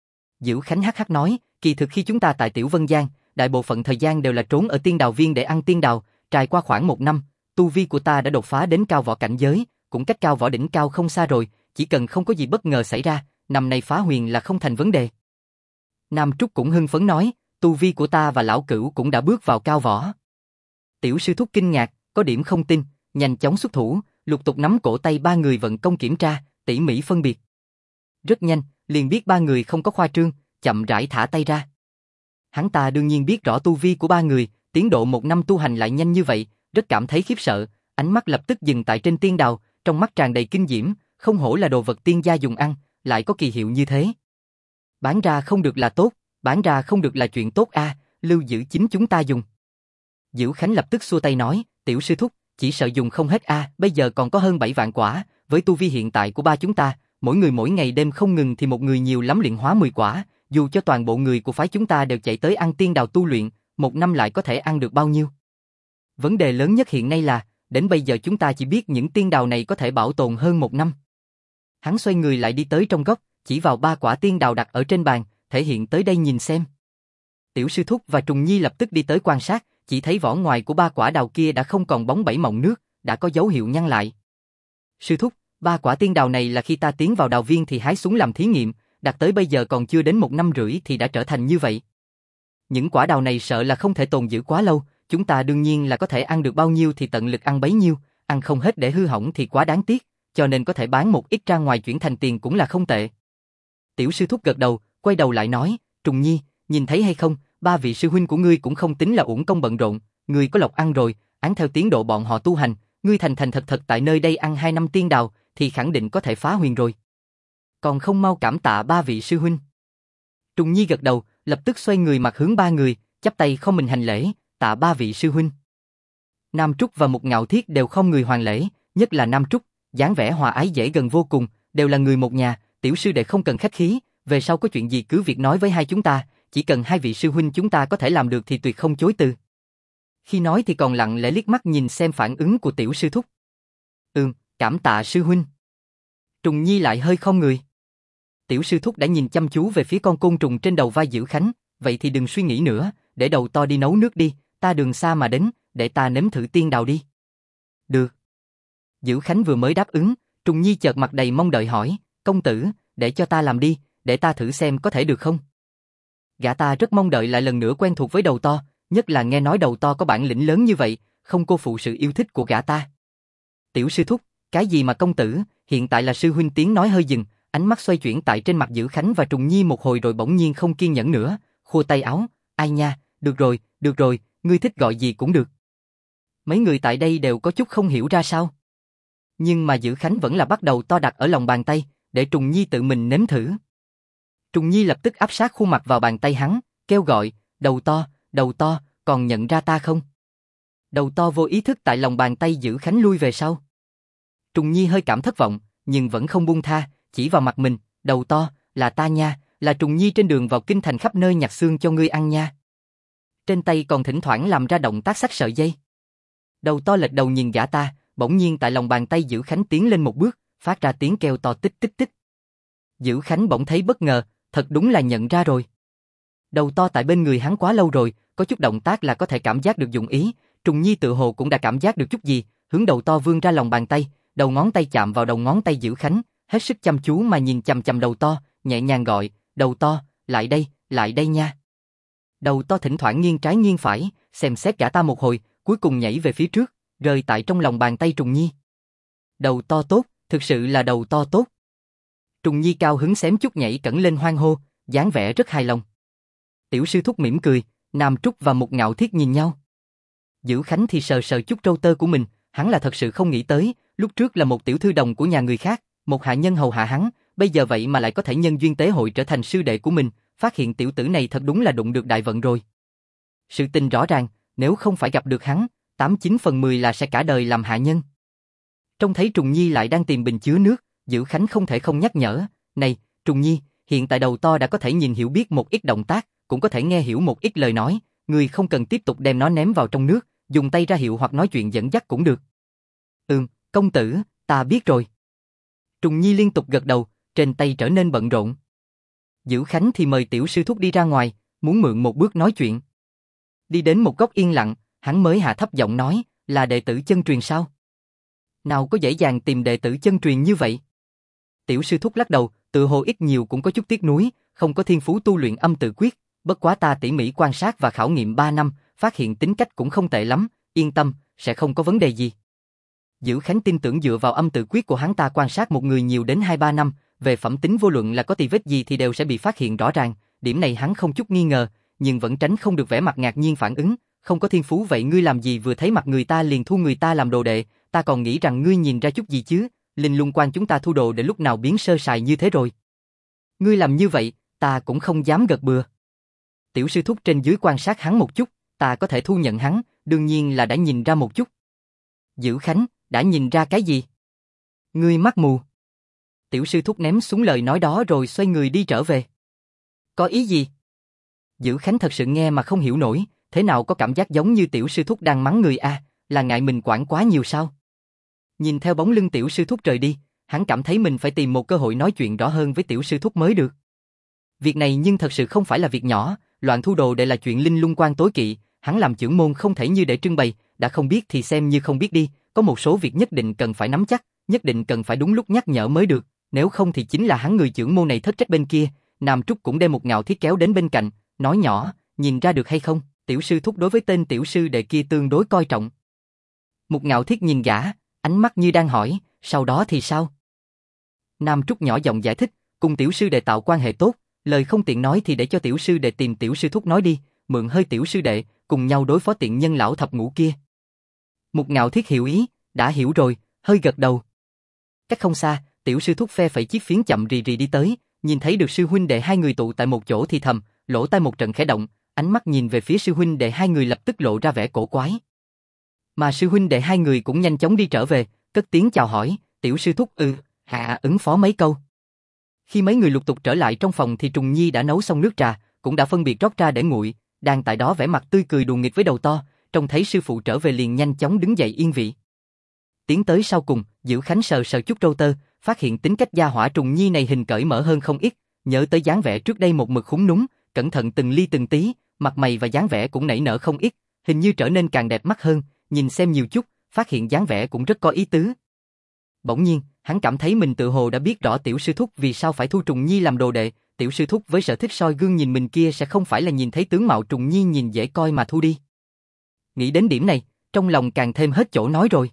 A: Dữ Khánh hắc hắc nói, kỳ thực khi chúng ta tại Tiểu Vân Giang, đại bộ phận thời gian đều là trốn ở tiên đào viên để ăn tiên đào, trải qua khoảng 1 năm, tu vi của ta đã đột phá đến cao võ cảnh giới, cũng cách cao võ đỉnh cao không xa rồi, chỉ cần không có gì bất ngờ xảy ra, năm nay phá huyền là không thành vấn đề. Nam Trúc cũng hưng phấn nói, tu vi của ta và lão cửu cũng đã bước vào cao võ. Tiểu sư thúc kinh ngạc, có điểm không tin, nhanh chóng xuất thủ, lục tục nắm cổ tay ba người vận công kiểm tra, tỉ mỉ phân biệt. Rất nhanh, liền biết ba người không có khoa trương, chậm rãi thả tay ra. Hắn ta đương nhiên biết rõ tu vi của ba người, tiến độ 1 năm tu hành lại nhanh như vậy, rất cảm thấy khiếp sợ, ánh mắt lập tức dừng tại trên tiên đào, trong mắt tràn đầy kinh diễm, không hổ là đồ vật tiên gia dùng ăn, lại có kỳ hiệu như thế. Bán ra không được là tốt, bán ra không được là chuyện tốt a, lưu giữ chính chúng ta dùng. Dữ Khánh lập tức xua tay nói, tiểu sư thúc, chỉ sợ dùng không hết a, bây giờ còn có hơn 7 vạn quả, với tu vi hiện tại của ba chúng ta, mỗi người mỗi ngày đêm không ngừng thì một người nhiều lắm luyện hóa 10 quả, dù cho toàn bộ người của phái chúng ta đều chạy tới ăn tiên đào tu luyện, 1 năm lại có thể ăn được bao nhiêu? Vấn đề lớn nhất hiện nay là, đến bây giờ chúng ta chỉ biết những tiên đào này có thể bảo tồn hơn 1 năm. Hắn xoay người lại đi tới trong góc, chỉ vào 3 quả tiên đào đặt ở trên bàn, thể hiện tới đây nhìn xem. Tiểu sư thúc và Trùng Nhi lập tức đi tới quan sát, chỉ thấy vỏ ngoài của 3 quả đào kia đã không còn bóng bẩy mọng nước, đã có dấu hiệu nhăn lại. Sư thúc, 3 quả tiên đào này là khi ta tiến vào đào viên thì hái xuống làm thí nghiệm, đặt tới bây giờ còn chưa đến 1 năm rưỡi thì đã trở thành như vậy. Những quả đào này sợ là không thể tồn giữ quá lâu, chúng ta đương nhiên là có thể ăn được bao nhiêu thì tận lực ăn bấy nhiêu, ăn không hết để hư hỏng thì quá đáng tiếc, cho nên có thể bán một ít ra ngoài chuyển thành tiền cũng là không tệ. Tiểu sư thúc gật đầu, quay đầu lại nói, Trùng Nhi, nhìn thấy hay không, 3 vị sư huynh của ngươi cũng không tính là uổng công bận rộn, ngươi có lộc ăn rồi, án theo tiến độ bọn họ tu hành, ngươi thành thành thật tại nơi đây ăn 2 năm tiên đào, thì khẳng định có thể phá huyền rồi. Còn không mau cảm tạ 3 vị sư huynh. Trùng Nhi gật đầu, lập tức xoay người mặt hướng 3 người, chắp tay không mình hành lễ, tạ 3 vị sư huynh. Nam Trúc và Một Ngạo Thiết đều không người hoàn lễ, nhất là Nam Trúc, dáng vẻ hòa ái dễ gần vô cùng, đều là người một nhà, tiểu sư đệ không cần khách khí, về sau có chuyện gì cứ việc nói với hai chúng ta, chỉ cần 2 vị sư huynh chúng ta có thể làm được thì tuyệt không chối từ. Khi nói thì còn lặng lẽ liếc mắt nhìn xem phản ứng của tiểu sư thúc. Cảm tạ sư huynh. Trùng Nhi lại hơi không người. Tiểu sư thúc đã nhìn chăm chú về phía con côn trùng trên đầu vai Dữ Khánh, vậy thì đừng suy nghĩ nữa, để đầu to đi nấu nước đi, ta đường xa mà đến, để ta nếm thử tiên đào đi. Được. Dữ Khánh vừa mới đáp ứng, Trùng Nhi chợt mặt đầy mong đợi hỏi, công tử, để cho ta làm đi, để ta thử xem có thể được không? Gã ta rất mong đợi lại lần nữa quen thuộc với đầu to, nhất là nghe nói đầu to có bản lĩnh lớn như vậy, không cô phụ sự yêu thích của gã ta. Tiểu sư thúc, cái gì mà công tử, hiện tại là sư huynh tiếng nói hơi dừng, ánh mắt xoay chuyển tại trên mặt Dữ Khánh và Trùng Nhi một hồi rồi bỗng nhiên không kiên nhẫn nữa, khua tay áo, ai nha, được rồi, ngươi thích gọi gì cũng được. Mấy người tại đây đều có chút không hiểu ra sao. Nhưng mà Dữ Khánh vẫn là bắt đầu to đặt ở lòng bàn tay, để Trùng Nhi tự mình nếm thử. Trùng Nhi lập tức áp sát khuôn mặt vào bàn tay hắn, kêu gọi, đầu to, còn nhận ra ta không? Đầu to vô ý thức tại lòng bàn tay Dữ Khánh lui về sau. Trùng Nhi hơi cảm thất vọng, nhưng vẫn không buông tha, chỉ vào mặt mình, đầu to, là ta nha, là Trùng Nhi trên đường vào kinh thành khắp nơi nhặt xương cho ngươi ăn nha. Trên tay còn thỉnh thoảng làm ra động tác xách sợi dây. Đầu to lệch đầu nhìn gã ta, bỗng nhiên tại lòng bàn tay Dữ Khánh tiến lên một bước, phát ra tiếng kêu to tích tích tích. Dữ Khánh bỗng thấy bất ngờ, thật đúng là nhận ra rồi. Đầu to tại bên người hắn quá lâu rồi, có chút động tác là có thể cảm giác được dụng ý, Trùng Nhi tự hồ cũng đã cảm giác được chút gì, hướng đầu to vươn ra lòng bàn tay, đầu ngón tay chạm vào đầu ngón tay Dữ Khánh, hết sức chăm chú mà nhìn chằm chằm đầu to, nhẹ nhàng gọi, đầu to, lại đây nha. Đầu to thỉnh thoảng nghiêng trái nghiêng phải, xem xét gã ta một hồi, cuối cùng nhảy về phía trước, rơi tại trong lòng bàn tay Trùng Nhi. Đầu to tốt, thực sự là đầu to tốt. Trùng Nhi cao hứng xém chút nhảy cẫng lên hoan hô, dáng vẻ rất hài lòng. Tiểu sư thúc mỉm cười, Nam Trúc và Mục Ngạo Thiết nhìn nhau. Dữ Khánh thì sờ sờ chút râu tơ của mình, hắn là thật sự không nghĩ tới, lúc trước là một tiểu thư đồng của nhà người khác, một hạ nhân hầu hạ hắn, bây giờ vậy mà lại có thể nhân duyên tế hội trở thành sư đệ của mình, phát hiện tiểu tử này thật đúng là đụng được đại vận rồi. Sự tình rõ ràng, nếu không phải gặp được hắn, 89 phần 10 là sẽ cả đời làm hạ nhân. Trông thấy Trùng Nhi lại đang tìm bình chứa nước, Dữ Khánh không thể không nhắc nhở, này, Trùng Nhi, hiện tại đầu to đã có thể nhìn hiểu biết một ít động tác, cũng có thể nghe hiểu một ít lời nói, người không cần tiếp tục đem nó ném vào trong nước, dùng tay ra hiệu hoặc nói chuyện dẫn dắt cũng được. Công tử, ta biết rồi. Trùng Nhi liên tục gật đầu, trên tay trở nên bận rộn. Dữ Khánh thì mời tiểu sư thúc đi ra ngoài, muốn mượn một bước nói chuyện. Đi đến một góc yên lặng, hắn mới hạ thấp giọng nói, là đệ tử chân truyền sao? Nào có dễ dàng tìm đệ tử chân truyền như vậy? Tiểu sư thúc lắc đầu, tự hồ ít nhiều cũng có chút tiếc nuối, không có thiên phú tu luyện âm tự quyết, bất quá ta tỉ mỉ quan sát và khảo nghiệm 3 năm, phát hiện tính cách cũng không tệ lắm, yên tâm, sẽ không có vấn đề gì. Dữ Khánh tin tưởng dựa vào âm tự quyết của hắn ta quan sát một người nhiều đến 2-3 năm, về phẩm tính vô luận là có tì vết gì thì đều sẽ bị phát hiện rõ ràng, điểm này hắn không chút nghi ngờ, nhưng vẫn tránh không được vẻ mặt ngạc nhiên phản ứng, không có thiên phú vậy ngươi làm gì vừa thấy mặt người ta liền thu người ta làm đồ đệ, ta còn nghĩ rằng ngươi nhìn ra chút gì chứ, Linh Lung Quan chúng ta thu đồ để lúc nào biến sơ sài như thế rồi. Ngươi làm như vậy, ta cũng không dám gật bừa. Tiểu sư thúc trên dưới quan sát hắn một chút, ta có thể thu nhận hắn, đương nhiên là đã nhìn ra một chút. Dữ Khánh, đã nhìn ra cái gì? Ngươi mắt mù. Tiểu sư thúc ném xuống lời nói đó rồi xoay người đi trở về. Có ý gì? Dữ Khánh thật sự nghe mà không hiểu nổi, thế nào có cảm giác giống như tiểu sư thúc đang mắng người a, là ngại mình quản quá nhiều sao? Nhìn theo bóng lưng tiểu sư thúc rời đi, hắn cảm thấy mình phải tìm một cơ hội nói chuyện rõ hơn với tiểu sư thúc mới được. Việc này nhưng thật sự không phải là việc nhỏ, loạn thu đồ đệ là chuyện Linh Lung Quan tối kỵ, hắn làm trưởng môn không thể như để trưng bày, đã không biết thì xem như không biết đi, có một số việc nhất định cần phải nắm chắc, nhất định cần phải đúng lúc nhắc nhở mới được, nếu không thì chính là hắn người trưởng môn này thất trách bên kia. Nam Trúc cũng đem một Ngạo Thiết kéo đến bên cạnh, nói nhỏ, nhìn ra được hay không, tiểu sư thúc đối với tên tiểu sư đệ kia tương đối coi trọng. Một Ngạo Thiết nhìn gã, ánh mắt như đang hỏi, sau đó thì sao? Nam Trúc nhỏ giọng giải thích, cùng tiểu sư đệ tạo quan hệ tốt, lời không tiện nói thì để cho tiểu sư đệ tìm tiểu sư thúc nói đi, mượn hơi tiểu sư đệ, cùng nhau đối phó tiện nhân lão thập ngũ kia. Một Ngạo Thiết hiểu ý, đã hiểu rồi, hơi gật đầu. Cách không xa, tiểu sư thúc phe phẩy chiếc phiến chậm rì rì đi tới, nhìn thấy được sư huynh đệ hai người tụ tại một chỗ thì thầm, lỗ tai một trận khẽ động, ánh mắt nhìn về phía sư huynh đệ hai người lập tức lộ ra vẻ cổ quái. Mà sư huynh đệ hai người cũng nhanh chóng đi trở về, cất tiếng chào hỏi, tiểu sư thúc hạ ứng phó mấy câu. Khi mấy người lục tục trở lại trong phòng thì Trùng Nhi đã nấu xong nước trà, cũng đã phân biệt rót ra để nguội, đang tại đó vẻ mặt tươi cười đùa nghịch với đầu to, trông thấy sư phụ trở về liền nhanh chóng đứng dậy yên vị. Tiến tới sau cùng, Dữ Khánh sờ sờ chút râu tơ, phát hiện tính cách gia hỏa Trùng Nhi này hình cởi mở hơn không ít, nhớ tới dáng vẻ trước đây một mực khúm núm, cẩn thận từng ly từng tí, mặt mày và dáng vẻ cũng nảy nở không ít, hình như trở nên càng đẹp mắt hơn, nhìn xem nhiều chút, phát hiện dáng vẻ cũng rất có ý tứ. Bỗng nhiên, hắn cảm thấy mình tự hồ đã biết rõ tiểu sư thúc vì sao phải thu Trùng Nhi làm đồ đệ, tiểu sư thúc với sở thích soi gương nhìn mình kia sẽ không phải là nhìn thấy tướng mạo Trùng Nhi nhìn dễ coi mà thu đi. Nghĩ đến điểm này, trong lòng càng thêm hết chỗ nói rồi.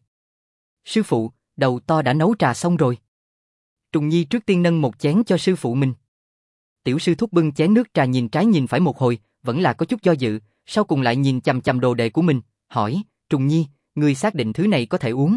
A: Sư phụ, đầu to đã nấu trà xong rồi. Trùng Nhi trước tiên nâng một chén cho sư phụ mình. Tiểu sư thúc bưng chén nước trà nhìn trái nhìn phải một hồi, vẫn là có chút do dự, sau cùng lại nhìn chằm chằm đồ đệ của mình, hỏi, Trùng Nhi, ngươi xác định thứ này có thể uống?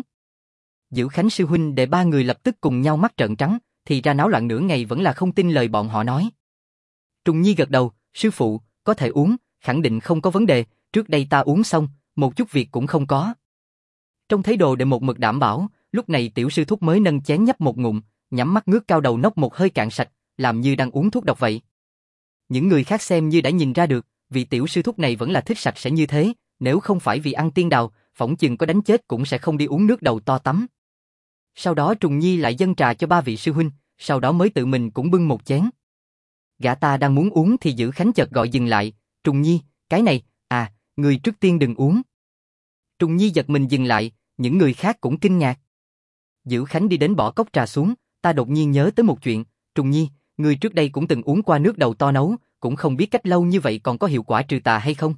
A: Dữ Khánh sư huynh để ba người lập tức cùng nhau mắt trợn trắng, thì ra náo loạn nửa ngày vẫn là không tin lời bọn họ nói. Trùng Nhi gật đầu, sư phụ, có thể uống, khẳng định không có vấn đề, trước đây ta uống xong, một chút việc cũng không có. Trong thấy đồ đệ một mực đảm bảo, lúc này tiểu sư thúc mới nâng chén nhấp một ngụm, nhắm mắt ngước cao đầu nốc một hơi cạn sạch, làm như đang uống thuốc độc vậy. Những người khác xem như đã nhìn ra được, vị tiểu sư thúc này vẫn là thích sạch sẽ như thế, nếu không phải vì ăn tiên đào, phỏng chừng có đánh chết cũng sẽ không đi uống nước đầu to tắm. Sau đó Trùng Nhi lại dâng trà cho ba vị sư huynh, sau đó mới tự mình cũng bưng một chén. Gã ta đang muốn uống thì Dữ Khánh chợt gọi dừng lại, Trùng Nhi, cái này, người trước tiên đừng uống. Trùng Nhi giật mình dừng lại, những người khác cũng kinh ngạc. Dữ Khánh đi đến bỏ cốc trà xuống, ta đột nhiên nhớ tới một chuyện, Trùng Nhi, ngươi trước đây cũng từng uống qua nước đầu to nấu, cũng không biết cách lâu như vậy còn có hiệu quả trừ tà hay không.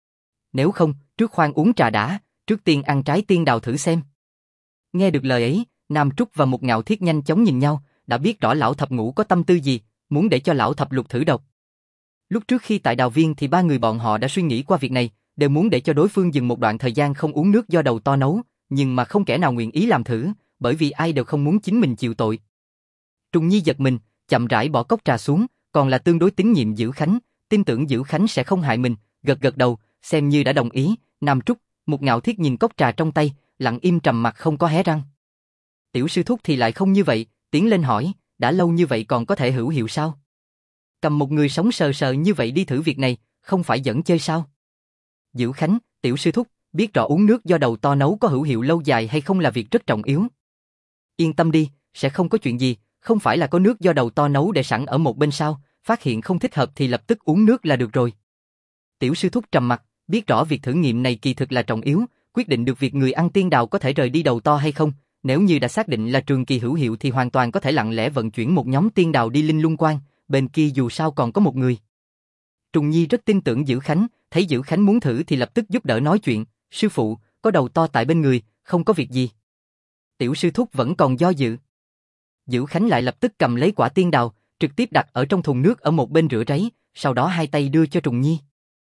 A: Nếu không, trước khoan uống trà đã, trước tiên ăn trái tiên đào thử xem. Nghe được lời ấy, Nam Trúc và Một Ngạo Thiết nhanh chóng nhìn nhau, đã biết rõ lão thập ngũ có tâm tư gì, muốn để cho lão thập lục thử độc. Lúc trước khi tại đào viên thì ba người bọn họ đã suy nghĩ qua việc này, đều muốn để cho đối phương dừng một đoạn thời gian không uống nước do đầu to nấu, nhưng mà không kẻ nào nguyện ý làm thử, bởi vì ai đều không muốn chính mình chịu tội. Trùng Nhi giật mình, chậm rãi bỏ cốc trà xuống, còn là tương đối tín nhiệm Dữ Khánh, tin tưởng Dữ Khánh sẽ không hại mình, gật gật đầu, xem như đã đồng ý. Nam Trúc, Một Ngạo Thiết nhìn cốc trà trong tay, lặng im trầm mặt không có hé răng. Tiểu sư thúc thì lại không như vậy, tiến lên hỏi, đã lâu như vậy còn có thể hữu hiệu sao? Cầm một người sống sờ sờ như vậy đi thử việc này, không phải giỡn chơi sao? Dữ Khánh, tiểu sư thúc, biết rõ uống nước do đầu to nấu có hữu hiệu lâu dài hay không là việc rất trọng yếu. Yên tâm đi, sẽ không có chuyện gì, không phải là có nước do đầu to nấu để sẵn ở một bên sao, phát hiện không thích hợp thì lập tức uống nước là được rồi. Tiểu sư thúc trầm mặt, biết rõ việc thử nghiệm này kỳ thực là trọng yếu, quyết định được việc người ăn tiên đào có thể rời đi đầu to hay không, nếu như đã xác định là trường kỳ hữu hiệu thì hoàn toàn có thể lặng lẽ vận chuyển một nhóm tiên đào đi Linh Lung Quan, bên kia dù sao còn có một người. Trùng Nhi rất tin tưởng Dữ Khánh, thấy Dữ Khánh muốn thử thì lập tức giúp đỡ nói chuyện, sư phụ, có đầu to tại bên người, không có việc gì. Tiểu sư thúc vẫn còn do dự. Dữ Khánh lại lập tức cầm lấy quả tiên đào, trực tiếp đặt ở trong thùng nước ở một bên rửa ráy, sau đó hai tay đưa cho Trùng Nhi.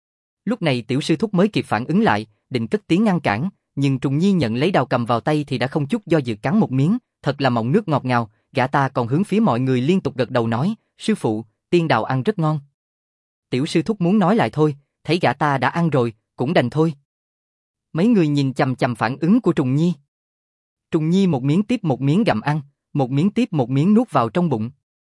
A: Lúc này tiểu sư thúc mới kịp phản ứng lại, định cất tiếng ngăn cản, nhưng Trùng Nhi nhận lấy đào cầm vào tay thì đã không chút do dự cắn một miếng, thật là mọng nước ngọt ngào, gã ta còn hướng phía mọi người liên tục gật đầu nói, sư phụ, tiên đào ăn rất ngon. Tiểu sư thúc muốn nói lại thôi, thấy gã ta đã ăn rồi, cũng đành thôi. Mấy người nhìn chằm chằm phản ứng của Trùng Nhi. Trùng Nhi một miếng tiếp một miếng gặm ăn, một miếng tiếp một miếng nuốt vào trong bụng.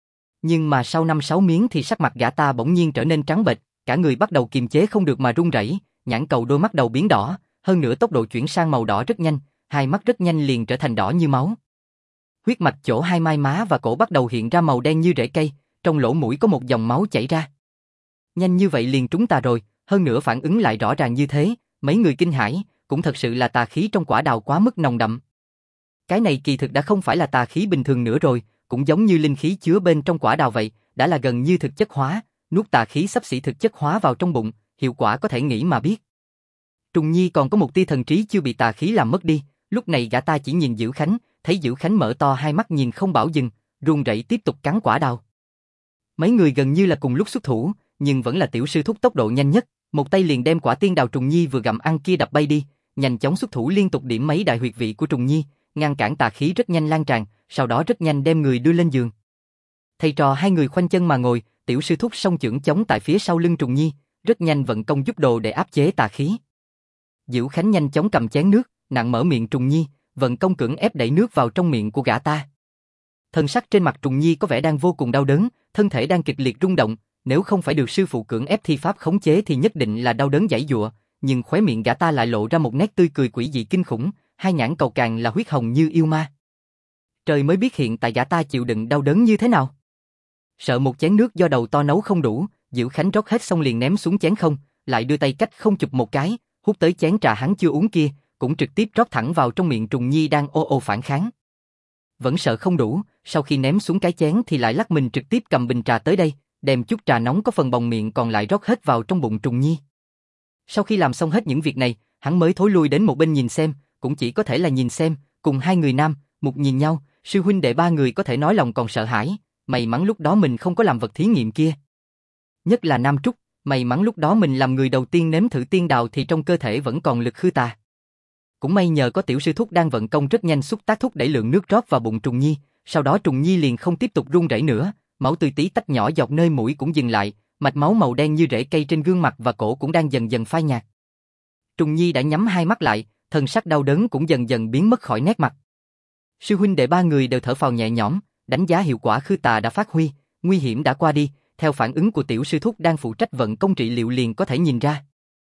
A: Nhưng mà sau 5-6 miếng thì sắc mặt gã ta bỗng nhiên trở nên trắng bệch, cả người bắt đầu kiềm chế không được mà run rẩy, nhãn cầu đôi mắt đầu biến đỏ, hơn nữa tốc độ chuyển sang màu đỏ rất nhanh, hai mắt rất nhanh liền trở thành đỏ như máu. Huyết mạch chỗ hai mai má và cổ bắt đầu hiện ra màu đen như rễ cây, trong lỗ mũi có một dòng máu chảy ra. Nhanh như vậy liền trúng tà rồi, hơn nữa phản ứng lại rõ ràng như thế, mấy người kinh hãi, cũng thật sự là tà khí trong quả đào quá mức nồng đậm. Cái này kỳ thực đã không phải là tà khí bình thường nữa rồi, cũng giống như linh khí chứa bên trong quả đào vậy, đã là gần như thực chất hóa, nuốt tà khí xấp xỉ thực chất hóa vào trong bụng, hiệu quả có thể nghĩ mà biết. Trùng Nhi còn có một tia thần trí chưa bị tà khí làm mất đi, lúc này gã ta chỉ nhìn Dữ Khánh, thấy Dữ Khánh mở to hai mắt nhìn không bảo dừng, run rẩy tiếp tục cắn quả đào. Mấy người gần như là cùng lúc xuất thủ, nhưng vẫn là tiểu sư thúc tốc độ nhanh nhất, một tay liền đem quả tiên đào Trùng Nhi vừa gặm ăn kia đập bay đi, nhanh chóng xuất thủ liên tục điểm mấy đại huyệt vị của Trùng Nhi, ngăn cản tà khí rất nhanh lan tràn, sau đó rất nhanh đem người đưa lên giường. Thầy trò hai người khoanh chân mà ngồi, tiểu sư thúc song chưởng chống tại phía sau lưng Trùng Nhi, rất nhanh vận công giúp đồ để áp chế tà khí. Dữ Khánh nhanh chóng cầm chén nước, nặng mở miệng Trùng Nhi, vận công cưỡng ép đẩy nước vào trong miệng của gã ta. Thân sắc trên mặt Trùng Nhi có vẻ đang vô cùng đau đớn, thân thể đang kịch liệt rung động, nếu không phải được sư phụ cưỡng ép thi pháp khống chế thì nhất định là đau đớn giãy giụa, nhưng khóe miệng gã ta lại lộ ra một nét tươi cười quỷ dị kinh khủng, hai nhãn cầu càng là huyết hồng như yêu ma. Trời mới biết hiện tại gã ta chịu đựng đau đớn như thế nào. Sợ một chén nước do đầu to nấu không đủ, Dữ Khánh rót hết xong liền ném xuống chén không, lại đưa tay cách không chụp một cái, hút tới chén trà hắn chưa uống kia, cũng trực tiếp rót thẳng vào trong miệng Trùng Nhi đang ô ô phản kháng. Vẫn sợ không đủ, sau khi ném xuống cái chén thì lại lắc mình trực tiếp cầm bình trà tới đây, đem chút trà nóng có phần bồng miệng còn lại rót hết vào trong bụng Trùng Nhi. Sau khi làm xong hết những việc này, hắn mới thối lui đến một bên nhìn xem, cũng chỉ có thể là nhìn xem, cùng hai người Nam, Mục nhìn nhau, sư huynh đệ ba người có thể nói lòng còn sợ hãi, may mắn lúc đó mình không có làm vật thí nghiệm kia. Nhất là Nam Trúc, may mắn lúc đó mình làm người đầu tiên nếm thử tiên đào thì trong cơ thể vẫn còn lực khư tà. Cũng may nhờ có tiểu sư thúc đang vận công rất nhanh xúc tác thúc đẩy lượng nước rót vào bụng Trùng Nhi, sau đó Trùng Nhi liền không tiếp tục run rẩy nữa, máu tươi tí tách nhỏ dọc nơi mũi cũng dừng lại, mạch máu màu đen như rễ cây trên gương mặt và cổ cũng đang dần dần phai nhạt. Trùng Nhi đã nhắm hai mắt lại, thần sắc đau đớn cũng dần dần biến mất khỏi nét mặt. Sư huynh đệ ba người đều thở phào nhẹ nhõm, đánh giá hiệu quả khư tà đã phát huy, nguy hiểm đã qua đi, theo phản ứng của tiểu sư thúc đang phụ trách vận công trị liệu liền có thể nhìn ra.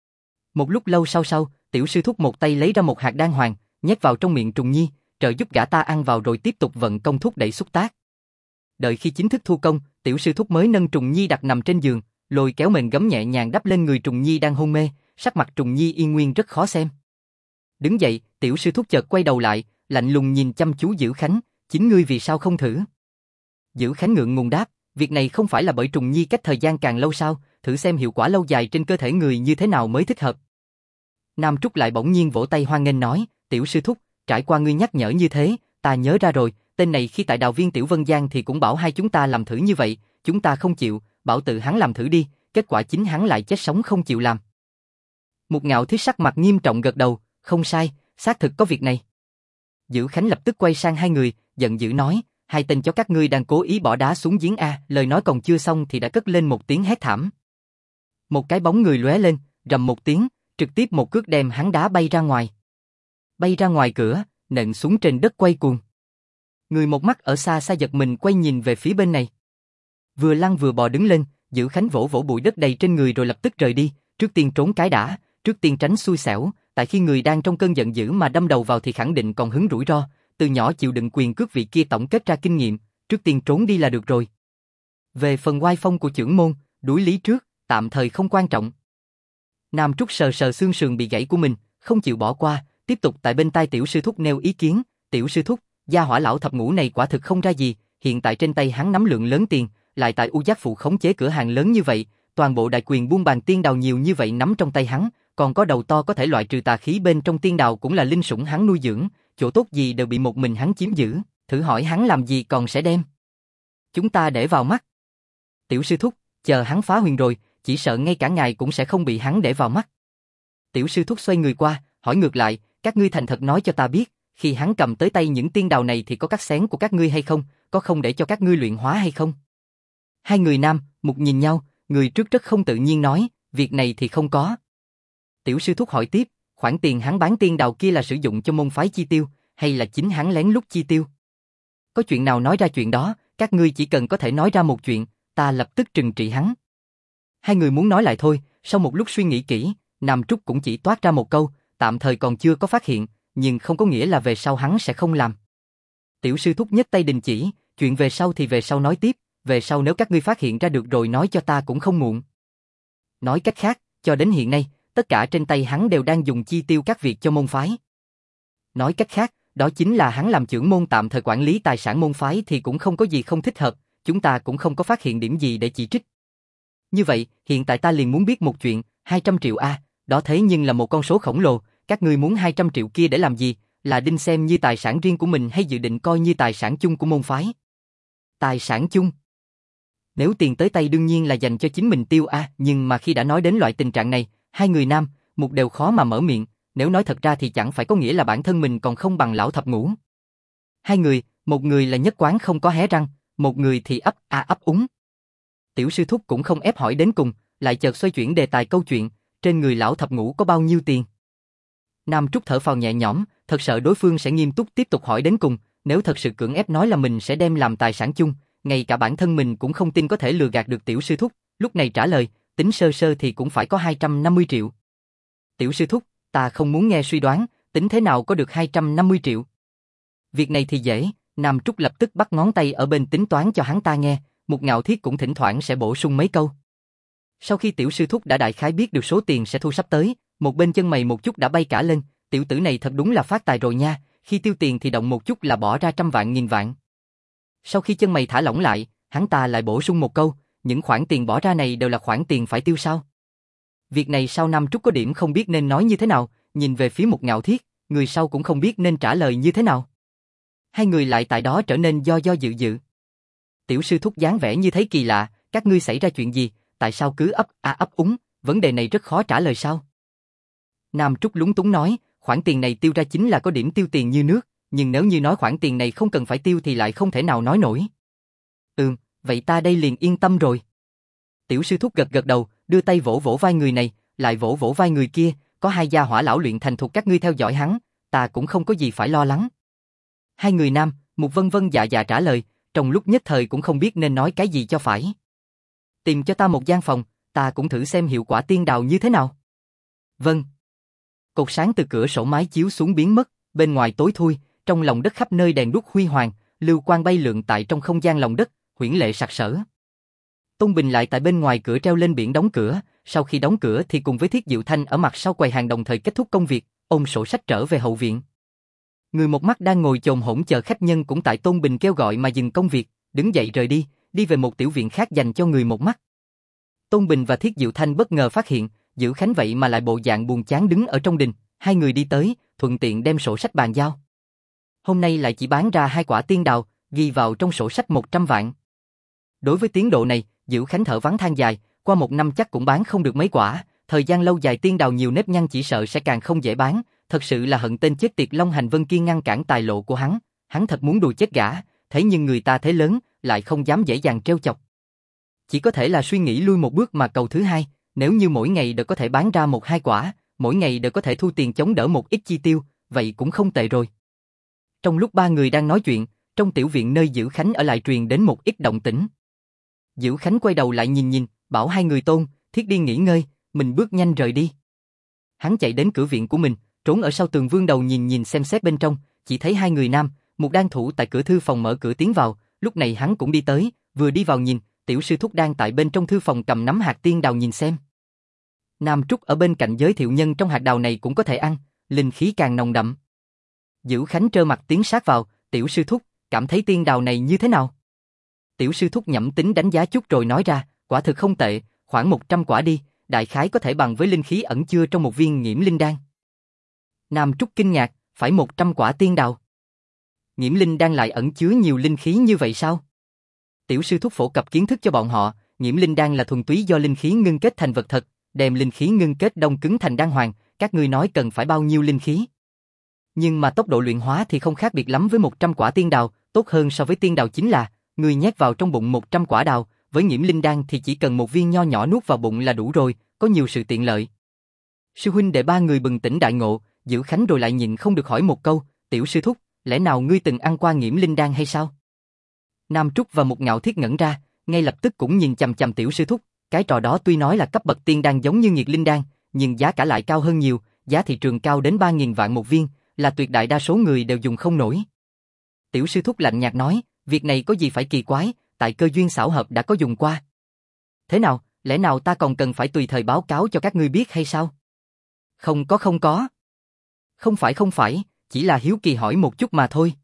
A: Một lúc lâu sau, tiểu sư thúc một tay lấy ra một hạt đan hoàng, nhét vào trong miệng Trùng Nhi, trợ giúp gã ta ăn vào rồi tiếp tục vận công thúc đẩy xúc tác. Đợi khi chính thức thu công, tiểu sư thúc mới nâng Trùng Nhi đặt nằm trên giường, lôi kéo mền gấm nhẹ nhàng đắp lên người Trùng Nhi đang hôn mê, sắc mặt Trùng Nhi yên nguyên rất khó xem. Đứng dậy, tiểu sư thúc chợt quay đầu lại, lạnh lùng nhìn chăm chú Dữ Khánh, chính ngươi vì sao không thử? Dữ Khánh ngượng ngùng đáp, việc này không phải là bởi Trùng Nhi cách thời gian càng lâu sao, thử xem hiệu quả lâu dài trên cơ thể người như thế nào mới thích hợp. Nam Trúc lại bỗng nhiên vỗ tay hoan nghênh nói, tiểu sư thúc, trải qua ngươi nhắc nhở như thế, ta nhớ ra rồi, tên này khi tại Đào Viên Tiểu Vân Giang thì cũng bảo hai chúng ta làm thử như vậy, chúng ta không chịu, bảo tự hắn làm thử đi, kết quả chính hắn lại chết sống không chịu làm. Một Ngạo Thiết sắc mặt nghiêm trọng gật đầu, không sai, xác thực có việc này. Dữ Khánh lập tức quay sang hai người, giận dữ nói, hai tên chó các ngươi đang cố ý bỏ đá xuống giếng a, lời nói còn chưa xong thì đã cất lên một tiếng hét thảm. Một cái bóng người lóe lên, rầm một tiếng, trực tiếp một cước đem hắn đá bay ra ngoài. Bay ra ngoài cửa, nện xuống trên đất quay cuồng. Người một mắt ở xa xa giật mình quay nhìn về phía bên này. Vừa lăn vừa bò đứng lên, Dữ Khánh vỗ vỗ bụi đất đầy trên người rồi lập tức rời đi, trước tiên trốn cái đã, trước tiên tránh xui xẻo, tại khi người đang trong cơn giận dữ mà đâm đầu vào thì khẳng định còn hứng rủi ro, từ nhỏ chịu đựng quyền cước vị kia tổng kết ra kinh nghiệm, trước tiên trốn đi là được rồi. Về phần oai phong của chưởng môn, đuổi lý trước, tạm thời không quan trọng. Nam Trúc sờ sờ xương sườn bị gãy của mình, không chịu bỏ qua, tiếp tục tại bên tai tiểu sư thúc nêu ý kiến, tiểu sư thúc, gia hỏa lão thập ngũ này quả thực không ra gì, hiện tại trên tay hắn nắm lượng lớn tiền, lại tại U Giác Phụ khống chế cửa hàng lớn như vậy, toàn bộ đại quyền buôn bàn tiên đào nhiều như vậy nắm trong tay hắn, còn có đầu to có thể loại trừ tà khí bên trong tiên đào cũng là linh sủng hắn nuôi dưỡng, chỗ tốt gì đều bị một mình hắn chiếm giữ, thử hỏi hắn làm gì còn sẽ đem. Chúng ta để vào mắt. Tiểu sư thúc, chờ hắn phá huyền rồi, chỉ sợ ngay cả ngài cũng sẽ không bị hắn để vào mắt. Tiểu sư thúc xoay người qua, hỏi ngược lại, các ngươi thành thật nói cho ta biết, khi hắn cầm tới tay những tiên đào này thì có cắt xén của các ngươi hay không, có không để cho các ngươi luyện hóa hay không? Hai người Nam, Mục nhìn nhau, người trước rất không tự nhiên nói, việc này thì không có. Tiểu sư thúc hỏi tiếp, khoản tiền hắn bán tiên đào kia là sử dụng cho môn phái chi tiêu, hay là chính hắn lén lút chi tiêu? Có chuyện nào nói ra chuyện đó, các ngươi chỉ cần có thể nói ra một chuyện, ta lập tức trừng trị hắn. Hai người muốn nói lại thôi, sau một lúc suy nghĩ kỹ, Nam Trúc cũng chỉ toát ra một câu, tạm thời còn chưa có phát hiện, nhưng không có nghĩa là về sau hắn sẽ không làm. Tiểu sư thúc nhấc tay đình chỉ, chuyện về sau thì về sau nói tiếp, về sau nếu các ngươi phát hiện ra được rồi nói cho ta cũng không muộn. Nói cách khác, cho đến hiện nay, tất cả trên tay hắn đều đang dùng chi tiêu các việc cho môn phái. Nói cách khác, đó chính là hắn làm trưởng môn tạm thời quản lý tài sản môn phái thì cũng không có gì không thích hợp, chúng ta cũng không có phát hiện điểm gì để chỉ trích. Như vậy, hiện tại ta liền muốn biết một chuyện, 200 triệu a, đó thế nhưng là một con số khổng lồ, các ngươi muốn 200 triệu kia để làm gì, là đinh xem như tài sản riêng của mình hay dự định coi như tài sản chung của môn phái? Tài sản chung. Nếu tiền tới tay đương nhiên là dành cho chính mình tiêu a, nhưng mà khi đã nói đến loại tình trạng này, hai người Nam, Mục đều khó mà mở miệng, nếu nói thật ra thì chẳng phải có nghĩa là bản thân mình còn không bằng lão thập ngũ. Hai người, một người là nhất quán không có hé răng, một người thì ấp a ấp úng. Tiểu sư thúc cũng không ép hỏi đến cùng, lại chợt xoay chuyển đề tài câu chuyện, trên người lão thập ngũ có bao nhiêu tiền? Nam Trúc thở phào nhẹ nhõm, thật sợ đối phương sẽ nghiêm túc tiếp tục hỏi đến cùng, nếu thật sự cưỡng ép nói là mình sẽ đem làm tài sản chung, ngay cả bản thân mình cũng không tin có thể lừa gạt được tiểu sư thúc, lúc này trả lời, tính sơ sơ thì cũng phải có 250 triệu. Tiểu sư thúc, ta không muốn nghe suy đoán, tính thế nào có được 250 triệu. Việc này thì dễ, Nam Trúc lập tức bắt ngón tay ở bên tính toán cho hắn ta nghe, Một Ngạo Thiết cũng thỉnh thoảng sẽ bổ sung mấy câu. Sau khi tiểu sư thúc đã đại khái biết được số tiền sẽ thu sắp tới, một bên chân mày một chút đã bay cả lên, tiểu tử này thật đúng là phát tài rồi nha, khi tiêu tiền thì động một chút là bỏ ra trăm vạn nghìn vạn. Sau khi chân mày thả lỏng lại, hắn ta lại bổ sung một câu, những khoản tiền bỏ ra này đều là khoản tiền phải tiêu sao? Việc này sao Nam Trúc có điểm không biết nên nói như thế nào, nhìn về phía Mục Ngạo Thiết, người sau cũng không biết nên trả lời như thế nào. Hai người lại tại đó trở nên do dự dự. Tiểu sư thúc dáng vẻ như thấy kỳ lạ, các ngươi xảy ra chuyện gì, tại sao cứ ấp úng, vấn đề này rất khó trả lời sao? Nam Trúc lúng túng nói, khoản tiền này tiêu ra chính là có điểm tiêu tiền như nước, nhưng nếu như nói khoản tiền này không cần phải tiêu thì lại không thể nào nói nổi. Vậy ta đây liền yên tâm rồi. Tiểu sư thúc gật đầu, đưa tay vỗ vỗ vai người này, lại vỗ vỗ vai người kia, có hai gia hỏa lão luyện thành thục các ngươi theo dõi hắn, ta cũng không có gì phải lo lắng. Hai người nam, Mục Vân Vân dạ trả lời, trong lúc nhất thời cũng không biết nên nói cái gì cho phải. Tìm cho ta một gian phòng, ta cũng thử xem hiệu quả tiên đào như thế nào. Vâng. Cột sáng từ cửa sổ mái chiếu xuống biến mất, bên ngoài tối thui, trong lòng đất khắp nơi đèn đuốc huy hoàng, lưu quang bay lượn tại trong không gian lòng đất, huyễn lệ sặc sỡ. Tôn Bình lại tại bên ngoài cửa treo lên biển đóng cửa, sau khi đóng cửa thì cùng với Thiết Diệu Thanh ở mặt sau quầy hàng đồng thời kết thúc công việc, ôm sổ sách trở về hậu viện. Người một mắt đang ngồi chồm hổn chờ khách nhân cũng tại Tôn Bình kêu gọi mà dừng công việc, đứng dậy rời đi về một tiểu viện khác dành cho người một mắt. Tôn Bình và Thiết Diệu Thanh bất ngờ phát hiện, Dữ Khánh vậy mà lại bộ dạng buồn chán đứng ở trong đình, hai người đi tới, thuận tiện đem sổ sách bàn giao. Hôm nay lại chỉ bán ra 2 quả tiên đào, ghi vào trong sổ sách 100 vạn. Đối với tiến độ này, Dữ Khánh thở vắng than dài, qua 1 năm chắc cũng bán không được mấy quả, thời gian lâu dài tiên đào nhiều nếp nhăn chỉ sợ sẽ càng không dễ bán, thật sự là hận tên chết tiệt Long Hành Vân kia ngăn cản tài lộ của hắn thật muốn đùa chết gã, thế nhưng người ta thế lớn, lại không dám dễ dàng trêu chọc. Chỉ có thể là suy nghĩ lui một bước mà cầu thứ hai, nếu như mỗi ngày đều có thể bán ra 1-2 quả, mỗi ngày đều có thể thu tiền chống đỡ một ít chi tiêu, vậy cũng không tệ rồi. Trong lúc ba người đang nói chuyện, trong tiểu viện nơi Dữ Khánh ở lại truyền đến một ít động tĩnh. Dữ Khánh quay đầu lại nhìn, bảo hai người Tôn, Thiết đi nghỉ ngơi, mình bước nhanh rời đi. Hắn chạy đến cửa viện của mình, trốn ở sau tường vươn đầu nhìn xem xét bên trong, chỉ thấy hai người nam, một đang thủ tại cửa thư phòng mở cửa tiến vào, lúc này hắn cũng đi tới, vừa đi vào nhìn, tiểu sư thúc đang tại bên trong thư phòng cầm nắm hạt tiên đào nhìn xem. Nam Trúc ở bên cạnh giới thiệu nhân trong hạt đào này cũng có thể ăn, linh khí càng nồng đậm. Dữ Khánh trơ mặt tiến sát vào, tiểu sư thúc, cảm thấy tiên đào này như thế nào? Tiểu sư thúc nhẩm tính đánh giá chút rồi nói ra, quả thực không tệ, khoảng 100 quả đi, đại khái có thể bằng với linh khí ẩn chứa trong một viên Nghiễm Linh Đan. Nam Trúc kinh ngạc, phải 100 quả tiên đào. Nghiễm Linh Đan lại ẩn chứa nhiều linh khí như vậy sao? Tiểu sư thúc phổ cập kiến thức cho bọn họ, Nghiễm Linh Đan là thuần túy do linh khí ngưng kết thành vật thật, đem linh khí ngưng kết đông cứng thành đan hoàng, các ngươi nói cần phải bao nhiêu linh khí? Nhưng mà tốc độ luyện hóa thì không khác biệt lắm với 100 quả tiên đào, tốt hơn so với tiên đào chính là, người nhét vào trong bụng 100 quả đào, với Nghiễm Linh Đan thì chỉ cần một viên nho nhỏ nuốt vào bụng là đủ rồi, có nhiều sự tiện lợi. Sư huynh đệ ba người bừng tỉnh đại ngộ, Dữ Khánh rồi lại nhịn không được hỏi một câu, tiểu sư thúc, lẽ nào ngươi từng ăn qua Nghiễm Linh Đan hay sao? Nam Trúc và Mục Ngạo Thiết ngẩn ra, ngay lập tức cũng nhìn chằm chằm tiểu sư thúc, cái trò đó tuy nói là cấp bậc tiên đan giống như Nhiệt Linh Đan, nhưng giá cả lại cao hơn nhiều, giá thị trường cao đến 3.000 vạn một viên, là tuyệt đại đa số người đều dùng không nổi. Tiểu sư thúc lạnh nhạt nói, việc này có gì phải kỳ quái, tại cơ duyên xảo hợp đã có dùng qua. Thế nào, lẽ nào ta còn cần phải tùy thời báo cáo cho các ngươi biết hay sao? Không có. Không phải, chỉ là hiếu kỳ hỏi một chút mà thôi.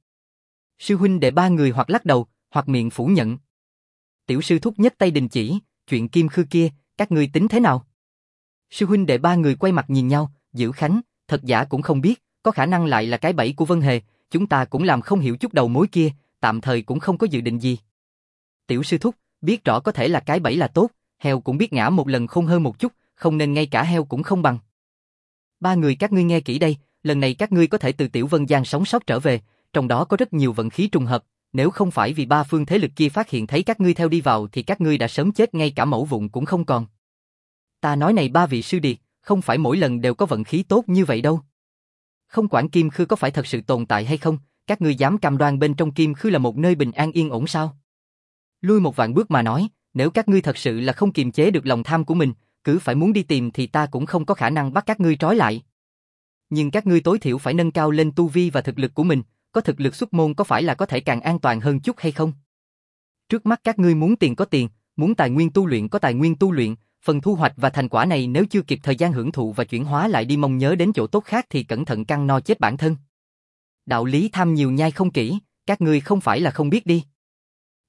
A: Sư huynh đệ ba người hoặc lắc đầu, hoặc miệng phủ nhận. Tiểu sư thúc nhấc tay đình chỉ, chuyện Kim Khư kia, các ngươi tính thế nào? Sư huynh đệ ba người quay mặt nhìn nhau, Dữ Khánh, thật giả cũng không biết, có khả năng lại là cái bẫy của Vân Hề, chúng ta cũng làm không hiểu chút đầu mối kia, tạm thời cũng không có dự định gì. Tiểu sư thúc, biết rõ có thể là cái bẫy là tốt, heo cũng biết ngã một lần khôn hơn một chút, không nên ngay cả heo cũng không bằng. Ba người các ngươi nghe kỹ đây, lần này các ngươi có thể từ Tiểu Vân Giang sống sót trở về, trong đó có rất nhiều vận khí trùng hợp, nếu không phải vì ba phương thế lực kia phát hiện thấy các ngươi theo đi vào thì các ngươi đã sớm chết ngay cả mẩu vụn cũng không còn. Ta nói này ba vị sư điệt, không phải mỗi lần đều có vận khí tốt như vậy đâu. Không quản Kim Khư có phải thật sự tồn tại hay không, các ngươi dám cam đoan bên trong Kim Khư là một nơi bình an yên ổn sao? Lui một vạn bước mà nói, nếu các ngươi thật sự là không kiềm chế được lòng tham của mình, cứ phải muốn đi tìm thì ta cũng không có khả năng bắt các ngươi trói lại. Nhưng các ngươi tối thiểu phải nâng cao lên tu vi và thực lực của mình, có thực lực xuất môn có phải là có thể càng an toàn hơn chút hay không? Trước mắt các ngươi muốn tiền có tiền, muốn tài nguyên tu luyện có tài nguyên tu luyện, phần thu hoạch và thành quả này nếu chưa kịp thời gian hưởng thụ và chuyển hóa lại đi mong nhớ đến chỗ tốt khác thì cẩn thận căng no chết bản thân. Đạo lý tham nhiều nhai không kỹ, các ngươi không phải là không biết đi.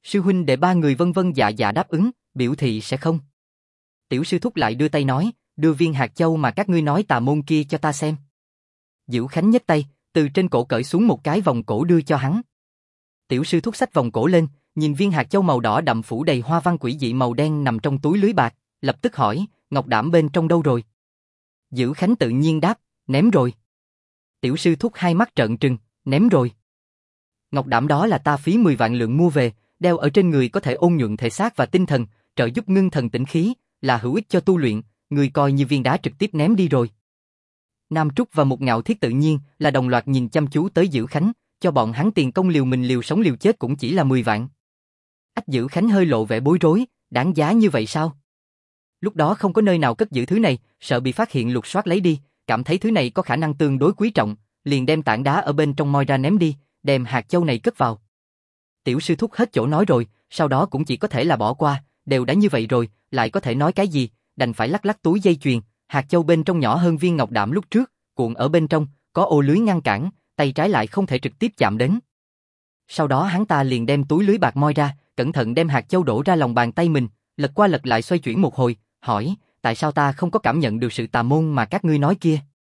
A: Sư huynh đệ ba người vân vân dạ dạ đáp ứng, biểu thị sẽ không. Tiểu sư thúc lại đưa tay nói, đưa viên hạt châu mà các ngươi nói tà môn kia cho ta xem. Dữ Khánh nhấc tay, từ trên cổ cởi xuống một cái vòng cổ đưa cho hắn. Tiểu sư thúc xách vòng cổ lên, nhìn viên hạt châu màu đỏ đậm phủ đầy hoa văn quỷ dị màu đen nằm trong túi lưới bạc, lập tức hỏi, ngọc đảm bên trong đâu rồi? Dữ Khánh tự nhiên đáp, ném rồi. Tiểu sư thúc hai mắt trợn trừng, ném rồi. Ngọc đảm đó là ta phí 10 vạn lượng mua về, đeo ở trên người có thể ôn nhuận thể xác và tinh thần, trợ giúp ngưng thần tĩnh khí, là hữu ích cho tu luyện, người coi như viên đá trực tiếp ném đi rồi. Nam Trúc và Một Ngạo Thiết tự nhiên là đồng loạt nhìn chăm chú tới Dữ Khánh, cho bọn hắn tiền công liều mình liều sống liều chết cũng chỉ là 10 vạn. Ách Dữ Khánh hơi lộ vẻ bối rối, đáng giá như vậy sao? Lúc đó không có nơi nào cất giữ thứ này, sợ bị phát hiện lục soát lấy đi, cảm thấy thứ này có khả năng tương đối quý trọng, liền đem tảng đá ở bên trong moi ra ném đi, đem hạt châu này cất vào. Tiểu sư thúc hết chỗ nói rồi, sau đó cũng chỉ có thể là bỏ qua, đều đã như vậy rồi, lại có thể nói cái gì, đành phải lắc lắc túi dây chuyền, hạt châu bên trong nhỏ hơn viên ngọc đảm lúc trước, cuộn ở bên trong, có ô lưới ngăn cản, tay trái lại không thể trực tiếp chạm đến. Sau đó hắn ta liền đem túi lưới bạc moi ra, cẩn thận đem hạt châu đổ ra lòng bàn tay mình, lật qua lật lại xoay chuyển một hồi, hỏi, tại sao ta không có cảm nhận được sự tà môn mà các ngươi nói kia?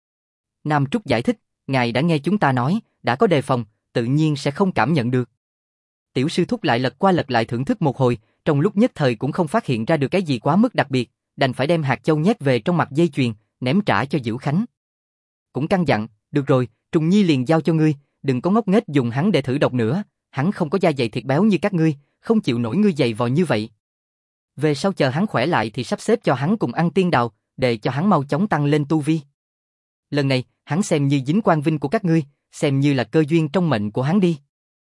A: Nam Trúc giải thích, ngài đã nghe chúng ta nói, đã có đề phòng, tự nhiên sẽ không cảm nhận được. Tiểu sư thúc lại lật qua lật lại thưởng thức một hồi, trong lúc nhất thời cũng không phát hiện ra được cái gì quá mức đặc biệt, đành phải đem hạt châu nhét về trong mặt dây chuyền, ném trả cho Dữ Khánh. Cũng căn dặn, được rồi, Trùng Nhi liền giao cho ngươi, đừng có ngốc nghếch dùng hắn để thử độc nữa, hắn không có da dày thịt béo như các ngươi, không chịu nổi ngươi dày vò như vậy. Về sau chờ hắn khỏe lại thì sắp xếp cho hắn cùng ăn tiên đào, để cho hắn mau chóng tăng lên tu vi. Lần này, hắn xem như dính quang vinh của các ngươi, xem như là cơ duyên trong mệnh của hắn đi.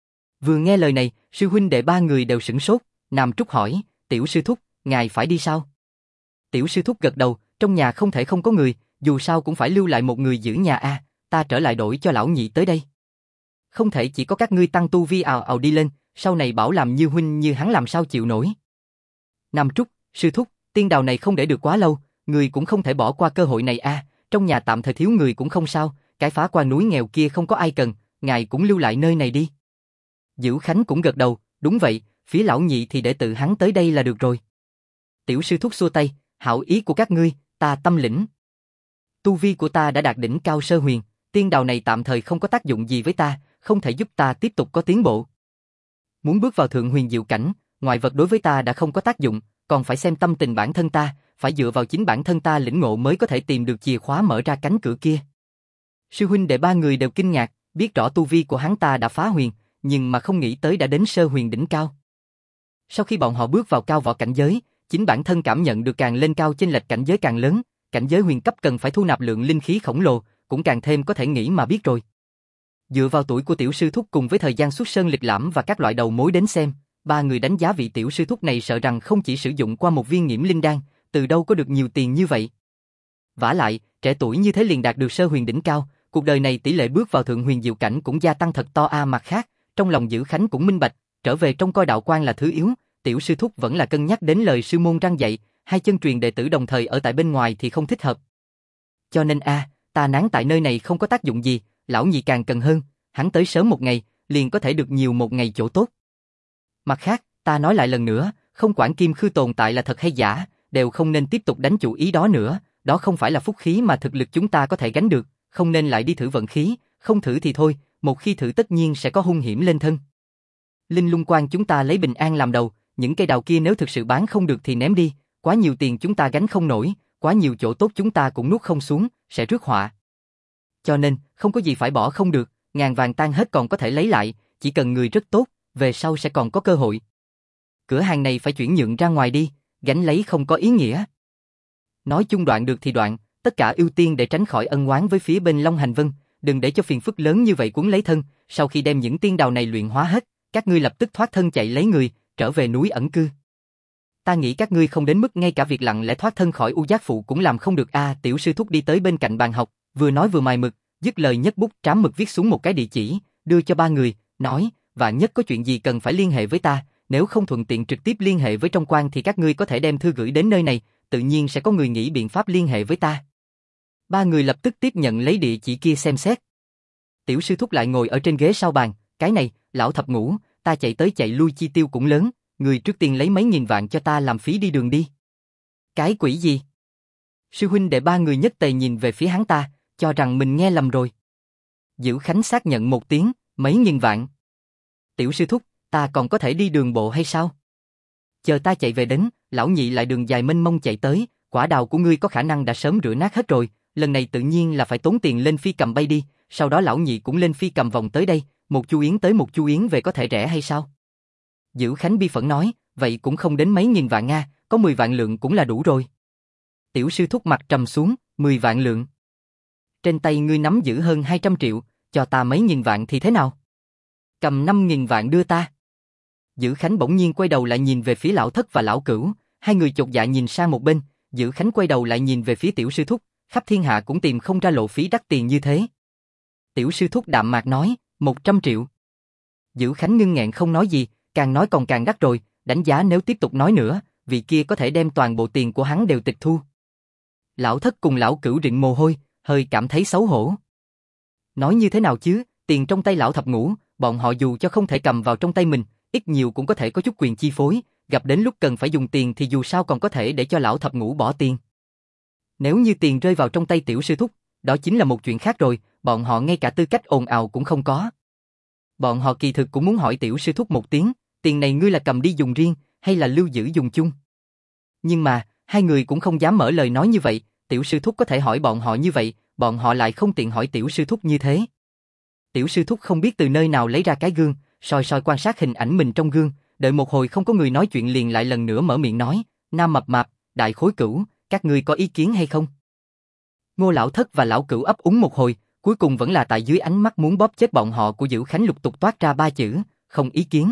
A: Vừa nghe lời này, sư huynh đệ ba người đều sửng sốt, Nam Trúc hỏi, tiểu sư thúc, ngài phải đi sao? Tiểu sư thúc gật đầu, trong nhà không thể không có người, dù sao cũng phải lưu lại một người giữ nhà a, ta trở lại đổi cho lão nhị tới đây. Không thể chỉ có các ngươi tăng tu vi ào ào đi lên, sau này bảo làm như huynh như hắn làm sao chịu nổi. Nam Trúc, sư thúc, tiên đào này không để được quá lâu, người cũng không thể bỏ qua cơ hội này a, trong nhà tạm thời thiếu người cũng không sao, cái phá qua núi nghèo kia không có ai cần, ngài cũng lưu lại nơi này đi. Dữ Khánh cũng gật đầu, đúng vậy, phía lão nhị thì để tự hắn tới đây là được rồi. Tiểu sư thúc xua tay, hảo ý của các ngươi, ta tâm lĩnh. Tu vi của ta đã đạt đỉnh cao sơ huyền, tiên đào này tạm thời không có tác dụng gì với ta, không thể giúp ta tiếp tục có tiến bộ. Muốn bước vào thượng huyền diệu cảnh, ngoại vật đối với ta đã không có tác dụng, còn phải xem tâm tình bản thân ta, phải dựa vào chính bản thân ta lĩnh ngộ mới có thể tìm được chìa khóa mở ra cánh cửa kia. Sư huynh đệ ba người đều kinh ngạc, biết rõ tu vi của hắn ta đã phá huyền, nhưng mà không nghĩ tới đã đến sơ huyền đỉnh cao. Sau khi bọn họ bước vào cao võ cảnh giới, chính bản thân cảm nhận được càng lên cao chênh lệch cảnh giới càng lớn, cảnh giới huyền cấp cần phải thu nạp lượng linh khí khổng lồ, cũng càng thêm có thể nghĩ mà biết rồi. Dựa vào tuổi của tiểu sư thúc cùng với thời gian xuất sơn lịch lãm và các loại đầu mối đến xem, ba người đánh giá vị tiểu sư thúc này sợ rằng không chỉ sử dụng qua một viên nghiễm linh đan, từ đâu có được nhiều tiền như vậy. Vả lại, trẻ tuổi như thế liền đạt được sơ huyền đỉnh cao, cuộc đời này tỷ lệ bước vào thượng huyền diệu cảnh cũng gia tăng thật to a. Mặt khác, trong lòng Dữ Khánh cũng minh bạch, trở về trong coi đạo quan là thứ yếu, tiểu sư thúc vẫn là cân nhắc đến lời sư môn răng dạy, hai chân truyền đệ tử đồng thời ở tại bên ngoài thì không thích hợp. Cho nên ta nán tại nơi này không có tác dụng gì, lão nhị càng cần hơn, hắn tới sớm một ngày, liền có thể được nhiều một ngày chỗ tốt. Mặt khác, ta nói lại lần nữa, không quản Kim Khư tồn tại là thật hay giả, đều không nên tiếp tục đánh chủ ý đó nữa, đó không phải là phúc khí mà thực lực chúng ta có thể gánh được, không nên lại đi thử vận khí, không thử thì thôi, một khi thử tất nhiên sẽ có hung hiểm lên thân. Linh Lung Quan chúng ta lấy bình an làm đầu, những cây đào kia nếu thực sự bán không được thì ném đi, quá nhiều tiền chúng ta gánh không nổi, quá nhiều chỗ tốt chúng ta cũng nuốt không xuống, sẽ rước họa. Cho nên, không có gì phải bỏ không được, ngàn vàng tan hết còn có thể lấy lại, chỉ cần người rất tốt, về sau sẽ còn có cơ hội. Cửa hàng này phải chuyển nhượng ra ngoài đi, gánh lấy không có ý nghĩa. Nói chung đoạn được thì đoạn, tất cả ưu tiên để tránh khỏi ân oán với phía bên Long Hành Vân, đừng để cho phiền phức lớn như vậy cuốn lấy thân, sau khi đem những tiên đào này luyện hóa hết, các ngươi lập tức thoát thân chạy lấy người, trở về núi ẩn cư. Ta nghĩ các ngươi không đến mức ngay cả việc lặng lẽ thoát thân khỏi U Giác Phụ cũng làm không được a. Tiểu sư thúc đi tới bên cạnh bàn học, vừa nói vừa mài mực, dứt lời nhấc bút trám mực viết xuống một cái địa chỉ, đưa cho ba người, nói, vạn nhất có chuyện gì cần phải liên hệ với ta, nếu không thuận tiện trực tiếp liên hệ với trong quan thì các ngươi có thể đem thư gửi đến nơi này, tự nhiên sẽ có người nghĩ biện pháp liên hệ với ta. Ba người lập tức tiếp nhận lấy địa chỉ kia xem xét. Tiểu sư thúc lại ngồi ở trên ghế sau bàn, cái này, lão thập ngũ, ta chạy tới chạy lui chi tiêu cũng lớn, người trước tiên lấy mấy nghìn vạn cho ta làm phí đi đường đi. Cái quỷ gì? Sư huynh đệ ba người nhất tề nhìn về phía hắn ta, cho rằng mình nghe lầm rồi. Dữ Khánh xác nhận một tiếng, mấy nghìn vạn. Tiểu sư thúc, ta còn có thể đi đường bộ hay sao? Chờ ta chạy về đến, lão nhị lại đường dài mênh mông chạy tới, quả đào của ngươi có khả năng đã sớm rửa nát hết rồi, lần này tự nhiên là phải tốn tiền lên phi cầm bay đi, sau đó lão nhị cũng lên phi cầm vòng tới đây, một chu yến tới một chu yến về có thể rẻ hay sao? Dữ Khánh bi phẫn nói, vậy cũng không đến mấy nghìn vạn Nga, có 10 vạn lượng cũng là đủ rồi. Tiểu sư thúc mặt trầm xuống, 10 vạn lượng. Trên tay ngươi nắm giữ hơn 200 triệu, cho ta mấy nghìn vạn thì thế nào? Cầm 5.000 vạn đưa ta. Dữ Khánh bỗng nhiên quay đầu lại nhìn về phía lão thất và lão cửu, hai người chột dạ nhìn sang một bên, Dữ Khánh quay đầu lại nhìn về phía tiểu sư thúc, khắp thiên hạ cũng tìm không ra lộ phí đắt tiền như thế. Tiểu sư thúc đạm mạc nói, 100 triệu. Dữ Khánh ngưng nghẹn không nói gì, càng nói còn càng đắt rồi, đánh giá nếu tiếp tục nói nữa, vị kia có thể đem toàn bộ tiền của hắn đều tịch thu. Lão thất cùng lão cửu rịn mồ hôi, hơi cảm thấy xấu hổ. Nói như thế nào chứ, tiền trong tay lão thập ngũ, bọn họ dù cho không thể cầm vào trong tay mình, ít nhiều cũng có thể có chút quyền chi phối, gặp đến lúc cần phải dùng tiền thì dù sao còn có thể để cho lão thập ngũ bỏ tiền. Nếu như tiền rơi vào trong tay tiểu sư thúc, đó chính là một chuyện khác rồi, bọn họ ngay cả tư cách ồn ào cũng không có. Bọn họ kỳ thực cũng muốn hỏi tiểu sư thúc một tiếng, tiền này ngươi là cầm đi dùng riêng, hay là lưu giữ dùng chung? Nhưng mà, hai người cũng không dám mở lời nói như vậy, tiểu sư thúc có thể hỏi bọn họ như vậy, bọn họ lại không tiện hỏi tiểu sư thúc như thế. Tiểu sư thúc không biết từ nơi nào lấy ra cái gương, soi soi quan sát hình ảnh mình trong gương, đợi một hồi không có người nói chuyện liền lại lần nữa mở miệng nói, Nam mập mạp, đại khối cửu, các ngươi có ý kiến hay không? Ngô lão thất và lão cửu ấp úng một hồi, cuối cùng vẫn là tại dưới ánh mắt muốn bóp chết bọn họ của Dữ Khánh lục tục toát ra ba chữ, không ý kiến.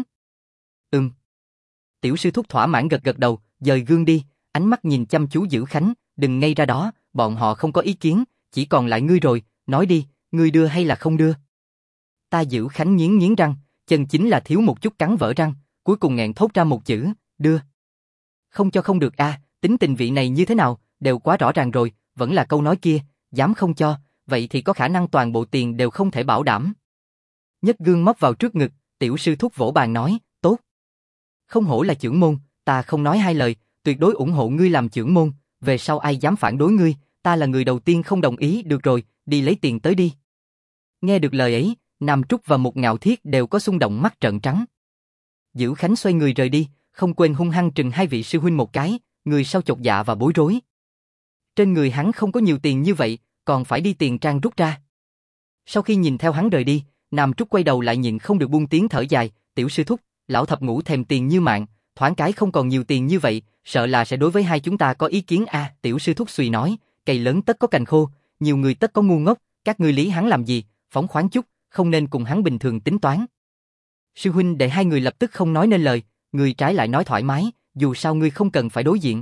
A: Tiểu sư thúc thỏa mãn gật gật đầu, dời gương đi, ánh mắt nhìn chăm chú Dữ Khánh, đừng ngay ra đó, bọn họ không có ý kiến, chỉ còn lại ngươi rồi, nói đi, ngươi đưa hay là không đưa? Ta Dữ Khánh nghiến nghiến răng, chân chính là thiếu một chút cắn vỡ răng, cuối cùng nghẹn thốt ra một chữ, đưa. Không cho không được a, tính tình vị này như thế nào, đều quá rõ ràng rồi, vẫn là câu nói kia, dám không cho, vậy thì có khả năng toàn bộ tiền đều không thể bảo đảm. Nhất gương móc vào trước ngực, tiểu sư thúc vỗ bàn nói, tốt. Không hổ là chưởng môn, ta không nói hai lời, tuyệt đối ủng hộ ngươi làm chưởng môn, về sau ai dám phản đối ngươi, ta là người đầu tiên không đồng ý, được rồi, đi lấy tiền tới đi. Nghe được lời ấy, Nam Trúc và Một Ngạo Thiết đều có xung động mắt trợn trắng. Dữ Khánh xoay người rời đi, không quên hung hăng trừng hai vị sư huynh một cái, người sau chột dạ và bối rối. Trên người hắn không có nhiều tiền như vậy, còn phải đi tiền trang rút ra. Sau khi nhìn theo hắn rời đi, Nam Trúc quay đầu lại nhịn không được buông tiếng thở dài, tiểu sư thúc, lão thập ngũ thèm tiền như mạng, thoáng cái không còn nhiều tiền như vậy, sợ là sẽ đối với hai chúng ta có ý kiến a. Tiểu sư thúc suy nói, cây lớn tất có cành khô, nhiều người tất có ngu ngốc, các ngươi lý hắn làm gì, phóng khoáng chút, không nên cùng hắn bình thường tính toán. Sư huynh để hai người lập tức không nói nên lời, người trái lại nói thoải mái, dù sao ngươi không cần phải đối diện.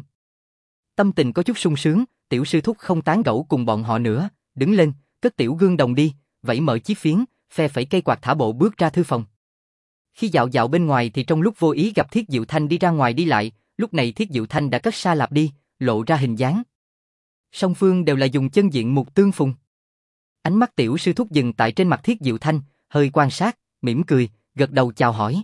A: Tâm tình có chút sung sướng, tiểu sư thúc không tán gẫu cùng bọn họ nữa, đứng lên, cất tiểu gương đồng đi, vẫy mở chiếc phiến, phe phẩy cây quạt thả bộ bước ra thư phòng. Khi dạo dạo bên ngoài thì trong lúc vô ý gặp Thiết Diệu Thanh đi ra ngoài đi lại, lúc này Thiết Diệu Thanh đã cất xa lạp đi, lộ ra hình dáng. Song phương đều là dùng chân diện mục tương phùng. Ánh mắt tiểu sư thúc dừng tại trên mặt Thiết Diệu Thanh, hơi quan sát, mỉm cười, gật đầu chào hỏi.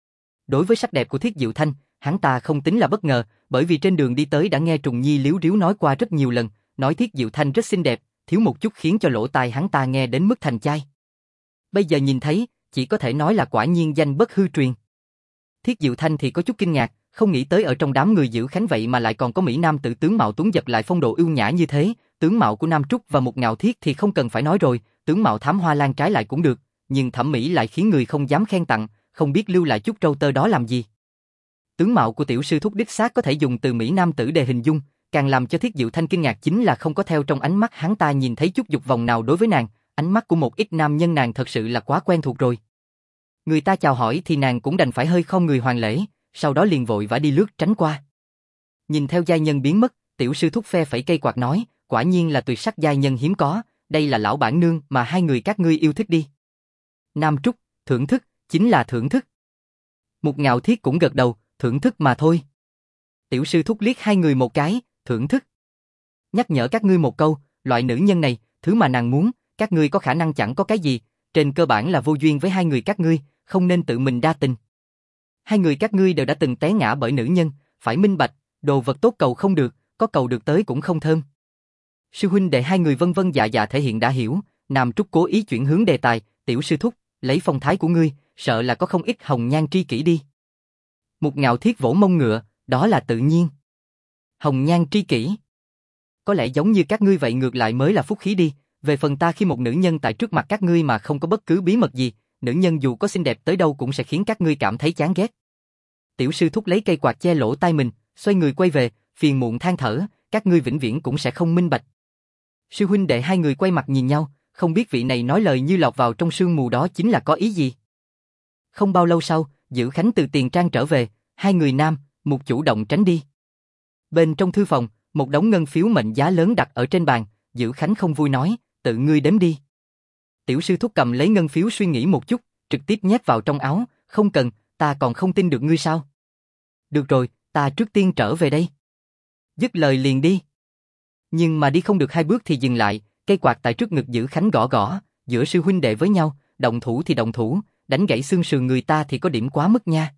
A: Đối với sắc đẹp của Thiết Diệu Thanh, hắn ta không tính là bất ngờ, bởi vì trên đường đi tới đã nghe Trùng Nhi líu ríu nói qua rất nhiều lần, nói Thiết Diệu Thanh rất xinh đẹp, thiếu một chút khiến cho lỗ tai hắn ta nghe đến mức thành chai. Bây giờ nhìn thấy, chỉ có thể nói là quả nhiên danh bất hư truyền. Thiết Diệu Thanh thì có chút kinh ngạc, không nghĩ tới ở trong đám người Dữ Khánh vậy mà lại còn có mỹ nam tử tướng mạo tuấn giật lại phong độ ưu nhã như thế, tướng mạo của Nam Trúc và Một Ngạo Thiết thì không cần phải nói rồi, tướng mạo Thám Hoa Lan trái lại cũng được, nhưng thẩm mỹ lại khiến người không dám khen tặng, không biết lưu lại chút râu tơ đó làm gì. Tướng mạo của tiểu sư thúc đích xác có thể dùng từ mỹ nam tử để hình dung, càng làm cho Thiết Diệu Thanh kinh ngạc chính là không có theo trong ánh mắt hắn ta nhìn thấy chút dục vọng nào đối với nàng, ánh mắt của một ít nam nhân nàng thật sự là quá quen thuộc rồi. Người ta chào hỏi thì nàng cũng đành phải hơi khom người hoàn lễ, sau đó liền vội vã đi lướt tránh qua. Nhìn theo giai nhân biến mất, tiểu sư thúc phe phẩy cây quạt nói, quả nhiên là tuyệt sắc giai nhân hiếm có, đây là lão bản nương mà hai người các ngươi yêu thích đi. Nam Trúc, thưởng thức, chính là thưởng thức. Một Ngạo Thiết cũng gật đầu, thưởng thức mà thôi. Tiểu sư thúc liếc hai người một cái, thưởng thức. Nhắc nhở các ngươi một câu, loại nữ nhân này, thứ mà nàng muốn, các ngươi có khả năng chẳng có cái gì, trên cơ bản là vô duyên với hai người các ngươi, không nên tự mình đa tình. Hai người các ngươi đều đã từng té ngã bởi nữ nhân, phải minh bạch, đồ vật tốt cầu không được, có cầu được tới cũng không thơm. Sư huynh đệ hai người vân vân dạ dạ thể hiện đã hiểu, Nam Trúc cố ý chuyển hướng đề tài, tiểu sư thúc, lấy phong thái của ngươi, sợ là có không ít hồng nhan tri kỷ đi. Một Ngạo Thiết vỗ mông ngựa, đó là tự nhiên. Hồng nhan tri kỷ. Có lẽ giống như các ngươi vậy ngược lại mới là phúc khí đi, về phần ta khi một nữ nhân tại trước mặt các ngươi mà không có bất cứ bí mật gì, nữ nhân dù có xinh đẹp tới đâu cũng sẽ khiến các ngươi cảm thấy chán ghét. Tiểu sư thúc lấy cây quạt che lỗ tai mình, xoay người quay về, phiền muộn than thở, các ngươi vĩnh viễn cũng sẽ không minh bạch. Sư huynh đệ hai người quay mặt nhìn nhau, không biết vị này nói lời như lọt vào trong sương mù đó chính là có ý gì. Không bao lâu sau, Dữ Khánh từ tiền trang trở về, hai người nam, Mục chủ động tránh đi. Bên trong thư phòng, một đống ngân phiếu mệnh giá lớn đặt ở trên bàn, Dữ Khánh không vui nói, tự ngươi đếm đi. Tiểu sư thúc cầm lấy ngân phiếu suy nghĩ một chút, trực tiếp nhét vào trong áo, không cần, ta còn không tin được ngươi sao. Được rồi, ta trước tiên trở về đây. Dứt lời liền đi. Nhưng mà đi không được hai bước thì dừng lại, cây quạt tại trước ngực Dữ Khánh gõ gõ, giữa sư huynh đệ với nhau, động thủ thì động thủ, đánh gãy xương sườn người ta thì có điểm quá mức nha.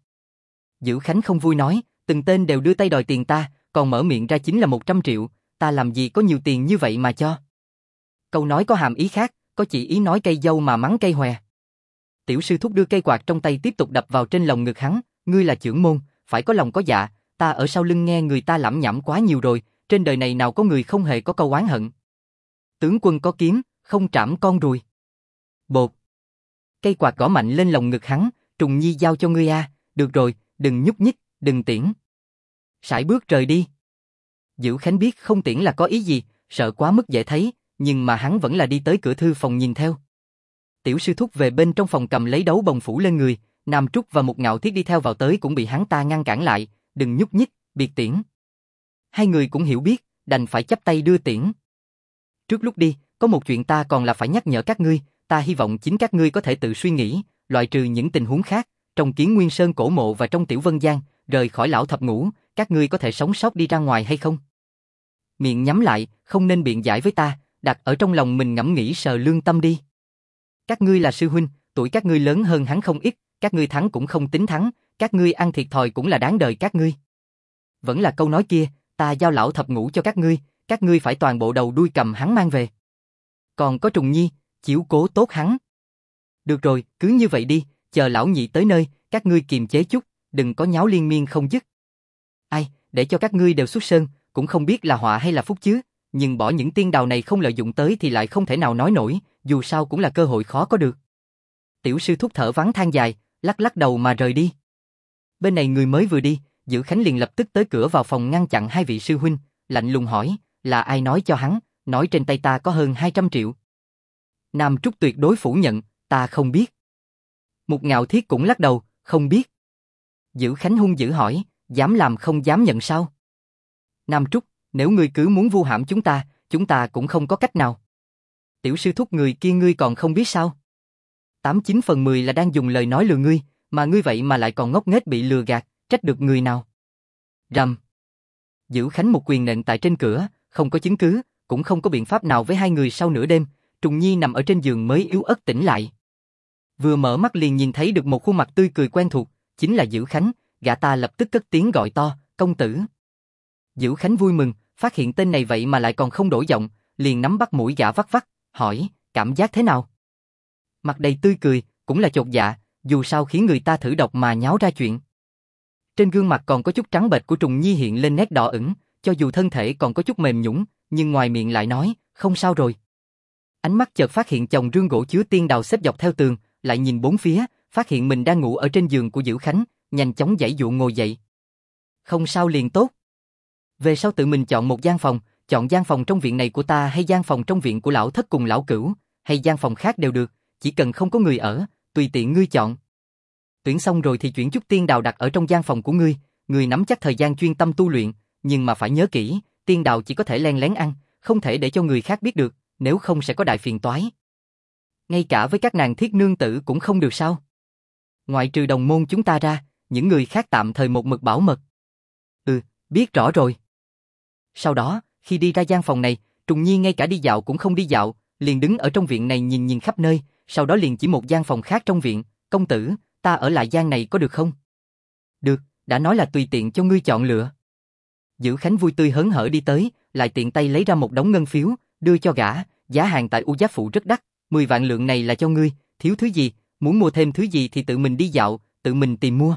A: Dữ Khánh không vui nói, từng tên đều đưa tay đòi tiền ta, còn mở miệng ra chính là 100 triệu, ta làm gì có nhiều tiền như vậy mà cho. Câu nói có hàm ý khác, có chỉ ý nói cây dâu mà mắng cây hòe. Tiểu sư thúc đưa cây quạt trong tay tiếp tục đập vào trên lồng ngực hắn, ngươi là chưởng môn, phải có lòng có dạ, ta ở sau lưng nghe người ta lẩm nhẩm quá nhiều rồi, trên đời này nào có người không hề có câu oán hận. Tướng quân có kiếm, không trảm con ruồi. Bột. Cây quạt gõ mạnh lên lồng ngực hắn, Trùng Nhi giao cho ngươi a, được rồi, đừng nhúc nhích, đừng tiễn. Sải bước rời đi. Dữ Khánh biết không tiễn là có ý gì, sợ quá mức dễ thấy, nhưng mà hắn vẫn là đi tới cửa thư phòng nhìn theo. Tiểu sư thúc về bên trong phòng cầm lấy đấu bồng phủ lên người, Nam Trúc và một Ngạo Thiết đi theo vào tới cũng bị hắn ta ngăn cản lại, đừng nhúc nhích, biệt tiễn. Hai người cũng hiểu biết, đành phải chắp tay đưa tiễn. Trước lúc đi, có một chuyện ta còn là phải nhắc nhở các ngươi, ta hy vọng chính các ngươi có thể tự suy nghĩ, loại trừ những tình huống khác, trong Kiến Nguyên Sơn cổ mộ và trong Tiểu Vân Giang, rời khỏi lão thập ngũ, các ngươi có thể sống sót đi ra ngoài hay không? Miệng nhắm lại, không nên biện giải với ta, đặt ở trong lòng mình ngẫm nghĩ sờ lương tâm đi. Các ngươi là sư huynh, tuổi các ngươi lớn hơn hắn không ít, các ngươi thắng cũng không tính thắng, các ngươi ăn thiệt thòi cũng là đáng đời các ngươi. Vẫn là câu nói kia, ta giao lão thập ngũ cho các ngươi phải toàn bộ đầu đuôi cầm hắn mang về. Còn có Trùng Nhi, chiếu cố tốt hắn. Được rồi, cứ như vậy đi, chờ lão nhị tới nơi, các ngươi kiềm chế chút, đừng có nháo liên miên không dứt. Ai, để cho các ngươi đều xuất sơn, cũng không biết là họa hay là phúc chứ, nhưng bỏ những tiên đào này không lợi dụng tới thì lại không thể nào nói nổi, dù sao cũng là cơ hội khó có được. Tiểu sư thúc thở vắng than dài, lắc lắc đầu mà rời đi. Bên này người mới vừa đi, Dữ Khánh liền lập tức tới cửa vào phòng ngăn chặn hai vị sư huynh, lạnh lùng hỏi, là ai nói cho hắn, nói trên tay ta có hơn 200 triệu. Nam Trúc tuyệt đối phủ nhận, ta không biết. Một Ngạo Thiết cũng lắc đầu, không biết. Dữ Khánh hung dữ hỏi, dám làm không dám nhận sao? Nam Trúc, nếu ngươi cứ muốn vu hãm chúng ta cũng không có cách nào. Tiểu sư thúc người kia ngươi còn không biết sao? 89 phần 10 là đang dùng lời nói lừa ngươi, mà ngươi vậy mà lại còn ngốc nghếch bị lừa gạt, trách được người nào? Rầm. Dữ Khánh một quyền nện tại trên cửa, không có chứng cứ, cũng không có biện pháp nào với hai người. Sau nửa đêm, Trùng Nhi nằm ở trên giường mới yếu ớt tỉnh lại. Vừa mở mắt liền nhìn thấy được một khuôn mặt tươi cười quen thuộc, chính là Dữ Khánh, gã ta lập tức cất tiếng gọi to, công tử. Dữ Khánh vui mừng, phát hiện tên này vậy mà lại còn không đổi giọng, liền nắm bắt mũi gã vắt vắt, hỏi, cảm giác thế nào? Mặt đầy tươi cười, cũng là chột dạ, dù sao khiến người ta thử độc mà nháo ra chuyện. Trên gương mặt còn có chút trắng bệch của Trùng Nhi hiện lên nét đỏ ửng, cho dù thân thể còn có chút mềm nhũn, nhưng ngoài miệng lại nói, không sao rồi. Ánh mắt chợt phát hiện chồng rương gỗ chứa tiên đào xếp dọc theo tường, lại nhìn bốn phía, phát hiện mình đang ngủ ở trên giường của Dữ Khánh, nhanh chóng giãy giụa ngồi dậy. Không sao liền tốt. Về sau tự mình chọn một gian phòng, chọn gian phòng trong viện này của ta hay gian phòng trong viện của lão thất cùng lão cửu, hay gian phòng khác đều được, chỉ cần không có người ở, tùy tiện ngươi chọn. Tuyển xong rồi thì chuyển chút tiên đào đặt ở trong gian phòng của ngươi, ngươi nắm chắc thời gian chuyên tâm tu luyện, nhưng mà phải nhớ kỹ, tiên đào chỉ có thể len lén ăn, không thể để cho người khác biết được, nếu không sẽ có đại phiền toái. Ngay cả với các nàng thiết nương tử cũng không được sao? Ngoại trừ đồng môn chúng ta ra, những người khác tạm thời một mực bảo mật. Biết rõ rồi. Sau đó, khi đi ra gian phòng này, Trùng Nhi ngay cả đi dạo cũng không đi dạo, liền đứng ở trong viện này nhìn nhìn khắp nơi, sau đó liền chỉ một gian phòng khác trong viện, công tử, ta ở lại gian này có được không? Được, đã nói là tùy tiện cho ngươi chọn lựa. Dữ Khánh vui tươi hớn hở đi tới, lại tiện tay lấy ra một đống ngân phiếu, đưa cho gã, giá hàng tại U Giáp Phủ rất đắt, 10 vạn lượng này là cho ngươi, thiếu thứ gì, muốn mua thêm thứ gì thì tự mình đi dạo, tự mình tìm mua.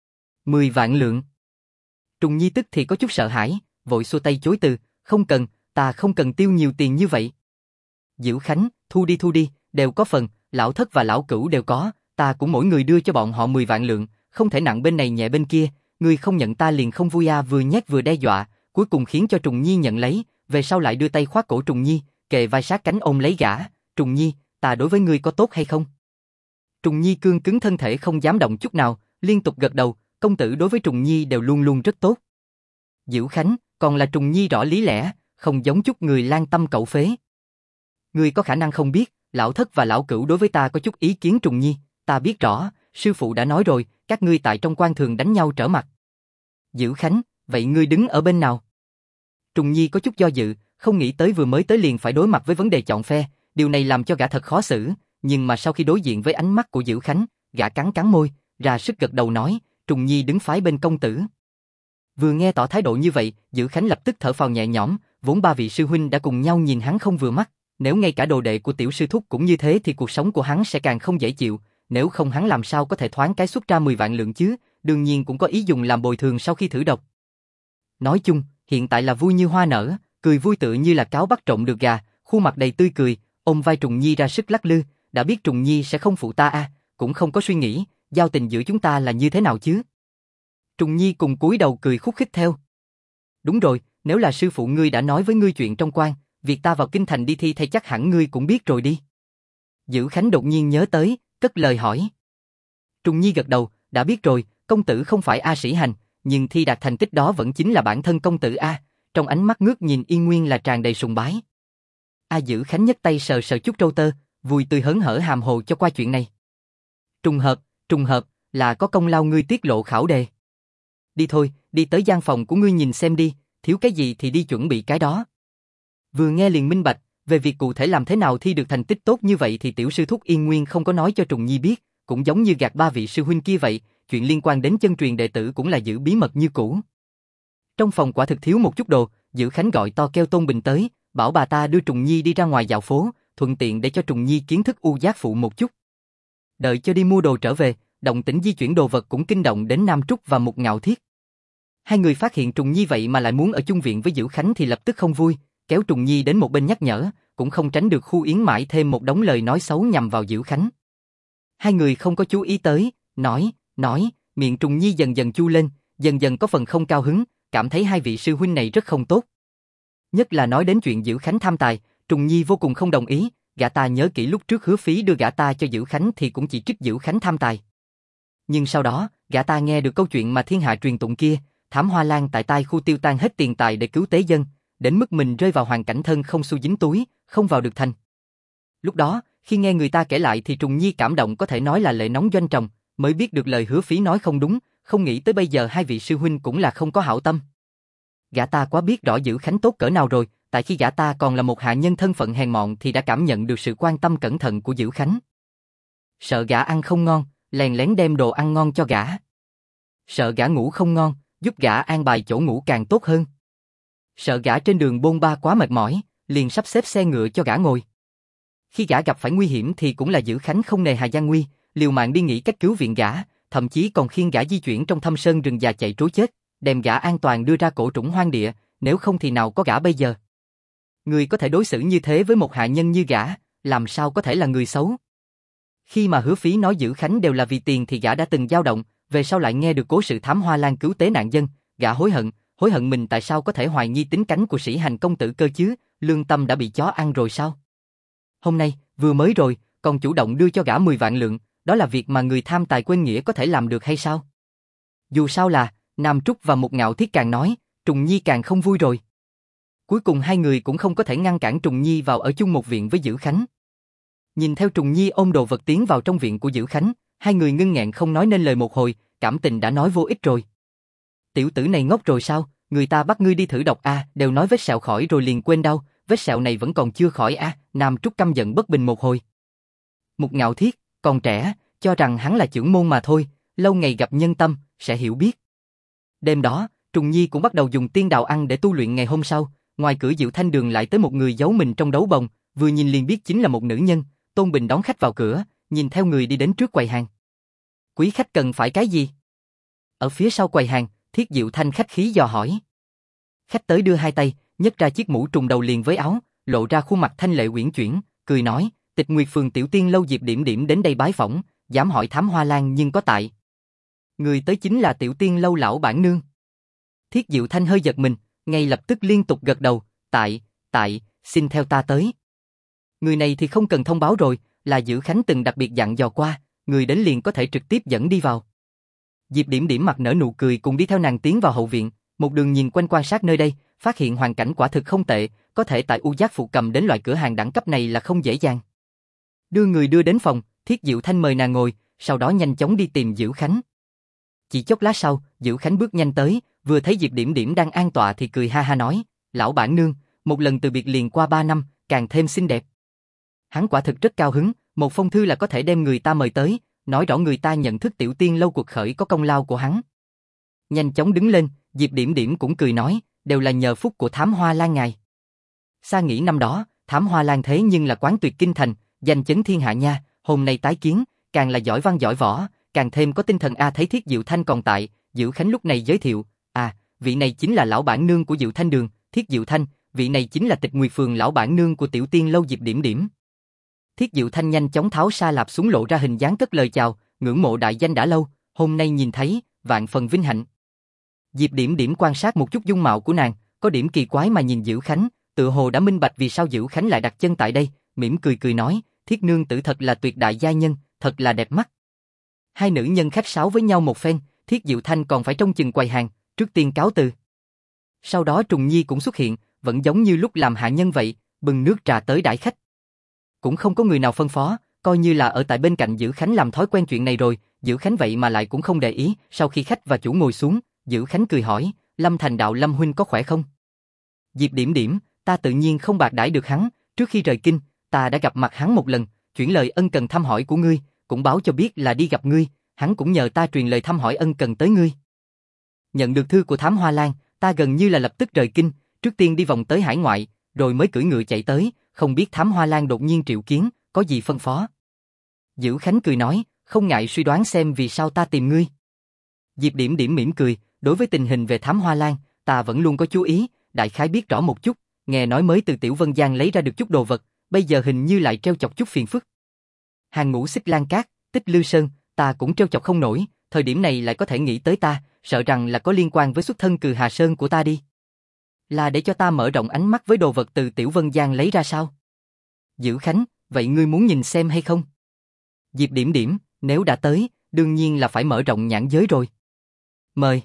A: 10 vạn lượng. Trùng Nhi tức thì có chút sợ hãi, vội xua tay chối từ, không cần, ta không cần tiêu nhiều tiền như vậy. Dữ Khánh, thu đi, đều có phần, lão thất và lão cửu đều có, ta cũng mỗi người đưa cho bọn họ 10 vạn lượng, không thể nặng bên này nhẹ bên kia, ngươi không nhận ta liền không vui à, vừa nhét vừa đe dọa, cuối cùng khiến cho Trùng Nhi nhận lấy, về sau lại đưa tay khoác cổ Trùng Nhi, kề vai sát cánh ôm lấy gã, Trùng Nhi, ta đối với ngươi có tốt hay không? Trùng Nhi cương cứng thân thể không dám động chút nào, liên tục gật đầu, công tử đối với Trùng Nhi đều luôn luôn rất tốt. Dữ Khánh, còn là Trùng Nhi rõ lý lẽ, không giống chút người lang tâm cẩu phế. Ngươi có khả năng không biết, lão thất và lão cửu đối với ta có chút ý kiến Trùng Nhi, ta biết rõ, sư phụ đã nói rồi, các ngươi tại trong quan thường đánh nhau trở mặt. Dữ Khánh, vậy ngươi đứng ở bên nào? Trùng Nhi có chút do dự, không nghĩ tới vừa mới tới liền phải đối mặt với vấn đề chọn phe, điều này làm cho gã thật khó xử, nhưng mà sau khi đối diện với ánh mắt của Dữ Khánh, gã cắn cắn môi, ra sức gật đầu nói, Trùng Nhi đứng phái bên công tử. Vừa nghe tỏ thái độ như vậy, Dữ Khánh lập tức thở phào nhẹ nhõm, vốn ba vị sư huynh đã cùng nhau nhìn hắn không vừa mắt, nếu ngay cả đồ đệ của tiểu sư thúc cũng như thế thì cuộc sống của hắn sẽ càng không dễ chịu, nếu không hắn làm sao có thể thoáng cái xuất ra 10 vạn lượng chứ, đương nhiên cũng có ý dùng làm bồi thường sau khi thử độc. Nói chung, hiện tại là vui như hoa nở, cười vui tựa như là cáo bắt trộm được gà, khuôn mặt đầy tươi cười, ôm vai Trùng Nhi ra sức lắc lư, đã biết Trùng Nhi sẽ không phụ ta à, cũng không có suy nghĩ, giao tình giữa chúng ta là như thế nào chứ. Trùng Nhi cùng cúi đầu cười khúc khích theo. Đúng rồi, nếu là sư phụ ngươi đã nói với ngươi chuyện trong quan, việc ta vào kinh thành đi thi thay chắc hẳn ngươi cũng biết rồi đi. Dữ Khánh đột nhiên nhớ tới, cất lời hỏi. Trùng Nhi gật đầu, đã biết rồi, công tử không phải A Sĩ Hành, nhưng thi đạt thành tích đó vẫn chính là bản thân công tử A, trong ánh mắt ngước nhìn Yên Nguyên là tràn đầy sùng bái. A Dữ Khánh nhấc tay sờ sờ chút râu tơ, vui tươi hớn hở hàm hồ cho qua chuyện này. Trùng hợp, là có công lao ngươi tiết lộ khảo đề. Đi thôi, đi tới gian phòng của ngươi nhìn xem đi, thiếu cái gì thì đi chuẩn bị cái đó. Vừa nghe liền minh bạch, về việc cụ thể làm thế nào thi được thành tích tốt như vậy thì tiểu sư thúc Yên Nguyên không có nói cho Trùng Nhi biết, cũng giống như gạt ba vị sư huynh kia vậy, chuyện liên quan đến chân truyền đệ tử cũng là giữ bí mật như cũ. Trong phòng quả thực thiếu một chút đồ, Dữ Khánh gọi to kêu Tôn Bình tới, bảo bà ta đưa Trùng Nhi đi ra ngoài dạo phố, thuận tiện để cho Trùng Nhi kiến thức U Giác Phụ một chút. Đợi cho đi mua đồ trở về, động tĩnh di chuyển đồ vật cũng kinh động đến Nam Trúc và Mục Ngạo Thiết. Hai người phát hiện Trùng Nhi vậy mà lại muốn ở chung viện với Dữ Khánh thì lập tức không vui, kéo Trùng Nhi đến một bên nhắc nhở, cũng không tránh được Khu Yến mãi thêm một đống lời nói xấu nhằm vào Dữ Khánh. Hai người không có chú ý tới, nói, miệng Trùng Nhi dần dần chu lên, dần dần có phần không cao hứng, cảm thấy hai vị sư huynh này rất không tốt. Nhất là nói đến chuyện Dữ Khánh tham tài, Trùng Nhi vô cùng không đồng ý, gã ta nhớ kỹ lúc trước Hứa Phí đưa gã ta cho Dữ Khánh thì cũng chỉ trích Dữ Khánh tham tài. Nhưng sau đó, gã ta nghe được câu chuyện mà thiên hạ truyền tụng kia, Thám Hoa Lan tại tai khu tiêu tan hết tiền tài để cứu tế dân, đến mức mình rơi vào hoàn cảnh thân không xu dính túi, không vào được thành. Lúc đó, khi nghe người ta kể lại thì Trùng Nhi cảm động có thể nói là lệ nóng doanh tròng, mới biết được lời Hứa Phí nói không đúng, không nghĩ tới bây giờ hai vị sư huynh cũng là không có hảo tâm. Gã ta quá biết rõ Dữ Khánh tốt cỡ nào rồi, tại khi gã ta còn là một hạ nhân thân phận hèn mọn thì đã cảm nhận được sự quan tâm cẩn thận của Dữ Khánh. Sợ gã ăn không ngon, lén lén đem đồ ăn ngon cho gã. Sợ gã ngủ không ngon, giúp gã an bài chỗ ngủ càng tốt hơn. Sợ gã trên đường bôn ba quá mệt mỏi, liền sắp xếp xe ngựa cho gã ngồi. Khi gã gặp phải nguy hiểm thì cũng là Dữ Khánh không nề hà gian nguy, liều mạng đi nghĩ cách cứu viện gã, thậm chí còn khiêng gã di chuyển trong thâm sơn rừng già chạy trối chết, đem gã an toàn đưa ra cổ trũng hoang địa, nếu không thì nào có gã bây giờ. Người có thể đối xử như thế với một hạ nhân như gã, làm sao có thể là người xấu? Khi mà Hứa Phí nói Dữ Khánh đều là vì tiền thì gã đã từng dao động, về sau lại nghe được cố sự Thám Hoa Lan cứu tế nạn dân, gã hối hận mình tại sao có thể hoài nghi tính cánh của Sĩ Hành công tử cơ chứ, lương tâm đã bị chó ăn rồi sao? Hôm nay, vừa mới rồi, còn chủ động đưa cho gã 10 vạn lượng, đó là việc mà người tham tài quên nghĩa có thể làm được hay sao? Dù sao là, Nam Trúc và Mục Ngạo Thiết càng nói, Trùng Nhi càng không vui rồi. Cuối cùng hai người cũng không có thể ngăn cản Trùng Nhi vào ở chung một viện với Dữ Khánh. Nhìn theo Trùng Nhi ôm đồ vật tiến vào trong viện của Dữ Khánh, hai người ngưng nghẹn không nói nên lời một hồi, cảm tình đã nói vô ích rồi. Tiểu tử này ngốc rồi sao, người ta bắt ngươi đi thử độc a, đều nói vết sẹo khỏi rồi liền quên đau, vết sẹo này vẫn còn chưa khỏi a, Nam Trúc căm giận bất bình một hồi. Mục Ngạo Thiết, còn trẻ, cho rằng hắn là chưởng môn mà thôi, lâu ngày gặp nhân tâm, sẽ hiểu biết. Đêm đó, Trùng Nhi cũng bắt đầu dùng tiên đào ăn để tu luyện ngày hôm sau, ngoài cửa Diệu Thanh Đường lại tới một người giấu mình trong đấu bồng, vừa nhìn liền biết chính là một nữ nhân. Tôn Bình đón khách vào cửa, nhìn theo người đi đến trước quầy hàng. Quý khách cần phải cái gì? Ở phía sau quầy hàng, Thiết Diệu Thanh khách khí dò hỏi. Khách tới đưa hai tay, nhấc ra chiếc mũ trùng đầu liền với áo, lộ ra khuôn mặt thanh lệ uyển chuyển, cười nói, Tịch Nguyệt Phường tiểu tiên lâu Diệp Điểm Điểm đến đây bái phỏng, dám hỏi Thám Hoa Lan nhưng có tại. Người tới chính là tiểu tiên lâu lão bản nương. Thiết Diệu Thanh hơi giật mình, ngay lập tức liên tục gật đầu, tại, xin theo ta tới. Người này thì không cần thông báo rồi, là Dữ Khánh từng đặc biệt dặn dò qua, người đến liền có thể trực tiếp dẫn đi vào. Diệp Điểm Điểm mặt nở nụ cười cùng đi theo nàng tiến vào hậu viện, một đường nhìn quanh quan sát nơi đây, phát hiện hoàn cảnh quả thực không tệ, có thể tại U Giác Phụ cầm đến loại cửa hàng đẳng cấp này là không dễ dàng. Đưa người đưa đến phòng, Thiết Diệu Thanh mời nàng ngồi, sau đó nhanh chóng đi tìm Dữ Khánh. Chỉ chốc lát sau, Dữ Khánh bước nhanh tới, vừa thấy Diệp Điểm Điểm đang an tọa thì cười ha ha nói, lão bản nương, một lần từ biệt liền qua 3 năm, càng thêm xinh đẹp. Hắn quả thực rất cao hứng, một phong thư là có thể đem người ta mời tới, nói rõ người ta nhận thức tiểu tiên lâu cuộc khởi có công lao của hắn. Nhanh chóng đứng lên, Diệp Điểm Điểm cũng cười nói, đều là nhờ phúc của Thám Hoa Lan ngài. Xa nghĩ năm đó, Thám Hoa Lan thế nhưng là quán tuyệt kinh thành, danh chấn thiên hạ nha, hôm nay tái kiến, càng là giỏi văn giỏi võ, càng thêm có tinh thần thấy Thiết Diệu Thanh còn tại, Dữ Khánh lúc này giới thiệu, vị này chính là lão bản nương của Diệu Thanh Đường, Thiết Diệu Thanh, vị này chính là Tịch Nguyệt Phường lão bản nương của tiểu tiên lâu Diệp Điểm Điểm. Thiết Diệu Thanh nhanh chóng tháo sa lạp xuống lộ ra hình dáng cất lời chào, ngưỡng mộ đại danh đã lâu, hôm nay nhìn thấy, vạn phần vinh hạnh. Diệp Điểm Điểm quan sát một chút dung mạo của nàng, có điểm kỳ quái mà nhìn Dữ Khánh, tự hồ đã minh bạch vì sao Dữ Khánh lại đặt chân tại đây, mỉm cười nói, Thiết nương tử thật là tuyệt đại gia nhân, thật là đẹp mắt. Hai nữ nhân khách sáo với nhau một phen, Thiết Diệu Thanh còn phải trông chừng quầy hàng, trước tiên cáo từ. Sau đó Trùng Nhi cũng xuất hiện, vẫn giống như lúc làm hạ nhân vậy, bưng nước trà tới đãi khách. Cũng không có người nào phân phó, coi như là ở tại bên cạnh Dữ Khánh làm thói quen chuyện này rồi, Dữ Khánh vậy mà lại cũng không để ý. Sau khi khách và chủ ngồi xuống, Dữ Khánh cười hỏi, Lâm Thành Đạo Lâm huynh có khỏe không? Diệp Điểm Điểm, ta tự nhiên không bạc đãi được hắn, trước khi rời kinh, ta đã gặp mặt hắn một lần, chuyển lời ân cần thăm hỏi của ngươi, cũng báo cho biết là đi gặp ngươi, hắn cũng nhờ ta truyền lời thăm hỏi ân cần tới ngươi. Nhận được thư của Thám Hoa Lan, ta gần như là lập tức rời kinh, trước tiên đi vòng tới hải ngoại, rồi mới cưỡi ngựa chạy tới, không biết Thám Hoa Lan đột nhiên triệu kiến, có gì phân phó. Dữ Khánh cười nói, không ngại suy đoán xem vì sao ta tìm ngươi. Diệp Điểm Điểm mỉm cười, đối với tình hình về Thám Hoa Lan, ta vẫn luôn có chú ý, đại khái biết rõ một chút, nghe nói mới từ Tiểu Vân Giang lấy ra được chút đồ vật, bây giờ hình như lại treo chọc chút phiền phức. Hàng Ngũ Xích Lan Cát, Tích Lư Sơn, ta cũng treo chọc không nổi, thời điểm này lại có thể nghĩ tới ta, sợ rằng là có liên quan với xuất thân Cừ Hà Sơn của ta đi. Là để cho ta mở rộng ánh mắt với đồ vật từ Tiểu Vân Giang lấy ra sao? Dữ Khánh, vậy ngươi muốn nhìn xem hay không? Diệp Điểm Điểm, nếu đã tới, đương nhiên là phải mở rộng nhãn giới rồi. Mời.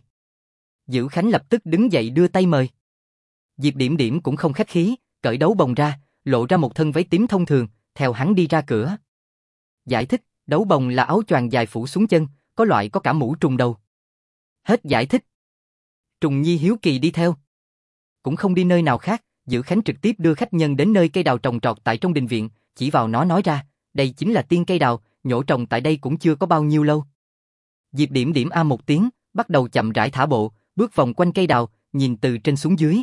A: Dữ Khánh lập tức đứng dậy đưa tay mời. Diệp Điểm Điểm cũng không khách khí, cởi đấu bồng ra, lộ ra một thân váy tím thông thường, theo hắn đi ra cửa. Giải thích, đấu bồng là áo choàng dài phủ xuống chân, có loại có cả mũ trùng đầu. Hết giải thích. Trùng Nhi hiếu kỳ đi theo. Cũng không đi nơi nào khác, Dữ Khánh trực tiếp đưa khách nhân đến nơi cây đào trồng trọt tại trong đình viện, chỉ vào nó nói ra, đây chính là tiên cây đào, nhổ trồng tại đây cũng chưa có bao nhiêu lâu. Diệp Điểm Điểm a một tiếng, bắt đầu chậm rãi thả bộ, bước vòng quanh cây đào, nhìn từ trên xuống dưới.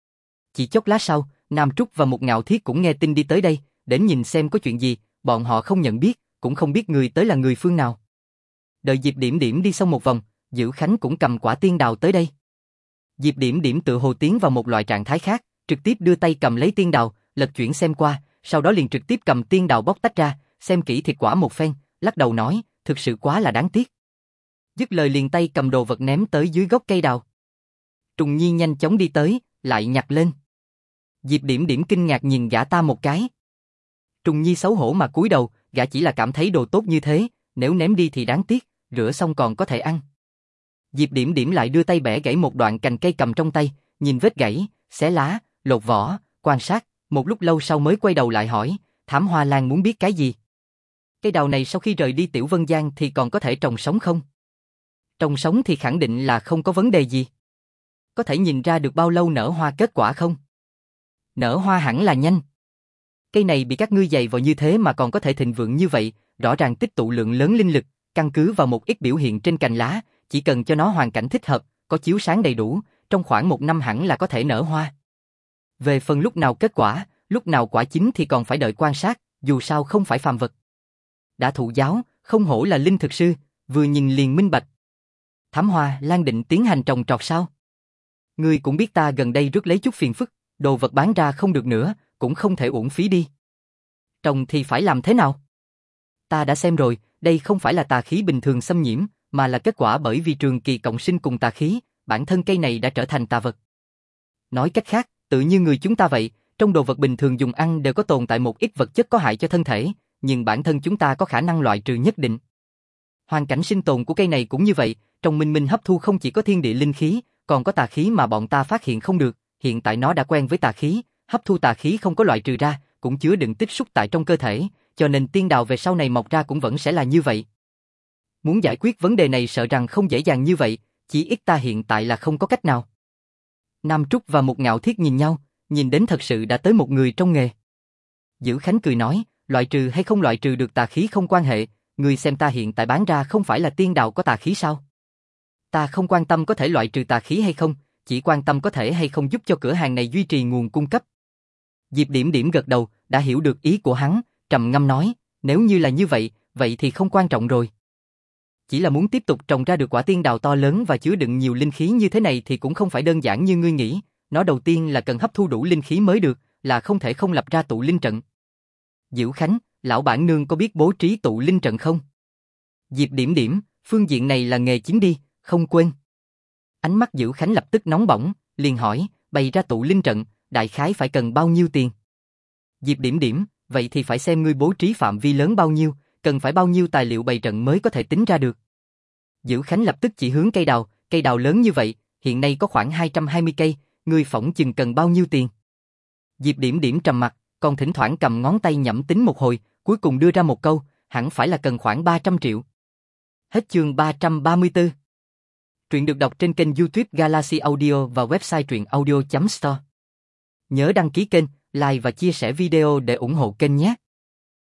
A: Chỉ chốc lát sau, Nam Trúc và Mục Ngạo Thiết cũng nghe tin đi tới đây, đến nhìn xem có chuyện gì, bọn họ không nhận biết, cũng không biết người tới là người phương nào. Đợi Diệp Điểm Điểm đi xong một vòng, Dữ Khánh cũng cầm quả tiên đào tới đây. Diệp Điểm Điểm tự hồ tiến vào một loại trạng thái khác, trực tiếp đưa tay cầm lấy tiên đào, lật chuyển xem qua, sau đó liền trực tiếp cầm tiên đào bóc tách ra, xem kỹ thiệt quả một phen, lắc đầu nói, thực sự quá là đáng tiếc. Dứt lời liền tay cầm đồ vật ném tới dưới gốc cây đào. Trùng Nhi nhanh chóng đi tới, lại nhặt lên. Diệp Điểm Điểm kinh ngạc nhìn gã ta một cái. Trùng Nhi xấu hổ mà cúi đầu, gã chỉ là cảm thấy đồ tốt như thế, nếu ném đi thì đáng tiếc, rửa xong còn có thể ăn. Diệp Điểm Điểm lại đưa tay bẻ gãy một đoạn cành cây cầm trong tay, nhìn vết gãy, xé lá, lột vỏ, quan sát, một lúc lâu sau mới quay đầu lại hỏi, Thám Hoa Lan muốn biết cái gì? Cây đào này sau khi rời đi Tiểu Vân Giang thì còn có thể trồng sống không? Trồng sống thì khẳng định là không có vấn đề gì. Có thể nhìn ra được bao lâu nở hoa kết quả không? Nở hoa hẳn là nhanh. Cây này bị các ngươi dày vào như thế mà còn có thể thịnh vượng như vậy, rõ ràng tích tụ lượng lớn linh lực, Căn cứ vào một ít biểu hiện trên cành lá, chỉ cần cho nó hoàn cảnh thích hợp, có chiếu sáng đầy đủ, trong khoảng 1 năm hẳn là có thể nở hoa. Về phần lúc nào kết quả, lúc nào quả chín thì còn phải đợi quan sát, dù sao không phải phàm vật. Đã thụ giáo, không hổ là linh thực sư, vừa nhìn liền minh bạch. Thám Hoa Lan định tiến hành trồng trọt sao? Ngươi cũng biết ta gần đây rước lấy chút phiền phức, đồ vật bán ra không được nữa, cũng không thể uổng phí đi. Trồng thì phải làm thế nào? Ta đã xem rồi, đây không phải là tà khí bình thường xâm nhiễm, mà là kết quả bởi vì trường kỳ cộng sinh cùng tà khí, bản thân cây này đã trở thành tà vật. Nói cách khác, tự như người chúng ta vậy, trong đồ vật bình thường dùng ăn đều có tồn tại một ít vật chất có hại cho thân thể, nhưng bản thân chúng ta có khả năng loại trừ nhất định. Hoàn cảnh sinh tồn của cây này cũng như vậy, trong minh minh hấp thu không chỉ có thiên địa linh khí, còn có tà khí mà bọn ta phát hiện không được, hiện tại nó đã quen với tà khí, hấp thu tà khí không có loại trừ ra, cũng chứa đựng tích xúc tại trong cơ thể, cho nên tiên đào về sau này mọc ra cũng vẫn sẽ là như vậy. Muốn giải quyết vấn đề này sợ rằng không dễ dàng như vậy, chỉ ít ta hiện tại là không có cách nào. Nam Trúc và Mục Ngạo Thiết nhìn nhau, nhìn đến thật sự đã tới một người trong nghề. Dữ Khánh cười nói, loại trừ hay không loại trừ được tà khí không quan hệ, người xem ta hiện tại bán ra không phải là tiên đào có tà khí sao? Ta không quan tâm có thể loại trừ tà khí hay không, chỉ quan tâm có thể hay không giúp cho cửa hàng này duy trì nguồn cung cấp. Diệp Điểm Điểm gật đầu, đã hiểu được ý của hắn, trầm ngâm nói, nếu như là như vậy, vậy thì không quan trọng rồi. Chỉ là muốn tiếp tục trồng ra được quả tiên đào to lớn và chứa đựng nhiều linh khí như thế này thì cũng không phải đơn giản như ngươi nghĩ, nó đầu tiên là cần hấp thu đủ linh khí mới được, là không thể không lập ra tụ linh trận. Dữ Khánh, lão bản nương có biết bố trí tụ linh trận không? Diệp Điểm Điểm, phương diện này là nghề chính đi, không quên. Ánh mắt Dữ Khánh lập tức nóng bỏng, liền hỏi, bày ra tụ linh trận, đại khái phải cần bao nhiêu tiền? Diệp Điểm Điểm, vậy thì phải xem ngươi bố trí phạm vi lớn bao nhiêu, cần phải bao nhiêu tài liệu bày trận mới có thể tính ra được. Dữ Khánh lập tức chỉ hướng cây đào lớn như vậy, hiện nay có khoảng 220 cây, ngươi phỏng chừng cần bao nhiêu tiền? Diệp Điểm Điểm trầm mặt, còn thỉnh thoảng cầm ngón tay nhẩm tính một hồi, cuối cùng đưa ra một câu, hẳn phải là cần khoảng 300 triệu. Hết chương 334. Truyện được đọc trên kênh YouTube Galaxy Audio và website truyệnaudio.store. Nhớ đăng ký kênh, like và chia sẻ video để ủng hộ kênh nhé.